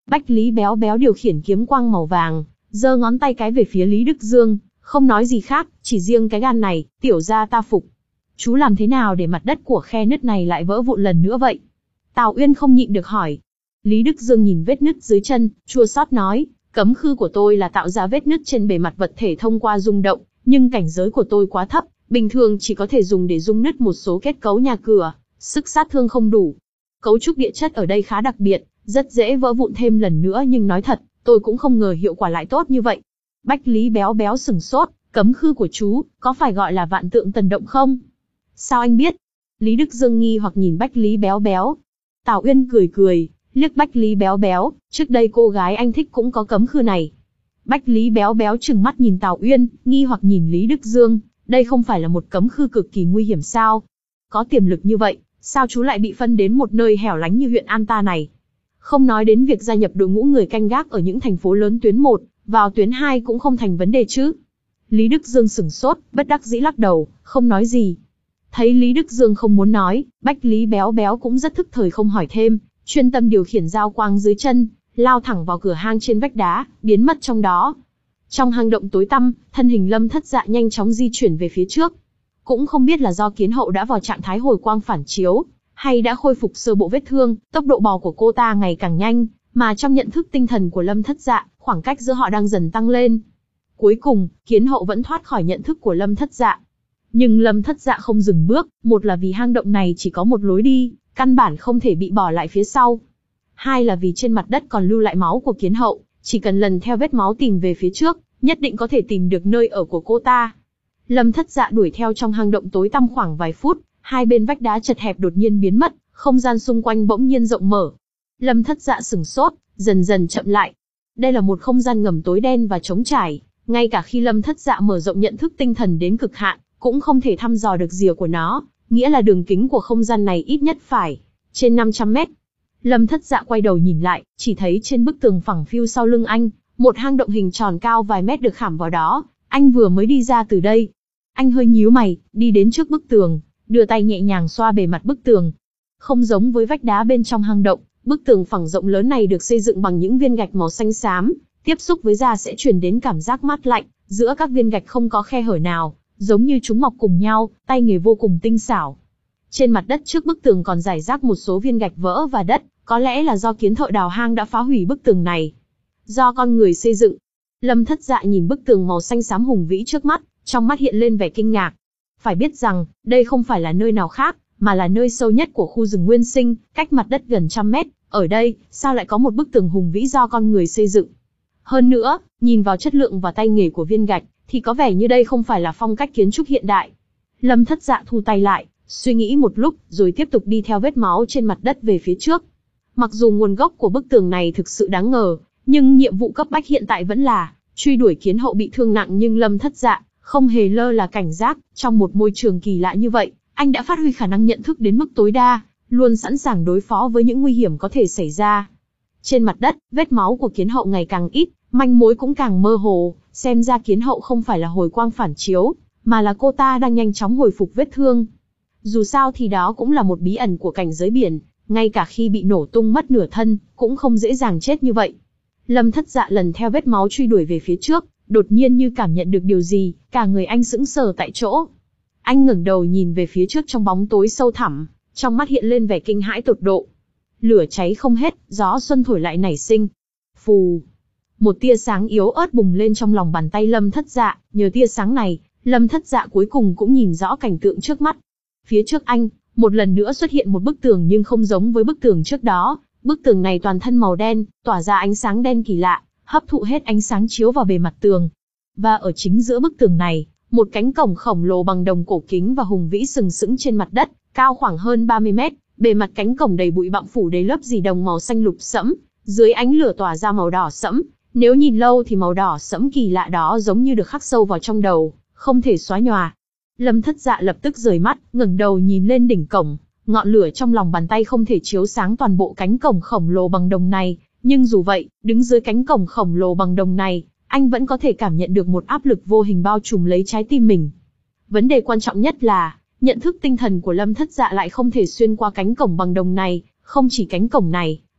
Bách Lý Béo Béo điều khiển kiếm quang màu vàng, giơ ngón tay cái về phía Lý Đức Dương, không nói gì khác, chỉ riêng cái gan này, tiểu gia ta phục. Chú làm thế nào để mặt đất của khe nứt này lại vỡ vụn lần nữa vậy? Tào Uyên không nhịn được hỏi. Lý Đức Dương nhìn vết nứt dưới chân, chua xót nói, cấm khư của tôi là tạo ra vết nứt trên bề mặt vật thể thông qua rung động, nhưng cảnh giới của tôi quá thấp, bình thường chỉ có thể dùng để rung nứt một số kết cấu nhà cửa, sức sát thương không đủ. Cấu trúc địa chất ở đây khá đặc biệt, rất dễ vỡ vụn thêm lần nữa, nhưng nói thật, tôi cũng không ngờ hiệu quả lại tốt như vậy. Bách Lý Béo Béo sừng sốt, cấm khư của chú, có phải gọi là Vạn Tượng Tần Động không? Sao anh biết? Lý Đức Dương nghi hoặc nhìn Bách Lý Béo Béo. Tào Uyên cười cười, liếc Bách Lý Béo Béo, trước đây cô gái anh thích cũng có cấm khư này. Bách Lý Béo Béo trừng mắt nhìn Tào Uyên, nghi hoặc nhìn Lý Đức Dương, đây không phải là một cấm khư cực kỳ nguy hiểm sao? Có tiềm lực như vậy, sao chú lại bị phân đến một nơi hẻo lánh như huyện An Ta này? Không nói đến việc gia nhập đội ngũ người canh gác ở những thành phố lớn tuyến một, vào tuyến hai cũng không thành vấn đề chứ. Lý Đức Dương sửng sốt, bất đắc dĩ lắc đầu, không nói gì. Thấy Lý Đức Dương không muốn nói, Bách Lý Béo Béo cũng rất thức thời không hỏi thêm, chuyên tâm điều khiển giao quang dưới chân, lao thẳng vào cửa hang trên vách đá, biến mất trong đó. Trong hang động tối tăm, thân hình Lâm Thất Dạ nhanh chóng di chuyển về phía trước. Cũng không biết là do Kiến Hậu đã vào trạng thái hồi quang phản chiếu, hay đã khôi phục sơ bộ vết thương, tốc độ bò của cô ta ngày càng nhanh, mà trong nhận thức tinh thần của Lâm Thất Dạ, khoảng cách giữa họ đang dần tăng lên. Cuối cùng, Kiến Hậu vẫn thoát khỏi nhận thức của Lâm Thất Dạ. Nhưng Lâm Thất Dạ không dừng bước, một là vì hang động này chỉ có một lối đi, căn bản không thể bị bỏ lại phía sau. Hai là vì trên mặt đất còn lưu lại máu của Kiến Hậu, chỉ cần lần theo vết máu tìm về phía trước, nhất định có thể tìm được nơi ở của cô ta. Lâm Thất Dạ đuổi theo trong hang động tối tăm khoảng vài phút, hai bên vách đá chật hẹp đột nhiên biến mất, không gian xung quanh bỗng nhiên rộng mở. Lâm Thất Dạ sửng sốt, dần dần chậm lại. Đây là một không gian ngầm tối đen và trống trải, ngay cả khi Lâm Thất Dạ mở rộng nhận thức tinh thần đến cực hạn, cũng không thể thăm dò được rìa của nó, nghĩa là đường kính của không gian này ít nhất phải trên năm trăm mét. Lâm Thất Dạ quay đầu nhìn lại, chỉ thấy trên bức tường phẳng phiu sau lưng anh, một hang động hình tròn cao vài mét được khảm vào đó, anh vừa mới đi ra từ đây. Anh hơi nhíu mày, đi đến trước bức tường, đưa tay nhẹ nhàng xoa bề mặt bức tường. Không giống với vách đá bên trong hang động, bức tường phẳng rộng lớn này được xây dựng bằng những viên gạch màu xanh xám, tiếp xúc với da sẽ truyền đến cảm giác mát lạnh, giữa các viên gạch không có khe hở nào, giống như chúng mọc cùng nhau, tay nghề vô cùng tinh xảo. Trên mặt đất trước bức tường còn rải rác một số viên gạch vỡ và đất, có lẽ là do kiến thợ đào hang đã phá hủy bức tường này. Do con người xây dựng. Lâm Thất Dạ nhìn bức tường màu xanh xám hùng vĩ trước mắt, trong mắt hiện lên vẻ kinh ngạc. Phải biết rằng, đây không phải là nơi nào khác, mà là nơi sâu nhất của khu rừng nguyên sinh, cách mặt đất gần trăm mét. Ở đây, sao lại có một bức tường hùng vĩ do con người xây dựng? Hơn nữa, nhìn vào chất lượng và tay nghề của viên gạch, thì có vẻ như đây không phải là phong cách kiến trúc hiện đại. Lâm Thất Dạ thu tay lại, suy nghĩ một lúc, rồi tiếp tục đi theo vết máu trên mặt đất về phía trước. Mặc dù nguồn gốc của bức tường này thực sự đáng ngờ, nhưng nhiệm vụ cấp bách hiện tại vẫn là truy đuổi Kiến Hậu bị thương nặng, nhưng Lâm Thất Dạ không hề lơ là cảnh giác. Trong một môi trường kỳ lạ như vậy, anh đã phát huy khả năng nhận thức đến mức tối đa, luôn sẵn sàng đối phó với những nguy hiểm có thể xảy ra. Trên mặt đất, vết máu của Kiến Hậu ngày càng ít, manh mối cũng càng mơ hồ, xem ra Kiến Hậu không phải là hồi quang phản chiếu, mà là cô ta đang nhanh chóng hồi phục vết thương. Dù sao thì đó cũng là một bí ẩn của cảnh giới biển, ngay cả khi bị nổ tung mất nửa thân, cũng không dễ dàng chết như vậy. Lâm Thất Dạ lần theo vết máu truy đuổi về phía trước, đột nhiên như cảm nhận được điều gì, cả người anh sững sờ tại chỗ. Anh ngẩng đầu nhìn về phía trước trong bóng tối sâu thẳm, trong mắt hiện lên vẻ kinh hãi tột độ. Lửa cháy không hết, gió xuân thổi lại nảy sinh. Phù! Một tia sáng yếu ớt bùng lên trong lòng bàn tay Lâm Thất Dạ, nhờ tia sáng này, Lâm Thất Dạ cuối cùng cũng nhìn rõ cảnh tượng trước mắt. Phía trước anh, một lần nữa xuất hiện một bức tường, nhưng không giống với bức tường trước đó. Bức tường này toàn thân màu đen, tỏa ra ánh sáng đen kỳ lạ, hấp thụ hết ánh sáng chiếu vào bề mặt tường. Và ở chính giữa bức tường này, một cánh cổng khổng lồ bằng đồng cổ kính và hùng vĩ sừng sững trên mặt đất, cao khoảng hơn ba mươi mét. Bề mặt cánh cổng đầy bụi bặm phủ đầy lớp dì đồng màu xanh lục sẫm, dưới ánh lửa tỏa ra màu đỏ sẫm. Nếu nhìn lâu thì màu đỏ sẫm kỳ lạ đó giống như được khắc sâu vào trong đầu, không thể xóa nhòa. Lâm Thất Dạ lập tức rời mắt, ngẩng đầu nhìn lên đỉnh cổng. Ngọn lửa trong lòng bàn tay không thể chiếu sáng toàn bộ cánh cổng khổng lồ bằng đồng này, nhưng dù vậy, đứng dưới cánh cổng khổng lồ bằng đồng này, anh vẫn có thể cảm nhận được một áp lực vô hình bao trùm lấy trái tim mình. Vấn đề quan trọng nhất là, nhận thức tinh thần của Lâm Thất Dạ lại không thể xuyên qua cánh cổng bằng đồng này, không chỉ cánh cổng này,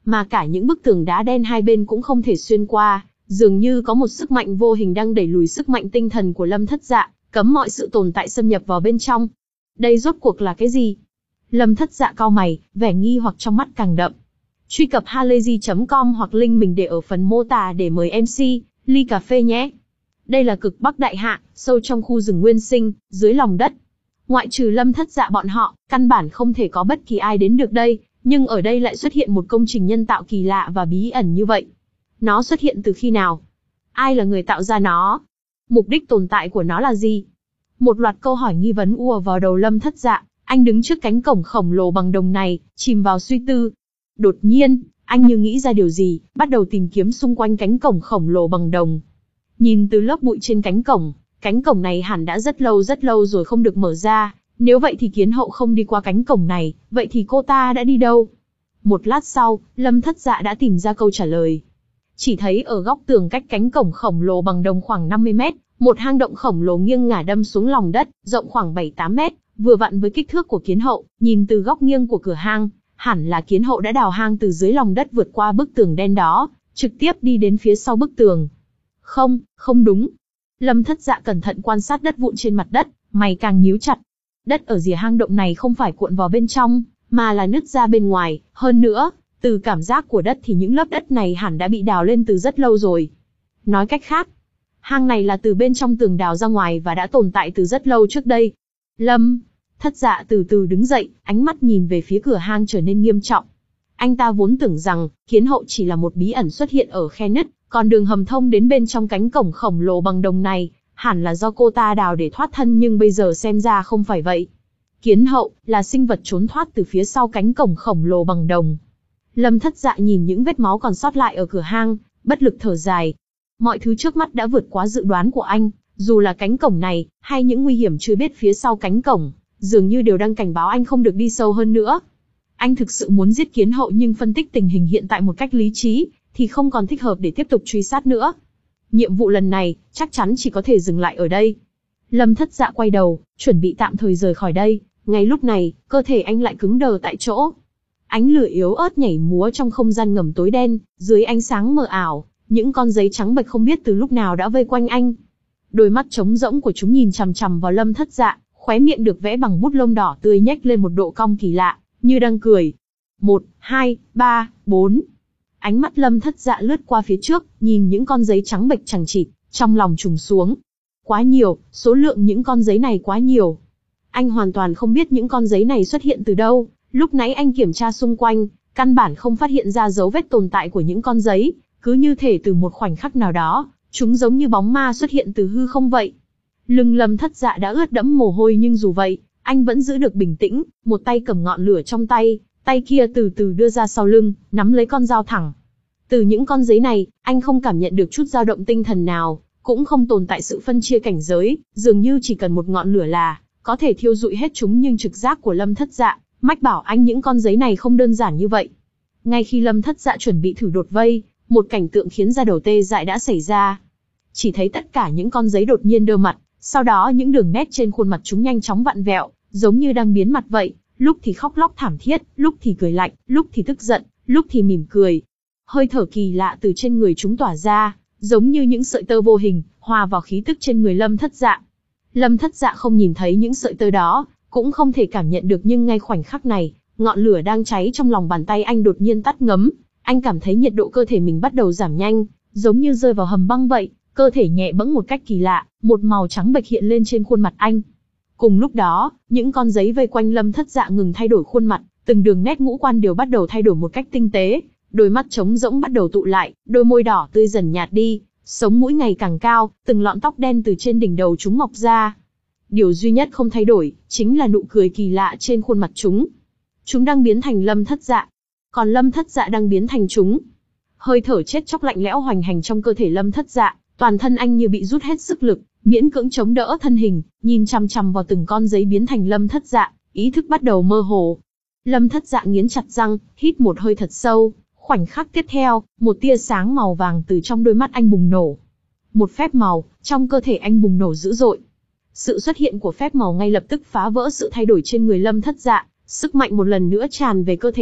mà cả những bức tường đá đen hai bên cũng không thể xuyên qua, dường như có một sức mạnh vô hình đang đẩy lùi sức mạnh tinh thần của Lâm Thất Dạ, cấm mọi sự tồn tại xâm nhập vào bên trong. Đây rốt cuộc là cái gì? Lâm Thất Dạ cau mày, vẻ nghi hoặc trong mắt càng đậm. Truy cập halayzi chấm com hoặc link mình để ở phần mô tả để mời em xê, ly cà phê nhé. Đây là cực Bắc Đại Hạ, sâu trong khu rừng nguyên sinh, dưới lòng đất. Ngoại trừ Lâm Thất Dạ bọn họ, căn bản không thể có bất kỳ ai đến được đây, nhưng ở đây lại xuất hiện một công trình nhân tạo kỳ lạ và bí ẩn như vậy. Nó xuất hiện từ khi nào? Ai là người tạo ra nó? Mục đích tồn tại của nó là gì? Một loạt câu hỏi nghi vấn ùa vào đầu Lâm Thất Dạ, anh đứng trước cánh cổng khổng lồ bằng đồng này, chìm vào suy tư. Đột nhiên, anh như nghĩ ra điều gì, bắt đầu tìm kiếm xung quanh cánh cổng khổng lồ bằng đồng. Nhìn từ lớp bụi trên cánh cổng, cánh cổng này hẳn đã rất lâu rất lâu rồi không được mở ra, nếu vậy thì Kiến Hậu không đi qua cánh cổng này, vậy thì cô ta đã đi đâu? Một lát sau, Lâm Thất Dạ đã tìm ra câu trả lời. Chỉ thấy ở góc tường cách cánh cổng khổng lồ bằng đồng khoảng năm mươi mét, một hang động khổng lồ nghiêng ngả đâm xuống lòng đất, rộng khoảng bảy tám mét, vừa vặn với kích thước của Kiến Hậu, nhìn từ góc nghiêng của cửa hang, hẳn là Kiến Hậu đã đào hang từ dưới lòng đất vượt qua bức tường đen đó, trực tiếp đi đến phía sau bức tường. Không, không đúng. Lâm Thất Dạ cẩn thận quan sát đất vụn trên mặt đất, mày càng nhíu chặt. Đất ở rìa hang động này không phải cuộn vào bên trong, mà là nứt ra bên ngoài, hơn nữa, từ cảm giác của đất thì những lớp đất này hẳn đã bị đào lên từ rất lâu rồi. Nói cách khác, hang này là từ bên trong tường đào ra ngoài và đã tồn tại từ rất lâu trước đây. Lâm Thất Dạ từ từ đứng dậy, ánh mắt nhìn về phía cửa hang trở nên nghiêm trọng. Anh ta vốn tưởng rằng, Kiến Hậu chỉ là một bí ẩn xuất hiện ở khe nứt, còn đường hầm thông đến bên trong cánh cổng khổng lồ bằng đồng này, hẳn là do cô ta đào để thoát thân, nhưng bây giờ xem ra không phải vậy. Kiến Hậu là sinh vật trốn thoát từ phía sau cánh cổng khổng lồ bằng đồng. Lâm Thất Dạ nhìn những vết máu còn sót lại ở cửa hang, bất lực thở dài. Mọi thứ trước mắt đã vượt quá dự đoán của anh, dù là cánh cổng này, hay những nguy hiểm chưa biết phía sau cánh cổng, dường như đều đang cảnh báo anh không được đi sâu hơn nữa. Anh thực sự muốn giết Kiến Hậu, nhưng phân tích tình hình hiện tại một cách lý trí, thì không còn thích hợp để tiếp tục truy sát nữa. Nhiệm vụ lần này, chắc chắn chỉ có thể dừng lại ở đây. Lâm Thất Dạ quay đầu, chuẩn bị tạm thời rời khỏi đây. Ngay lúc này, cơ thể anh lại cứng đờ tại chỗ. Ánh lửa yếu ớt nhảy múa trong không gian ngầm tối đen, dưới ánh sáng mờ ảo, những con giấy trắng bệch không biết từ lúc nào đã vây quanh anh. Đôi mắt trống rỗng của chúng nhìn chằm chằm vào Lâm Thất Dạ, khóe miệng được vẽ bằng bút lông đỏ tươi nhếch lên một độ cong kỳ lạ, như đang cười. Một, hai, ba, bốn. Ánh mắt Lâm Thất Dạ lướt qua phía trước, nhìn những con giấy trắng bệch chằng chịt, trong lòng trùng xuống. Quá nhiều, số lượng những con giấy này quá nhiều. Anh hoàn toàn không biết những con giấy này xuất hiện từ đâu. Lúc nãy anh kiểm tra xung quanh, căn bản không phát hiện ra dấu vết tồn tại của những con giấy, cứ như thể từ một khoảnh khắc nào đó, chúng giống như bóng ma xuất hiện từ hư không vậy. Lưng Lâm Thất Dạ đã ướt đẫm mồ hôi, nhưng dù vậy, anh vẫn giữ được bình tĩnh, một tay cầm ngọn lửa trong tay, tay kia từ từ đưa ra sau lưng, nắm lấy con dao thẳng. Từ những con giấy này, anh không cảm nhận được chút dao động tinh thần nào, cũng không tồn tại sự phân chia cảnh giới, dường như chỉ cần một ngọn lửa là có thể thiêu rụi hết chúng, nhưng trực giác của Lâm Thất Dạ mách bảo anh những con giấy này không đơn giản như vậy. Ngay khi Lâm Thất Dạ chuẩn bị thử đột vây, một cảnh tượng khiến da đầu tê dại đã xảy ra. Chỉ thấy tất cả những con giấy đột nhiên đơ mặt, sau đó những đường nét trên khuôn mặt chúng nhanh chóng vặn vẹo, giống như đang biến mặt vậy, lúc thì khóc lóc thảm thiết, lúc thì cười lạnh, lúc thì tức giận, lúc thì mỉm cười. Hơi thở kỳ lạ từ trên người chúng tỏa ra, giống như những sợi tơ vô hình, hòa vào khí tức trên người Lâm Thất Dạ. Lâm Thất Dạ không nhìn thấy những sợi tơ đó, cũng không thể cảm nhận được, nhưng ngay khoảnh khắc này, ngọn lửa đang cháy trong lòng bàn tay anh đột nhiên tắt ngấm. Anh cảm thấy nhiệt độ cơ thể mình bắt đầu giảm nhanh, giống như rơi vào hầm băng vậy, cơ thể nhẹ bẫng một cách kỳ lạ, một màu trắng bệch hiện lên trên khuôn mặt anh. Cùng lúc đó, những con giấy vây quanh Lâm Thất Dạ ngừng thay đổi khuôn mặt, từng đường nét ngũ quan đều bắt đầu thay đổi một cách tinh tế, đôi mắt trống rỗng bắt đầu tụ lại, đôi môi đỏ tươi dần nhạt đi, sống mũi ngày càng cao, từng lọn tóc đen từ trên đỉnh đầu chúng mọc ra. Điều duy nhất không thay đổi, chính là nụ cười kỳ lạ trên khuôn mặt chúng. Chúng đang biến thành Lâm Thất Dạ, còn Lâm Thất Dạ đang biến thành chúng. Hơi thở chết chóc lạnh lẽo hoành hành trong cơ thể Lâm Thất Dạ, toàn thân anh như bị rút hết sức lực, miễn cưỡng chống đỡ thân hình, nhìn chằm chằm vào từng con giấy biến thành Lâm Thất Dạ, ý thức bắt đầu mơ hồ. Lâm Thất Dạ nghiến chặt răng, hít một hơi thật sâu, khoảnh khắc tiếp theo, một tia sáng màu vàng từ trong đôi mắt anh bùng nổ. Một phép màu, trong cơ thể anh bùng nổ dữ dội. Sự xuất hiện của phép màu ngay lập tức phá vỡ sự thay đổi trên người Lâm Thất Dạ, sức mạnh một lần nữa tràn về cơ thể anh,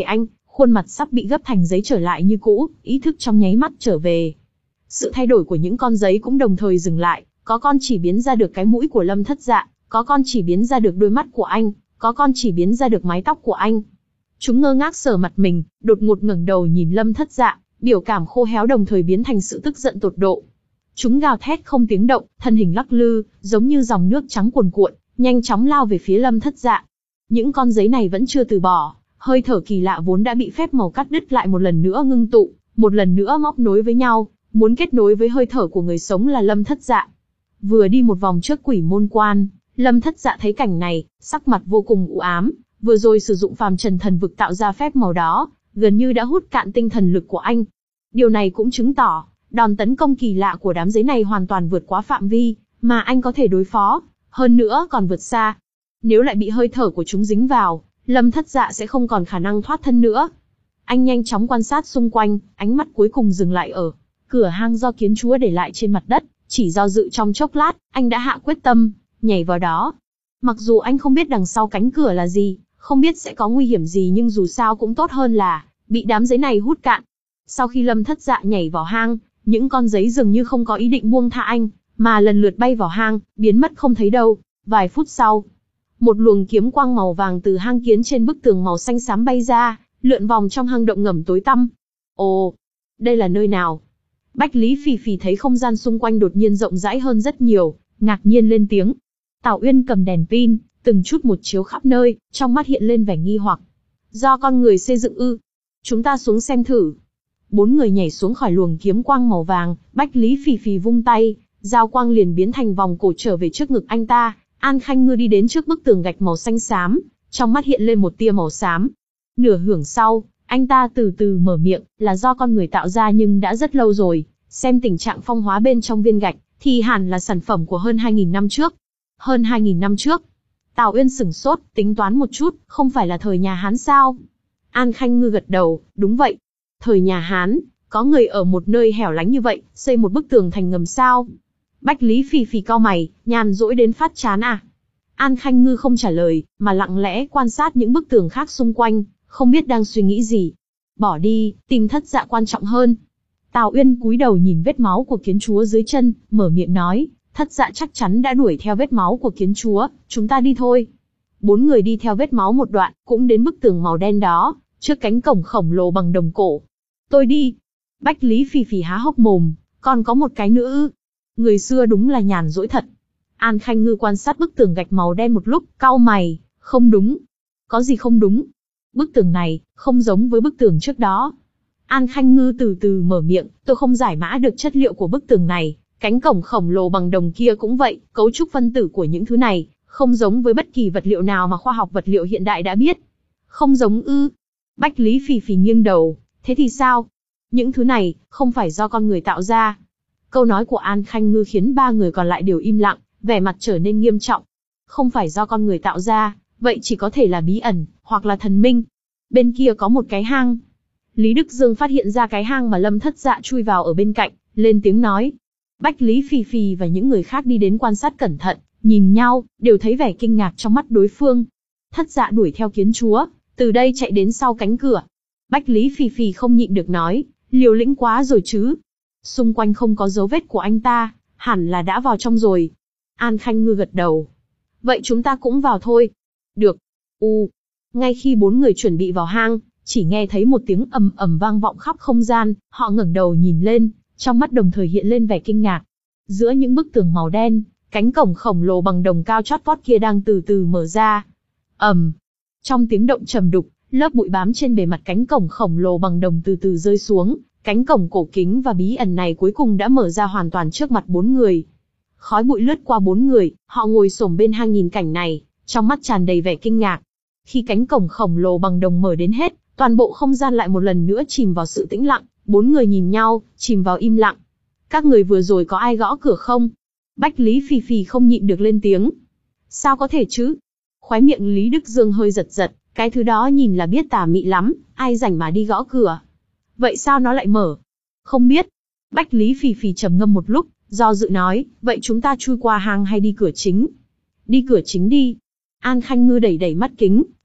khuôn mặt sắp bị gấp thành giấy trở lại như cũ, ý thức trong nháy mắt trở về. Sự thay đổi của những con giấy cũng đồng thời dừng lại, có con chỉ biến ra được cái mũi của Lâm Thất Dạ, có con chỉ biến ra được đôi mắt của anh, có con chỉ biến ra được mái tóc của anh. Chúng ngơ ngác sờ mặt mình, đột ngột ngẩng đầu nhìn Lâm Thất Dạ, biểu cảm khô héo đồng thời biến thành sự tức giận tột độ. Chúng gào thét không tiếng động, thân hình lắc lư, giống như dòng nước trắng cuồn cuộn, nhanh chóng lao về phía Lâm Thất Dạ. Những con giấy này vẫn chưa từ bỏ, hơi thở kỳ lạ vốn đã bị phép màu cắt đứt lại một lần nữa ngưng tụ, một lần nữa móc nối với nhau, muốn kết nối với hơi thở của người sống là Lâm Thất Dạ. Vừa đi một vòng trước Quỷ Môn Quan, Lâm Thất Dạ thấy cảnh này, sắc mặt vô cùng u ám, vừa rồi sử dụng phàm trần thần vực tạo ra phép màu đó, gần như đã hút cạn tinh thần lực của anh. Điều này cũng chứng tỏ, đòn tấn công kỳ lạ của đám giấy này hoàn toàn vượt quá phạm vi mà anh có thể đối phó, hơn nữa còn vượt xa. Nếu lại bị hơi thở của chúng dính vào, Lâm Thất Dạ sẽ không còn khả năng thoát thân nữa. Anh nhanh chóng quan sát xung quanh, ánh mắt cuối cùng dừng lại ở cửa hang do kiến chúa để lại trên mặt đất, chỉ do dự trong chốc lát, anh đã hạ quyết tâm, nhảy vào đó. Mặc dù anh không biết đằng sau cánh cửa là gì, không biết sẽ có nguy hiểm gì nhưng dù sao cũng tốt hơn là bị đám giấy này hút cạn. Sau khi Lâm Thất Dạ nhảy vào hang, những con giấy dường như không có ý định buông tha anh, mà lần lượt bay vào hang, biến mất không thấy đâu. Vài phút sau, một luồng kiếm quang màu vàng từ hang kiến trên bức tường màu xanh xám bay ra, lượn vòng trong hang động ngầm tối tăm. Ồ, đây là nơi nào? Bách Lý Phì Phì thấy không gian xung quanh đột nhiên rộng rãi hơn rất nhiều, ngạc nhiên lên tiếng. Tào Uyên cầm đèn pin, từng chút một chiếu khắp nơi, trong mắt hiện lên vẻ nghi hoặc. Do con người xây dựng ư? Chúng ta xuống xem thử. Bốn người nhảy xuống khỏi luồng kiếm quang màu vàng, Bách Lý Phì Phì vung tay, dao quang liền biến thành vòng cổ trở về trước ngực anh ta. An Khanh Ngư đi đến trước bức tường gạch màu xanh xám, trong mắt hiện lên một tia màu xám. Nửa hưởng sau, anh ta từ từ mở miệng, là do con người tạo ra nhưng đã rất lâu rồi, xem tình trạng phong hóa bên trong viên gạch, thì hẳn là sản phẩm của hơn hai nghìn năm trước. Hơn hai nghìn năm trước? Tào Uyên sửng sốt, tính toán một chút, không phải là thời nhà Hán sao? An Khanh Ngư gật đầu, đúng vậy. Thời nhà Hán, có người ở một nơi hẻo lánh như vậy, xây một bức tường thành ngầm sao? Bách Lý Phì Phì cau mày, nhàn rỗi đến phát chán à? An Khanh Ngư không trả lời, mà lặng lẽ quan sát những bức tường khác xung quanh, không biết đang suy nghĩ gì. Bỏ đi, tìm Thất Dạ quan trọng hơn. Tào Uyên cúi đầu nhìn vết máu của kiến chúa dưới chân, mở miệng nói, Thất Dạ chắc chắn đã đuổi theo vết máu của kiến chúa, chúng ta đi thôi. Bốn người đi theo vết máu một đoạn, cũng đến bức tường màu đen đó, trước cánh cổng khổng lồ bằng đồng cổ. Tôi đi. Bách Lý Phì Phì há hốc mồm, còn có một cái nữa ư? Người xưa đúng là nhàn rỗi thật. An Khanh Ngư quan sát bức tường gạch màu đen một lúc, cau mày, không đúng. Có gì không đúng? Bức tường này, không giống với bức tường trước đó. An Khanh Ngư từ từ mở miệng, tôi không giải mã được chất liệu của bức tường này, cánh cổng khổng lồ bằng đồng kia cũng vậy, cấu trúc phân tử của những thứ này, không giống với bất kỳ vật liệu nào mà khoa học vật liệu hiện đại đã biết. Không giống ư? Bách Lý Phì Phì nghiêng đầu, thế thì sao? Những thứ này, không phải do con người tạo ra. Câu nói của An Khanh Ngư khiến ba người còn lại đều im lặng, vẻ mặt trở nên nghiêm trọng. Không phải do con người tạo ra, vậy chỉ có thể là bí ẩn, hoặc là thần minh. Bên kia có một cái hang. Lý Đức Dương phát hiện ra cái hang mà Lâm Thất Dạ chui vào ở bên cạnh, lên tiếng nói. Bách Lý Phì Phì và những người khác đi đến quan sát cẩn thận, nhìn nhau, đều thấy vẻ kinh ngạc trong mắt đối phương. Thất Dạ đuổi theo kiến chúa, từ đây chạy đến sau cánh cửa. Bách Lý Phì Phì không nhịn được nói, liều lĩnh quá rồi chứ. Xung quanh không có dấu vết của anh ta, hẳn là đã vào trong rồi. An Khanh Ngư gật đầu. Vậy chúng ta cũng vào thôi. Được. U. Ngay khi bốn người chuẩn bị vào hang, chỉ nghe thấy một tiếng ầm ầm vang vọng khắp không gian, họ ngẩng đầu nhìn lên, trong mắt đồng thời hiện lên vẻ kinh ngạc. Giữa những bức tường màu đen, cánh cổng khổng lồ bằng đồng cao chót vót kia đang từ từ mở ra. Ầm. Trong tiếng động trầm đục, lớp bụi bám trên bề mặt cánh cổng khổng lồ bằng đồng từ từ rơi xuống, cánh cổng cổ kính và bí ẩn này cuối cùng đã mở ra hoàn toàn trước mặt bốn người. Khói bụi lướt qua bốn người, họ ngồi xổm bên hang nhìn cảnh này, trong mắt tràn đầy vẻ kinh ngạc. Khi cánh cổng khổng lồ bằng đồng mở đến hết, toàn bộ không gian lại một lần nữa chìm vào sự tĩnh lặng, bốn người nhìn nhau, chìm vào im lặng. Các người vừa rồi có ai gõ cửa không? Bách Lý Phì Phì không nhịn được lên tiếng. Sao có thể chứ? Khóe miệng Lý Đức Dương hơi giật giật, cái thứ đó nhìn là biết tà mị lắm, ai rảnh mà đi gõ cửa. Vậy sao nó lại mở? Không biết. Bách Lý Phì Phì trầm ngâm một lúc, do dự nói, vậy chúng ta chui qua hang hay đi cửa chính? Đi cửa chính đi. An Khanh Ngư đẩy đẩy mắt kính,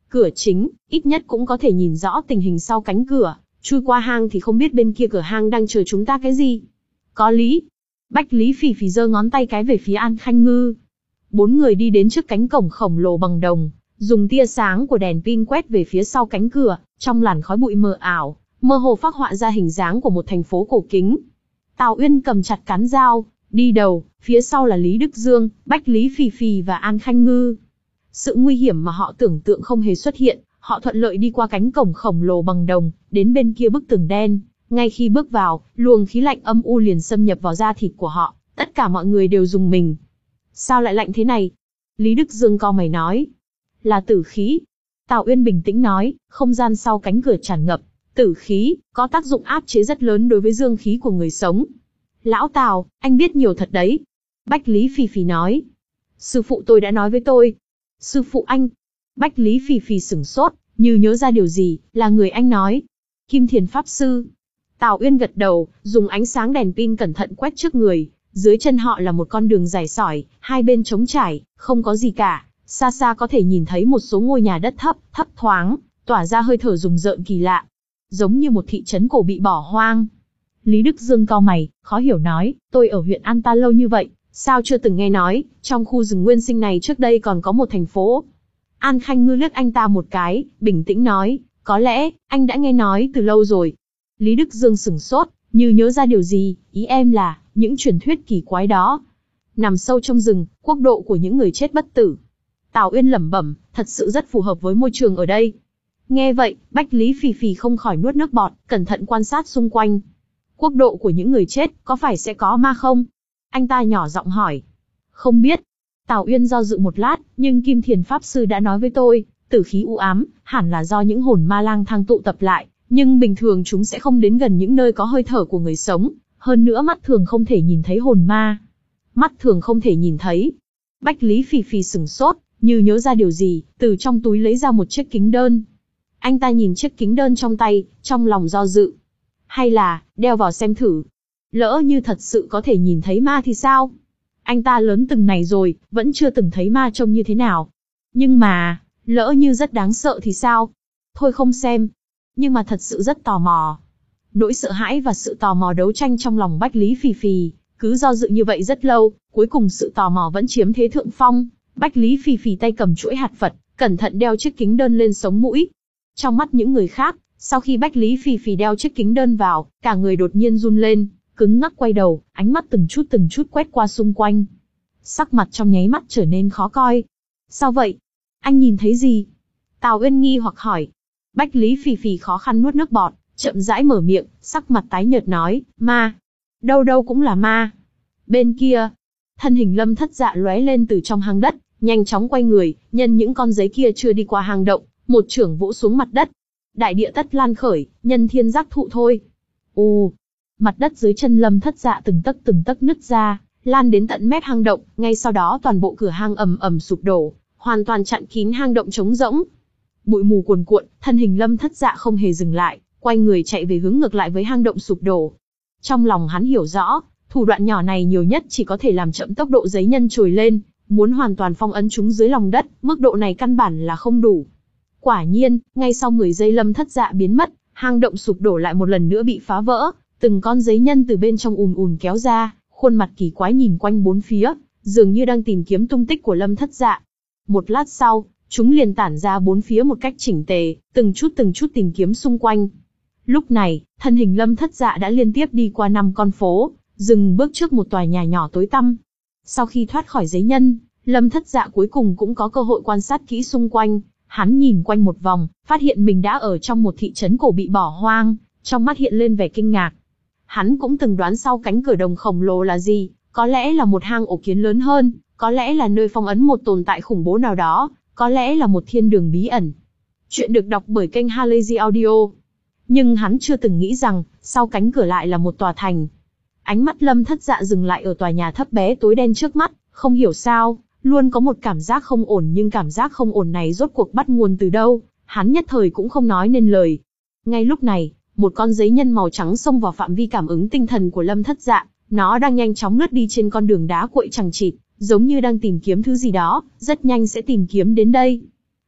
Cửa chính, ít nhất cũng có thể nhìn rõ tình hình sau cánh cửa, chui qua hang thì không biết bên kia cửa hang đang chờ chúng ta cái gì. Có lý. Bách Lý Phì Phì giơ ngón tay cái về phía An Khanh Ngư. Bốn người đi đến trước cánh cổng khổng lồ bằng đồng, dùng tia sáng của đèn pin quét về phía sau cánh cửa, trong làn khói bụi mờ ảo, mơ hồ phác họa ra hình dáng của một thành phố cổ kính. Tào Uyên cầm chặt cán dao, đi đầu, phía sau là Lý Đức Dương, Bách Lý Phì Phì và An Khanh Ngư. Sự nguy hiểm mà họ tưởng tượng không hề xuất hiện, họ thuận lợi đi qua cánh cổng khổng lồ bằng đồng, đến bên kia bức tường đen. Ngay khi bước vào, luồng khí lạnh âm u liền xâm nhập vào da thịt của họ, tất cả mọi người đều rùng mình. Sao lại lạnh thế này? Lý Đức Dương cau mày nói. Là tử khí. Tào Uyên bình tĩnh nói, không gian sau cánh cửa tràn ngập. Tử khí, có tác dụng áp chế rất lớn đối với dương khí của người sống. Lão Tào, anh biết nhiều thật đấy. Bách Lý Phì Phì nói. Sư phụ tôi đã nói với tôi. Sư phụ anh. Bách Lý Phì Phì sửng sốt, như nhớ ra điều gì, là người anh nói. Kim Thiền Pháp Sư. Tào Uyên gật đầu, dùng ánh sáng đèn pin cẩn thận quét trước người. Dưới chân họ là một con đường dài sỏi, hai bên trống trải, không có gì cả. Xa xa có thể nhìn thấy một số ngôi nhà đất thấp, thấp thoáng, tỏa ra hơi thở rùng rợn kỳ lạ. Giống như một thị trấn cổ bị bỏ hoang. Lý Đức Dương cau mày, khó hiểu nói, tôi ở huyện An Ta lâu như vậy, sao chưa từng nghe nói, trong khu rừng nguyên sinh này trước đây còn có một thành phố. An Khanh Ngư liếc anh ta một cái, bình tĩnh nói, có lẽ, anh đã nghe nói từ lâu rồi. Lý Đức Dương sửng sốt, như nhớ ra điều gì, ý em là, những truyền thuyết kỳ quái đó. Nằm sâu trong rừng, quốc độ của những người chết bất tử. Tào Uyên lẩm bẩm, thật sự rất phù hợp với môi trường ở đây. Nghe vậy, Bách Lý Phì Phì không khỏi nuốt nước bọt, cẩn thận quan sát xung quanh. Quốc độ của những người chết, có phải sẽ có ma không? Anh ta nhỏ giọng hỏi. Không biết. Tào Uyên do dự một lát, nhưng Kim Thiền Pháp Sư đã nói với tôi, tử khí u ám, hẳn là do những hồn ma lang thang tụ tập lại, nhưng bình thường chúng sẽ không đến gần những nơi có hơi thở của người sống, hơn nữa mắt thường không thể nhìn thấy hồn ma. Mắt thường không thể nhìn thấy. Bách Lý Phì Phì sửng sốt, như nhớ ra điều gì, từ trong túi lấy ra một chiếc kính đơn. Anh ta nhìn chiếc kính đơn trong tay, trong lòng do dự. Hay là, đeo vào xem thử. Lỡ như thật sự có thể nhìn thấy ma thì sao? Anh ta lớn từng này rồi, vẫn chưa từng thấy ma trông như thế nào. Nhưng mà, lỡ như rất đáng sợ thì sao? Thôi không xem. Nhưng mà thật sự rất tò mò. Nỗi sợ hãi và sự tò mò đấu tranh trong lòng Bách Lý Phì Phì, cứ do dự như vậy rất lâu, cuối cùng sự tò mò vẫn chiếm thế thượng phong. Bách Lý Phì Phì tay cầm chuỗi hạt Phật, cẩn thận đeo chiếc kính đơn lên sống mũi. Trong mắt những người khác, sau khi Bách Lý Phì Phì đeo chiếc kính đơn vào, cả người đột nhiên run lên, cứng ngắc quay đầu, ánh mắt từng chút từng chút quét qua xung quanh. Sắc mặt trong nháy mắt trở nên khó coi. Sao vậy? Anh nhìn thấy gì? Tào Uyên nghi hoặc hỏi. Bách Lý Phì Phì khó khăn nuốt nước bọt, chậm rãi mở miệng, sắc mặt tái nhợt nói, ma. Đâu đâu cũng là ma. Bên kia, thân hình Lâm Thất Dạ lóe lên từ trong hang đất, nhanh chóng quay người, nhân những con giấy kia chưa đi qua hang động, một chưởng vỗ xuống mặt đất. Đại địa tất lan khởi, nhân thiên giác thụ thôi. Ù, mặt đất dưới chân Lâm Thất Dạ từng tấc từng tấc nứt ra, lan đến tận mép hang động, ngay sau đó toàn bộ cửa hang ầm ầm sụp đổ, hoàn toàn chặn kín hang động trống rỗng. Bụi mù cuồn cuộn, thân hình Lâm Thất Dạ không hề dừng lại, quay người chạy về hướng ngược lại với hang động sụp đổ. Trong lòng hắn hiểu rõ, thủ đoạn nhỏ này nhiều nhất chỉ có thể làm chậm tốc độ giấy nhân trồi lên, muốn hoàn toàn phong ấn chúng dưới lòng đất, mức độ này căn bản là không đủ. Quả nhiên, ngay sau mười giây Lâm Thất Dạ biến mất, hang động sụp đổ lại một lần nữa bị phá vỡ, từng con giấy nhân từ bên trong ùn ùn kéo ra, khuôn mặt kỳ quái nhìn quanh bốn phía, dường như đang tìm kiếm tung tích của Lâm Thất Dạ. Một lát sau, chúng liền tản ra bốn phía một cách chỉnh tề, từng chút từng chút tìm kiếm xung quanh. Lúc này, thân hình Lâm Thất Dạ đã liên tiếp đi qua năm con phố, dừng bước trước một tòa nhà nhỏ tối tăm. Sau khi thoát khỏi giấy nhân, Lâm Thất Dạ cuối cùng cũng có cơ hội quan sát kỹ xung quanh. Hắn nhìn quanh một vòng, phát hiện mình đã ở trong một thị trấn cổ bị bỏ hoang, trong mắt hiện lên vẻ kinh ngạc. Hắn cũng từng đoán sau cánh cửa đồng khổng lồ là gì, có lẽ là một hang ổ kiến lớn hơn, có lẽ là nơi phong ấn một tồn tại khủng bố nào đó, có lẽ là một thiên đường bí ẩn. Chuyện được đọc bởi kênh Halazy Audio. Nhưng hắn chưa từng nghĩ rằng, sau cánh cửa lại là một tòa thành. Ánh mắt Lâm Thất Dạ dừng lại ở tòa nhà thấp bé tối đen trước mắt, không hiểu sao, luôn có một cảm giác không ổn, nhưng cảm giác không ổn này rốt cuộc bắt nguồn từ đâu, hắn nhất thời cũng không nói nên lời. Ngay lúc này, một con giấy nhân màu trắng xông vào phạm vi cảm ứng tinh thần của Lâm Thất Dạ, nó đang nhanh chóng lướt đi trên con đường đá cuội chằng chịt, giống như đang tìm kiếm thứ gì đó, rất nhanh sẽ tìm kiếm đến đây.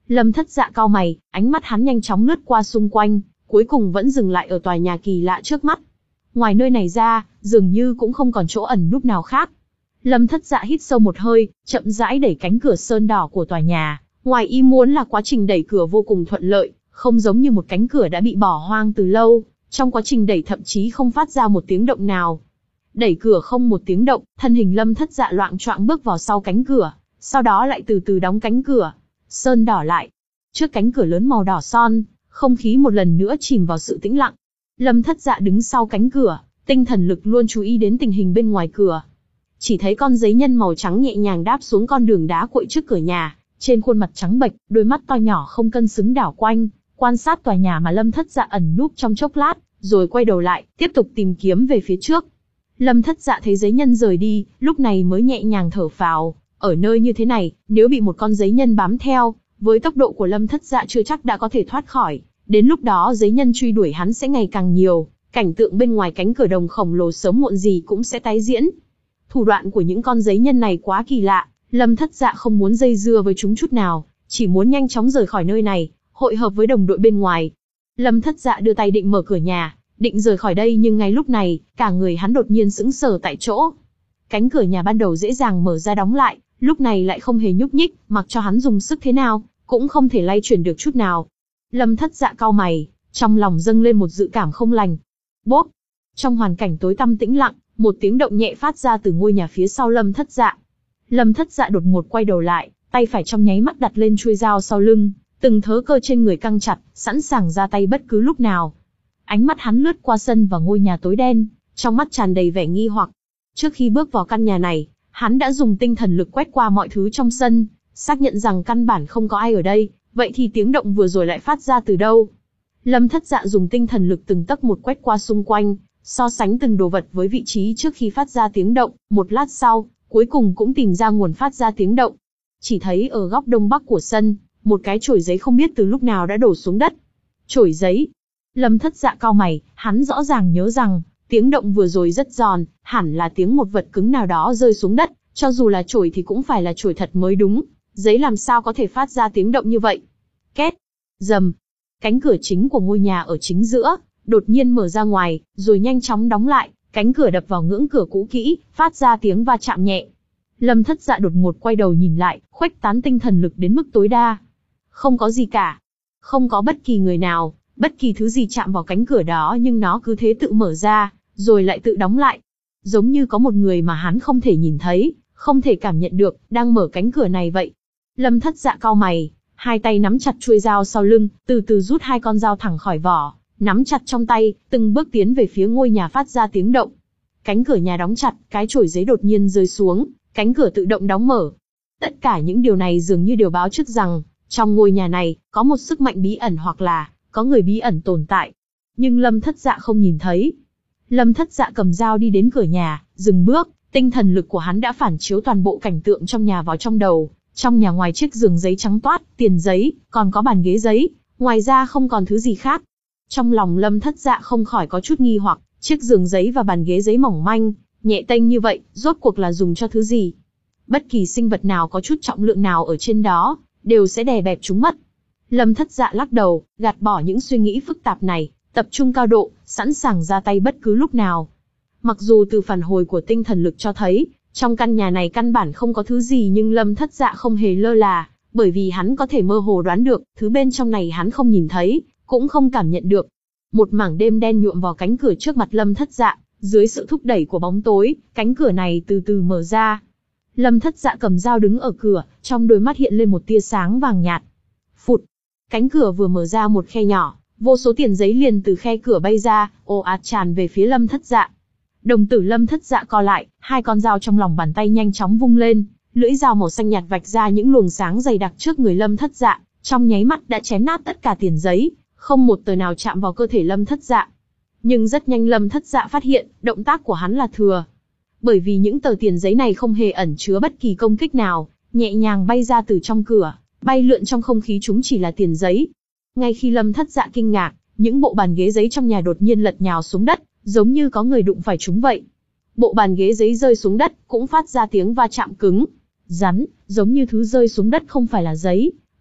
Lâm Thất Dạ cau mày, ánh mắt hắn nhanh chóng lướt qua xung quanh, cuối cùng vẫn dừng lại ở tòa nhà kỳ lạ trước mắt. Ngoài nơi này ra, dường như cũng không còn chỗ ẩn núp nào khác. Lâm Thất Dạ hít sâu một hơi, chậm rãi đẩy cánh cửa sơn đỏ của tòa nhà. Ngoài ý muốn là quá trình đẩy cửa vô cùng thuận lợi, không giống như một cánh cửa đã bị bỏ hoang từ lâu. Trong quá trình đẩy thậm chí không phát ra một tiếng động nào. Đẩy cửa không một tiếng động, thân hình Lâm Thất Dạ loạng choạng bước vào sau cánh cửa, sau đó lại từ từ đóng cánh cửa. Sơn đỏ lại. Trước cánh cửa lớn màu đỏ son, không khí một lần nữa chìm vào sự tĩnh lặng. Lâm Thất Dạ đứng sau cánh cửa, tinh thần lực luôn chú ý đến tình hình bên ngoài cửa. Chỉ thấy con giấy nhân màu trắng nhẹ nhàng đáp xuống con đường đá cuội trước cửa nhà, trên khuôn mặt trắng bệch, đôi mắt to nhỏ không cân xứng đảo quanh, quan sát tòa nhà mà Lâm Thất Dạ ẩn núp trong chốc lát, rồi quay đầu lại, tiếp tục tìm kiếm về phía trước. Lâm Thất Dạ thấy giấy nhân rời đi, lúc này mới nhẹ nhàng thở phào. Ở nơi như thế này, nếu bị một con giấy nhân bám theo, với tốc độ của Lâm Thất Dạ chưa chắc đã có thể thoát khỏi. Đến lúc đó giấy nhân truy đuổi hắn sẽ ngày càng nhiều, cảnh tượng bên ngoài cánh cửa đồng khổng lồ sớm muộn gì cũng sẽ tái diễn. Thủ đoạn của những con giấy nhân này quá kỳ lạ, Lâm Thất Dạ không muốn dây dưa với chúng chút nào, chỉ muốn nhanh chóng rời khỏi nơi này, hội hợp với đồng đội bên ngoài. Lâm Thất Dạ đưa tay định mở cửa nhà, định rời khỏi đây, nhưng ngay lúc này, cả người hắn đột nhiên sững sờ tại chỗ. Cánh cửa nhà ban đầu dễ dàng mở ra đóng lại, lúc này lại không hề nhúc nhích, mặc cho hắn dùng sức thế nào, cũng không thể lay chuyển được chút nào. Lâm Thất Dạ cau mày, trong lòng dâng lên một dự cảm không lành. Bốp! Trong hoàn cảnh tối tăm tĩnh lặng, một tiếng động nhẹ phát ra từ ngôi nhà phía sau Lâm Thất Dạ. Lâm Thất Dạ đột ngột quay đầu lại, tay phải trong nháy mắt đặt lên chuôi dao sau lưng, từng thớ cơ trên người căng chặt, sẵn sàng ra tay bất cứ lúc nào. Ánh mắt hắn lướt qua sân và ngôi nhà tối đen, trong mắt tràn đầy vẻ nghi hoặc. Trước khi bước vào căn nhà này, hắn đã dùng tinh thần lực quét qua mọi thứ trong sân, xác nhận rằng căn bản không có ai ở đây, vậy thì tiếng động vừa rồi lại phát ra từ đâu? Lâm Thất Dạ dùng tinh thần lực từng tấc một quét qua xung quanh, so sánh từng đồ vật với vị trí trước khi phát ra tiếng động, một lát sau, cuối cùng cũng tìm ra nguồn phát ra tiếng động. Chỉ thấy ở góc đông bắc của sân, một cái chổi giấy không biết từ lúc nào đã đổ xuống đất. Chổi giấy. Lâm Thất Dạ cau mày, hắn rõ ràng nhớ rằng, tiếng động vừa rồi rất giòn, hẳn là tiếng một vật cứng nào đó rơi xuống đất, cho dù là chổi thì cũng phải là chổi thật mới đúng, giấy làm sao có thể phát ra tiếng động như vậy. Két, rầm, cánh cửa chính của ngôi nhà ở chính giữa, đột nhiên mở ra ngoài, rồi nhanh chóng đóng lại, cánh cửa đập vào ngưỡng cửa cũ kỹ, phát ra tiếng va chạm nhẹ. Lâm Thất Dạ đột ngột quay đầu nhìn lại, khuếch tán tinh thần lực đến mức tối đa. Không có gì cả. Không có bất kỳ người nào, bất kỳ thứ gì chạm vào cánh cửa đó, nhưng nó cứ thế tự mở ra, rồi lại tự đóng lại. Giống như có một người mà hắn không thể nhìn thấy, không thể cảm nhận được, đang mở cánh cửa này vậy. Lâm Thất Dạ cau mày, hai tay nắm chặt chuôi dao sau lưng, từ từ rút hai con dao thẳng khỏi vỏ, nắm chặt trong tay, từng bước tiến về phía ngôi nhà phát ra tiếng động. Cánh cửa nhà đóng chặt, cái chổi giấy đột nhiên rơi xuống, cánh cửa tự động đóng mở. Tất cả những điều này dường như đều báo trước rằng, trong ngôi nhà này, có một sức mạnh bí ẩn hoặc là, có người bí ẩn tồn tại. Nhưng Lâm Thất Dạ không nhìn thấy. Lâm Thất Dạ cầm dao đi đến cửa nhà, dừng bước, tinh thần lực của hắn đã phản chiếu toàn bộ cảnh tượng trong nhà vào trong đầu. Trong nhà ngoài chiếc giường giấy trắng toát, tiền giấy, còn có bàn ghế giấy, ngoài ra không còn thứ gì khác. Trong lòng Lâm Thất Dạ không khỏi có chút nghi hoặc, chiếc giường giấy và bàn ghế giấy mỏng manh, nhẹ tênh như vậy, rốt cuộc là dùng cho thứ gì? Bất kỳ sinh vật nào có chút trọng lượng nào ở trên đó, đều sẽ đè bẹp chúng mất. Lâm Thất Dạ lắc đầu, gạt bỏ những suy nghĩ phức tạp này, tập trung cao độ, sẵn sàng ra tay bất cứ lúc nào. Mặc dù từ phản hồi của tinh thần lực cho thấy, trong căn nhà này căn bản không có thứ gì, nhưng Lâm Thất Dạ không hề lơ là, bởi vì hắn có thể mơ hồ đoán được, thứ bên trong này hắn không nhìn thấy, cũng không cảm nhận được. Một mảng đêm đen nhuộm vào cánh cửa trước mặt Lâm Thất Dạ, dưới sự thúc đẩy của bóng tối, cánh cửa này từ từ mở ra. Lâm Thất Dạ cầm dao đứng ở cửa, trong đôi mắt hiện lên một tia sáng vàng nhạt. Phụt! Cánh cửa vừa mở ra một khe nhỏ, vô số tiền giấy liền từ khe cửa bay ra, ồ ạt tràn về phía Lâm Thất Dạ. Đồng tử Lâm Thất Dạ co lại, hai con dao trong lòng bàn tay nhanh chóng vung lên, lưỡi dao màu xanh nhạt vạch ra những luồng sáng dày đặc trước người Lâm Thất Dạ, trong nháy mắt đã chém nát tất cả tiền giấy, không một tờ nào chạm vào cơ thể Lâm Thất Dạ. Nhưng rất nhanh Lâm Thất Dạ phát hiện, động tác của hắn là thừa. Bởi vì những tờ tiền giấy này không hề ẩn chứa bất kỳ công kích nào, nhẹ nhàng bay ra từ trong cửa, bay lượn trong không khí, chúng chỉ là tiền giấy. Ngay khi Lâm Thất Dạ kinh ngạc, những bộ bàn ghế giấy trong nhà đột nhiên lật nhào xuống đất, giống như có người đụng phải chúng vậy. Bộ bàn ghế giấy rơi xuống đất, cũng phát ra tiếng va chạm cứng, rắn, giống như thứ rơi xuống đất không phải là giấy,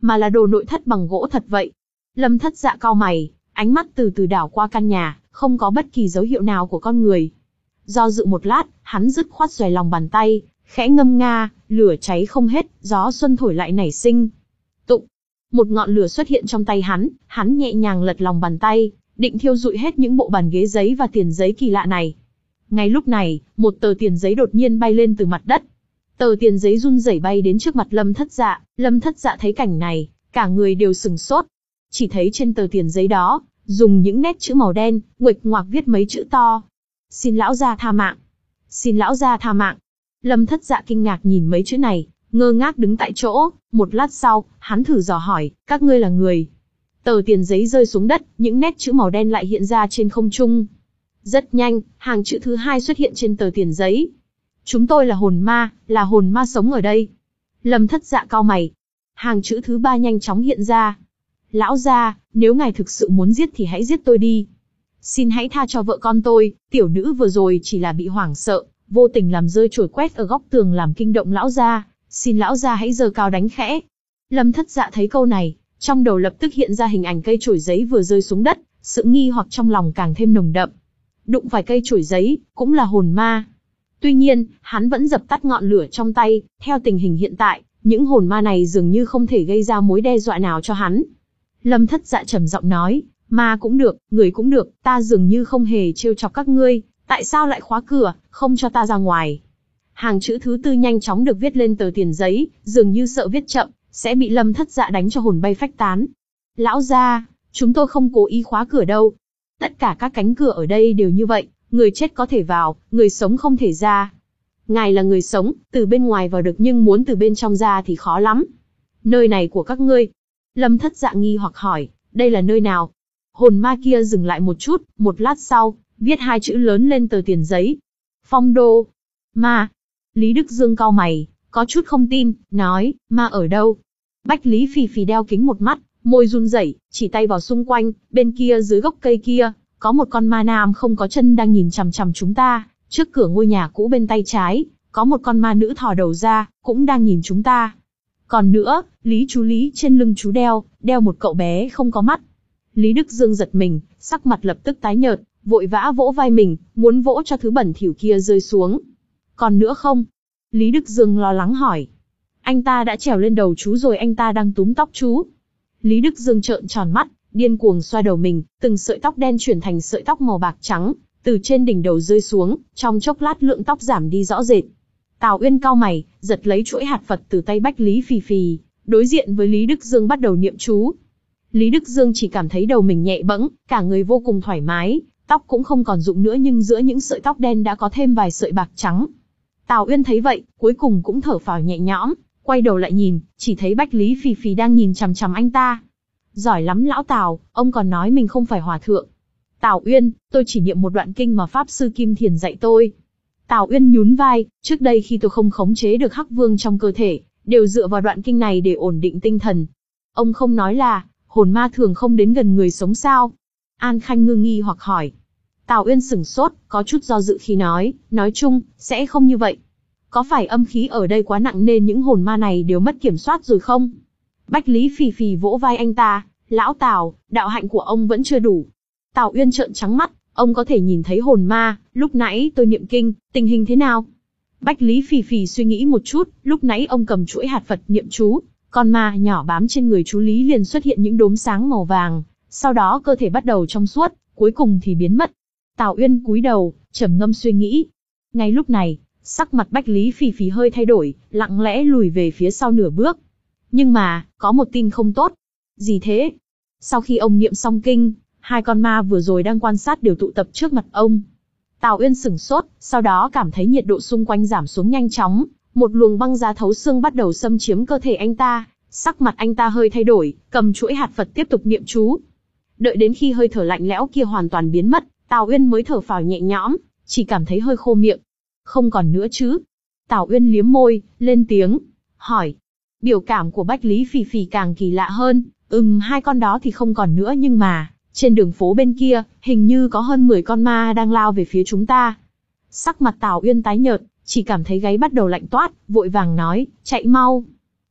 mà là đồ nội thất bằng gỗ thật vậy. Lâm Thất Dạ cau mày, ánh mắt từ từ đảo qua căn nhà, không có bất kỳ dấu hiệu nào của con người. Do dự một lát, hắn dứt khoát xòe lòng bàn tay, khẽ ngâm nga, lửa cháy không hết, gió xuân thổi lại nảy sinh. Tụng, một ngọn lửa xuất hiện trong tay hắn, hắn nhẹ nhàng lật lòng bàn tay, định thiêu rụi hết những bộ bàn ghế giấy và tiền giấy kỳ lạ này. Ngay lúc này, một tờ tiền giấy đột nhiên bay lên từ mặt đất. Tờ tiền giấy run rẩy bay đến trước mặt Lâm Thất Dạ, Lâm Thất Dạ thấy cảnh này, cả người đều sừng sốt. Chỉ thấy trên tờ tiền giấy đó, dùng những nét chữ màu đen, nguệch ngoạc viết mấy chữ to. Xin lão gia tha mạng. Xin lão gia tha mạng. Lâm Thất Dạ kinh ngạc nhìn mấy chữ này, ngơ ngác đứng tại chỗ, một lát sau, hắn thử dò hỏi, các ngươi là người. Tờ tiền giấy rơi xuống đất, những nét chữ màu đen lại hiện ra trên không trung. Rất nhanh, hàng chữ thứ hai xuất hiện trên tờ tiền giấy. Chúng tôi là hồn ma, là hồn ma sống ở đây. Lâm Thất Dạ cau mày. Hàng chữ thứ ba nhanh chóng hiện ra. Lão gia, nếu ngài thực sự muốn giết thì hãy giết tôi đi. Xin hãy tha cho vợ con tôi, tiểu nữ vừa rồi chỉ là bị hoảng sợ, vô tình làm rơi chổi quét ở góc tường làm kinh động lão gia, xin lão gia hãy giơ cao đánh khẽ. Lâm Thất Dạ thấy câu này, trong đầu lập tức hiện ra hình ảnh cây chổi giấy vừa rơi xuống đất, sự nghi hoặc trong lòng càng thêm nồng đậm. Đụng phải cây chổi giấy, cũng là hồn ma. Tuy nhiên, hắn vẫn dập tắt ngọn lửa trong tay, theo tình hình hiện tại, những hồn ma này dường như không thể gây ra mối đe dọa nào cho hắn. Lâm Thất Dạ trầm giọng nói, ma cũng được, người cũng được, ta dường như không hề trêu chọc các ngươi, tại sao lại khóa cửa, không cho ta ra ngoài. Hàng chữ thứ tư nhanh chóng được viết lên tờ tiền giấy, dường như sợ viết chậm, sẽ bị Lâm Thất Dạ đánh cho hồn bay phách tán. Lão gia, chúng tôi không cố ý khóa cửa đâu. Tất cả các cánh cửa ở đây đều như vậy, người chết có thể vào, người sống không thể ra. Ngài là người sống, từ bên ngoài vào được nhưng muốn từ bên trong ra thì khó lắm. Nơi này của các ngươi. Lâm Thất Dạ nghi hoặc hỏi, đây là nơi nào? Hồn ma kia dừng lại một chút, một lát sau, viết hai chữ lớn lên tờ tiền giấy. Phong đô. Ma. Lý Đức Dương cau mày, có chút không tin, nói, ma ở đâu? Bách Lý Phì Phì đeo kính một mắt, môi run rẩy, chỉ tay vào xung quanh, bên kia dưới gốc cây kia, có một con ma nam không có chân đang nhìn chằm chằm chúng ta, trước cửa ngôi nhà cũ bên tay trái, có một con ma nữ thò đầu ra, cũng đang nhìn chúng ta. Còn nữa, Lý chú Lý trên lưng chú đeo, đeo một cậu bé không có mắt. Lý Đức Dương giật mình, sắc mặt lập tức tái nhợt, vội vã vỗ vai mình, muốn vỗ cho thứ bẩn thỉu kia rơi xuống. Còn nữa không? Lý Đức Dương lo lắng hỏi. Anh ta đã trèo lên đầu chú rồi, anh ta đang túm tóc chú. Lý Đức Dương trợn tròn mắt, điên cuồng xoa đầu mình, từng sợi tóc đen chuyển thành sợi tóc màu bạc trắng, từ trên đỉnh đầu rơi xuống, trong chốc lát lượng tóc giảm đi rõ rệt. Tào Uyên cau mày, giật lấy chuỗi hạt Phật từ tay Bách Lý Phì Phì, đối diện với Lý Đức Dương bắt đầu niệm chú. Lý Đức Dương chỉ cảm thấy đầu mình nhẹ bẫng, cả người vô cùng thoải mái, tóc cũng không còn rụng nữa nhưng giữa những sợi tóc đen đã có thêm vài sợi bạc trắng. Tào Uyên thấy vậy, cuối cùng cũng thở phào nhẹ nhõm, quay đầu lại nhìn, chỉ thấy Bách Lý Phì Phì đang nhìn chằm chằm anh ta. Giỏi lắm lão Tào, ông còn nói mình không phải hòa thượng. Tào Uyên, tôi chỉ niệm một đoạn kinh mà Pháp Sư Kim Thiền dạy tôi. Tào Uyên nhún vai, trước đây khi tôi không khống chế được Hắc Vương trong cơ thể, đều dựa vào đoạn kinh này để ổn định tinh thần. Ông không nói là, hồn ma thường không đến gần người sống sao? An Khanh ngư nghi hoặc hỏi. Tào Uyên sửng sốt, có chút do dự khi nói, nói chung, sẽ không như vậy. Có phải âm khí ở đây quá nặng nên những hồn ma này đều mất kiểm soát rồi không? Bách Lý Phì Phì vỗ vai anh ta, lão Tào, đạo hạnh của ông vẫn chưa đủ. Tào Uyên trợn trắng mắt, ông có thể nhìn thấy hồn ma, lúc nãy tôi niệm kinh, tình hình thế nào? Bách Lý Phì Phì suy nghĩ một chút, lúc nãy ông cầm chuỗi hạt Phật niệm chú, con ma nhỏ bám trên người chú Lý liền xuất hiện những đốm sáng màu vàng, sau đó cơ thể bắt đầu trong suốt, cuối cùng thì biến mất. Tào Uyên cúi đầu, trầm ngâm suy nghĩ. Ngay lúc này, sắc mặt Bách Lý Phì Phì hơi thay đổi, lặng lẽ lùi về phía sau nửa bước. Nhưng mà, có một tin không tốt. Gì thế? Sau khi ông niệm xong kinh, hai con ma vừa rồi đang quan sát đều tụ tập trước mặt ông. Tào Uyên sửng sốt, sau đó cảm thấy nhiệt độ xung quanh giảm xuống nhanh chóng, một luồng băng giá thấu xương bắt đầu xâm chiếm cơ thể anh ta, sắc mặt anh ta hơi thay đổi, cầm chuỗi hạt Phật tiếp tục niệm chú. Đợi đến khi hơi thở lạnh lẽo kia hoàn toàn biến mất, Tào Uyên mới thở phào nhẹ nhõm, chỉ cảm thấy hơi khô miệng. Không còn nữa chứ? Tào Uyên liếm môi, lên tiếng, hỏi. Biểu cảm của Bách Lý Phì Phì càng kỳ lạ hơn, ừm hai con đó thì không còn nữa nhưng mà, trên đường phố bên kia, hình như có hơn mười con ma đang lao về phía chúng ta. Sắc mặt Tào Uyên tái nhợt, chỉ cảm thấy gáy bắt đầu lạnh toát, vội vàng nói, chạy mau.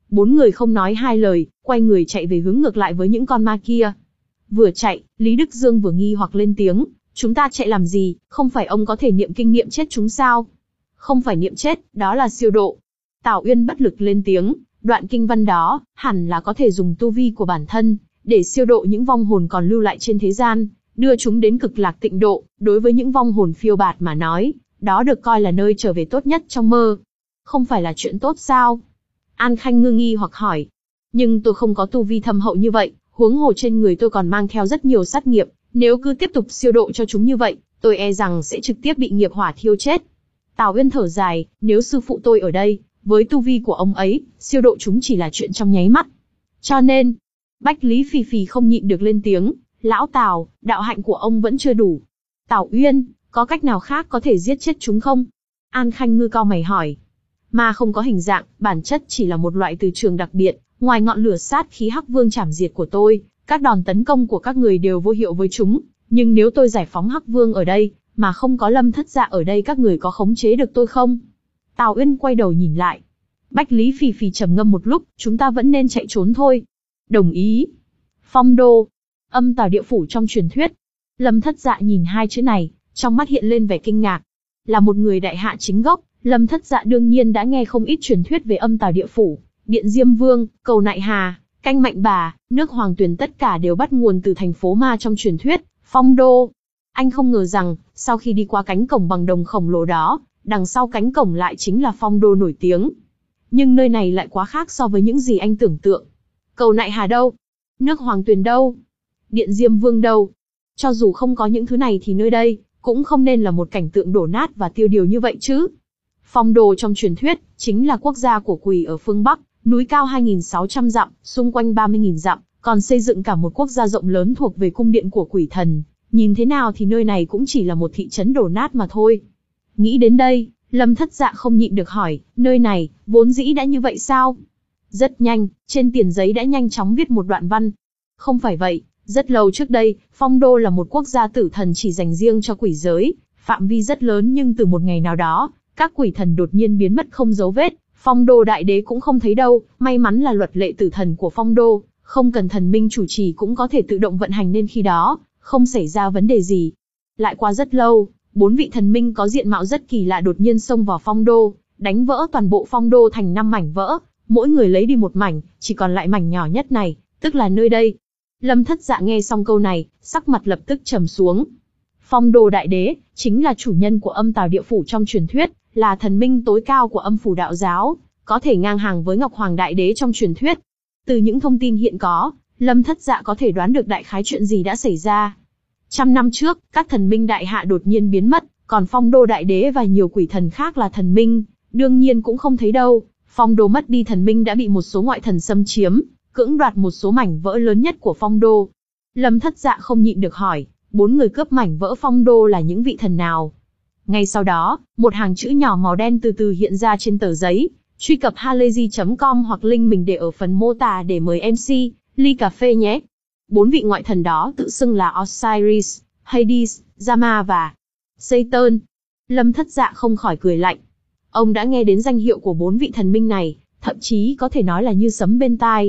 Bốn người không nói hai lời, quay người chạy về hướng ngược lại với những con ma kia. Vừa chạy, Lý Đức Dương vừa nghi hoặc lên tiếng, chúng ta chạy làm gì, không phải ông có thể niệm kinh niệm chết chúng sao? Không phải niệm chết, đó là siêu độ. Tào Uyên bất lực lên tiếng, đoạn kinh văn đó, hẳn là có thể dùng tu vi của bản thân, để siêu độ những vong hồn còn lưu lại trên thế gian, đưa chúng đến cực lạc tịnh độ. Đối với những vong hồn phiêu bạt mà nói, đó được coi là nơi trở về tốt nhất trong mơ. Không phải là chuyện tốt sao? An Khanh ngư nghi hoặc hỏi. Nhưng tôi không có tu vi thâm hậu như vậy, huống hồ trên người tôi còn mang theo rất nhiều sát nghiệp, nếu cứ tiếp tục siêu độ cho chúng như vậy, tôi e rằng sẽ trực tiếp bị nghiệp hỏa thiêu chết. Tào Uyên thở dài, nếu sư phụ tôi ở đây, với tu vi của ông ấy, siêu độ chúng chỉ là chuyện trong nháy mắt. Cho nên, Bách Lý Phì Phì không nhịn được lên tiếng, lão Tào, đạo hạnh của ông vẫn chưa đủ. Tào Uyên, có cách nào khác có thể giết chết chúng không? An Khanh ngư cau mày hỏi. Ma không có hình dạng, bản chất chỉ là một loại từ trường đặc biệt, ngoài ngọn lửa sát khí Hắc Vương chảm diệt của tôi, các đòn tấn công của các người đều vô hiệu với chúng, nhưng nếu tôi giải phóng Hắc Vương ở đây, mà không có Lâm Thất Dạ ở đây, các người có khống chế được tôi không? Tào Uyên quay đầu nhìn lại. Bách Lý Phì Phì trầm ngâm một lúc, chúng ta vẫn nên chạy trốn thôi. Đồng ý. Phong đô, âm tào địa phủ trong truyền thuyết. Lâm Thất Dạ nhìn hai chữ này, trong mắt hiện lên vẻ kinh ngạc. Là một người đại hạ chính gốc, Lâm Thất Dạ đương nhiên đã nghe không ít truyền thuyết về âm tào địa phủ, Điện Diêm Vương, Cầu Nại Hà, Canh Mạnh Bà, nước Hoàng Tuyền, tất cả đều bắt nguồn từ thành phố ma trong truyền thuyết, Phong đô. Anh không ngờ rằng, sau khi đi qua cánh cổng bằng đồng khổng lồ đó, đằng sau cánh cổng lại chính là Phong đô nổi tiếng. Nhưng nơi này lại quá khác so với những gì anh tưởng tượng. Cầu Nại Hà đâu? Nước Hoàng Tuyền đâu? Điện Diêm Vương đâu? Cho dù không có những thứ này thì nơi đây cũng không nên là một cảnh tượng đổ nát và tiêu điều như vậy chứ. Phong đô trong truyền thuyết chính là quốc gia của quỷ ở phương Bắc, núi cao hai nghìn sáu trăm dặm, xung quanh ba mươi nghìn dặm, còn xây dựng cả một quốc gia rộng lớn thuộc về cung điện của quỷ thần. Nhìn thế nào thì nơi này cũng chỉ là một thị trấn đổ nát mà thôi. Nghĩ đến đây, Lâm Thất Dạ không nhịn được hỏi, nơi này vốn dĩ đã như vậy sao? Rất nhanh, trên tiền giấy đã nhanh chóng viết một đoạn văn. Không phải vậy, rất lâu trước đây, Phong đô là một quốc gia tử thần chỉ dành riêng cho quỷ giới, phạm vi rất lớn, nhưng từ một ngày nào đó, các quỷ thần đột nhiên biến mất không dấu vết, Phong đô đại đế cũng không thấy đâu. May mắn là luật lệ tử thần của Phong đô, không cần thần minh chủ trì cũng có thể tự động vận hành, nên khi đó không xảy ra vấn đề gì. Lại qua rất lâu, bốn vị thần minh có diện mạo rất kỳ lạ đột nhiên xông vào Phong đô, đánh vỡ toàn bộ Phong đô thành năm mảnh vỡ, mỗi người lấy đi một mảnh, chỉ còn lại mảnh nhỏ nhất này, tức là nơi đây. Lâm Thất Dạ nghe xong câu này, sắc mặt lập tức trầm xuống. Phong đô đại đế chính là chủ nhân của âm tào địa phủ trong truyền thuyết, là thần minh tối cao của âm phủ đạo giáo, có thể ngang hàng với Ngọc Hoàng đại đế trong truyền thuyết. Từ những thông tin hiện có, Lâm Thất Dạ có thể đoán được đại khái chuyện gì đã xảy ra. Trăm năm trước, các thần minh đại hạ đột nhiên biến mất, còn Phong đô đại đế và nhiều quỷ thần khác là thần minh, đương nhiên cũng không thấy đâu. Phong đô mất đi thần minh đã bị một số ngoại thần xâm chiếm, cưỡng đoạt một số mảnh vỡ lớn nhất của Phong đô. Lâm Thất Dạ không nhịn được hỏi, bốn người cướp mảnh vỡ Phong đô là những vị thần nào? Ngay sau đó, một hàng chữ nhỏ màu đen từ từ hiện ra trên tờ giấy. Truy cập halayzi chấm com hoặc link mình để ở phần mô tả để mời em xê, ly cà phê nhé. Bốn vị ngoại thần đó tự xưng là Osiris, Hades, Zama và Satan. Lâm Thất Dạ không khỏi cười lạnh. Ông đã nghe đến danh hiệu của bốn vị thần minh này, thậm chí có thể nói là như sấm bên tai.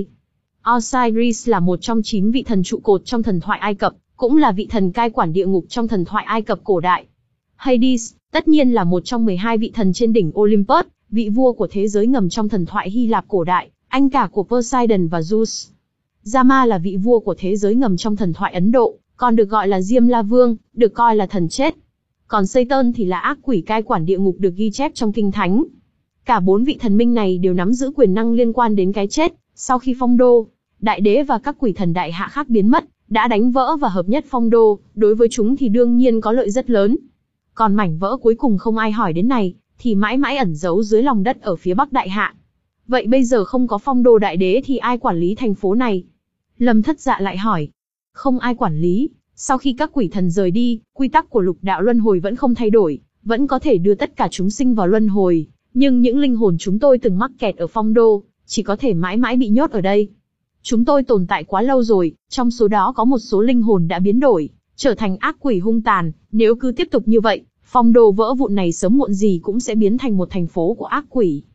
Osiris là một trong chín vị thần trụ cột trong thần thoại Ai Cập, cũng là vị thần cai quản địa ngục trong thần thoại Ai Cập cổ đại. Hades, tất nhiên là một trong mười hai vị thần trên đỉnh Olympus, vị vua của thế giới ngầm trong thần thoại Hy Lạp cổ đại, anh cả của Poseidon và Zeus. Rama là vị vua của thế giới ngầm trong thần thoại Ấn Độ, còn được gọi là Diêm La Vương, được coi là thần chết. Còn Satan thì là ác quỷ cai quản địa ngục được ghi chép trong kinh thánh. Cả bốn vị thần minh này đều nắm giữ quyền năng liên quan đến cái chết. Sau khi Phong đô đại đế và các quỷ thần đại hạ khác biến mất, đã đánh vỡ và hợp nhất Phong đô, đối với chúng thì đương nhiên có lợi rất lớn. Còn mảnh vỡ cuối cùng không ai hỏi đến này, thì mãi mãi ẩn giấu dưới lòng đất ở phía Bắc đại hạ. Vậy bây giờ không có Phong đô đại đế thì ai quản lý thành phố này? Lâm Thất Dạ lại hỏi. Không ai quản lý. Sau khi các quỷ thần rời đi, quy tắc của lục đạo luân hồi vẫn không thay đổi, vẫn có thể đưa tất cả chúng sinh vào luân hồi. Nhưng những linh hồn chúng tôi từng mắc kẹt ở Phong đô, chỉ có thể mãi mãi bị nhốt ở đây. Chúng tôi tồn tại quá lâu rồi, trong số đó có một số linh hồn đã biến đổi, trở thành ác quỷ hung tàn. Nếu cứ tiếp tục như vậy, Phong đô vỡ vụn này sớm muộn gì cũng sẽ biến thành một thành phố của ác quỷ.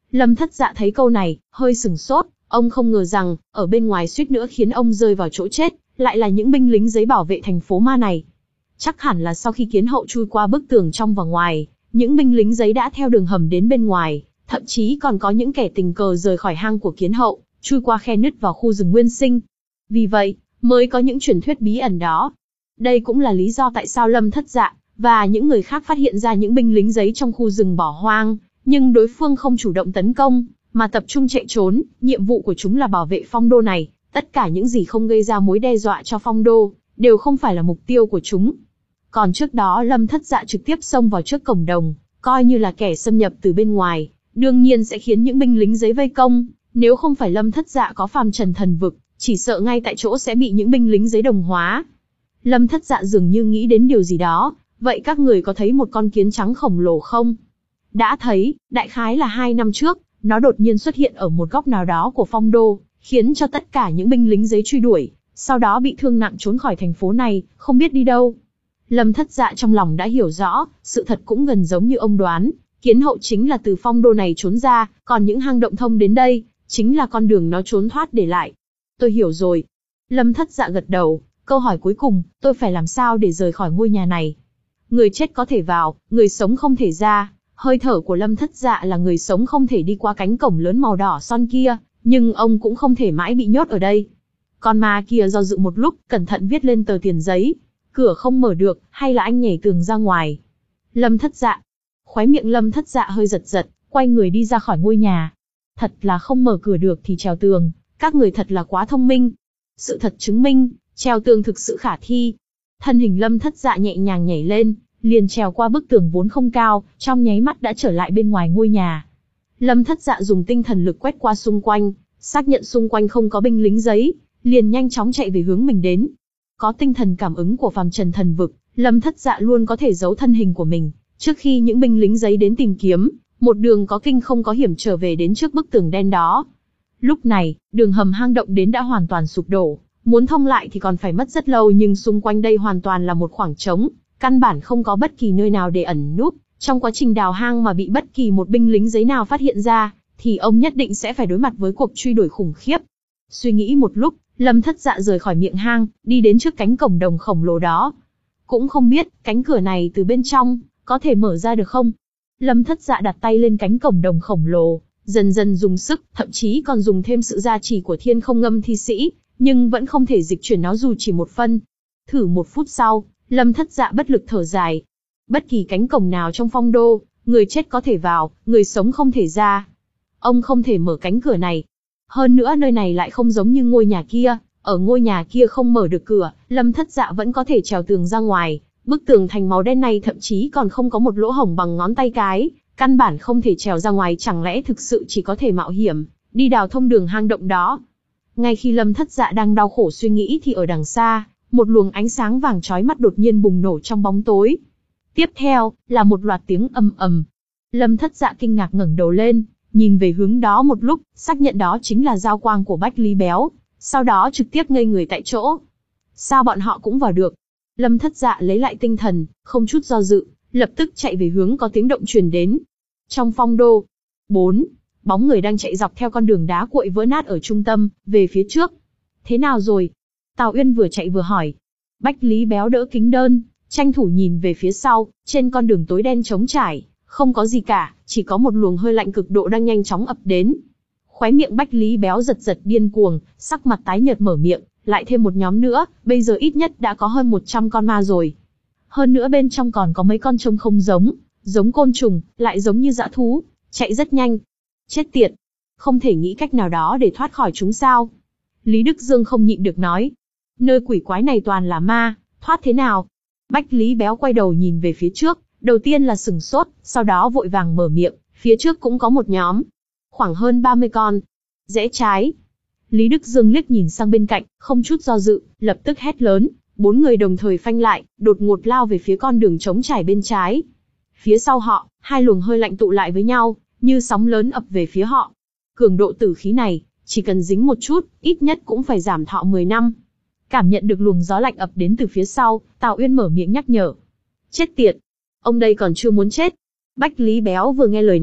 Lâm Thất Dạ thấy câu này, hơi sừng sốt, ông không ngờ rằng, ở bên ngoài suýt nữa khiến ông rơi vào chỗ chết, lại là những binh lính giấy bảo vệ thành phố ma này. Chắc hẳn là sau khi Kiến Hậu chui qua bức tường trong và ngoài, những binh lính giấy đã theo đường hầm đến bên ngoài, thậm chí còn có những kẻ tình cờ rời khỏi hang của Kiến Hậu, chui qua khe nứt vào khu rừng nguyên sinh. Vì vậy, mới có những truyền thuyết bí ẩn đó. Đây cũng là lý do tại sao Lâm Thất Dạ và những người khác phát hiện ra những binh lính giấy trong khu rừng bỏ hoang, nhưng đối phương không chủ động tấn công, mà tập trung chạy trốn. Nhiệm vụ của chúng là bảo vệ phong đô này, tất cả những gì không gây ra mối đe dọa cho phong đô, đều không phải là mục tiêu của chúng. Còn trước đó Lâm Thất Dạ trực tiếp xông vào trước cổng đồng, coi như là kẻ xâm nhập từ bên ngoài, đương nhiên sẽ khiến những binh lính giấy vây công. Nếu không phải Lâm Thất Dạ có phàm trần thần vực, chỉ sợ ngay tại chỗ sẽ bị những binh lính giấy đồng hóa. Lâm Thất Dạ dường như nghĩ đến điều gì đó, vậy các người có thấy một con kiến trắng khổng lồ không? Đã thấy, đại khái là hai năm trước, nó đột nhiên xuất hiện ở một góc nào đó của phong đô, khiến cho tất cả những binh lính giấy truy đuổi, sau đó bị thương nặng trốn khỏi thành phố này, không biết đi đâu. Lâm Thất Dạ trong lòng đã hiểu rõ, sự thật cũng gần giống như ông đoán, Kiến Hậu chính là từ phong đô này trốn ra, còn những hang động thông đến đây, chính là con đường nó trốn thoát để lại. Tôi hiểu rồi. Lâm Thất Dạ gật đầu, câu hỏi cuối cùng, tôi phải làm sao để rời khỏi ngôi nhà này? Người chết có thể vào, người sống không thể ra. Hơi thở của Lâm Thất Dạ là người sống không thể đi qua cánh cổng lớn màu đỏ son kia, nhưng ông cũng không thể mãi bị nhốt ở đây. Con ma kia do dự một lúc, cẩn thận viết lên tờ tiền giấy. Cửa không mở được, hay là anh nhảy tường ra ngoài? Lâm Thất Dạ. Khóe miệng Lâm Thất Dạ hơi giật giật, quay người đi ra khỏi ngôi nhà. Thật là không mở cửa được thì trèo tường, các người thật là quá thông minh. Sự thật chứng minh, trèo tường thực sự khả thi. Thân hình Lâm Thất Dạ nhẹ nhàng nhảy lên, liền trèo qua bức tường vốn không cao, trong nháy mắt đã trở lại bên ngoài ngôi nhà. Lâm Thất Dạ dùng tinh thần lực quét qua xung quanh, xác nhận xung quanh không có binh lính giấy, liền nhanh chóng chạy về hướng mình đến. Có tinh thần cảm ứng của phàm trần thần vực, Lâm Thất Dạ luôn có thể giấu thân hình của mình, trước khi những binh lính giấy đến tìm kiếm, một đường có kinh không có hiểm trở về đến trước bức tường đen đó. Lúc này, đường hầm hang động đến đã hoàn toàn sụp đổ, muốn thông lại thì còn phải mất rất lâu, nhưng xung quanh đây hoàn toàn là một khoảng trống, căn bản không có bất kỳ nơi nào để ẩn núp. Trong quá trình đào hang mà bị bất kỳ một binh lính giấy nào phát hiện ra, thì ông nhất định sẽ phải đối mặt với cuộc truy đuổi khủng khiếp. Suy nghĩ một lúc, Lâm Thất Dạ rời khỏi miệng hang, đi đến trước cánh cổng đồng khổng lồ đó. Cũng không biết, cánh cửa này từ bên trong, có thể mở ra được không? Lâm Thất Dạ đặt tay lên cánh cổng đồng khổng lồ, dần dần dùng sức, thậm chí còn dùng thêm sự gia trì của Thiên Không Ngâm Thi Sĩ, nhưng vẫn không thể dịch chuyển nó dù chỉ một phân. Thử một phút sau, Lâm Thất Dạ bất lực thở dài. Bất kỳ cánh cổng nào trong phong đô, người chết có thể vào, người sống không thể ra. Ông không thể mở cánh cửa này. Hơn nữa nơi này lại không giống như ngôi nhà kia, ở ngôi nhà kia không mở được cửa, Lâm Thất Dạ vẫn có thể trèo tường ra ngoài. Bức tường thành màu đen này thậm chí còn không có một lỗ hổng bằng ngón tay cái, căn bản không thể trèo ra ngoài, chẳng lẽ thực sự chỉ có thể mạo hiểm, đi đào thông đường hang động đó. Ngay khi Lâm Thất Dạ đang đau khổ suy nghĩ thì ở đằng xa, một luồng ánh sáng vàng chói mắt đột nhiên bùng nổ trong bóng tối. Tiếp theo, là một loạt tiếng ầm ầm. Lâm Thất Dạ kinh ngạc ngẩng đầu lên, nhìn về hướng đó một lúc, xác nhận đó chính là giao quang của Bách Lý Béo, sau đó trực tiếp ngây người tại chỗ. Sao bọn họ cũng vào được? Lâm Thất Dạ lấy lại tinh thần, không chút do dự, lập tức chạy về hướng có tiếng động truyền đến. Trong phong đô, bốn bóng người đang chạy dọc theo con đường đá cuội vỡ nát ở trung tâm, về phía trước. Thế nào rồi? Tào Uyên vừa chạy vừa hỏi. Bách Lý Béo đỡ kính đơn, tranh thủ nhìn về phía sau, trên con đường tối đen trống trải, không có gì cả, chỉ có một luồng hơi lạnh cực độ đang nhanh chóng ập đến. Khóe miệng Bách Lý Béo giật giật điên cuồng, sắc mặt tái nhợt mở miệng, lại thêm một nhóm nữa, bây giờ ít nhất đã có hơn một trăm con ma rồi. Hơn nữa bên trong còn có mấy con trông không giống, giống côn trùng, lại giống như dã thú, chạy rất nhanh. Chết tiệt, không thể nghĩ cách nào đó để thoát khỏi chúng sao? Lý Đức Dương không nhịn được nói. Nơi quỷ quái này toàn là ma, thoát thế nào? Bách Lý Béo quay đầu nhìn về phía trước, đầu tiên là sừng sốt, sau đó vội vàng mở miệng, phía trước cũng có một nhóm. Khoảng hơn ba mươi con. Rẽ trái. Lý Đức Dương liếc nhìn sang bên cạnh, không chút do dự, lập tức hét lớn, bốn người đồng thời phanh lại, đột ngột lao về phía con đường trống trải bên trái. Phía sau họ, hai luồng hơi lạnh tụ lại với nhau, như sóng lớn ập về phía họ. Cường độ tử khí này, chỉ cần dính một chút, ít nhất cũng phải giảm thọ mười năm. Cảm nhận được luồng gió lạnh ập đến từ phía sau, Tào Uyên mở miệng nhắc nhở. Chết tiệt! Ông đây còn chưa muốn chết. Bách Lý Béo vừa nghe lời này,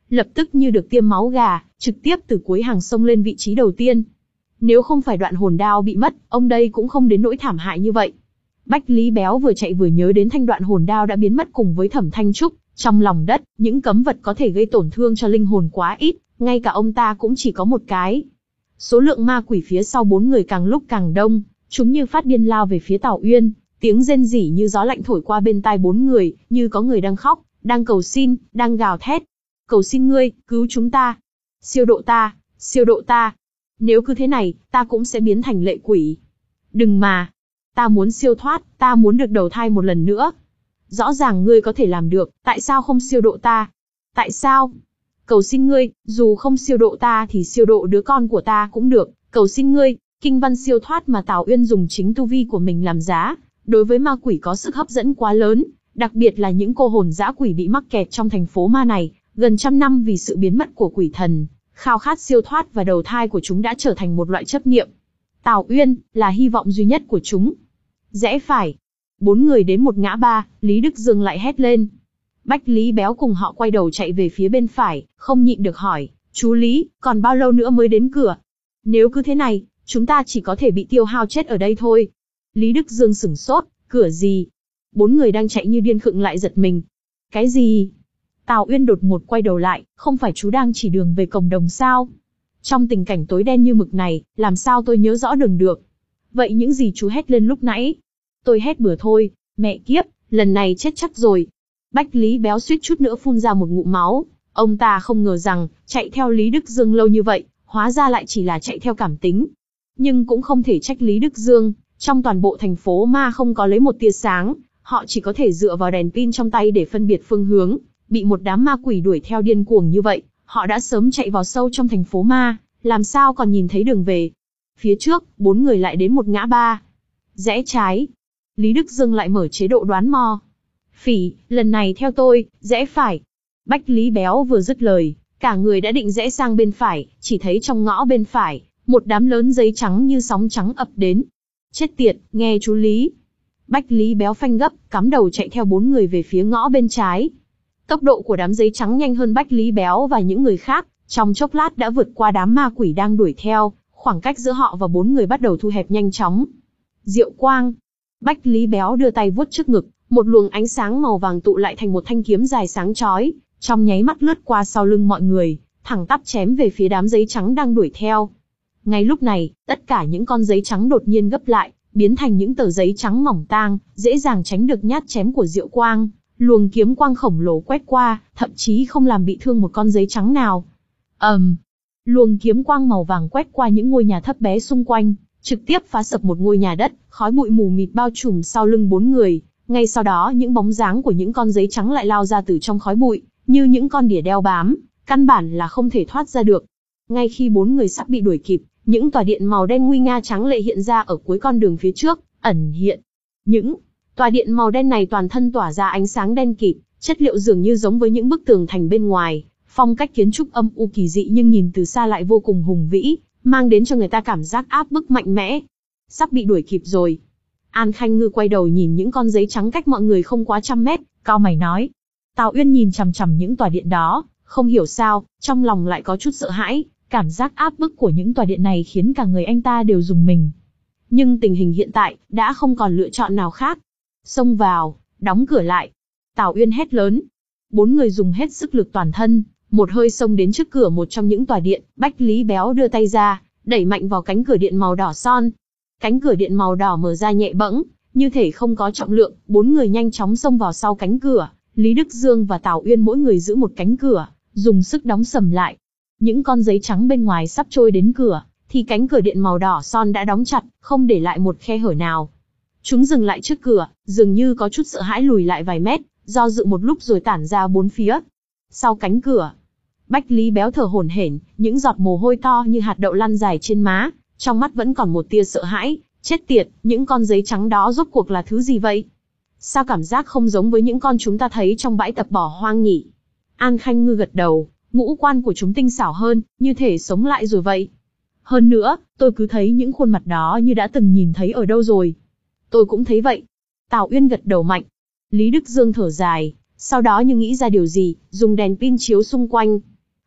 lập tức như được tiêm máu gà, trực tiếp từ cuối hàng xông lên vị trí đầu tiên. Nếu không phải đoạn hồn đao bị mất, ông đây cũng không đến nỗi thảm hại như vậy. Bách Lý Béo vừa chạy vừa nhớ đến thanh đoạn hồn đao đã biến mất cùng với Thẩm Thanh Trúc, trong lòng đất, những cấm vật có thể gây tổn thương cho linh hồn quá ít, ngay cả ông ta cũng chỉ có một cái. Số lượng ma quỷ phía sau bốn người càng lúc càng đông, chúng như phát điên lao về phía Tào Uyên, tiếng rên rỉ như gió lạnh thổi qua bên tai bốn người, như có người đang khóc, đang cầu xin, đang gào thét. Cầu xin ngươi, cứu chúng ta. Siêu độ ta, siêu độ ta. Nếu cứ thế này, ta cũng sẽ biến thành lệ quỷ. Đừng mà. Ta muốn siêu thoát, ta muốn được đầu thai một lần nữa. Rõ ràng ngươi có thể làm được, tại sao không siêu độ ta? Tại sao? Cầu xin ngươi, dù không siêu độ ta thì siêu độ đứa con của ta cũng được. Cầu xin ngươi, kinh văn siêu thoát mà Tào Uyên dùng chính tu vi của mình làm giá, đối với ma quỷ có sức hấp dẫn quá lớn, đặc biệt là những cô hồn dã quỷ bị mắc kẹt trong thành phố ma này, gần trăm năm vì sự biến mất của quỷ thần, khao khát siêu thoát và đầu thai của chúng đã trở thành một loại chấp niệm. Tào Uyên là hy vọng duy nhất của chúng. Rẽ phải. Bốn người đến một ngã ba, Lý Đức Dương lại hét lên. Bách Lý Béo cùng họ quay đầu chạy về phía bên phải, không nhịn được hỏi, chú Lý, còn bao lâu nữa mới đến cửa? Nếu cứ thế này, chúng ta chỉ có thể bị tiêu hao chết ở đây thôi. Lý Đức Dương sửng sốt, cửa gì? Bốn người đang chạy như điên khựng lại giật mình. Cái gì? Tào Uyên đột ngột quay đầu lại, không phải chú đang chỉ đường về cổng đồng sao? Trong tình cảnh tối đen như mực này, làm sao tôi nhớ rõ đường được? Vậy những gì chú hét lên lúc nãy? Tôi hét bừa thôi, mẹ kiếp, lần này chết chắc rồi. Bách Lý Béo suýt chút nữa phun ra một ngụm máu. Ông ta không ngờ rằng, chạy theo Lý Đức Dương lâu như vậy, hóa ra lại chỉ là chạy theo cảm tính. Nhưng cũng không thể trách Lý Đức Dương, trong toàn bộ thành phố ma không có lấy một tia sáng, họ chỉ có thể dựa vào đèn pin trong tay để phân biệt phương hướng. Bị một đám ma quỷ đuổi theo điên cuồng như vậy, họ đã sớm chạy vào sâu trong thành phố ma, làm sao còn nhìn thấy đường về. Phía trước, bốn người lại đến một ngã ba. Rẽ trái. Lý Đức Dương lại mở chế độ đoán mò. Phỉ, lần này theo tôi, rẽ phải. Bách Lý Béo vừa dứt lời, cả người đã định rẽ sang bên phải, chỉ thấy trong ngõ bên phải, một đám lớn giấy trắng như sóng trắng ập đến. Chết tiệt, nghe chú Lý. Bách Lý Béo phanh gấp, cắm đầu chạy theo bốn người về phía ngõ bên trái. Tốc độ của đám giấy trắng nhanh hơn Bách Lý Béo và những người khác, trong chốc lát đã vượt qua đám ma quỷ đang đuổi theo, khoảng cách giữa họ và bốn người bắt đầu thu hẹp nhanh chóng. Diệu quang. Bách Lý Béo đưa tay vuốt trước ngực, một luồng ánh sáng màu vàng tụ lại thành một thanh kiếm dài sáng chói, trong nháy mắt lướt qua sau lưng mọi người, thẳng tắp chém về phía đám giấy trắng đang đuổi theo. Ngay lúc này, tất cả những con giấy trắng đột nhiên gấp lại, biến thành những tờ giấy trắng mỏng tang, dễ dàng tránh được nhát chém của Diệu quang. Luồng kiếm quang khổng lồ quét qua, thậm chí không làm bị thương một con giấy trắng nào. ầm, um, luồng kiếm quang màu vàng quét qua những ngôi nhà thấp bé xung quanh, trực tiếp phá sập một ngôi nhà đất, khói bụi mù mịt bao trùm sau lưng bốn người. Ngay sau đó những bóng dáng của những con giấy trắng lại lao ra từ trong khói bụi, như những con đỉa đeo bám, căn bản là không thể thoát ra được. Ngay khi bốn người sắp bị đuổi kịp, những tòa điện màu đen nguy nga tráng lệ hiện ra ở cuối con đường phía trước, ẩn hiện. Những tòa điện màu đen này toàn thân tỏa ra ánh sáng đen kịt, chất liệu dường như giống với những bức tường thành bên ngoài, phong cách kiến trúc âm u kỳ dị nhưng nhìn từ xa lại vô cùng hùng vĩ, mang đến cho người ta cảm giác áp bức mạnh mẽ. Sắp bị đuổi kịp rồi. An Khanh Ngư quay đầu nhìn những con giấy trắng cách mọi người không quá trăm mét, cau mày nói. Tào Uyên nhìn chằm chằm những tòa điện đó, không hiểu sao, trong lòng lại có chút sợ hãi, cảm giác áp bức của những tòa điện này khiến cả người anh ta đều rùng mình. Nhưng tình hình hiện tại, đã không còn lựa chọn nào khác. Xông vào, đóng cửa lại. Tào Uyên hét lớn. Bốn người dùng hết sức lực toàn thân, một hơi xông đến trước cửa một trong những tòa điện, Bách Lý Béo đưa tay ra, đẩy mạnh vào cánh cửa điện màu đỏ son. Cánh cửa điện màu đỏ mở ra nhẹ bẫng, như thể không có trọng lượng, bốn người nhanh chóng xông vào sau cánh cửa, Lý Đức Dương và Tào Uyên mỗi người giữ một cánh cửa, dùng sức đóng sầm lại. Những con giấy trắng bên ngoài sắp trôi đến cửa, thì cánh cửa điện màu đỏ son đã đóng chặt, không để lại một khe hở nào. Chúng dừng lại trước cửa, dường như có chút sợ hãi lùi lại vài mét, do dự một lúc rồi tản ra bốn phía. Sau cánh cửa, Bách Lý Béo thở hổn hển, những giọt mồ hôi to như hạt đậu lăn dài trên má, trong mắt vẫn còn một tia sợ hãi. Chết tiệt, những con giấy trắng đó rốt cuộc là thứ gì vậy? Sao cảm giác không giống với những con chúng ta thấy trong bãi tập bỏ hoang nhỉ? An Khanh Ngư gật đầu, ngũ quan của chúng tinh xảo hơn, như thể sống lại rồi vậy. Hơn nữa, tôi cứ thấy những khuôn mặt đó như đã từng nhìn thấy ở đâu rồi. Tôi cũng thấy vậy. Tào Uyên gật đầu mạnh. Lý Đức Dương thở dài, sau đó như nghĩ ra điều gì, dùng đèn pin chiếu xung quanh.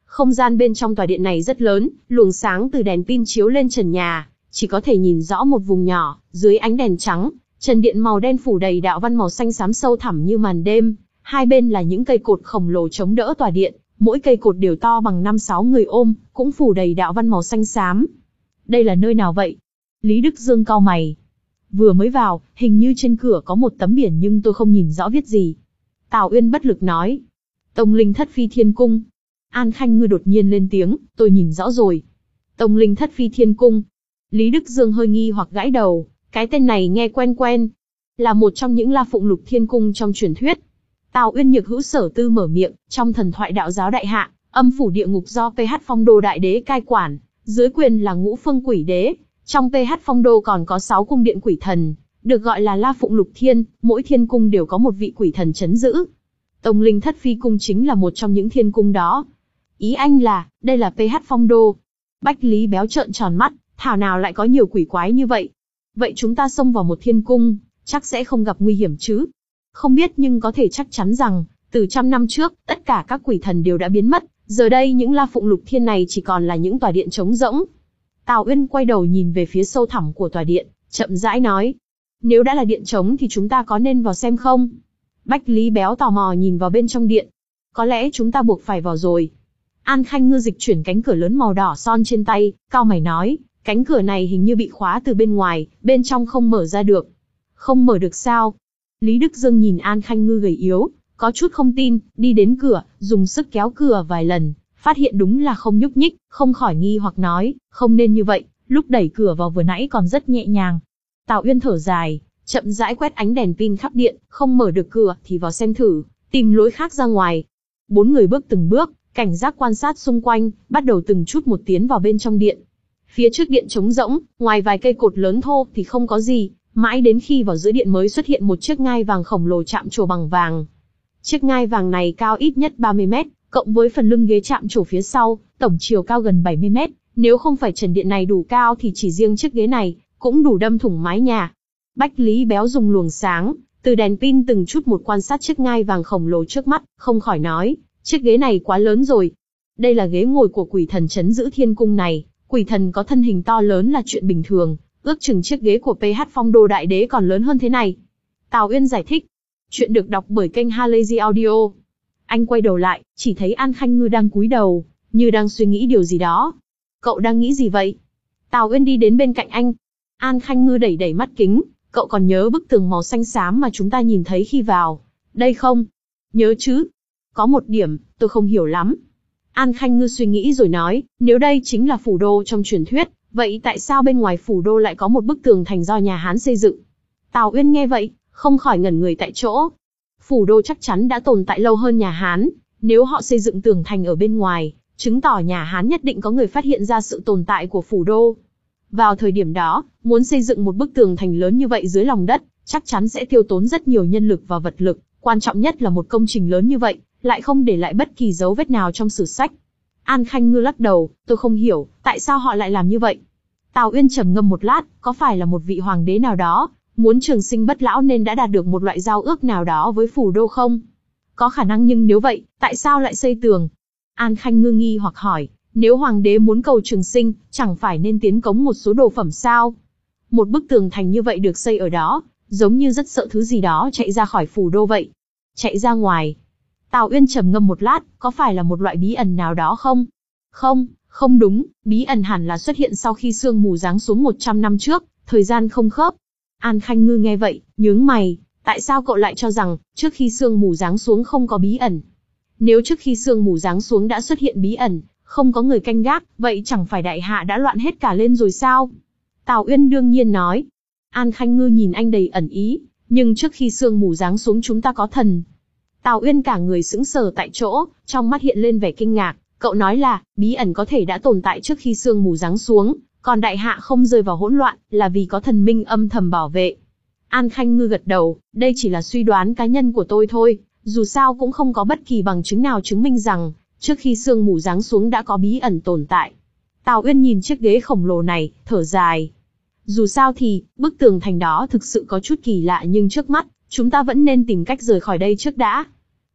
Không gian bên trong tòa điện này rất lớn, luồng sáng từ đèn pin chiếu lên trần nhà, chỉ có thể nhìn rõ một vùng nhỏ, dưới ánh đèn trắng, trần điện màu đen phủ đầy đạo văn màu xanh xám sâu thẳm như màn đêm, hai bên là những cây cột khổng lồ chống đỡ tòa điện, mỗi cây cột đều to bằng năm sáu người ôm, cũng phủ đầy đạo văn màu xanh xám. Đây là nơi nào vậy? Lý Đức Dương cau mày. Vừa mới vào, hình như trên cửa có một tấm biển nhưng tôi không nhìn rõ viết gì. Tào Uyên bất lực nói. Tông linh thất phi thiên cung. An Khanh Ngư đột nhiên lên tiếng, tôi nhìn rõ rồi. Tông linh thất phi thiên cung. Lý Đức Dương hơi nghi hoặc gãi đầu, cái tên này nghe quen quen. Là một trong những La Phụng Lục Thiên Cung trong truyền thuyết. Tào Uyên Nhược Hữu Sở Tư mở miệng, trong thần thoại đạo giáo đại hạ, âm phủ địa ngục do pê hát Phong Đô Đại Đế cai quản, dưới quyền là Ngũ Phương Quỷ Đế. Trong pê hát Phong Đô còn có sáu cung điện quỷ thần, được gọi là La Phụng Lục Thiên, mỗi thiên cung đều có một vị quỷ thần trấn giữ. Tông linh thất phi cung chính là một trong những thiên cung đó. Ý anh là, đây là pê hát Phong Đô. Bách Lý Béo trợn tròn mắt, thảo nào lại có nhiều quỷ quái như vậy. Vậy chúng ta xông vào một thiên cung, chắc sẽ không gặp nguy hiểm chứ? Không biết nhưng có thể chắc chắn rằng, từ trăm năm trước, tất cả các quỷ thần đều đã biến mất, giờ đây những La Phụng Lục Thiên này chỉ còn là những tòa điện trống rỗng. Tào Uyên quay đầu nhìn về phía sâu thẳm của tòa điện, chậm rãi nói. Nếu đã là điện trống thì chúng ta có nên vào xem không? Bách Lý Béo tò mò nhìn vào bên trong điện. Có lẽ chúng ta buộc phải vào rồi. An Khanh Ngư dịch chuyển cánh cửa lớn màu đỏ son trên tay, cau mày nói, cánh cửa này hình như bị khóa từ bên ngoài, bên trong không mở ra được. Không mở được sao? Lý Đức Dương nhìn An Khanh Ngư gầy yếu, có chút không tin, đi đến cửa, dùng sức kéo cửa vài lần, phát hiện đúng là không nhúc nhích, không khỏi nghi hoặc nói, không nên như vậy, lúc đẩy cửa vào vừa nãy còn rất nhẹ nhàng. Tào Uyên thở dài, chậm rãi quét ánh đèn pin khắp điện, không mở được cửa thì vào xem thử, tìm lối khác ra ngoài. Bốn người bước từng bước, cảnh giác quan sát xung quanh, bắt đầu từng chút một tiến vào bên trong điện. Phía trước điện trống rỗng, ngoài vài cây cột lớn thô thì không có gì, mãi đến khi vào giữa điện mới xuất hiện một chiếc ngai vàng khổng lồ chạm trổ bằng vàng. Chiếc ngai vàng này cao ít nhất ba mươi mét, cộng với phần lưng ghế chạm trổ phía sau, tổng chiều cao gần bảy mươi mét, nếu không phải trần điện này đủ cao thì chỉ riêng chiếc ghế này cũng đủ đâm thủng mái nhà. Bách Lý Béo dùng luồng sáng từ đèn pin từng chút một quan sát chiếc ngai vàng khổng lồ trước mắt, không khỏi nói, chiếc ghế này quá lớn rồi. Đây là ghế ngồi của quỷ thần trấn giữ thiên cung này, quỷ thần có thân hình to lớn là chuyện bình thường, ước chừng chiếc ghế của pê hát Phong Đô Đại Đế còn lớn hơn thế này. Tào Uyên giải thích. Chuyện được đọc bởi kênh Halazy Audio. Anh quay đầu lại, chỉ thấy An Khanh Ngư đang cúi đầu, như đang suy nghĩ điều gì đó. Cậu đang nghĩ gì vậy? Tào Uyên đi đến bên cạnh anh. An Khanh Ngư đẩy đẩy mắt kính, cậu còn nhớ bức tường màu xanh xám mà chúng ta nhìn thấy khi vào đây không? Nhớ chứ? Có một điểm, tôi không hiểu lắm. An Khanh Ngư suy nghĩ rồi nói, nếu đây chính là phủ đô trong truyền thuyết, vậy tại sao bên ngoài phủ đô lại có một bức tường thành do nhà Hán xây dựng? Tào Uyên nghe vậy, không khỏi ngẩn người tại chỗ. Phủ đô chắc chắn đã tồn tại lâu hơn nhà Hán, nếu họ xây dựng tường thành ở bên ngoài, chứng tỏ nhà Hán nhất định có người phát hiện ra sự tồn tại của phủ đô. Vào thời điểm đó, muốn xây dựng một bức tường thành lớn như vậy dưới lòng đất, chắc chắn sẽ tiêu tốn rất nhiều nhân lực và vật lực, quan trọng nhất là một công trình lớn như vậy, lại không để lại bất kỳ dấu vết nào trong sử sách. An Khanh Ngư lắc đầu, tôi không hiểu, tại sao họ lại làm như vậy? Tào Uyên trầm ngâm một lát, có phải là một vị hoàng đế nào đó, muốn trường sinh bất lão nên đã đạt được một loại giao ước nào đó với phủ đô không? Có khả năng, nhưng nếu vậy, tại sao lại xây tường? An Khanh Ngư nghi hoặc hỏi, nếu hoàng đế muốn cầu trường sinh, chẳng phải nên tiến cống một số đồ phẩm sao? Một bức tường thành như vậy được xây ở đó, giống như rất sợ thứ gì đó chạy ra khỏi phủ đô vậy. Chạy ra ngoài. Tào Uyên trầm ngâm một lát, có phải là một loại bí ẩn nào đó không? Không, không đúng, bí ẩn hẳn là xuất hiện sau khi sương mù giáng xuống một trăm năm trước, thời gian không khớp. An Khanh Ngư nghe vậy, nhướng mày, tại sao cậu lại cho rằng, trước khi sương mù giáng xuống không có bí ẩn? Nếu trước khi sương mù giáng xuống đã xuất hiện bí ẩn, không có người canh gác, vậy chẳng phải đại hạ đã loạn hết cả lên rồi sao? Tào Uyên đương nhiên nói. An Khanh Ngư nhìn anh đầy ẩn ý, nhưng trước khi sương mù giáng xuống chúng ta có thần. Tào Uyên cả người sững sờ tại chỗ, trong mắt hiện lên vẻ kinh ngạc, cậu nói là, bí ẩn có thể đã tồn tại trước khi sương mù giáng xuống, còn đại hạ không rơi vào hỗn loạn, là vì có thần minh âm thầm bảo vệ. An Khanh Ngư gật đầu, đây chỉ là suy đoán cá nhân của tôi thôi, dù sao cũng không có bất kỳ bằng chứng nào chứng minh rằng, trước khi sương mù giáng xuống đã có bí ẩn tồn tại. Tào Uyên nhìn chiếc ghế khổng lồ này, thở dài. Dù sao thì, bức tường thành đó thực sự có chút kỳ lạ, nhưng trước mắt, chúng ta vẫn nên tìm cách rời khỏi đây trước đã.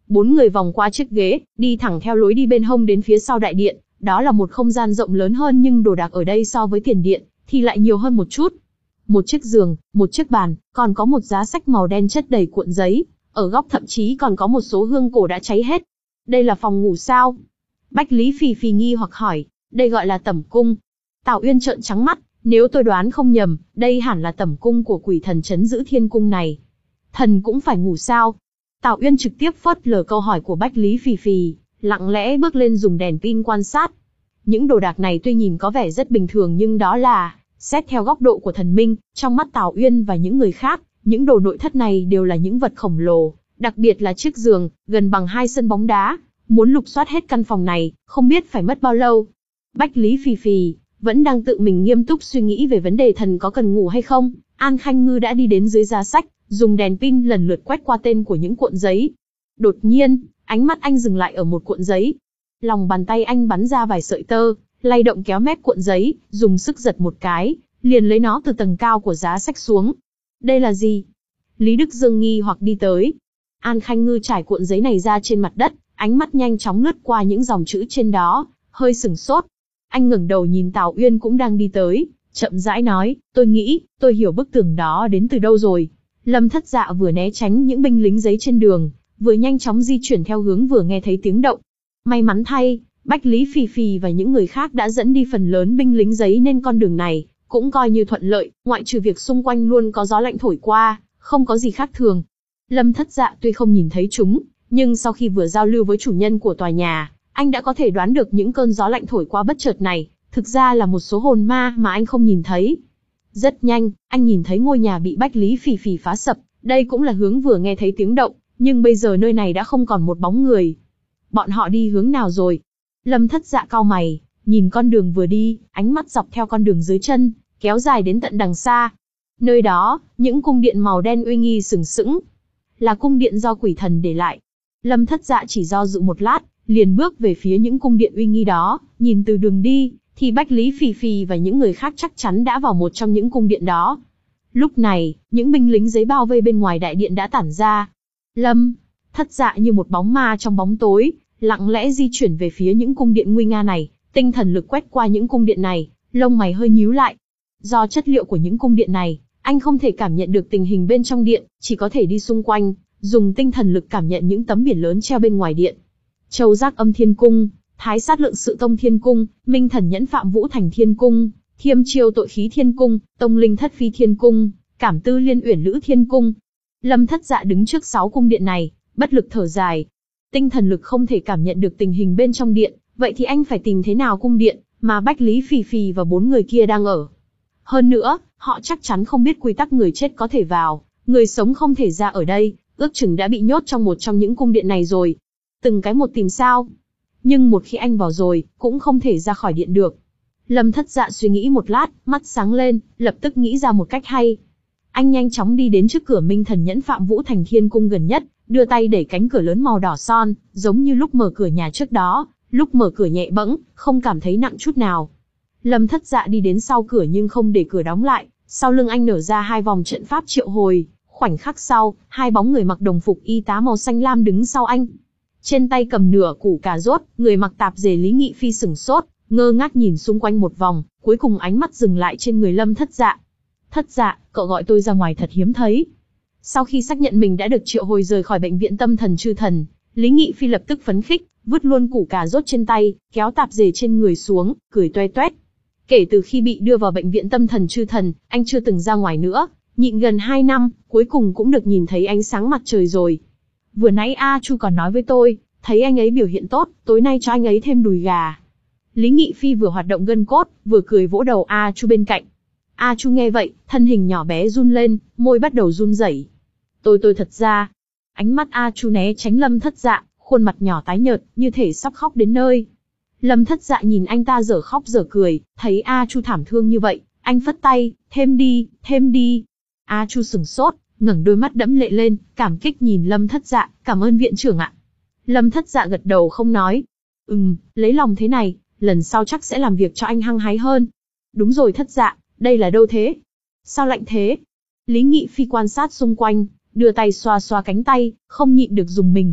Bốn người vòng qua chiếc ghế, đi thẳng theo lối đi bên hông đến phía sau đại điện. Đó là một không gian rộng lớn hơn, nhưng đồ đạc ở đây so với tiền điện thì lại nhiều hơn một chút. Một chiếc giường, một chiếc bàn, còn có một giá sách màu đen chất đầy cuộn giấy. Ở góc thậm chí còn có một số hương cổ đã cháy hết. Đây là phòng ngủ sao? Bách Lý Phì Phì nghi hoặc hỏi. Đây gọi là tẩm cung. Tào Uyên trợn trắng mắt. Nếu tôi đoán không nhầm, đây hẳn là tẩm cung của quỷ thần trấn giữ thiên cung này. Thần cũng phải ngủ sao? Tào Uyên trực tiếp phớt lờ câu hỏi của Bách Lý Phì Phì, lặng lẽ bước lên dùng đèn pin quan sát. Những đồ đạc này tuy nhìn có vẻ rất bình thường, nhưng đó là, xét theo góc độ của thần minh, trong mắt Tào Uyên và những người khác, những đồ nội thất này đều là những vật khổng lồ, đặc biệt là chiếc giường, gần bằng hai sân bóng đá. Muốn lục soát hết căn phòng này, không biết phải mất bao lâu. Bách Lý Phì Phì vẫn đang tự mình nghiêm túc suy nghĩ về vấn đề thần có cần ngủ hay không. An Khanh Ngư đã đi đến dưới giá sách, dùng đèn pin lần lượt quét qua tên của những cuộn giấy. Đột nhiên, ánh mắt anh dừng lại ở một cuộn giấy. Lòng bàn tay anh bắn ra vài sợi tơ, lay động kéo mép cuộn giấy, dùng sức giật một cái, liền lấy nó từ tầng cao của giá sách xuống. Đây là gì? Lý Đức Dương nghi hoặc đi tới. An Khanh Ngư trải cuộn giấy này ra trên mặt đất, ánh mắt nhanh chóng lướt qua những dòng chữ trên đó, hơi sửng sốt. Anh ngẩng đầu nhìn Tào Uyên cũng đang đi tới, chậm rãi nói, tôi nghĩ, tôi hiểu bức tường đó đến từ đâu rồi. Lâm Thất Dạ vừa né tránh những binh lính giấy trên đường, vừa nhanh chóng di chuyển theo hướng vừa nghe thấy tiếng động. May mắn thay, Bách Lý Phì Phì và những người khác đã dẫn đi phần lớn binh lính giấy nên con đường này cũng coi như thuận lợi, ngoại trừ việc xung quanh luôn có gió lạnh thổi qua, không có gì khác thường. Lâm Thất Dạ tuy không nhìn thấy chúng, nhưng sau khi vừa giao lưu với chủ nhân của tòa nhà, anh đã có thể đoán được những cơn gió lạnh thổi qua bất chợt này, thực ra là một số hồn ma mà anh không nhìn thấy. Rất nhanh, anh nhìn thấy ngôi nhà bị Bách Lý Phì Phì phá sập, đây cũng là hướng vừa nghe thấy tiếng động, nhưng bây giờ nơi này đã không còn một bóng người. Bọn họ đi hướng nào rồi? Lâm Thất Dạ cau mày, nhìn con đường vừa đi, ánh mắt dọc theo con đường dưới chân, kéo dài đến tận đằng xa. Nơi đó, những cung điện màu đen uy nghi sừng sững. Là cung điện do quỷ thần để lại. Lâm Thất Dạ chỉ do dự một lát, liền bước về phía những cung điện uy nghi đó, nhìn từ đường đi, thì Bách Lý Phì Phì và những người khác chắc chắn đã vào một trong những cung điện đó. Lúc này, những binh lính giấy bao vây bên ngoài đại điện đã tản ra. Lâm Thất Dạ như một bóng ma trong bóng tối, lặng lẽ di chuyển về phía những cung điện nguy nga này, tinh thần lực quét qua những cung điện này, lông mày hơi nhíu lại. Do chất liệu của những cung điện này, anh không thể cảm nhận được tình hình bên trong điện, chỉ có thể đi xung quanh, dùng tinh thần lực cảm nhận những tấm biển lớn treo bên ngoài điện. Châu Giác Âm Thiên Cung, Thái Sát Lượng Sự Tông Thiên Cung, Minh Thần Nhẫn Phạm Vũ Thành Thiên Cung, Thiêm Chiêu Tội Khí Thiên Cung, Tông Linh Thất Phi Thiên Cung, Cảm Tư Liên Uyển Lữ Thiên Cung. Lâm Thất Dạ đứng trước sáu cung điện này, bất lực thở dài. Tinh thần lực không thể cảm nhận được tình hình bên trong điện, vậy thì anh phải tìm thế nào cung điện mà Bách Lý Phì Phì và bốn người kia đang ở. Hơn nữa, họ chắc chắn không biết quy tắc người chết có thể vào, người sống không thể ra ở đây, ước chừng đã bị nhốt trong một trong những cung điện này rồi. Từng cái một tìm sao? Nhưng một khi anh vào rồi, cũng không thể ra khỏi điện được. Lâm Thất Dạ suy nghĩ một lát, mắt sáng lên, lập tức nghĩ ra một cách hay. Anh nhanh chóng đi đến trước cửa Minh Thần Nhẫn Phạm Vũ Thành Thiên Cung gần nhất, đưa tay đẩy cánh cửa lớn màu đỏ son, giống như lúc mở cửa nhà trước đó, lúc mở cửa nhẹ bẫng, không cảm thấy nặng chút nào. Lâm Thất Dạ đi đến sau cửa nhưng không để cửa đóng lại, sau lưng anh nở ra hai vòng trận pháp triệu hồi, khoảnh khắc sau, hai bóng người mặc đồng phục y tá màu xanh lam đứng sau anh. Trên tay cầm nửa củ cà rốt, người mặc tạp dề Lý Nghị Phi sửng sốt, ngơ ngác nhìn xung quanh một vòng, cuối cùng ánh mắt dừng lại trên người Lâm Thất Dạ. Thất Dạ, cậu gọi tôi ra ngoài thật hiếm thấy. Sau khi xác nhận mình đã được triệu hồi rời khỏi bệnh viện tâm thần chư thần, Lý Nghị Phi lập tức phấn khích, vứt luôn củ cà rốt trên tay, kéo tạp dề trên người xuống, cười toe toét. Kể từ khi bị đưa vào bệnh viện tâm thần chư thần, anh chưa từng ra ngoài nữa, nhịn gần hai năm, cuối cùng cũng được nhìn thấy ánh sáng mặt trời rồi. Vừa nãy A Chu còn nói với tôi, thấy anh ấy biểu hiện tốt, tối nay cho anh ấy thêm đùi gà. Lý Nghị Phi vừa hoạt động gân cốt, vừa cười vỗ đầu A Chu bên cạnh. A Chu nghe vậy, thân hình nhỏ bé run lên, môi bắt đầu run rẩy. Tôi tôi thật ra, ánh mắt A Chu né tránh Lâm Thất Dạ, khuôn mặt nhỏ tái nhợt, như thể sắp khóc đến nơi. Lâm Thất Dạ nhìn anh ta dở khóc dở cười, thấy A Chu thảm thương như vậy, anh phất tay, thêm đi, thêm đi. A Chu sửng sốt, ngẩng đôi mắt đẫm lệ lên, cảm kích nhìn Lâm Thất Dạ, cảm ơn viện trưởng ạ. Lâm Thất Dạ gật đầu không nói. Ừm, lấy lòng thế này, lần sau chắc sẽ làm việc cho anh hăng hái hơn. Đúng rồi Thất Dạ, đây là đâu thế? Sao lạnh thế? Lý Nghị Phi quan sát xung quanh, đưa tay xoa xoa cánh tay, không nhịn được dùng mình.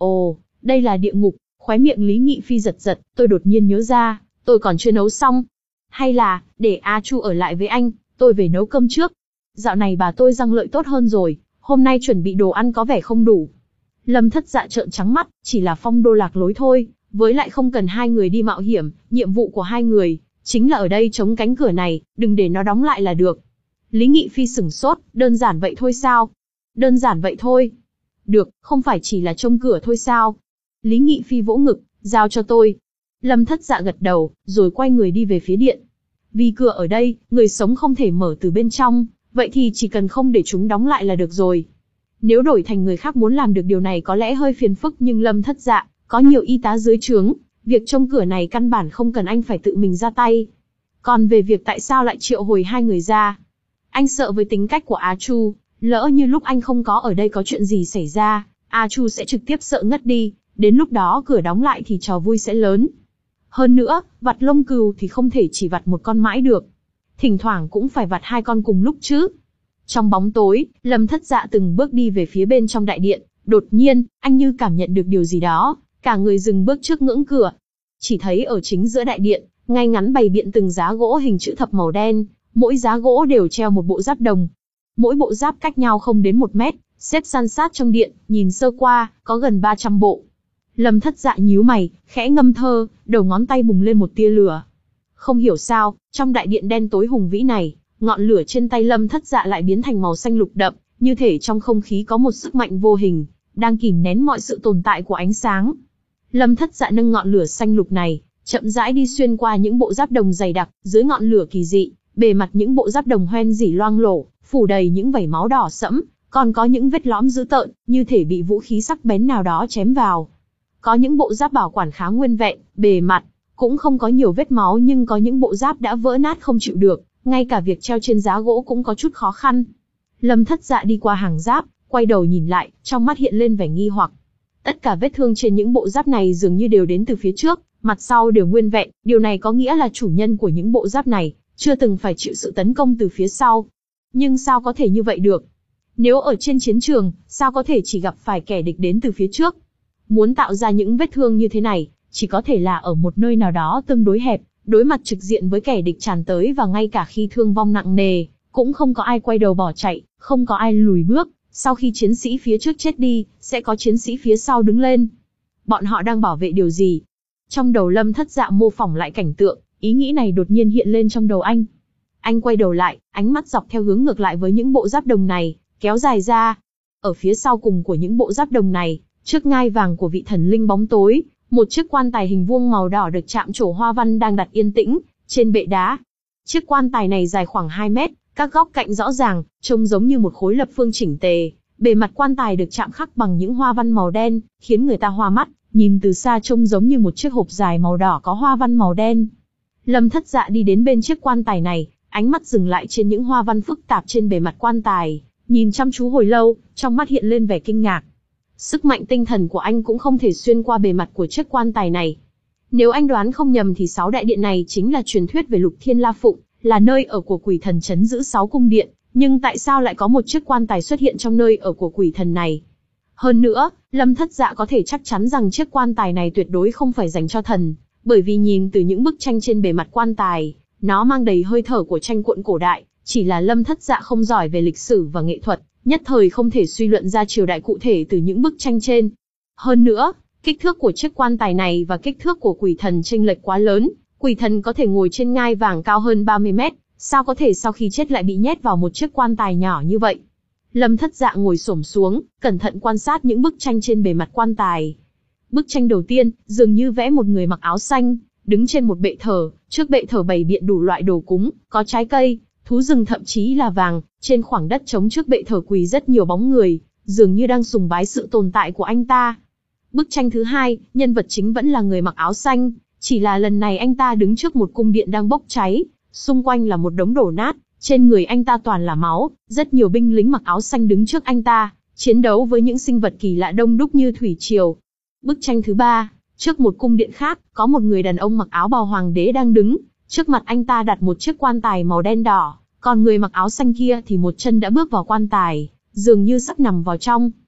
Ồ, đây là địa ngục, khóe miệng Lý Nghị Phi giật giật, tôi đột nhiên nhớ ra, tôi còn chưa nấu xong. Hay là, để A Chu ở lại với anh, tôi về nấu cơm trước. Dạo này bà tôi răng lợi tốt hơn rồi, hôm nay chuẩn bị đồ ăn có vẻ không đủ. Lâm Thất Dạ trợn trắng mắt, chỉ là phong đô lạc lối thôi, với lại không cần hai người đi mạo hiểm, nhiệm vụ của hai người chính là ở đây chống cánh cửa này, đừng để nó đóng lại là được. Lý Nghị Phi sửng sốt, đơn giản vậy thôi sao? Đơn giản vậy thôi. Được, không phải chỉ là trông cửa thôi sao? Lý Nghị Phi vỗ ngực, giao cho tôi. Lâm Thất Dạ gật đầu, rồi quay người đi về phía điện. Vì cửa ở đây, người sống không thể mở từ bên trong, vậy thì chỉ cần không để chúng đóng lại là được rồi. Nếu đổi thành người khác muốn làm được điều này có lẽ hơi phiền phức, nhưng Lâm Thất Dạ có nhiều y tá dưới trướng, việc trông cửa này căn bản không cần anh phải tự mình ra tay. Còn về việc tại sao lại triệu hồi hai người ra, anh sợ với tính cách của A Chu, lỡ như lúc anh không có ở đây có chuyện gì xảy ra, A Chu sẽ trực tiếp sợ ngất đi, đến lúc đó cửa đóng lại thì trò vui sẽ lớn. Hơn nữa, vặt lông cừu thì không thể chỉ vặt một con mãi được. Thỉnh thoảng cũng phải vặt hai con cùng lúc chứ. Trong bóng tối, Lâm Thất Dạ từng bước đi về phía bên trong đại điện, đột nhiên, anh như cảm nhận được điều gì đó, cả người dừng bước trước ngưỡng cửa. Chỉ thấy ở chính giữa đại điện, ngay ngắn bày biện từng giá gỗ hình chữ thập màu đen, mỗi giá gỗ đều treo một bộ giáp đồng. Mỗi bộ giáp cách nhau không đến một mét, xếp san sát trong điện, nhìn sơ qua, có gần ba trăm bộ. Lâm Thất Dạ nhíu mày, khẽ ngâm thơ, đầu ngón tay bùng lên một tia lửa. Không hiểu sao, trong đại điện đen tối hùng vĩ này, ngọn lửa trên tay Lâm Thất Dạ lại biến thành màu xanh lục đậm, như thể trong không khí có một sức mạnh vô hình, đang kìm nén mọi sự tồn tại của ánh sáng. Lâm Thất Dạ nâng ngọn lửa xanh lục này, chậm rãi đi xuyên qua những bộ giáp đồng dày đặc, dưới ngọn lửa kỳ dị, bề mặt những bộ giáp đồng hoen rỉ loang lổ, phủ đầy những vảy máu đỏ sẫm, còn có những vết lõm dữ tợn, như thể bị vũ khí sắc bén nào đó chém vào. Có những bộ giáp bảo quản khá nguyên vẹn, bề mặt cũng không có nhiều vết máu, nhưng có những bộ giáp đã vỡ nát không chịu được, ngay cả việc treo trên giá gỗ cũng có chút khó khăn. Lâm Thất Dạ đi qua hàng giáp, quay đầu nhìn lại, trong mắt hiện lên vẻ nghi hoặc. Tất cả vết thương trên những bộ giáp này dường như đều đến từ phía trước, mặt sau đều nguyên vẹn, điều này có nghĩa là chủ nhân của những bộ giáp này chưa từng phải chịu sự tấn công từ phía sau. Nhưng sao có thể như vậy được? Nếu ở trên chiến trường, sao có thể chỉ gặp phải kẻ địch đến từ phía trước? Muốn tạo ra những vết thương như thế này, chỉ có thể là ở một nơi nào đó tương đối hẹp, đối mặt trực diện với kẻ địch tràn tới, và ngay cả khi thương vong nặng nề, cũng không có ai quay đầu bỏ chạy, không có ai lùi bước. Sau khi chiến sĩ phía trước chết đi, sẽ có chiến sĩ phía sau đứng lên. Bọn họ đang bảo vệ điều gì? Trong đầu Lâm Thất Dạ mô phỏng lại cảnh tượng, ý nghĩ này đột nhiên hiện lên trong đầu anh. Anh quay đầu lại, ánh mắt dọc theo hướng ngược lại với những bộ giáp đồng này, kéo dài ra. Ở phía sau cùng của những bộ giáp đồng này, trước ngai vàng của vị thần linh bóng tối, một chiếc quan tài hình vuông màu đỏ được chạm trổ hoa văn đang đặt yên tĩnh trên bệ đá. Chiếc quan tài này dài khoảng hai mét, các góc cạnh rõ ràng, trông giống như một khối lập phương chỉnh tề. Bề mặt quan tài được chạm khắc bằng những hoa văn màu đen, khiến người ta hoa mắt, nhìn từ xa trông giống như một chiếc hộp dài màu đỏ có hoa văn màu đen. Lâm Thất Dạ đi đến bên chiếc quan tài này, ánh mắt dừng lại trên những hoa văn phức tạp trên bề mặt quan tài, nhìn chăm chú hồi lâu, trong mắt hiện lên vẻ kinh ngạc. Sức mạnh tinh thần của anh cũng không thể xuyên qua bề mặt của chiếc quan tài này. Nếu anh đoán không nhầm thì sáu đại điện này chính là truyền thuyết về Lục Thiên La Phụng, là nơi ở của quỷ thần trấn giữ sáu cung điện, nhưng tại sao lại có một chiếc quan tài xuất hiện trong nơi ở của quỷ thần này? Hơn nữa, Lâm Thất Dạ có thể chắc chắn rằng chiếc quan tài này tuyệt đối không phải dành cho thần, bởi vì nhìn từ những bức tranh trên bề mặt quan tài, nó mang đầy hơi thở của tranh cuộn cổ đại, chỉ là Lâm Thất Dạ không giỏi về lịch sử và nghệ thuật, nhất thời không thể suy luận ra triều đại cụ thể từ những bức tranh trên. Hơn nữa, kích thước của chiếc quan tài này và kích thước của quỷ thần chênh lệch quá lớn, quỷ thần có thể ngồi trên ngai vàng cao hơn ba mươi mét, sao có thể sau khi chết lại bị nhét vào một chiếc quan tài nhỏ như vậy? Lâm Thất Dạ ngồi xổm xuống, cẩn thận quan sát những bức tranh trên bề mặt quan tài. Bức tranh đầu tiên, dường như vẽ một người mặc áo xanh, đứng trên một bệ thờ, trước bệ thờ bày biện đủ loại đồ cúng, có trái cây, thú rừng, thậm chí là vàng. Trên khoảng đất trống trước bệ thờ quỳ rất nhiều bóng người, dường như đang sùng bái sự tồn tại của anh ta. Bức tranh thứ hai, nhân vật chính vẫn là người mặc áo xanh, chỉ là lần này anh ta đứng trước một cung điện đang bốc cháy, xung quanh là một đống đổ nát, trên người anh ta toàn là máu, rất nhiều binh lính mặc áo xanh đứng trước anh ta, chiến đấu với những sinh vật kỳ lạ đông đúc như thủy triều. Bức tranh thứ ba, trước một cung điện khác, có một người đàn ông mặc áo bào hoàng đế đang đứng, trước mặt anh ta đặt một chiếc quan tài màu đen đỏ, còn người mặc áo xanh kia thì một chân đã bước vào quan tài, dường như sắp nằm vào trong.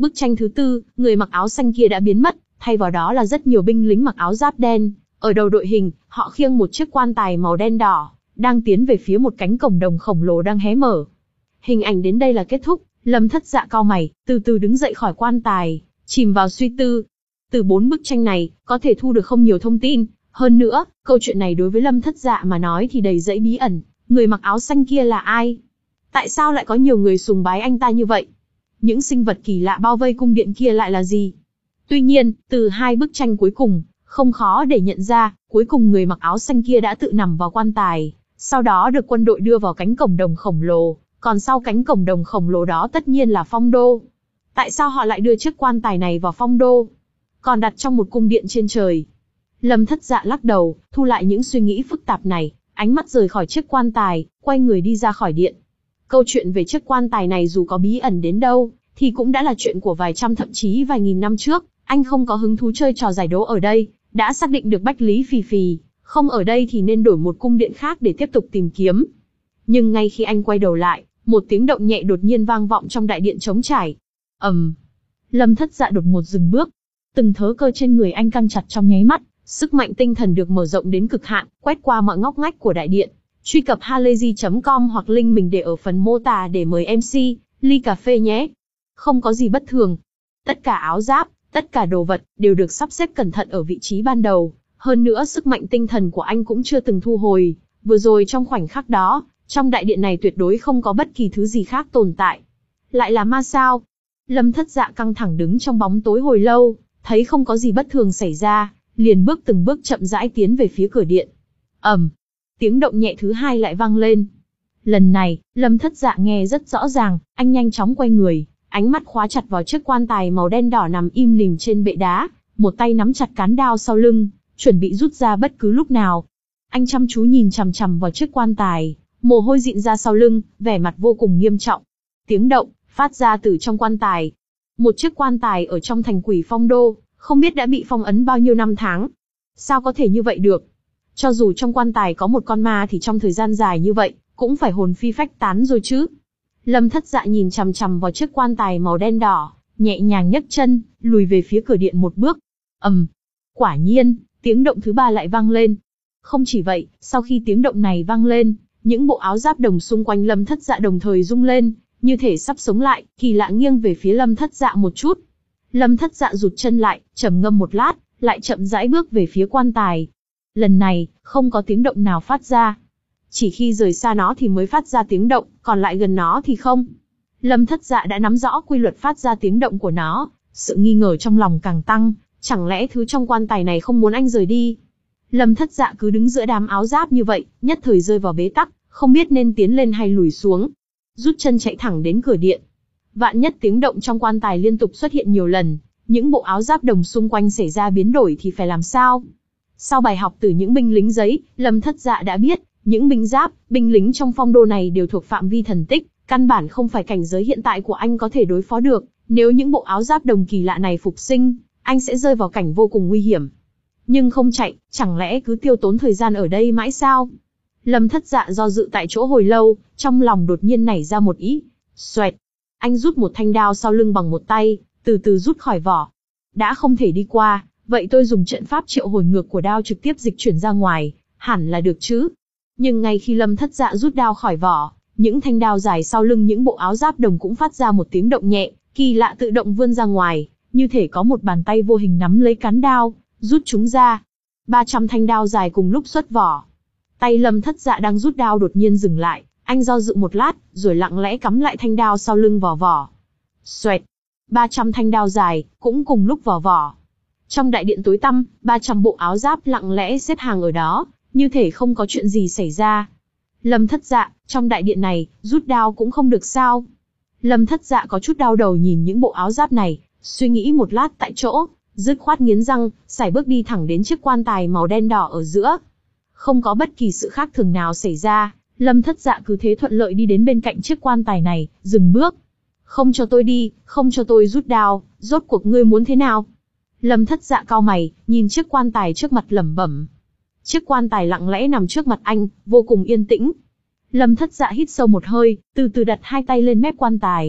Bức tranh thứ tư, người mặc áo xanh kia đã biến mất, thay vào đó là rất nhiều binh lính mặc áo giáp đen. Ở đầu đội hình, họ khiêng một chiếc quan tài màu đen đỏ, đang tiến về phía một cánh cổng đồng khổng lồ đang hé mở. Hình ảnh đến đây là kết thúc, Lâm Thất Dạ cau mày, từ từ đứng dậy khỏi quan tài, chìm vào suy tư. Từ bốn bức tranh này, có thể thu được không nhiều thông tin. Hơn nữa, câu chuyện này đối với Lâm Thất Dạ mà nói thì đầy dẫy bí ẩn. Người mặc áo xanh kia là ai? Tại sao lại có nhiều người sùng bái anh ta như vậy? Những sinh vật kỳ lạ bao vây cung điện kia lại là gì? Tuy nhiên, từ hai bức tranh cuối cùng, không khó để nhận ra, cuối cùng người mặc áo xanh kia đã tự nằm vào quan tài, sau đó được quân đội đưa vào cánh cổng đồng khổng lồ, còn sau cánh cổng đồng khổng lồ đó tất nhiên là phong đô. Tại sao họ lại đưa chiếc quan tài này vào phong đô, còn đặt trong một cung điện trên trời? Lâm Thất Dạ lắc đầu, thu lại những suy nghĩ phức tạp này, ánh mắt rời khỏi chiếc quan tài, quay người đi ra khỏi điện. Câu chuyện về chiếc quan tài này dù có bí ẩn đến đâu, thì cũng đã là chuyện của vài trăm thậm chí vài nghìn năm trước. Anh không có hứng thú chơi trò giải đố ở đây, đã xác định được Bách Lý Phì Phì không ở đây thì nên đổi một cung điện khác để tiếp tục tìm kiếm. Nhưng ngay khi anh quay đầu lại, một tiếng động nhẹ đột nhiên vang vọng trong đại điện trống trải. ầm, um, Lâm Thất Dạ đột ngột dừng bước, từng thớ cơ trên người anh căng chặt trong nháy mắt, sức mạnh tinh thần được mở rộng đến cực hạn, quét qua mọi ngóc ngách của đại điện. Truy cập halayzi chấm com hoặc link mình để ở phần mô tả để mời em xê ly cà phê nhé. Không có gì bất thường. Tất cả áo giáp, tất cả đồ vật đều được sắp xếp cẩn thận ở vị trí ban đầu. Hơn nữa sức mạnh tinh thần của anh cũng chưa từng thu hồi. Vừa rồi trong khoảnh khắc đó, trong đại điện này tuyệt đối không có bất kỳ thứ gì khác tồn tại. Lại là ma sao? Lâm Thất Dạ căng thẳng đứng trong bóng tối hồi lâu, thấy không có gì bất thường xảy ra, liền bước từng bước chậm rãi tiến về phía cửa điện. ầm, um, tiếng động nhẹ thứ hai lại vang lên. Lần này, Lâm Thất Dạ nghe rất rõ ràng, anh nhanh chóng quay người, ánh mắt khóa chặt vào chiếc quan tài màu đen đỏ nằm im lìm trên bệ đá, một tay nắm chặt cán đao sau lưng, chuẩn bị rút ra bất cứ lúc nào. Anh chăm chú nhìn chằm chằm vào chiếc quan tài, mồ hôi dịn ra sau lưng, vẻ mặt vô cùng nghiêm trọng. Tiếng động phát ra từ trong quan tài. Một chiếc quan tài ở trong thành Quỷ Phong Đô, không biết đã bị phong ấn bao nhiêu năm tháng. Sao có thể như vậy được? Cho dù trong quan tài có một con ma thì trong thời gian dài như vậy, cũng phải hồn phi phách tán rồi chứ. Lâm Thất Dạ nhìn chằm chằm vào chiếc quan tài màu đen đỏ, nhẹ nhàng nhấc chân, lùi về phía cửa điện một bước. ầm, um, quả nhiên, tiếng động thứ ba lại vang lên. Không chỉ vậy, sau khi tiếng động này vang lên, những bộ áo giáp đồng xung quanh Lâm Thất Dạ đồng thời rung lên, như thể sắp sống lại, kỳ lạ nghiêng về phía Lâm Thất Dạ một chút. Lâm Thất Dạ rụt chân lại, trầm ngâm một lát, lại chậm rãi bước về phía quan tài. Lần này, không có tiếng động nào phát ra. Chỉ khi rời xa nó thì mới phát ra tiếng động, còn lại gần nó thì không. Lâm Thất Dạ đã nắm rõ quy luật phát ra tiếng động của nó, sự nghi ngờ trong lòng càng tăng, chẳng lẽ thứ trong quan tài này không muốn anh rời đi? Lâm Thất Dạ cứ đứng giữa đám áo giáp như vậy, nhất thời rơi vào bế tắc, không biết nên tiến lên hay lùi xuống. Rút chân chạy thẳng đến cửa điện. Vạn nhất tiếng động trong quan tài liên tục xuất hiện nhiều lần, những bộ áo giáp đồng xung quanh xảy ra biến đổi thì phải làm sao? Sau bài học từ những binh lính giấy, Lâm Thất Dạ đã biết, những binh giáp, binh lính trong phong đô này đều thuộc phạm vi thần tích, căn bản không phải cảnh giới hiện tại của anh có thể đối phó được. Nếu những bộ áo giáp đồng kỳ lạ này phục sinh, anh sẽ rơi vào cảnh vô cùng nguy hiểm. Nhưng không chạy, chẳng lẽ cứ tiêu tốn thời gian ở đây mãi sao? Lâm Thất Dạ do dự tại chỗ hồi lâu, trong lòng đột nhiên nảy ra một ý. Xoẹt! Anh rút một thanh đao sau lưng bằng một tay, từ từ rút khỏi vỏ. Đã không thể đi qua, vậy tôi dùng trận pháp triệu hồi ngược của đao trực tiếp dịch chuyển ra ngoài, hẳn là được chứ? Nhưng ngay khi Lâm Thất Dạ rút đao khỏi vỏ, những thanh đao dài sau lưng những bộ áo giáp đồng cũng phát ra một tiếng động nhẹ, kỳ lạ tự động vươn ra ngoài, như thể có một bàn tay vô hình nắm lấy cán đao, rút chúng ra. ba trăm thanh đao dài cùng lúc xuất vỏ. Tay Lâm Thất Dạ đang rút đao đột nhiên dừng lại, anh do dự một lát, rồi lặng lẽ cắm lại thanh đao sau lưng vào vỏ. Xoẹt! ba trăm thanh đao dài, cũng cùng lúc vào vỏ. Trong đại điện tối tăm, ba trăm bộ áo giáp lặng lẽ xếp hàng ở đó, như thể không có chuyện gì xảy ra. Lâm Thất Dạ, trong đại điện này, rút đao cũng không được sao? Lâm Thất Dạ có chút đau đầu nhìn những bộ áo giáp này, suy nghĩ một lát tại chỗ, dứt khoát nghiến răng, sải bước đi thẳng đến chiếc quan tài màu đen đỏ ở giữa. Không có bất kỳ sự khác thường nào xảy ra, Lâm Thất Dạ cứ thế thuận lợi đi đến bên cạnh chiếc quan tài này, dừng bước. Không cho tôi đi, không cho tôi rút đao, rốt cuộc ngươi muốn thế nào? Lâm Thất Dạ cau mày, nhìn chiếc quan tài trước mặt lẩm bẩm. Chiếc quan tài lặng lẽ nằm trước mặt anh, vô cùng yên tĩnh. Lâm Thất Dạ hít sâu một hơi, từ từ đặt hai tay lên mép quan tài,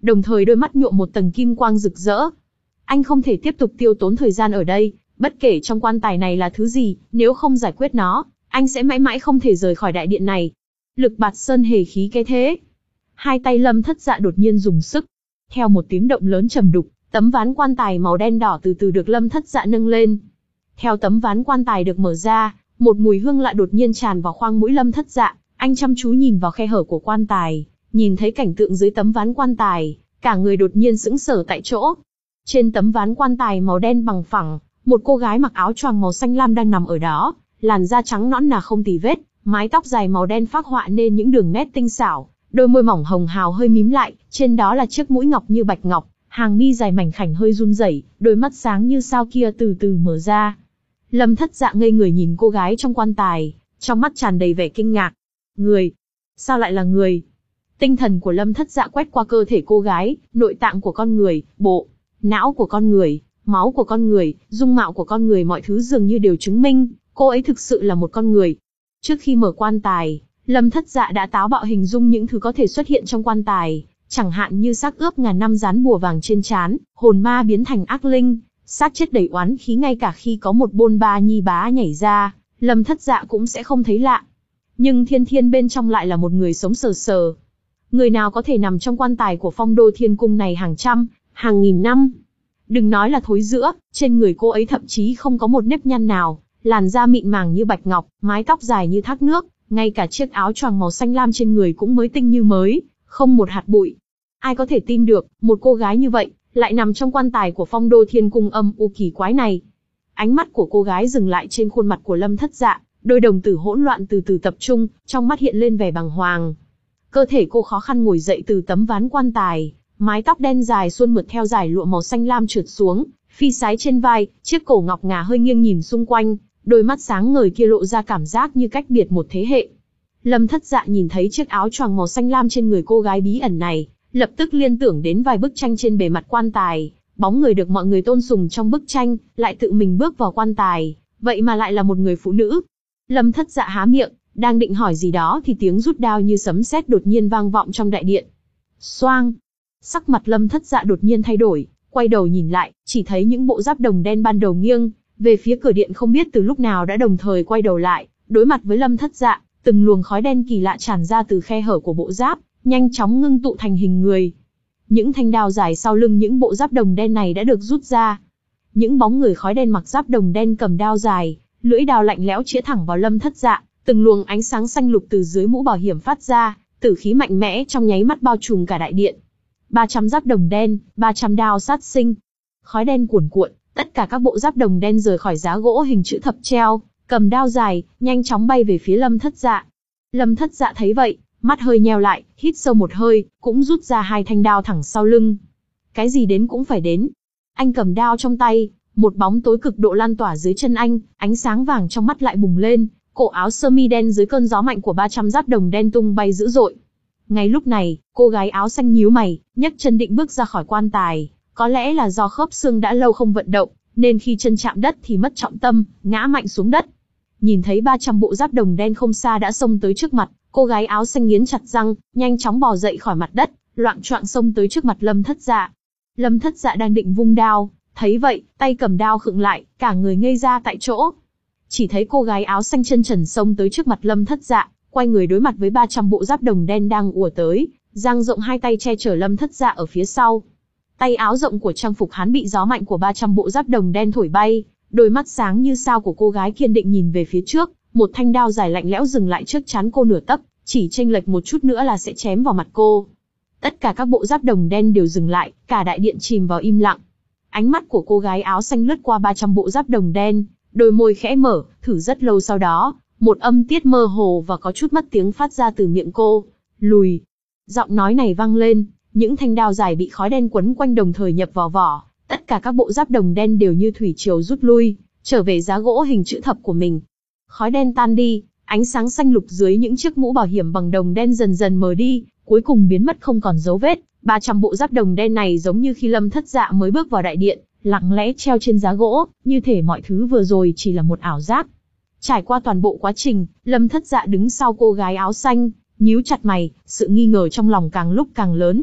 đồng thời đôi mắt nhuộm một tầng kim quang rực rỡ. Anh không thể tiếp tục tiêu tốn thời gian ở đây, bất kể trong quan tài này là thứ gì, nếu không giải quyết nó, anh sẽ mãi mãi không thể rời khỏi đại điện này. Lực bạt sơn hề khí cái thế. Hai tay Lâm Thất Dạ đột nhiên dùng sức. Theo một tiếng động lớn trầm đục, tấm ván quan tài màu đen đỏ từ từ được Lâm Thất Dạ nâng lên. Theo tấm ván quan tài được mở ra, một mùi hương lạ đột nhiên tràn vào khoang mũi Lâm Thất Dạ. Anh chăm chú nhìn vào khe hở của quan tài, nhìn thấy cảnh tượng dưới tấm ván quan tài, cả người đột nhiên sững sờ tại chỗ. Trên tấm ván quan tài màu đen bằng phẳng, một cô gái mặc áo choàng màu xanh lam đang nằm ở đó, làn da trắng nõn nà không tì vết, mái tóc dài màu đen phác họa nên những đường nét tinh xảo, đôi môi mỏng hồng hào hơi mím lại, trên đó là chiếc mũi ngọc như bạch ngọc, hàng mi dài mảnh khảnh hơi run rẩy, đôi mắt sáng như sao kia từ từ mở ra. Lâm Thất Dạ ngây người nhìn cô gái trong quan tài, trong mắt tràn đầy vẻ kinh ngạc. Người? Sao lại là người? Tinh thần của Lâm Thất Dạ quét qua cơ thể cô gái, nội tạng của con người, bộ, não của con người, máu của con người, dung mạo của con người, mọi thứ dường như đều chứng minh, cô ấy thực sự là một con người. Trước khi mở quan tài, Lâm Thất Dạ đã táo bạo hình dung những thứ có thể xuất hiện trong quan tài, chẳng hạn như xác ướp ngàn năm dán bùa vàng trên trán, hồn ma biến thành ác linh, xác chết đầy oán khí, ngay cả khi có một bôn ba nhi bá nhảy ra, Lâm Thất Dạ cũng sẽ không thấy lạ. Nhưng thiên thiên bên trong lại là một người sống sờ sờ. Người nào có thể nằm trong quan tài của Phong Đô Thiên Cung này hàng trăm, hàng nghìn năm? Đừng nói là thối rữa, trên người cô ấy thậm chí không có một nếp nhăn nào, làn da mịn màng như bạch ngọc, mái tóc dài như thác nước, ngay cả chiếc áo choàng màu xanh lam trên người cũng mới tinh như mới, không một hạt bụi. Ai có thể tin được, một cô gái như vậy, lại nằm trong quan tài của Phong Đô Thiên Cung âm u kỳ quái này? Ánh mắt của cô gái dừng lại trên khuôn mặt của Lâm Thất Dạ, đôi đồng tử hỗn loạn từ từ tập trung, trong mắt hiện lên vẻ bàng hoàng. Cơ thể cô khó khăn ngồi dậy từ tấm ván quan tài, mái tóc đen dài suôn mượt theo dải lụa màu xanh lam trượt xuống, phi sái trên vai, chiếc cổ ngọc ngà hơi nghiêng nhìn xung quanh, đôi mắt sáng ngời kia lộ ra cảm giác như cách biệt một thế hệ. Lâm Thất Dạ nhìn thấy chiếc áo choàng màu xanh lam trên người cô gái bí ẩn này, lập tức liên tưởng đến vài bức tranh trên bề mặt quan tài, bóng người được mọi người tôn sùng trong bức tranh, lại tự mình bước vào quan tài, vậy mà lại là một người phụ nữ. Lâm Thất Dạ há miệng, đang định hỏi gì đó thì tiếng rút đao như sấm sét đột nhiên vang vọng trong đại điện. Xoang! Sắc mặt Lâm Thất Dạ đột nhiên thay đổi, quay đầu nhìn lại, chỉ thấy những bộ giáp đồng đen ban đầu nghiêng về phía cửa điện không biết từ lúc nào đã đồng thời quay đầu lại, đối mặt với Lâm Thất Dạ, từng luồng khói đen kỳ lạ tràn ra từ khe hở của bộ giáp, nhanh chóng ngưng tụ thành hình người. Những thanh đao dài sau lưng những bộ giáp đồng đen này đã được rút ra. Những bóng người khói đen mặc giáp đồng đen cầm đao dài, lưỡi đao lạnh lẽo chĩa thẳng vào Lâm Thất Dạ, từng luồng ánh sáng xanh lục từ dưới mũ bảo hiểm phát ra, tử khí mạnh mẽ trong nháy mắt bao trùm cả đại điện. ba trăm giáp đồng đen, ba trăm đao sát sinh. Khói đen cuồn cuộn, tất cả các bộ giáp đồng đen rời khỏi giá gỗ hình chữ thập treo, cầm đao dài, nhanh chóng bay về phía Lâm Thất Dạ. Lâm Thất Dạ thấy vậy, mắt hơi nheo lại, hít sâu một hơi, cũng rút ra hai thanh đao thẳng sau lưng. Cái gì đến cũng phải đến. Anh cầm đao trong tay, một bóng tối cực độ lan tỏa dưới chân anh, ánh sáng vàng trong mắt lại bùng lên, cổ áo sơ mi đen dưới cơn gió mạnh của ba trăm giáp đồng đen tung bay dữ dội. Ngay lúc này, cô gái áo xanh nhíu mày, nhấc chân định bước ra khỏi quan tài, có lẽ là do khớp xương đã lâu không vận động, nên khi chân chạm đất thì mất trọng tâm, ngã mạnh xuống đất. Nhìn thấy ba trăm bộ giáp đồng đen không xa đã xông tới trước mặt, cô gái áo xanh nghiến chặt răng, nhanh chóng bò dậy khỏi mặt đất, loạng choạng xông tới trước mặt Lâm Thất Dạ. Lâm Thất Dạ đang định vung đao, thấy vậy, tay cầm đao khựng lại, cả người ngây ra tại chỗ. Chỉ thấy cô gái áo xanh chân trần xông tới trước mặt Lâm Thất Dạ, quay người đối mặt với ba trăm bộ giáp đồng đen đang ùa tới, dang rộng hai tay che chở Lâm Thất Dạ ở phía sau. Tay áo rộng của trang phục hắn bị gió mạnh của ba trăm bộ giáp đồng đen thổi bay, đôi mắt sáng như sao của cô gái kiên định nhìn về phía trước, một thanh đao dài lạnh lẽo dừng lại trước trán cô nửa tấc, chỉ chênh lệch một chút nữa là sẽ chém vào mặt cô. Tất cả các bộ giáp đồng đen đều dừng lại, cả đại điện chìm vào im lặng. Ánh mắt của cô gái áo xanh lướt qua ba trăm bộ giáp đồng đen, đôi môi khẽ mở, thử rất lâu sau đó, một âm tiết mơ hồ và có chút mất tiếng phát ra từ miệng cô. Lùi. Giọng nói này vang lên, những thanh đao dài bị khói đen quấn quanh đồng thời nhập vào vỏ, tất cả các bộ giáp đồng đen đều như thủy triều rút lui, trở về giá gỗ hình chữ thập của mình. Khói đen tan đi, ánh sáng xanh lục dưới những chiếc mũ bảo hiểm bằng đồng đen dần dần mờ đi, cuối cùng biến mất không còn dấu vết. ba trăm bộ giáp đồng đen này giống như khi Lâm Thất Dạ mới bước vào đại điện, lặng lẽ treo trên giá gỗ, như thể mọi thứ vừa rồi chỉ là một ảo giác. Trải qua toàn bộ quá trình, Lâm Thất Dạ đứng sau cô gái áo xanh, nhíu chặt mày, sự nghi ngờ trong lòng càng lúc càng lớn.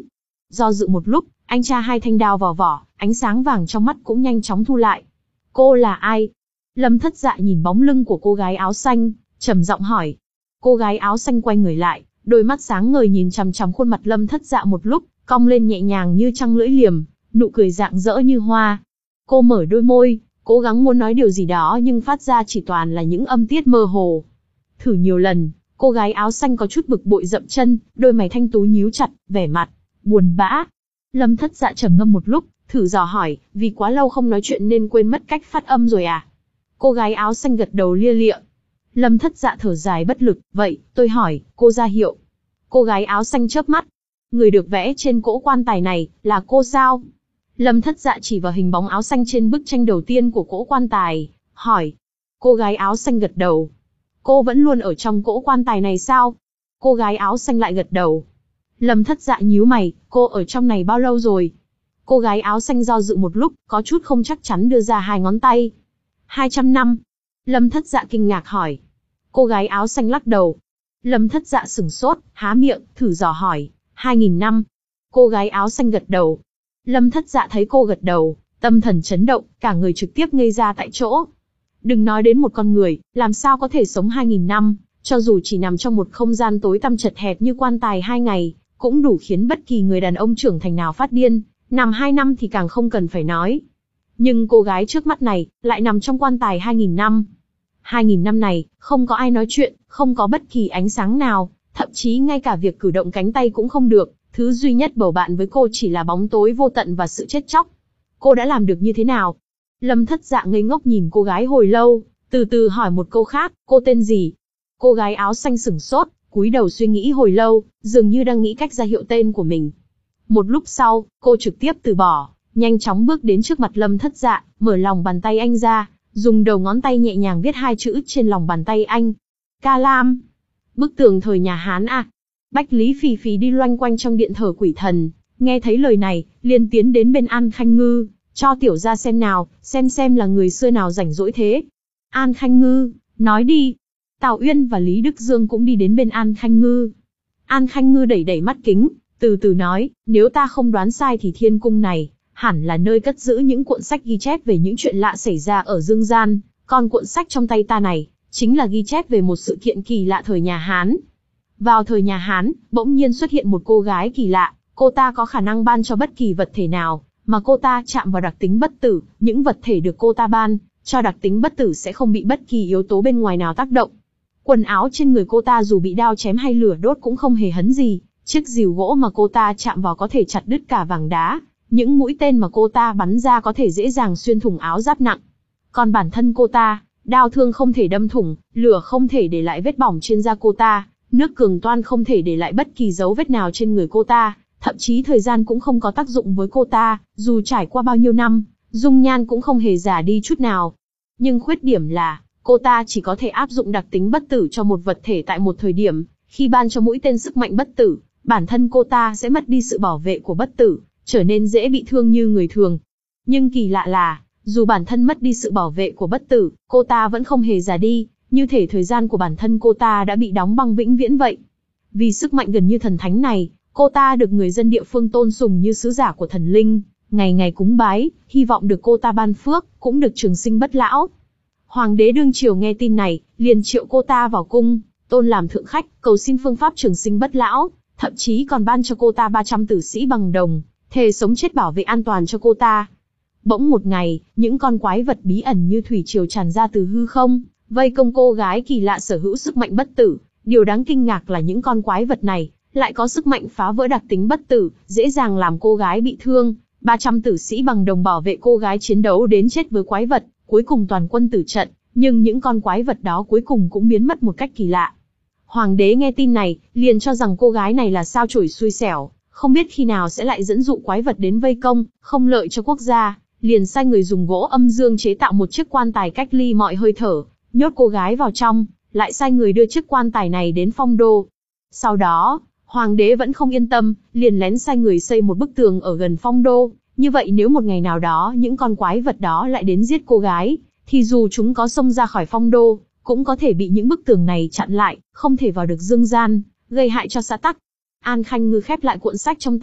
Do dự một lúc, anh tra hai thanh đao vào vỏ, ánh sáng vàng trong mắt cũng nhanh chóng thu lại. Cô là ai? Lâm Thất Dạ nhìn bóng lưng của cô gái áo xanh, trầm giọng hỏi. Cô gái áo xanh quay người lại, đôi mắt sáng ngời nhìn chằm chằm khuôn mặt Lâm Thất Dạ một lúc, cong lên nhẹ nhàng như trăng lưỡi liềm, nụ cười rạng rỡ như hoa. Cô mở đôi môi, cố gắng muốn nói điều gì đó nhưng phát ra chỉ toàn là những âm tiết mơ hồ. Thử nhiều lần, cô gái áo xanh có chút bực bội dậm chân, đôi mày thanh tú nhíu chặt, vẻ mặt buồn bã. Lâm Thất Dạ trầm ngâm một lúc, thử dò hỏi, vì quá lâu không nói chuyện nên quên mất cách phát âm rồi à? Cô gái áo xanh gật đầu lia lịa. Lâm Thất Dạ thở dài bất lực, vậy, tôi hỏi, cô ra hiệu. Cô gái áo xanh chớp mắt. Người được vẽ trên cỗ quan tài này, là cô sao? Lâm Thất Dạ chỉ vào hình bóng áo xanh trên bức tranh đầu tiên của cỗ quan tài, hỏi. Cô gái áo xanh gật đầu. Cô vẫn luôn ở trong cỗ quan tài này sao? Cô gái áo xanh lại gật đầu. Lâm Thất Dạ nhíu mày, cô ở trong này bao lâu rồi? Cô gái áo xanh do dự một lúc, có chút không chắc chắn đưa ra hai ngón tay. hai trăm năm. Lâm Thất Dạ kinh ngạc hỏi. Cô gái áo xanh lắc đầu. Lâm Thất Dạ sửng sốt, há miệng, thử dò hỏi. hai nghìn năm. Cô gái áo xanh gật đầu. Lâm Thất Dạ thấy cô gật đầu, tâm thần chấn động, cả người trực tiếp ngây ra tại chỗ. Đừng nói đến một con người, làm sao có thể sống hai nghìn năm, cho dù chỉ nằm trong một không gian tối tăm chật hẹp như quan tài hai ngày, cũng đủ khiến bất kỳ người đàn ông trưởng thành nào phát điên, nằm hai năm thì càng không cần phải nói. Nhưng cô gái trước mắt này, lại nằm trong quan tài hai nghìn năm. hai nghìn năm này, không có ai nói chuyện, không có bất kỳ ánh sáng nào, thậm chí ngay cả việc cử động cánh tay cũng không được, thứ duy nhất bầu bạn với cô chỉ là bóng tối vô tận và sự chết chóc. Cô đã làm được như thế nào? Lâm Thất Dạ ngây ngốc nhìn cô gái hồi lâu, từ từ hỏi một câu khác, cô tên gì? Cô gái áo xanh sửng sốt, cúi đầu suy nghĩ hồi lâu, dường như đang nghĩ cách ra hiệu tên của mình. Một lúc sau, cô trực tiếp từ bỏ, nhanh chóng bước đến trước mặt Lâm Thất Dạ, mở lòng bàn tay anh ra, dùng đầu ngón tay nhẹ nhàng viết hai chữ trên lòng bàn tay anh. Ca Lam. Bức tường thời nhà Hán à? Bách Lý Phì Phì đi loanh quanh trong điện thờ quỷ thần, nghe thấy lời này, liền tiến đến bên An Khanh Ngư, cho tiểu ra xem nào, xem xem là người xưa nào rảnh rỗi thế. An Khanh Ngư, nói đi. Tào Uyên và Lý Đức Dương cũng đi đến bên An Khanh Ngư. An Khanh Ngư đẩy đẩy mắt kính, từ từ nói, nếu ta không đoán sai thì thiên cung này, hẳn là nơi cất giữ những cuộn sách ghi chép về những chuyện lạ xảy ra ở dương gian, còn cuộn sách trong tay ta này, chính là ghi chép về một sự kiện kỳ lạ thời nhà Hán. Vào thời nhà Hán, bỗng nhiên xuất hiện một cô gái kỳ lạ, cô ta có khả năng ban cho bất kỳ vật thể nào, mà cô ta chạm vào đặc tính bất tử, những vật thể được cô ta ban, cho đặc tính bất tử sẽ không bị bất kỳ yếu tố bên ngoài nào tác động. Quần áo trên người cô ta dù bị đao chém hay lửa đốt cũng không hề hấn gì, chiếc rìu gỗ mà cô ta chạm vào có thể chặt đứt cả vàng đá, những mũi tên mà cô ta bắn ra có thể dễ dàng xuyên thủng áo giáp nặng. Còn bản thân cô ta, đao thương không thể đâm thủng, lửa không thể để lại vết bỏng trên da cô ta, nước cường toan không thể để lại bất kỳ dấu vết nào trên người cô ta, thậm chí thời gian cũng không có tác dụng với cô ta, dù trải qua bao nhiêu năm, dung nhan cũng không hề già đi chút nào. Nhưng khuyết điểm là, cô ta chỉ có thể áp dụng đặc tính bất tử cho một vật thể tại một thời điểm, khi ban cho mũi tên sức mạnh bất tử, bản thân cô ta sẽ mất đi sự bảo vệ của bất tử, trở nên dễ bị thương như người thường. Nhưng kỳ lạ là, dù bản thân mất đi sự bảo vệ của bất tử, cô ta vẫn không hề già đi, như thể thời gian của bản thân cô ta đã bị đóng băng vĩnh viễn vậy. Vì sức mạnh gần như thần thánh này, cô ta được người dân địa phương tôn sùng như sứ giả của thần linh, ngày ngày cúng bái, hy vọng được cô ta ban phước, cũng được trường sinh bất lão. Hoàng đế đương triều nghe tin này, liền triệu cô ta vào cung, tôn làm thượng khách, cầu xin phương pháp trường sinh bất lão, thậm chí còn ban cho cô ta ba trăm tử sĩ bằng đồng, thề sống chết bảo vệ an toàn cho cô ta. Bỗng một ngày, những con quái vật bí ẩn như thủy triều tràn ra từ hư không, vây công cô gái kỳ lạ sở hữu sức mạnh bất tử. Điều đáng kinh ngạc là những con quái vật này lại có sức mạnh phá vỡ đặc tính bất tử, dễ dàng làm cô gái bị thương. ba trăm tử sĩ bằng đồng bảo vệ cô gái chiến đấu đến chết với quái vật, cuối cùng toàn quân tử trận, nhưng những con quái vật đó cuối cùng cũng biến mất một cách kỳ lạ. Hoàng đế nghe tin này, liền cho rằng cô gái này là sao chổi xui xẻo, không biết khi nào sẽ lại dẫn dụ quái vật đến vây công, không lợi cho quốc gia, liền sai người dùng gỗ âm dương chế tạo một chiếc quan tài cách ly mọi hơi thở, nhốt cô gái vào trong, lại sai người đưa chiếc quan tài này đến Phong Đô. Sau đó, Hoàng đế vẫn không yên tâm, liền lén sai người xây một bức tường ở gần Phong Đô, như vậy nếu một ngày nào đó những con quái vật đó lại đến giết cô gái, thì dù chúng có xông ra khỏi Phong Đô, cũng có thể bị những bức tường này chặn lại, không thể vào được dương gian, gây hại cho xã tắc. An Khanh Ngư khép lại cuộn sách trong tay,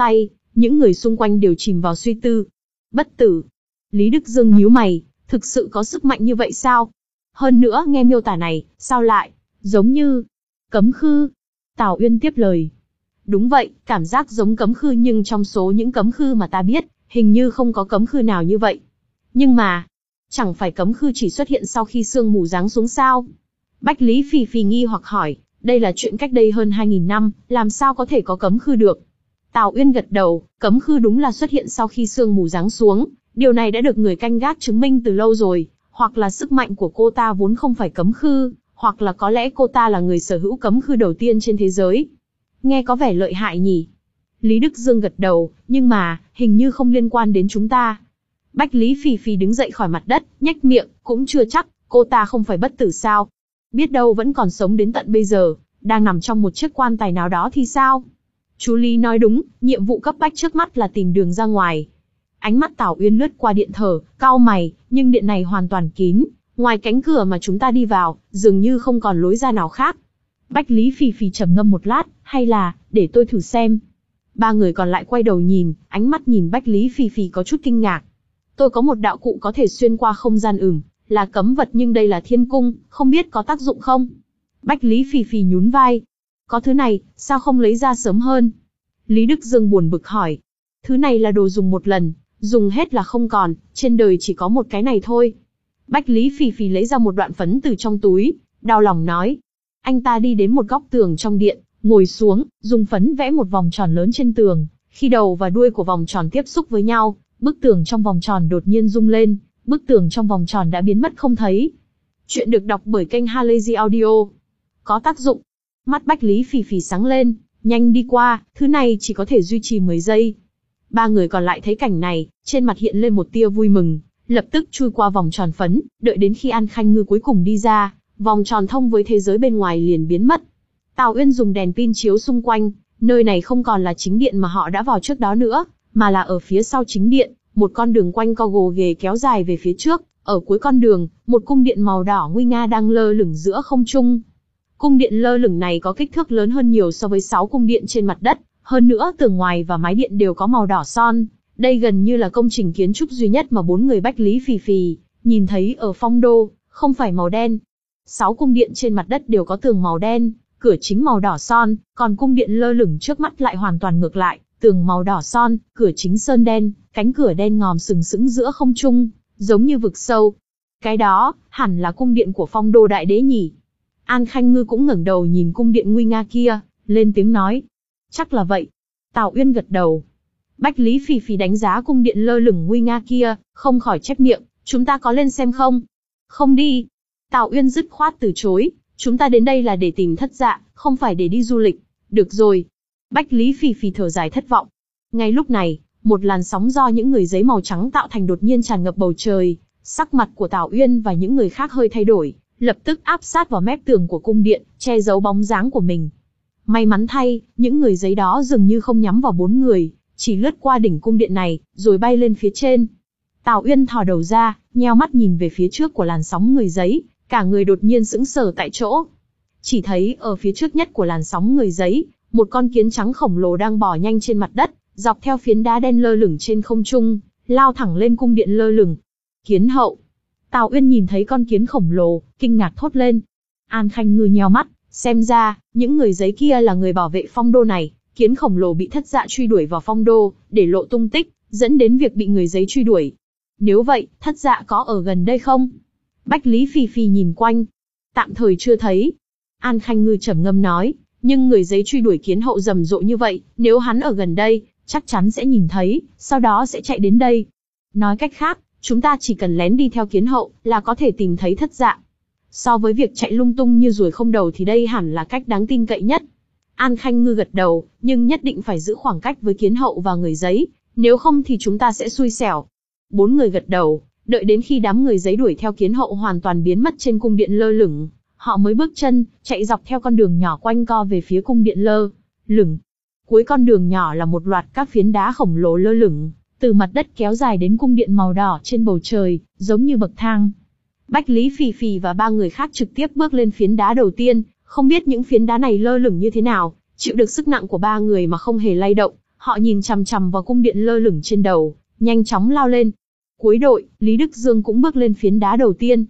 những người xung quanh đều chìm vào suy tư. Bất tử. Lý Đức Dương nhíu mày, thực sự có sức mạnh như vậy sao? Hơn nữa nghe miêu tả này, sao lại giống như cấm khư? Tào Uyên tiếp lời. Đúng vậy, cảm giác giống cấm khư nhưng trong số những cấm khư mà ta biết, hình như không có cấm khư nào như vậy. Nhưng mà, chẳng phải cấm khư chỉ xuất hiện sau khi sương mù giáng xuống sao? Bách Lý Phì Phì nghi hoặc hỏi, đây là chuyện cách đây hơn hai nghìn năm, làm sao có thể có cấm khư được? Tào Uyên gật đầu, cấm khư đúng là xuất hiện sau khi sương mù giáng xuống, điều này đã được người canh gác chứng minh từ lâu rồi, hoặc là sức mạnh của cô ta vốn không phải cấm khư, hoặc là có lẽ cô ta là người sở hữu cấm khư đầu tiên trên thế giới. Nghe có vẻ lợi hại nhỉ? Lý Đức Dương gật đầu, nhưng mà, hình như không liên quan đến chúng ta. Bách Lý Phì Phì đứng dậy khỏi mặt đất, nhếch miệng, cũng chưa chắc, cô ta không phải bất tử sao? Biết đâu vẫn còn sống đến tận bây giờ, đang nằm trong một chiếc quan tài nào đó thì sao? Chú Lý nói đúng, nhiệm vụ cấp bách trước mắt là tìm đường ra ngoài. Ánh mắt Tào Uyên lướt qua điện thờ, cau mày, nhưng điện này hoàn toàn kín, ngoài cánh cửa mà chúng ta đi vào, dường như không còn lối ra nào khác. Bách Lý Phì Phì trầm ngâm một lát, hay là, để tôi thử xem. Ba người còn lại quay đầu nhìn, ánh mắt nhìn Bách Lý Phì Phì có chút kinh ngạc. Tôi có một đạo cụ có thể xuyên qua không gian ửng, là cấm vật nhưng đây là thiên cung, không biết có tác dụng không? Bách Lý Phì Phì nhún vai. Có thứ này, sao không lấy ra sớm hơn? Lý Đức Dương buồn bực hỏi. Thứ này là đồ dùng một lần, dùng hết là không còn, trên đời chỉ có một cái này thôi. Bách Lý Phì Phì lấy ra một đoạn phấn từ trong túi, đau lòng nói. Anh ta đi đến một góc tường trong điện, ngồi xuống, dùng phấn vẽ một vòng tròn lớn trên tường. Khi đầu và đuôi của vòng tròn tiếp xúc với nhau, bức tường trong vòng tròn đột nhiên rung lên, bức tường trong vòng tròn đã biến mất không thấy. Chuyện được đọc bởi kênh Halazy Audio. Có tác dụng. Mắt Bách Lý Phì Phì sáng lên, nhanh đi qua, thứ này chỉ có thể duy trì mười giây. Ba người còn lại thấy cảnh này, trên mặt hiện lên một tia vui mừng, lập tức chui qua vòng tròn phấn, đợi đến khi An Khanh Ngư cuối cùng đi ra, vòng tròn thông với thế giới bên ngoài liền biến mất. Tào Uyên dùng đèn pin chiếu xung quanh, nơi này không còn là chính điện mà họ đã vào trước đó nữa, mà là ở phía sau chính điện, một con đường quanh co gồ ghề kéo dài về phía trước, ở cuối con đường, một cung điện màu đỏ nguy nga đang lơ lửng giữa không trung. Cung điện lơ lửng này có kích thước lớn hơn nhiều so với sáu cung điện trên mặt đất, hơn nữa tường ngoài và mái điện đều có màu đỏ son. Đây gần như là công trình kiến trúc duy nhất mà bốn người Bách Lý Phì Phì nhìn thấy ở Phong Đô, không phải màu đen. Sáu cung điện trên mặt đất đều có tường màu đen, cửa chính màu đỏ son, còn cung điện lơ lửng trước mắt lại hoàn toàn ngược lại, tường màu đỏ son, cửa chính sơn đen, cánh cửa đen ngòm sừng sững giữa không trung, giống như vực sâu. Cái đó, hẳn là cung điện của Phong Đô Đại Đế nhỉ? An Khanh Ngư cũng ngẩng đầu nhìn cung điện nguy nga kia, lên tiếng nói. Chắc là vậy. Tào Uyên gật đầu. Bách Lý Phì Phì đánh giá cung điện lơ lửng nguy nga kia, không khỏi chép miệng, chúng ta có lên xem không? Không đi. Tào Uyên dứt khoát từ chối, chúng ta đến đây là để tìm thất dạ, không phải để đi du lịch. Được rồi. Bách Lý Phì Phì thở dài thất vọng. Ngay lúc này, một làn sóng do những người giấy màu trắng tạo thành đột nhiên tràn ngập bầu trời, sắc mặt của Tào Uyên và những người khác hơi thay đổi, lập tức áp sát vào mép tường của cung điện, che giấu bóng dáng của mình. May mắn thay, những người giấy đó dường như không nhắm vào bốn người, chỉ lướt qua đỉnh cung điện này, rồi bay lên phía trên. Tào Uyên thò đầu ra, nheo mắt nhìn về phía trước của làn sóng người giấy, cả người đột nhiên sững sờ tại chỗ. Chỉ thấy ở phía trước nhất của làn sóng người giấy, một con kiến trắng khổng lồ đang bò nhanh trên mặt đất, dọc theo phiến đá đen lơ lửng trên không trung, lao thẳng lên cung điện lơ lửng. Kiến hậu. Tào Uyên nhìn thấy con kiến khổng lồ, kinh ngạc thốt lên. An Khanh Ngư nheo mắt, xem ra, những người giấy kia là người bảo vệ Phong Đô này. Kiến khổng lồ bị thất dạ truy đuổi vào Phong Đô, để lộ tung tích, dẫn đến việc bị người giấy truy đuổi. Nếu vậy, thất dạ có ở gần đây không? Bách Lý Phì Phì nhìn quanh. Tạm thời chưa thấy. An Khanh Ngư trầm ngâm nói, nhưng người giấy truy đuổi kiến hậu rầm rộ như vậy, nếu hắn ở gần đây, chắc chắn sẽ nhìn thấy, sau đó sẽ chạy đến đây. Nói cách khác, chúng ta chỉ cần lén đi theo kiến hậu, là có thể tìm thấy thất dạ. So với việc chạy lung tung như ruồi không đầu thì đây hẳn là cách đáng tin cậy nhất. An Khanh Ngư gật đầu, nhưng nhất định phải giữ khoảng cách với kiến hậu và người giấy, nếu không thì chúng ta sẽ xui xẻo. Bốn người gật đầu, đợi đến khi đám người giấy đuổi theo kiến hậu hoàn toàn biến mất trên cung điện lơ lửng, họ mới bước chân, chạy dọc theo con đường nhỏ quanh co về phía cung điện lơ lửng. Cuối con đường nhỏ là một loạt các phiến đá khổng lồ lơ lửng, từ mặt đất kéo dài đến cung điện màu đỏ trên bầu trời, giống như bậc thang. Bách Lý Phì Phì và ba người khác trực tiếp bước lên phiến đá đầu tiên, không biết những phiến đá này lơ lửng như thế nào, chịu được sức nặng của ba người mà không hề lay động, Họ nhìn chằm chằm vào cung điện lơ lửng trên đầu, nhanh chóng lao lên. Cuối đội, Lý Đức Dương cũng bước lên phiến đá đầu tiên.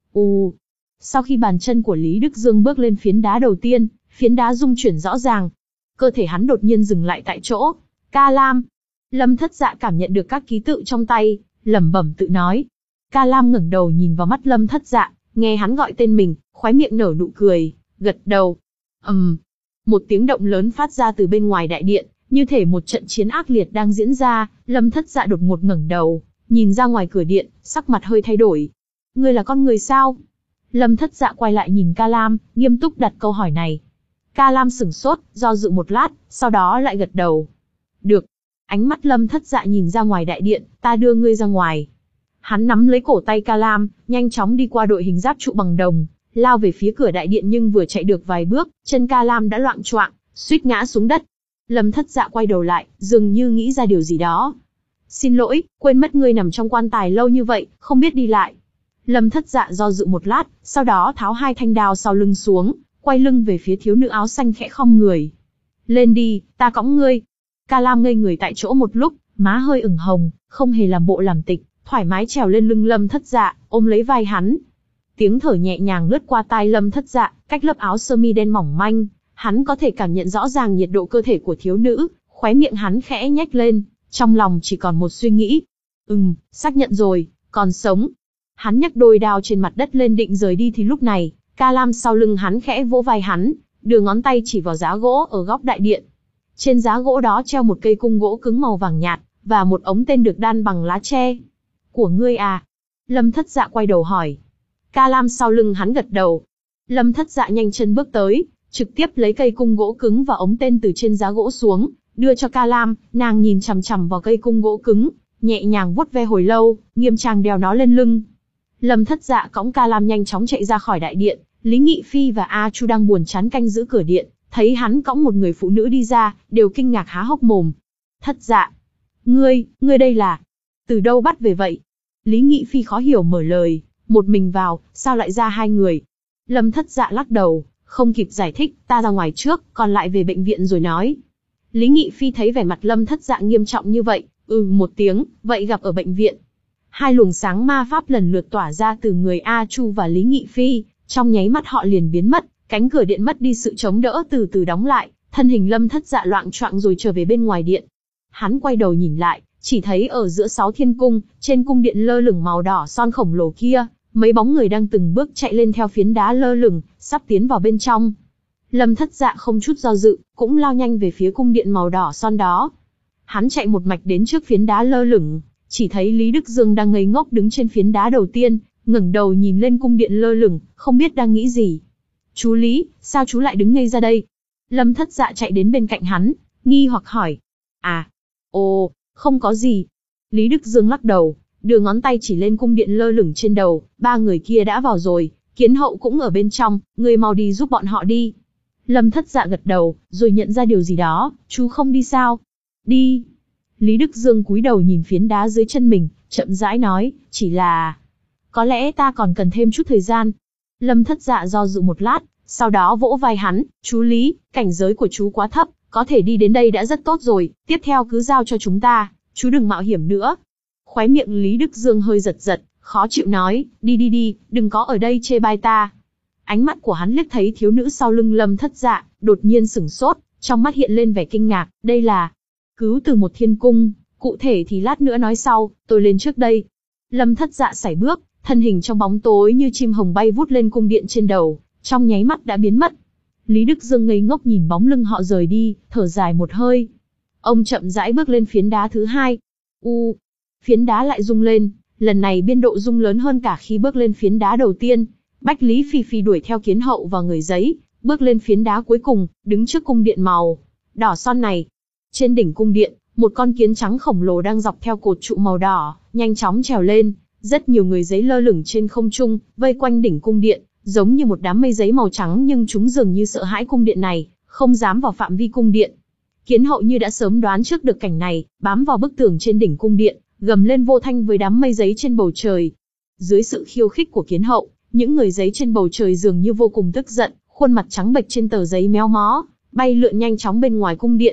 Ù! Sau khi bàn chân của Lý Đức Dương bước lên phiến đá đầu tiên, phiến đá rung chuyển rõ ràng. Cơ thể hắn đột nhiên dừng lại tại chỗ. Ca Lam! Lâm Thất Dạ cảm nhận được các ký tự trong tay, lẩm bẩm tự nói. Ca Lam ngẩng đầu nhìn vào mắt Lâm Thất Dạ, nghe hắn gọi tên mình, khóe miệng nở nụ cười, gật đầu. ầm, um, một tiếng động lớn phát ra từ bên ngoài đại điện, như thể một trận chiến ác liệt đang diễn ra. Lâm Thất Dạ đột ngột ngẩng đầu, nhìn ra ngoài cửa điện, sắc mặt hơi thay đổi. Ngươi là con người sao? Lâm Thất Dạ quay lại nhìn Ca Lam, nghiêm túc đặt câu hỏi này. Ca Lam sửng sốt, do dự một lát, sau đó lại gật đầu. Được. Ánh mắt Lâm Thất Dạ nhìn ra ngoài đại điện, ta đưa ngươi ra ngoài. Hắn nắm lấy cổ tay Ca Lam, nhanh chóng đi qua đội hình giáp trụ bằng đồng, lao về phía cửa đại điện, nhưng vừa chạy được vài bước, chân Ca Lam đã loạng choạng, suýt ngã xuống đất. Lâm Thất Dạ quay đầu lại, dường như nghĩ ra điều gì đó. Xin lỗi, quên mất ngươi nằm trong quan tài lâu như vậy, không biết đi lại. Lâm Thất Dạ do dự một lát, sau đó tháo hai thanh đao sau lưng xuống, quay lưng về phía thiếu nữ áo xanh khẽ khom người. Lên đi, ta cõng ngươi. Ca Lam ngây người tại chỗ một lúc, má hơi ửng hồng, không hề làm bộ làm tịch, thoải mái trèo lên lưng Lâm Thất Dạ, ôm lấy vai hắn. Tiếng thở nhẹ nhàng lướt qua tai Lâm Thất Dạ, cách lớp áo sơ mi đen mỏng manh, hắn có thể cảm nhận rõ ràng nhiệt độ cơ thể của thiếu nữ, khóe miệng hắn khẽ nhếch lên, trong lòng chỉ còn một suy nghĩ. Ừm, xác nhận rồi, còn sống. Hắn nhấc đôi đao trên mặt đất lên định rời đi thì lúc này, Ca Lam sau lưng hắn khẽ vỗ vai hắn, đưa ngón tay chỉ vào giá gỗ ở góc đại điện. Trên giá gỗ đó treo một cây cung gỗ cứng màu vàng nhạt, và một ống tên được đan bằng lá tre. Của ngươi à? Lâm Thất Dạ quay đầu hỏi. Ca Lam sau lưng hắn gật đầu. Lâm Thất Dạ nhanh chân bước tới, trực tiếp lấy cây cung gỗ cứng và ống tên từ trên giá gỗ xuống, đưa cho Ca Lam. Nàng nhìn chằm chằm vào cây cung gỗ cứng, nhẹ nhàng vuốt ve hồi lâu, nghiêm trang đeo nó lên lưng. Lâm Thất Dạ cõng Ca Lam nhanh chóng chạy ra khỏi đại điện. Lý Nghị Phi và A Chu đang buồn chán canh giữ cửa điện, thấy hắn cõng một người phụ nữ đi ra, đều kinh ngạc há hốc mồm. Thất Dạ, ngươi, ngươi đây là từ đâu bắt về vậy? Lý Nghị Phi khó hiểu mở lời, một mình vào, sao lại ra hai người? Lâm Thất Dạ lắc đầu, không kịp giải thích, ta ra ngoài trước, còn lại về bệnh viện rồi nói. Lý Nghị Phi thấy vẻ mặt Lâm Thất Dạ nghiêm trọng như vậy, ừ một tiếng, vậy gặp ở bệnh viện. Hai luồng sáng ma pháp lần lượt tỏa ra từ người A Chu và Lý Nghị Phi, trong nháy mắt họ liền biến mất, cánh cửa điện mất đi sự chống đỡ từ từ đóng lại, thân hình Lâm Thất Dạ loạng choạng rồi trở về bên ngoài điện. Hắn quay đầu nhìn lại, chỉ thấy ở giữa sáu thiên cung, trên cung điện lơ lửng màu đỏ son khổng lồ kia, mấy bóng người đang từng bước chạy lên theo phiến đá lơ lửng, sắp tiến vào bên trong. Lâm Thất Dạ không chút do dự, cũng lao nhanh về phía cung điện màu đỏ son đó. Hắn chạy một mạch đến trước phiến đá lơ lửng, chỉ thấy Lý Đức Dương đang ngây ngốc đứng trên phiến đá đầu tiên, ngẩng đầu nhìn lên cung điện lơ lửng, không biết đang nghĩ gì. Chú Lý, sao chú lại đứng ngây ra đây? Lâm Thất Dạ chạy đến bên cạnh hắn, nghi hoặc hỏi. À, ồ, không có gì. Lý Đức Dương lắc đầu, đưa ngón tay chỉ lên cung điện lơ lửng trên đầu, ba người kia đã vào rồi, Kiến Hậu cũng ở bên trong, ngươi mau đi giúp bọn họ đi. Lâm Thất Dạ gật đầu, rồi nhận ra điều gì đó, chú không đi sao? Đi. Lý Đức Dương cúi đầu nhìn phiến đá dưới chân mình, chậm rãi nói, chỉ là... có lẽ ta còn cần thêm chút thời gian. Lâm Thất Dạ do dự một lát, sau đó vỗ vai hắn, chú Lý, cảnh giới của chú quá thấp, có thể đi đến đây đã rất tốt rồi, tiếp theo cứ giao cho chúng ta, chú đừng mạo hiểm nữa. Khóe miệng Lý Đức Dương hơi giật giật, khó chịu nói, đi đi đi, đừng có ở đây chê bai ta. Ánh mắt của hắn liếc thấy thiếu nữ sau lưng Lâm Thất Dạ, đột nhiên sửng sốt, trong mắt hiện lên vẻ kinh ngạc, đây là cứu từ một thiên cung, cụ thể thì lát nữa nói sau, tôi lên trước đây. Lâm Thất Dạ sải bước, thân hình trong bóng tối như chim hồng bay vút lên cung điện trên đầu, trong nháy mắt đã biến mất. Lý Đức Dương ngây ngốc nhìn bóng lưng họ rời đi, thở dài một hơi. Ông chậm rãi bước lên phiến đá thứ hai. U, phiến đá lại rung lên, lần này biên độ rung lớn hơn cả khi bước lên phiến đá đầu tiên. Bách Lý Phi Phi đuổi theo Kiến Hậu và người giấy, bước lên phiến đá cuối cùng, đứng trước cung điện màu đỏ son này. Trên đỉnh cung điện, một con kiến trắng khổng lồ đang dọc theo cột trụ màu đỏ, nhanh chóng trèo lên. Rất nhiều người giấy lơ lửng trên không trung, vây quanh đỉnh cung điện, giống như một đám mây giấy màu trắng, nhưng chúng dường như sợ hãi cung điện này, không dám vào phạm vi cung điện. Kiến Hậu như đã sớm đoán trước được cảnh này, bám vào bức tường trên đỉnh cung điện, gầm lên vô thanh với đám mây giấy trên bầu trời. Dưới sự khiêu khích của Kiến Hậu, những người giấy trên bầu trời dường như vô cùng tức giận, khuôn mặt trắng bệch trên tờ giấy méo mó, bay lượn nhanh chóng bên ngoài cung điện.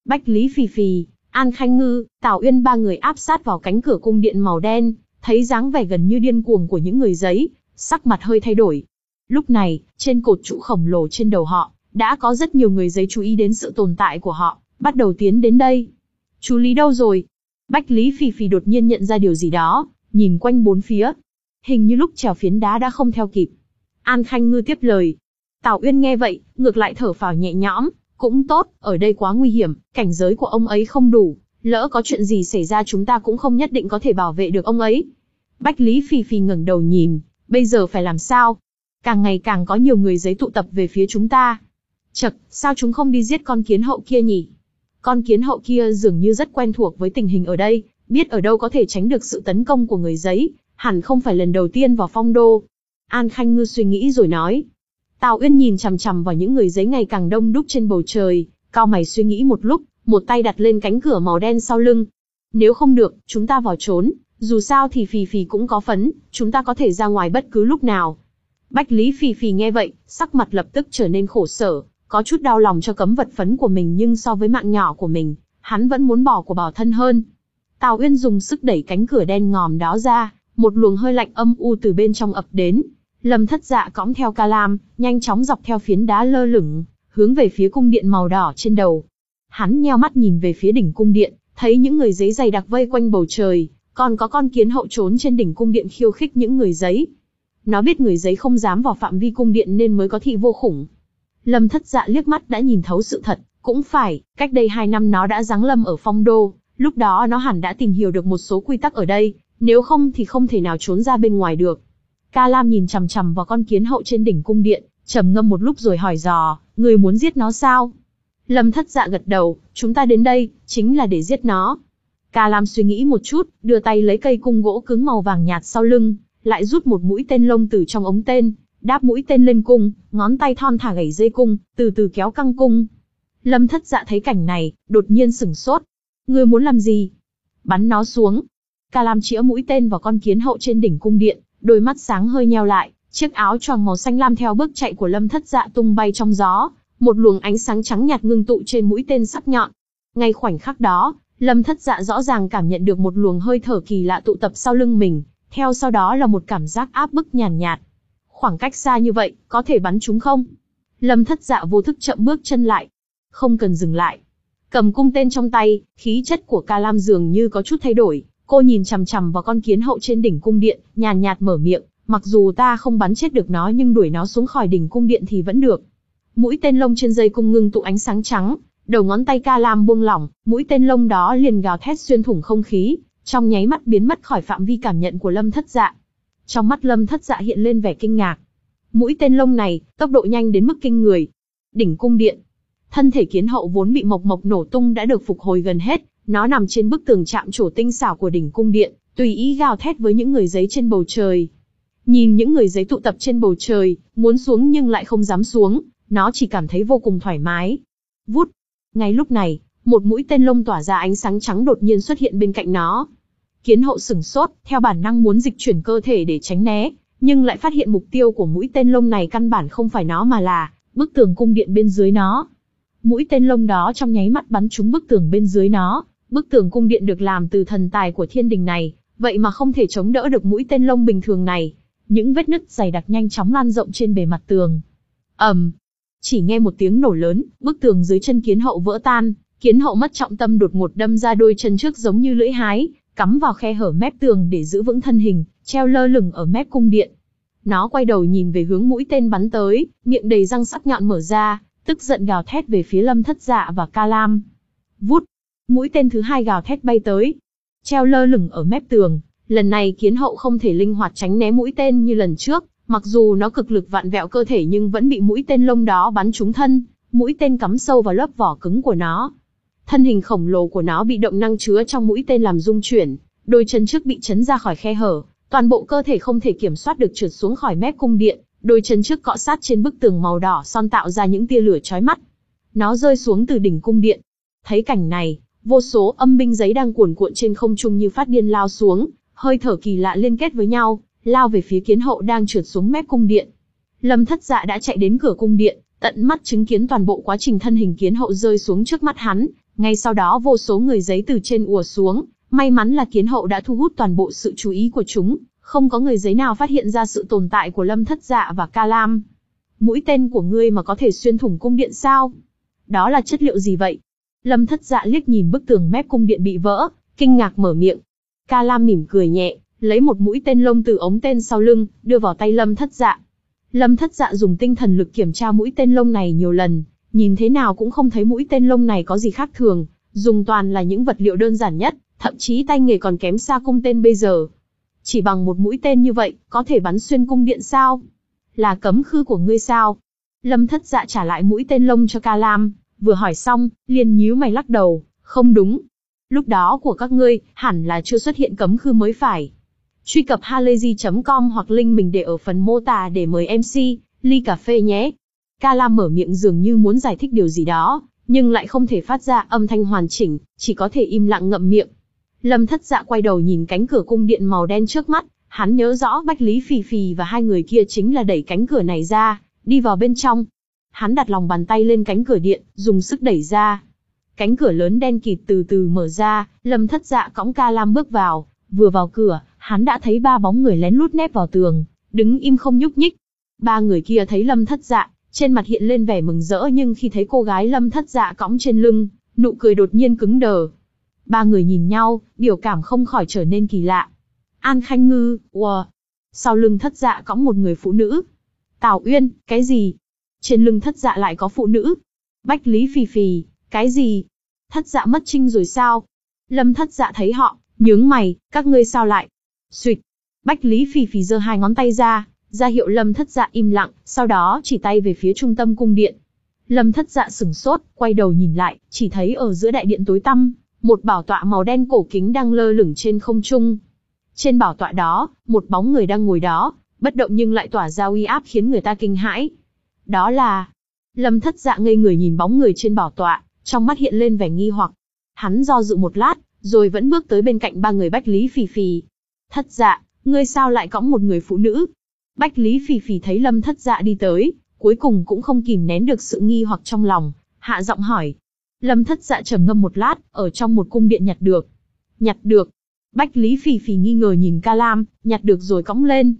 Bách Lý Phì Phì, An Khanh Ngư, Tào Uyên ba người áp sát vào cánh cửa cung điện màu đen, thấy dáng vẻ gần như điên cuồng của những người giấy, sắc mặt hơi thay đổi. Lúc này, trên cột trụ khổng lồ trên đầu họ, đã có rất nhiều người giấy chú ý đến sự tồn tại của họ, bắt đầu tiến đến đây. Chú Lý đâu rồi? Bách Lý Phì Phì đột nhiên nhận ra điều gì đó, nhìn quanh bốn phía. Hình như lúc trèo phiến đá đã không theo kịp. An Khanh Ngư tiếp lời. Tào Uyên nghe vậy, ngược lại thở phào nhẹ nhõm, cũng tốt, ở đây quá nguy hiểm, cảnh giới của ông ấy không đủ, lỡ có chuyện gì xảy ra chúng ta cũng không nhất định có thể bảo vệ được ông ấy. Bách Lý Phì Phì ngẩng đầu nhìn, bây giờ phải làm sao? Càng ngày càng có nhiều người giấy tụ tập về phía chúng ta. Chậc, sao chúng không đi giết con kiến hậu kia nhỉ? Con kiến hậu kia dường như rất quen thuộc với tình hình ở đây, biết ở đâu có thể tránh được sự tấn công của người giấy, hẳn không phải lần đầu tiên vào Phong Đô. An Khanh Ngư suy nghĩ rồi nói. Tào Uyên nhìn chằm chằm vào những người giấy ngày càng đông đúc trên bầu trời, cau mày suy nghĩ một lúc, một tay đặt lên cánh cửa màu đen sau lưng. Nếu không được, chúng ta vào trốn, dù sao thì Phì Phì cũng có phấn, chúng ta có thể ra ngoài bất cứ lúc nào. Bách Lý Phì Phì nghe vậy, sắc mặt lập tức trở nên khổ sở, có chút đau lòng cho cấm vật phấn của mình, nhưng so với mạng nhỏ của mình, hắn vẫn muốn bỏ của bảo thân hơn. Tào Uyên dùng sức đẩy cánh cửa đen ngòm đó ra, một luồng hơi lạnh âm u từ bên trong ập đến. Lâm Thất Dạ cõng theo Ca Lam, nhanh chóng dọc theo phiến đá lơ lửng, hướng về phía cung điện màu đỏ trên đầu. Hắn nheo mắt nhìn về phía đỉnh cung điện, thấy những người giấy dày đặc vây quanh bầu trời, còn có con kiến hậu trốn trên đỉnh cung điện khiêu khích những người giấy. Nó biết người giấy không dám vào phạm vi cung điện nên mới có thị vô khủng. Lâm Thất Dạ liếc mắt đã nhìn thấu sự thật, cũng phải, cách đây hai năm nó đã giáng lâm ở Phong Đô, lúc đó nó hẳn đã tìm hiểu được một số quy tắc ở đây, nếu không thì không thể nào trốn ra bên ngoài được. Ca Lam nhìn chằm chằm vào con kiến hậu trên đỉnh cung điện, trầm ngâm một lúc rồi hỏi dò, người muốn giết nó sao? Lâm Thất Dạ gật đầu, chúng ta đến đây, chính là để giết nó. Ca Lam suy nghĩ một chút, đưa tay lấy cây cung gỗ cứng màu vàng nhạt sau lưng, lại rút một mũi tên lông từ trong ống tên, đáp mũi tên lên cung, ngón tay thon thả gảy dây cung, từ từ kéo căng cung. Lâm Thất Dạ thấy cảnh này, đột nhiên sửng sốt. Ngươi muốn làm gì? Bắn nó xuống. Ca Lam chĩa mũi tên vào con kiến hậu trên đỉnh cung điện, đôi mắt sáng hơi nheo lại, chiếc áo choàng màu xanh lam theo bước chạy của Lâm Thất Dạ tung bay trong gió, một luồng ánh sáng trắng nhạt ngưng tụ trên mũi tên sắc nhọn. Ngay khoảnh khắc đó, Lâm Thất Dạ rõ ràng cảm nhận được một luồng hơi thở kỳ lạ tụ tập sau lưng mình, theo sau đó là một cảm giác áp bức nhàn nhạt, nhạt. Khoảng cách xa như vậy, có thể bắn chúng không? Lâm Thất Dạ vô thức chậm bước chân lại. Không cần dừng lại. Cầm cung tên trong tay, khí chất của Ca Lam dường như có chút thay đổi. Cô nhìn chằm chằm vào con kiến hậu trên đỉnh cung điện, nhàn nhạt mở miệng, mặc dù ta không bắn chết được nó nhưng đuổi nó xuống khỏi đỉnh cung điện thì vẫn được. Mũi tên lông trên dây cung ngưng tụ ánh sáng trắng, đầu ngón tay Ca Lam buông lỏng, mũi tên lông đó liền gào thét xuyên thủng không khí, trong nháy mắt biến mất khỏi phạm vi cảm nhận của Lâm Thất Dạ. Trong mắt Lâm Thất Dạ hiện lên vẻ kinh ngạc. Mũi tên lông này, tốc độ nhanh đến mức kinh người. Đỉnh cung điện. Thân thể kiến hậu vốn bị mộc mộc nổ tung đã được phục hồi gần hết, nó nằm trên bức tường chạm trổ tinh xảo của đỉnh cung điện, tùy ý gào thét với những người giấy trên bầu trời. Nhìn những người giấy tụ tập trên bầu trời, muốn xuống nhưng lại không dám xuống, nó chỉ cảm thấy vô cùng thoải mái. Vút. Ngay lúc này, một mũi tên lông tỏa ra ánh sáng trắng đột nhiên xuất hiện bên cạnh nó. Kiến hậu sửng sốt, theo bản năng muốn dịch chuyển cơ thể để tránh né, nhưng lại phát hiện mục tiêu của mũi tên lông này căn bản không phải nó mà là bức tường cung điện bên dưới nó. Mũi tên lông đó trong nháy mắt bắn trúng bức tường bên dưới nó. Bức tường cung điện được làm từ thần tài của thiên đình này, vậy mà không thể chống đỡ được mũi tên lông bình thường này. Những vết nứt dày đặc nhanh chóng lan rộng trên bề mặt tường. ầm, um, chỉ nghe một tiếng nổ lớn, bức tường dưới chân kiến hậu vỡ tan. Kiến hậu mất trọng tâm đột ngột đâm ra đôi chân trước giống như lưỡi hái, cắm vào khe hở mép tường để giữ vững thân hình, treo lơ lửng ở mép cung điện. Nó quay đầu nhìn về hướng mũi tên bắn tới, miệng đầy răng sắc nhọn mở ra, tức giận gào thét về phía Lâm Thất Dạ và Ca Lam. Vút, mũi tên thứ hai gào thét bay tới, treo lơ lửng ở mép tường. Lần này kiến hậu không thể linh hoạt tránh né mũi tên như lần trước, mặc dù nó cực lực vặn vẹo cơ thể nhưng vẫn bị mũi tên lông đó bắn trúng thân. Mũi tên cắm sâu vào lớp vỏ cứng của nó. Thân hình khổng lồ của nó bị động năng chứa trong mũi tên làm rung chuyển, đôi chân trước bị chấn ra khỏi khe hở, toàn bộ cơ thể không thể kiểm soát được trượt xuống khỏi mép cung điện, đôi chân trước cọ sát trên bức tường màu đỏ son tạo ra những tia lửa chói mắt. Nó rơi xuống từ đỉnh cung điện. Thấy cảnh này, vô số âm binh giấy đang cuồn cuộn trên không trung như phát điên lao xuống, hơi thở kỳ lạ liên kết với nhau, lao về phía kiến hậu đang trượt xuống mép cung điện. Lâm Thất Dạ đã chạy đến cửa cung điện, tận mắt chứng kiến toàn bộ quá trình thân hình kiến hậu rơi xuống trước mắt hắn, Ngay sau đó vô số người giấy từ trên ùa xuống, may mắn là kiến hậu đã thu hút toàn bộ sự chú ý của chúng, không có người giấy nào phát hiện ra sự tồn tại của Lâm Thất Dạ và Ca Lam. Mũi tên của ngươi mà có thể xuyên thủng cung điện sao? Đó là chất liệu gì vậy? Lâm Thất Dạ liếc nhìn bức tường mép cung điện bị vỡ, kinh ngạc mở miệng. Ca Lam mỉm cười nhẹ, lấy một mũi tên lông từ ống tên sau lưng, đưa vào tay Lâm Thất Dạ. Lâm Thất Dạ dùng tinh thần lực kiểm tra mũi tên lông này nhiều lần, nhìn thế nào cũng không thấy mũi tên lông này có gì khác thường, dùng toàn là những vật liệu đơn giản nhất, thậm chí tay nghề còn kém xa cung tên bây giờ. Chỉ bằng một mũi tên như vậy, có thể bắn xuyên cung điện sao? Là cấm khư của ngươi sao? Lâm Thất Dạ trả lại mũi tên lông cho Ca Lam, vừa hỏi xong, liền nhíu mày lắc đầu, không đúng. Lúc đó của các ngươi, hẳn là chưa xuất hiện cấm khư mới phải. Truy cập halayzi chấm com hoặc link mình để ở phần mô tả để mời em xê, ly cà phê nhé. Ca Lam mở miệng dường như muốn giải thích điều gì đó, nhưng lại không thể phát ra âm thanh hoàn chỉnh, chỉ có thể im lặng ngậm miệng. Lâm Thất Dạ quay đầu nhìn cánh cửa cung điện màu đen trước mắt, hắn nhớ rõ Bách Lý Phì Phì và hai người kia chính là đẩy cánh cửa này ra, đi vào bên trong. Hắn đặt lòng bàn tay lên cánh cửa điện, dùng sức đẩy ra. Cánh cửa lớn đen kịt từ từ mở ra, Lâm Thất Dạ cõng Ca Lam bước vào, vừa vào cửa, hắn đã thấy ba bóng người lén lút nép vào tường, đứng im không nhúc nhích. Ba người kia thấy Lâm Thất Dạ, trên mặt hiện lên vẻ mừng rỡ, nhưng khi thấy cô gái Lâm Thất Dạ cõng trên lưng, nụ cười đột nhiên cứng đờ. Ba người nhìn nhau, biểu cảm không khỏi trở nên kỳ lạ. An Khanh Ngư, wow. Sau lưng Thất Dạ cõng một người phụ nữ. Tào Uyên, cái gì? Trên lưng Thất Dạ lại có phụ nữ. Bách Lý Phì Phì, cái gì? Thất Dạ mất trinh rồi sao? Lâm Thất Dạ thấy họ, nhướng mày, các ngươi sao lại? Xuỵt. Bách Lý Phì Phì giơ hai ngón tay ra, ra hiệu Lâm Thất Dạ im lặng, sau đó chỉ tay về phía trung tâm cung điện. Lâm Thất Dạ sửng sốt, quay đầu nhìn lại, chỉ thấy ở giữa đại điện tối tăm, một bảo tọa màu đen cổ kính đang lơ lửng trên không trung. Trên bảo tọa đó, một bóng người đang ngồi đó, bất động nhưng lại tỏa ra uy áp khiến người ta kinh hãi. Đó là... Lâm Thất Dạ ngây người nhìn bóng người trên bảo tọa, trong mắt hiện lên vẻ nghi hoặc. Hắn do dự một lát, rồi vẫn bước tới bên cạnh ba người Bách Lý Phì Phì. Thất Dạ, ngươi sao lại cõng một người phụ nữ? Bách Lý Phì Phì thấy Lâm Thất Dạ đi tới, cuối cùng cũng không kìm nén được sự nghi hoặc trong lòng, hạ giọng hỏi. Lâm Thất Dạ trầm ngâm một lát, ở trong một cung điện nhặt được. Nhặt được? Bách Lý Phì Phì nghi ngờ nhìn Ca Lam, nhặt được rồi cõng lên.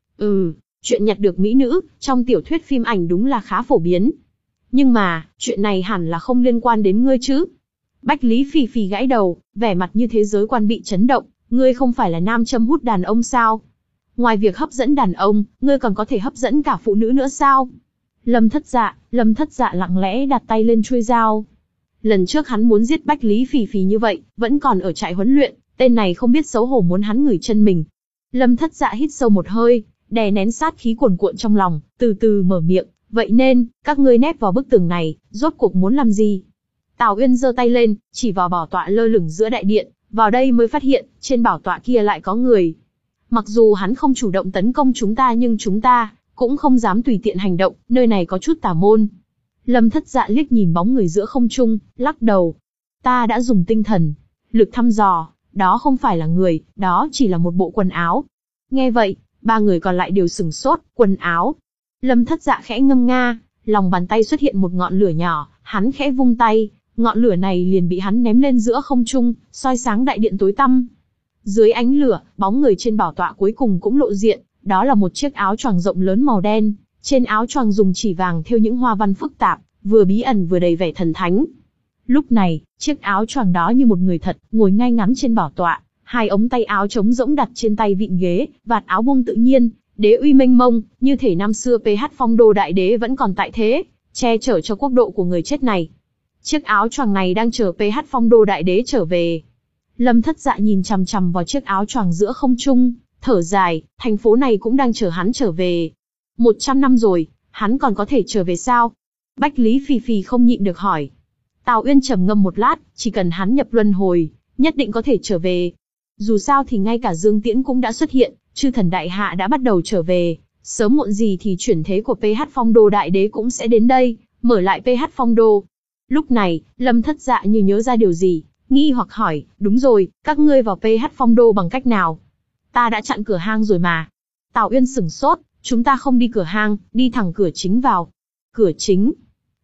Ừ, chuyện nhặt được mỹ nữ, trong tiểu thuyết phim ảnh đúng là khá phổ biến. Nhưng mà, chuyện này hẳn là không liên quan đến ngươi chứ? Bách Lý Phì Phì gãi đầu, vẻ mặt như thế giới quan bị chấn động, ngươi không phải là nam châm hút đàn ông sao? Ngoài việc hấp dẫn đàn ông, ngươi còn có thể hấp dẫn cả phụ nữ nữa sao? Lâm Thất Dạ, Lâm Thất Dạ lặng lẽ đặt tay lên chuôi dao. Lần trước hắn muốn giết Bách Lý Phì Phì như vậy, vẫn còn ở trại huấn luyện, tên này không biết xấu hổ muốn hắn ngửi chân mình. Lâm Thất Dạ hít sâu một hơi, đè nén sát khí cuồn cuộn trong lòng, từ từ mở miệng, vậy nên, các ngươi nép vào bức tường này, rốt cuộc muốn làm gì? Tào Uyên giơ tay lên, chỉ vào bảo tọa lơ lửng giữa đại điện, vào đây mới phát hiện, trên bảo tọa kia lại có người. Mặc dù hắn không chủ động tấn công chúng ta nhưng chúng ta cũng không dám tùy tiện hành động, nơi này có chút tà môn. Lâm Thất Dạ liếc nhìn bóng người giữa không trung, lắc đầu. Ta đã dùng tinh thần lực thăm dò, đó không phải là người, đó chỉ là một bộ quần áo. Nghe vậy, ba người còn lại đều sửng sốt, quần áo. Lâm Thất Dạ khẽ ngâm nga, lòng bàn tay xuất hiện một ngọn lửa nhỏ, hắn khẽ vung tay, ngọn lửa này liền bị hắn ném lên giữa không trung, soi sáng đại điện tối tăm. Dưới ánh lửa, bóng người trên bảo tọa cuối cùng cũng lộ diện, đó là một chiếc áo choàng rộng lớn màu đen, trên áo choàng dùng chỉ vàng thêu những hoa văn phức tạp, vừa bí ẩn vừa đầy vẻ thần thánh. Lúc này, chiếc áo choàng đó như một người thật, ngồi ngay ngắn trên bảo tọa, hai ống tay áo trống rỗng đặt trên tay vịn ghế, vạt áo buông tự nhiên, đế uy mênh mông, như thể năm xưa pê hát Phong Đô đại đế vẫn còn tại thế, che chở cho quốc độ của người chết này. Chiếc áo choàng này đang chờ pê hát Phong Đô đại đế trở về. Lâm Thất Dạ nhìn chằm chằm vào chiếc áo choàng giữa không trung, thở dài, thành phố này cũng đang chờ hắn trở về. Một trăm năm rồi, hắn còn có thể trở về sao? Bách Lý Phì Phì không nhịn được hỏi. Tào Uyên trầm ngâm một lát, chỉ cần hắn nhập luân hồi, nhất định có thể trở về. Dù sao thì ngay cả Dương Tiễn cũng đã xuất hiện, chư thần đại hạ đã bắt đầu trở về, sớm muộn gì thì chuyển thế của pê hát Phong Đô đại đế cũng sẽ đến đây, mở lại pê hát Phong Đô. Lúc này, Lâm Thất Dạ như nhớ ra điều gì, nghi hoặc hỏi, đúng rồi, các ngươi vào pê hát Phong Đô bằng cách nào? Ta đã chặn cửa hang rồi mà. Tào Uyên sửng sốt, chúng ta không đi cửa hang, đi thẳng cửa chính vào. Cửa chính?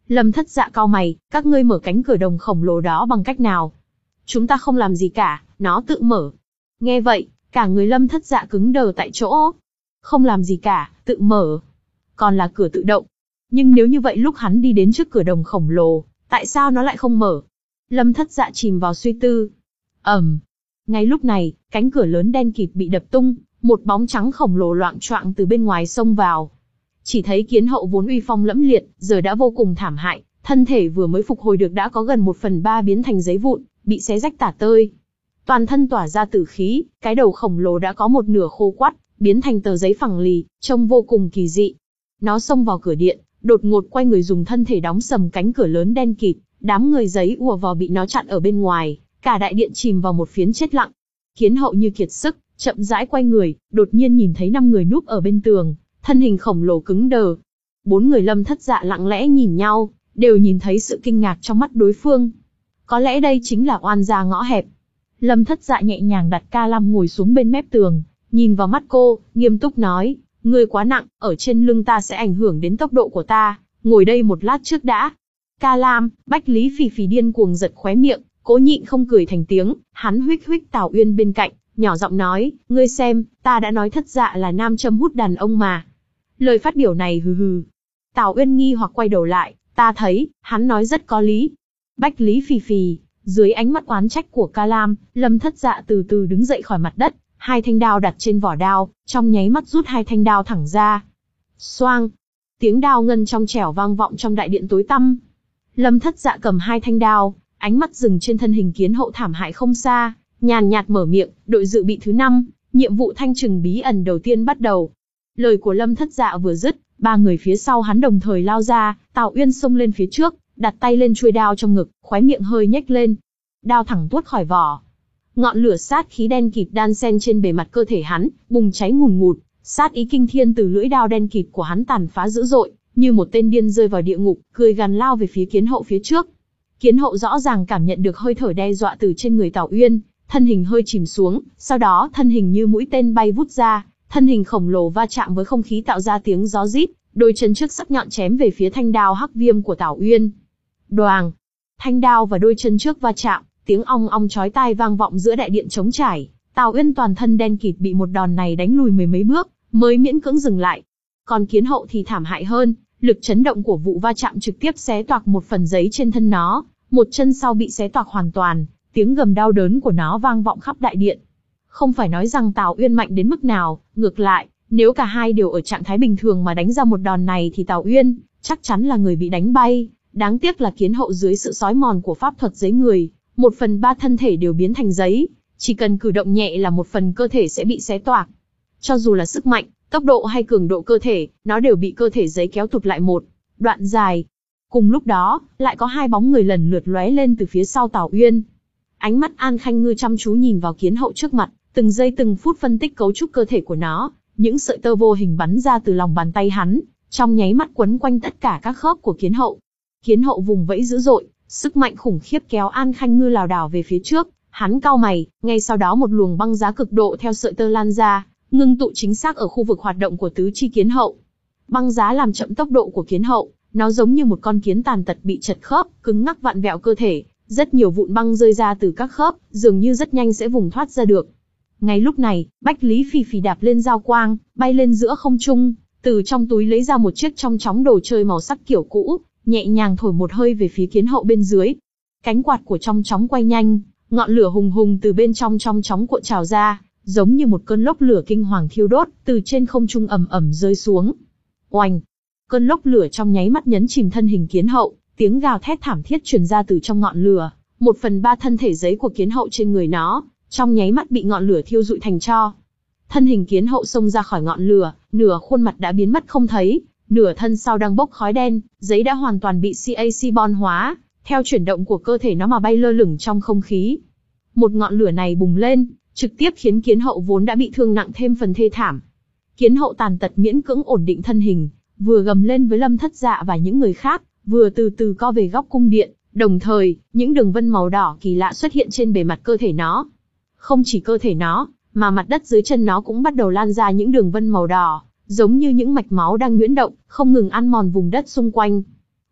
Lâm Thất Dạ cau mày, các ngươi mở cánh cửa đồng khổng lồ đó bằng cách nào? Chúng ta không làm gì cả, nó tự mở. Nghe vậy, cả người Lâm Thất Dạ cứng đờ tại chỗ. Không làm gì cả, tự mở. Còn là cửa tự động. Nhưng nếu như vậy lúc hắn đi đến trước cửa đồng khổng lồ, tại sao nó lại không mở? Lâm Thất Dạ chìm vào suy tư. ầm, ngay lúc này, cánh cửa lớn đen kịt bị đập tung, một bóng trắng khổng lồ loạng choạng từ bên ngoài xông vào. Chỉ thấy Kiến Hậu vốn uy phong lẫm liệt, giờ đã vô cùng thảm hại, thân thể vừa mới phục hồi được đã có gần một phần ba biến thành giấy vụn, bị xé rách tả tơi. Toàn thân tỏa ra tử khí, cái đầu khổng lồ đã có một nửa khô quắt, biến thành tờ giấy phẳng lì, trông vô cùng kỳ dị. Nó xông vào cửa điện, đột ngột quay người dùng thân thể đóng sầm cánh cửa lớn đen kịt, đám người giấy ùa vào bị nó chặn ở bên ngoài, cả đại điện chìm vào một phiến chết lặng. Kiến Hậu như kiệt sức, chậm rãi quay người, đột nhiên nhìn thấy năm người núp ở bên tường, thân hình khổng lồ cứng đờ. Bốn người Lâm Thất Dạ lặng lẽ nhìn nhau, đều nhìn thấy sự kinh ngạc trong mắt đối phương. Có lẽ đây chính là oan gia ngõ hẹp. Lâm Thất Dạ nhẹ nhàng đặt Ca Lam ngồi xuống bên mép tường, nhìn vào mắt cô, nghiêm túc nói, ngươi quá nặng, ở trên lưng ta sẽ ảnh hưởng đến tốc độ của ta, ngồi đây một lát trước đã. Ca Lam, Bách Lý Phì Phì điên cuồng giật khóe miệng, cố nhịn không cười thành tiếng, hắn huých huých Tào Uyên bên cạnh, nhỏ giọng nói, ngươi xem, ta đã nói Thất Dạ là nam châm hút đàn ông mà. Lời phát biểu này hừ hừ. Tào Uyên nghi hoặc quay đầu lại, ta thấy, hắn nói rất có lý. Bách Lý Phì Phì, dưới ánh mắt oán trách của Ca Lam, Lâm Thất Dạ từ từ đứng dậy khỏi mặt đất, hai thanh đao đặt trên vỏ đao, trong nháy mắt rút hai thanh đao thẳng ra. Xoang, tiếng đao ngân trong trẻo vang vọng trong đại điện tối tăm. Lâm Thất Dạ cầm hai thanh đao, ánh mắt dừng trên thân hình Kiến Hậu thảm hại không xa, nhàn nhạt mở miệng, đội dự bị thứ năm, nhiệm vụ thanh trừng bí ẩn đầu tiên bắt đầu. Lời của Lâm Thất Dạ vừa dứt, ba người phía sau hắn đồng thời lao ra, Tào Uyên xông lên phía trước, đặt tay lên chuôi đao trong ngực, khóe miệng hơi nhếch lên. Đao thẳng tuốt khỏi vỏ. Ngọn lửa sát khí đen kịt đan xen trên bề mặt cơ thể hắn, bùng cháy ngùn ngụt, sát ý kinh thiên từ lưỡi đao đen kịt của hắn tàn phá dữ dội, như một tên điên rơi vào địa ngục, cười gằn lao về phía Kiến Hậu phía trước. Kiến Hậu rõ ràng cảm nhận được hơi thở đe dọa từ trên người Tào Uyên, thân hình hơi chìm xuống, sau đó thân hình như mũi tên bay vút ra, thân hình khổng lồ va chạm với không khí tạo ra tiếng gió rít, đôi chân trước sắc nhọn chém về phía thanh đao hắc viêm của Tào Uyên. Đoàng, thanh đao và đôi chân trước va chạm, tiếng ong ong chói tai vang vọng giữa đại điện trống trải. Tào Uyên toàn thân đen kịt bị một đòn này đánh lùi mười mấy bước, mới miễn cưỡng dừng lại. Còn Kiến Hậu thì thảm hại hơn, lực chấn động của vụ va chạm trực tiếp xé toạc một phần giấy trên thân nó, một chân sau bị xé toạc hoàn toàn, tiếng gầm đau đớn của nó vang vọng khắp đại điện. Không phải nói rằng Tào Uyên mạnh đến mức nào, ngược lại, nếu cả hai đều ở trạng thái bình thường mà đánh ra một đòn này thì Tào Uyên chắc chắn là người bị đánh bay. Đáng tiếc là Kiến Hậu dưới sự sói mòn của pháp thuật giấy người, một phần ba thân thể đều biến thành giấy, chỉ cần cử động nhẹ là một phần cơ thể sẽ bị xé toạc. Cho dù là sức mạnh, tốc độ hay cường độ cơ thể, nó đều bị cơ thể giấy kéo tụt lại một đoạn dài. Cùng lúc đó, lại có hai bóng người lần lượt lóe lên từ phía sau Tào Uyên. Ánh mắt An Khanh Ngư chăm chú nhìn vào Kiến Hậu trước mặt, từng giây từng phút phân tích cấu trúc cơ thể của nó, những sợi tơ vô hình bắn ra từ lòng bàn tay hắn, trong nháy mắt quấn quanh tất cả các khớp của Kiến Hậu. Kiến Hậu vùng vẫy dữ dội, sức mạnh khủng khiếp kéo An Khanh Ngư lảo đảo về phía trước, hắn cau mày, ngay sau đó một luồng băng giá cực độ theo sợi tơ lan ra, ngưng tụ chính xác ở khu vực hoạt động của tứ chi Kiến Hậu. Băng giá làm chậm tốc độ của Kiến Hậu, nó giống như một con kiến tàn tật bị chật khớp, cứng ngắc vặn vẹo cơ thể, rất nhiều vụn băng rơi ra từ các khớp, dường như rất nhanh sẽ vùng thoát ra được. Ngay lúc này, Bách Lý Phì Phì đạp lên dao quang, bay lên giữa không trung, từ trong túi lấy ra một chiếc trong chóng đồ chơi màu sắc kiểu cũ, nhẹ nhàng thổi một hơi về phía Kiến Hậu bên dưới. Cánh quạt của trong chóng quay nhanh, ngọn lửa hùng hùng từ bên trong trong chóng cuộn trào ra, giống như một cơn lốc lửa kinh hoàng thiêu đốt, từ trên không trung ầm ầm rơi xuống. Oanh! Cơn lốc lửa trong nháy mắt nhấn chìm thân hình Kiến Hậu, tiếng gào thét thảm thiết truyền ra từ trong ngọn lửa, một phần ba thân thể giấy của Kiến Hậu trên người nó, trong nháy mắt bị ngọn lửa thiêu rụi thành tro. Thân hình Kiến Hậu xông ra khỏi ngọn lửa, nửa khuôn mặt đã biến mất không thấy, nửa thân sau đang bốc khói đen, giấy đã hoàn toàn bị xê a xê bond hóa, theo chuyển động của cơ thể nó mà bay lơ lửng trong không khí. Một ngọn lửa này bùng lên, trực tiếp khiến Kiến Hậu vốn đã bị thương nặng thêm phần thê thảm. Kiến Hậu tàn tật miễn cưỡng ổn định thân hình, vừa gầm lên với Lâm Thất Dạ và những người khác, vừa từ từ co về góc cung điện, đồng thời, những đường vân màu đỏ kỳ lạ xuất hiện trên bề mặt cơ thể nó. Không chỉ cơ thể nó, mà mặt đất dưới chân nó cũng bắt đầu lan ra những đường vân màu đỏ, giống như những mạch máu đang nhuyễn động, không ngừng ăn mòn vùng đất xung quanh.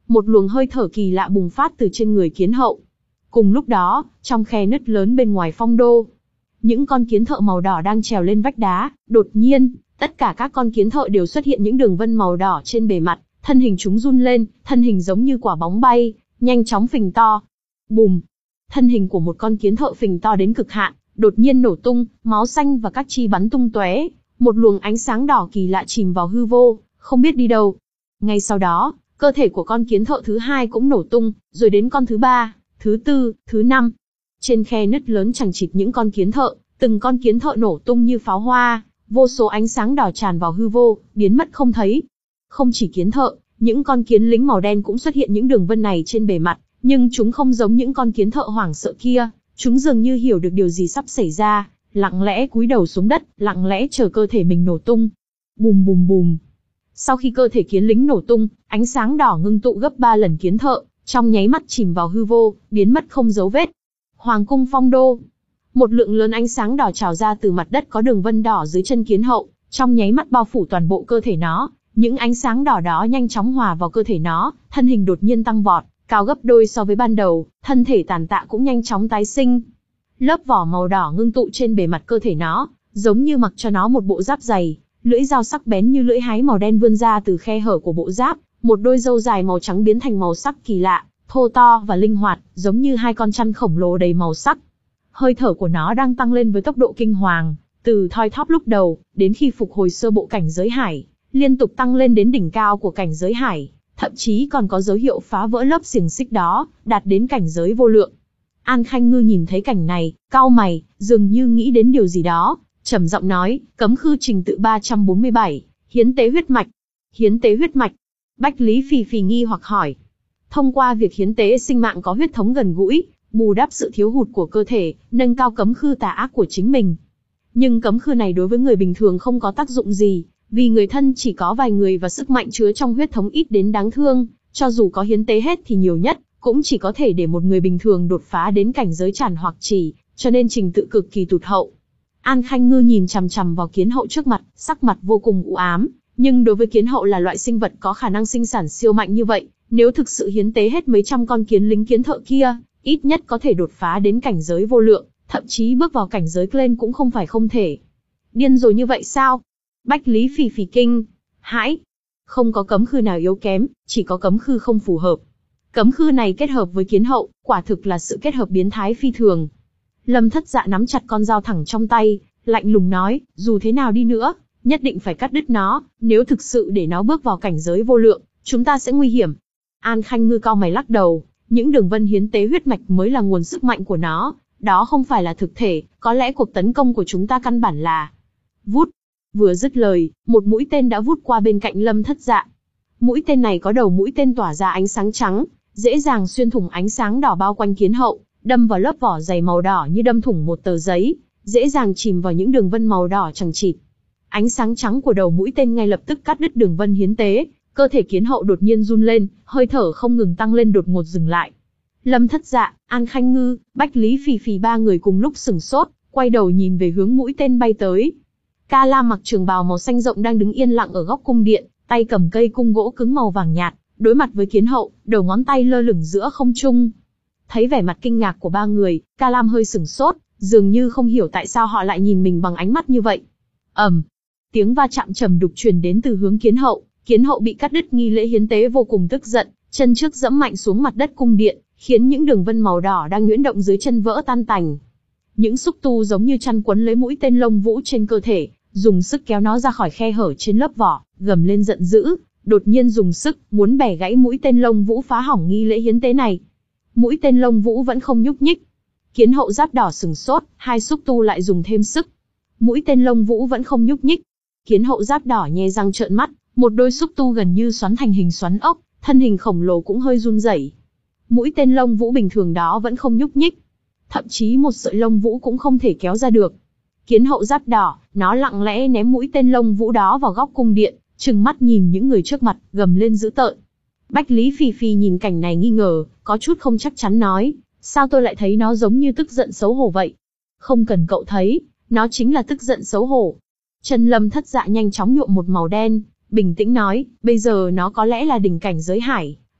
một luồng hơi thở kỳ lạ bùng phát từ trên người kiến hậu. Cùng lúc đó, trong khe nứt lớn bên ngoài phong đô, những con kiến thợ màu đỏ đang trèo lên vách đá, đột nhiên, tất cả các con kiến thợ đều xuất hiện những đường vân màu đỏ trên bề mặt, thân hình chúng run lên, thân hình giống như quả bóng bay, nhanh chóng phình to. Bùm! Thân hình của một con kiến thợ phình to đến cực hạn, đột nhiên nổ tung, máu xanh và các chi bắn tung tóe, một luồng ánh sáng đỏ kỳ lạ chìm vào hư vô, không biết đi đâu. Ngay sau đó, cơ thể của con kiến thợ thứ hai cũng nổ tung, rồi đến con thứ ba, thứ tư, thứ năm. Trên khe nứt lớn chằng chịt những con kiến thợ, từng con kiến thợ nổ tung như pháo hoa, vô số ánh sáng đỏ tràn vào hư vô, biến mất không thấy. Không chỉ kiến thợ, những con kiến lính màu đen cũng xuất hiện những đường vân này trên bề mặt, nhưng chúng không giống những con kiến thợ hoảng sợ kia, chúng dường như hiểu được điều gì sắp xảy ra, lặng lẽ cúi đầu xuống đất, lặng lẽ chờ cơ thể mình nổ tung. Bùm bùm bùm. Sau khi cơ thể kiến lính nổ tung, ánh sáng đỏ ngưng tụ gấp ba lần kiến thợ, trong nháy mắt chìm vào hư vô, biến mất không dấu vết. Hoàng cung phong đô. Một lượng lớn ánh sáng đỏ trào ra từ mặt đất có đường vân đỏ dưới chân kiến hậu, trong nháy mắt bao phủ toàn bộ cơ thể nó. Những ánh sáng đỏ đó nhanh chóng hòa vào cơ thể nó, thân hình đột nhiên tăng vọt, cao gấp đôi so với ban đầu, thân thể tàn tạ cũng nhanh chóng tái sinh. Lớp vỏ màu đỏ ngưng tụ trên bề mặt cơ thể nó, giống như mặc cho nó một bộ giáp dày, lưỡi dao sắc bén như lưỡi hái màu đen vươn ra từ khe hở của bộ giáp, một đôi râu dài màu trắng biến thành màu sắc kỳ lạ, thô to và linh hoạt, giống như hai con chăn khổng lồ đầy màu sắc. Hơi thở của nó đang tăng lên với tốc độ kinh hoàng, từ thoi thóp lúc đầu, đến khi phục hồi sơ bộ cảnh giới hải, liên tục tăng lên đến đỉnh cao của cảnh giới hải, thậm chí còn có dấu hiệu phá vỡ lớp xiềng xích đó, đạt đến cảnh giới vô lượng. An Khanh Ngư nhìn thấy cảnh này, cau mày, dường như nghĩ đến điều gì đó, trầm giọng nói, cấm khư trình tự ba trăm bốn mươi bảy, hiến tế huyết mạch. Hiến tế huyết mạch. Bách Lý Phì Phì nghi hoặc hỏi. Thông qua việc hiến tế sinh mạng có huyết thống gần gũi, bù đắp sự thiếu hụt của cơ thể, nâng cao cấm khư tà ác của chính mình. Nhưng cấm khư này đối với người bình thường không có tác dụng gì, vì người thân chỉ có vài người và sức mạnh chứa trong huyết thống ít đến đáng thương, cho dù có hiến tế hết thì nhiều nhất, cũng chỉ có thể để một người bình thường đột phá đến cảnh giới tràn hoặc chỉ, cho nên trình tự cực kỳ tụt hậu. An Khanh Ngư nhìn chằm chằm vào kiến hậu trước mặt, sắc mặt vô cùng u ám, nhưng đối với kiến hậu là loại sinh vật có khả năng sinh sản siêu mạnh như vậy, nếu thực sự hiến tế hết mấy trăm con kiến lính kiến thợ kia, ít nhất có thể đột phá đến cảnh giới vô lượng, thậm chí bước vào cảnh giới lên cũng không phải không thể. Điên rồi như vậy sao? Bách Lý Phì Phì kinh hãi. Không có cấm khư nào yếu kém, chỉ có cấm khư không phù hợp. Cấm khư này kết hợp với kiến hậu, quả thực là sự kết hợp biến thái phi thường. Lâm Thất Dạ nắm chặt con dao thẳng trong tay, lạnh lùng nói, dù thế nào đi nữa, nhất định phải cắt đứt nó, nếu thực sự để nó bước vào cảnh giới vô lượng, chúng ta sẽ nguy hiểm. An Khanh Ngư cau mày lắc đầu, những đường vân hiến tế huyết mạch mới là nguồn sức mạnh của nó, đó không phải là thực thể, có lẽ cuộc tấn công của chúng ta căn bản là... Vút! Vừa dứt lời, một mũi tên đã vút qua bên cạnh Lâm Thất Dạ. Mũi tên này có đầu mũi tên tỏa ra ánh sáng trắng, dễ dàng xuyên thủng ánh sáng đỏ bao quanh kiến hậu, đâm vào lớp vỏ dày màu đỏ như đâm thủng một tờ giấy, dễ dàng chìm vào những đường vân màu đỏ chằng chịt. Ánh sáng trắng của đầu mũi tên ngay lập tức cắt đứt đường vân hiến tế, cơ thể kiến hậu đột nhiên run lên, hơi thở không ngừng tăng lên đột ngột dừng lại. Lâm Thất Dạ, An Khanh Ngư, Bách Lý Phì Phì ba người cùng lúc sửng sốt, quay đầu nhìn về hướng mũi tên bay tới. Ca Lam mặc trường bào màu xanh rộng đang đứng yên lặng ở góc cung điện, tay cầm cây cung gỗ cứng màu vàng nhạt, đối mặt với kiến hậu, đầu ngón tay lơ lửng giữa không trung. Thấy vẻ mặt kinh ngạc của ba người, Ca Lam hơi sửng sốt, dường như không hiểu tại sao họ lại nhìn mình bằng ánh mắt như vậy. ầm, um, tiếng va chạm trầm đục truyền đến từ hướng kiến hậu, kiến hậu bị cắt đứt nghi lễ hiến tế vô cùng tức giận, chân trước giẫm mạnh xuống mặt đất cung điện, khiến những đường vân màu đỏ đang nhuyễn động dưới chân vỡ tan tành. Những xúc tu giống như chăn quấn lấy mũi tên lông vũ trên cơ thể, dùng sức kéo nó ra khỏi khe hở trên lớp vỏ, gầm lên giận dữ, đột nhiên dùng sức muốn bẻ gãy mũi tên lông vũ phá hỏng nghi lễ hiến tế này. Mũi tên lông vũ vẫn không nhúc nhích. Kiến hậu giáp đỏ sừng sốt, hai xúc tu lại dùng thêm sức. Mũi tên lông vũ vẫn không nhúc nhích. Kiến hậu giáp đỏ nhe răng trợn mắt, một đôi xúc tu gần như xoắn thành hình xoắn ốc, thân hình khổng lồ cũng hơi run rẩy. Mũi tên lông vũ bình thường đó vẫn không nhúc nhích, thậm chí một sợi lông vũ cũng không thể kéo ra được. Kiến hậu giáp đỏ, nó lặng lẽ ném mũi tên lông vũ đó vào góc cung điện, trừng mắt nhìn những người trước mặt, gầm lên dữ tợn. Bách Lý Phì Phì nhìn cảnh này nghi ngờ, có chút không chắc chắn nói, sao tôi lại thấy nó giống như tức giận xấu hổ vậy? Không cần cậu thấy, nó chính là tức giận xấu hổ. Chân Lâm Thất Dạ nhanh chóng nhuộm một màu đen, bình tĩnh nói, bây giờ nó có lẽ là đỉnh cảnh giới hải,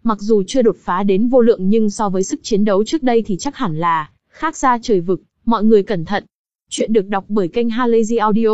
mặc dù chưa đột phá đến vô lượng nhưng so với sức chiến đấu trước đây thì chắc hẳn là khác xa trời vực, mọi người cẩn thận. Chuyện được đọc bởi kênh Halazy Audio.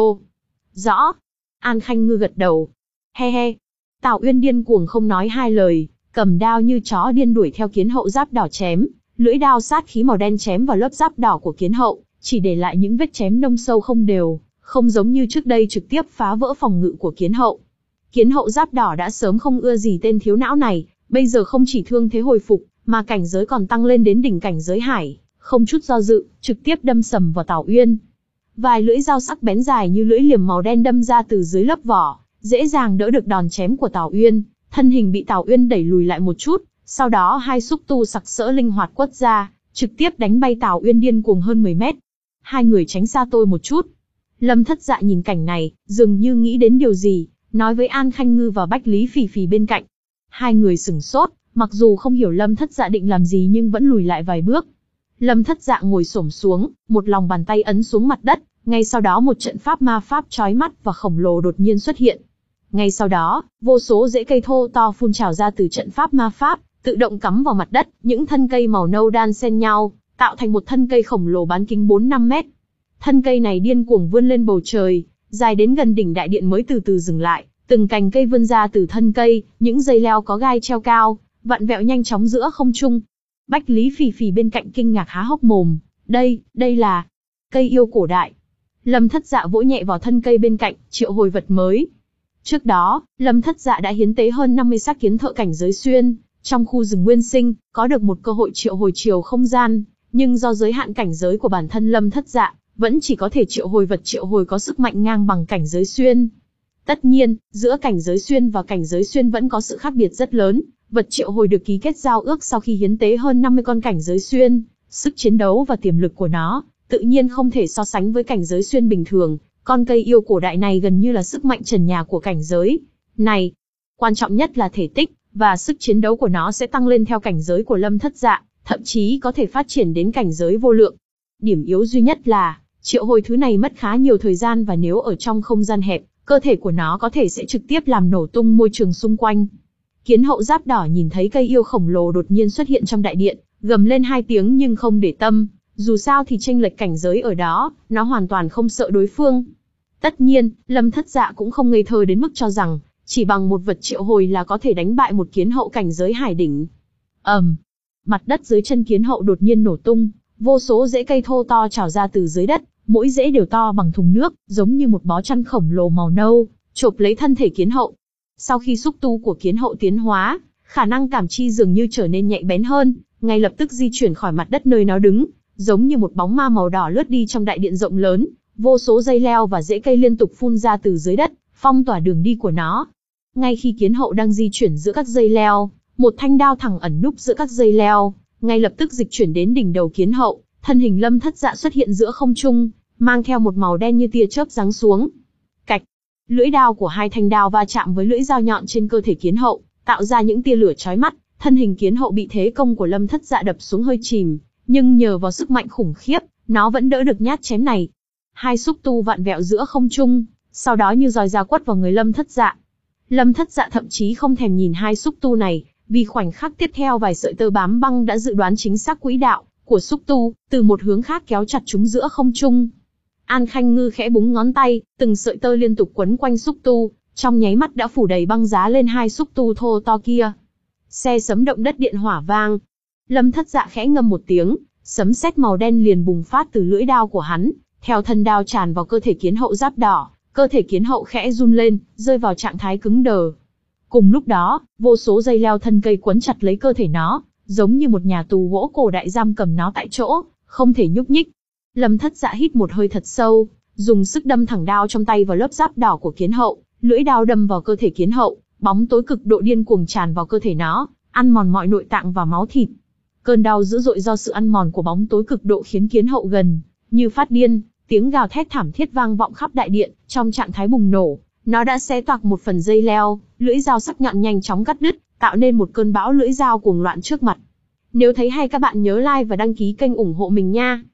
Rõ. An Khanh Ngư gật đầu. He he. Tào Uyên điên cuồng không nói hai lời, cầm đao như chó điên đuổi theo Kiến Hậu giáp đỏ chém, lưỡi đao sát khí màu đen chém vào lớp giáp đỏ của Kiến Hậu, chỉ để lại những vết chém nông sâu không đều, không giống như trước đây trực tiếp phá vỡ phòng ngự của Kiến Hậu. Kiến Hậu giáp đỏ đã sớm không ưa gì tên thiếu não này, bây giờ không chỉ thương thế hồi phục, mà cảnh giới còn tăng lên đến đỉnh cảnh giới hải, không chút do dự, trực tiếp đâm sầm vào Tào Uyên. Vài lưỡi dao sắc bén dài như lưỡi liềm màu đen đâm ra từ dưới lớp vỏ, dễ dàng đỡ được đòn chém của Tào Uyên, thân hình bị Tào Uyên đẩy lùi lại một chút, sau đó hai xúc tu sặc sỡ linh hoạt quất ra, trực tiếp đánh bay Tào Uyên điên cuồng hơn mười mét. Hai người tránh xa tôi một chút. Lâm Thất Dạ nhìn cảnh này, dường như nghĩ đến điều gì, nói với An Khanh Ngư và Bách Lý Phỉ Phỉ bên cạnh. Hai người sửng sốt, mặc dù không hiểu Lâm Thất Dạ định làm gì nhưng vẫn lùi lại vài bước. Lâm Thất Dạ ngồi xổm xuống, một lòng bàn tay ấn xuống mặt đất, ngay sau đó một trận pháp ma pháp chói mắt và khổng lồ đột nhiên xuất hiện. Ngay sau đó, vô số rễ cây thô to phun trào ra từ trận pháp ma pháp, tự động cắm vào mặt đất, những thân cây màu nâu đan xen nhau, tạo thành một thân cây khổng lồ bán kính bốn năm mét. Thân cây này điên cuồng vươn lên bầu trời, dài đến gần đỉnh đại điện mới từ từ dừng lại, từng cành cây vươn ra từ thân cây, những dây leo có gai treo cao, vặn vẹo nhanh chóng giữa không trung. Bách Lý Phỉ Phỉ bên cạnh kinh ngạc há hốc mồm, đây, đây là cây yêu cổ đại. Lâm Thất Dạ vỗ nhẹ vào thân cây bên cạnh, triệu hồi vật mới. Trước đó, Lâm Thất Dạ đã hiến tế hơn năm mươi xác kiến thợ cảnh giới xuyên, trong khu rừng nguyên sinh, có được một cơ hội triệu hồi chiều không gian, nhưng do giới hạn cảnh giới của bản thân Lâm Thất Dạ, vẫn chỉ có thể triệu hồi vật triệu hồi có sức mạnh ngang bằng cảnh giới xuyên. Tất nhiên, giữa cảnh giới xuyên và cảnh giới xuyên vẫn có sự khác biệt rất lớn, vật triệu hồi được ký kết giao ước sau khi hiến tế hơn năm mươi con cảnh giới xuyên, sức chiến đấu và tiềm lực của nó, tự nhiên không thể so sánh với cảnh giới xuyên bình thường, con cây yêu cổ đại này gần như là sức mạnh trần nhà của cảnh giới này. Quan trọng nhất là thể tích, và sức chiến đấu của nó sẽ tăng lên theo cảnh giới của Lâm Thất Dạ, thậm chí có thể phát triển đến cảnh giới vô lượng. Điểm yếu duy nhất là, triệu hồi thứ này mất khá nhiều thời gian và nếu ở trong không gian hẹp, cơ thể của nó có thể sẽ trực tiếp làm nổ tung môi trường xung quanh. Kiến Hậu giáp đỏ nhìn thấy cây yêu khổng lồ đột nhiên xuất hiện trong đại điện, gầm lên hai tiếng nhưng không để tâm, dù sao thì chênh lệch cảnh giới ở đó, nó hoàn toàn không sợ đối phương. Tất nhiên, Lâm Thất Dạ cũng không ngây thơ đến mức cho rằng, chỉ bằng một vật triệu hồi là có thể đánh bại một Kiến Hậu cảnh giới hải đỉnh. ầm, um, mặt đất dưới chân Kiến Hậu đột nhiên nổ tung, vô số rễ cây thô to trào ra từ dưới đất, mỗi rễ đều to bằng thùng nước, giống như một bó chăn khổng lồ màu nâu, chộp lấy thân thể Kiến Hậu. Sau khi xúc tu của Kiến Hậu tiến hóa, khả năng cảm chi dường như trở nên nhạy bén hơn, ngay lập tức di chuyển khỏi mặt đất nơi nó đứng, giống như một bóng ma màu đỏ lướt đi trong đại điện rộng lớn, vô số dây leo và rễ cây liên tục phun ra từ dưới đất, phong tỏa đường đi của nó. Ngay khi Kiến Hậu đang di chuyển giữa các dây leo, một thanh đao thẳng ẩn núp giữa các dây leo, ngay lập tức dịch chuyển đến đỉnh đầu Kiến Hậu, thân hình Lâm Thất Dạ xuất hiện giữa không trung, mang theo một màu đen như tia chớp giáng xuống. Cạch, lưỡi đao của hai thanh đao va chạm với lưỡi dao nhọn trên cơ thể Kiến Hậu, tạo ra những tia lửa chói mắt, thân hình Kiến Hậu bị thế công của Lâm Thất Dạ đập xuống hơi chìm, nhưng nhờ vào sức mạnh khủng khiếp, nó vẫn đỡ được nhát chém này. Hai xúc tu vặn vẹo giữa không trung, sau đó như roi ra quất vào người Lâm Thất Dạ. Lâm Thất Dạ thậm chí không thèm nhìn hai xúc tu này, vì khoảnh khắc tiếp theo vài sợi tơ bám băng đã dự đoán chính xác quỹ đạo của xúc tu, từ một hướng khác kéo chặt chúng giữa không trung. An Khanh Ngư khẽ búng ngón tay, từng sợi tơ liên tục quấn quanh xúc tu, trong nháy mắt đã phủ đầy băng giá lên hai xúc tu thô to kia. Xe sấm động đất điện hỏa vang. Lâm Thất Dạ khẽ ngâm một tiếng, sấm sét màu đen liền bùng phát từ lưỡi đao của hắn, theo thân đao tràn vào cơ thể Kiến Hậu giáp đỏ, cơ thể Kiến Hậu khẽ run lên, rơi vào trạng thái cứng đờ. Cùng lúc đó, vô số dây leo thân cây quấn chặt lấy cơ thể nó, giống như một nhà tù gỗ cổ đại giam cầm nó tại chỗ, không thể nhúc nhích. Lâm Thất Dạ hít một hơi thật sâu, dùng sức đâm thẳng đao trong tay vào lớp giáp đỏ của Kiến Hậu, lưỡi đao đâm vào cơ thể Kiến Hậu, bóng tối cực độ điên cuồng tràn vào cơ thể nó, ăn mòn mọi nội tạng và máu thịt. Cơn đau dữ dội do sự ăn mòn của bóng tối cực độ khiến Kiến Hậu gần như phát điên, tiếng gào thét thảm thiết vang vọng khắp đại điện, trong trạng thái bùng nổ, nó đã xé toạc một phần dây leo, lưỡi dao sắc nhọn nhanh chóng cắt đứt, tạo nên một cơn bão lưỡi dao cuồng loạn trước mặt. Nếu thấy hay các bạn nhớ like và đăng ký kênh ủng hộ mình nha.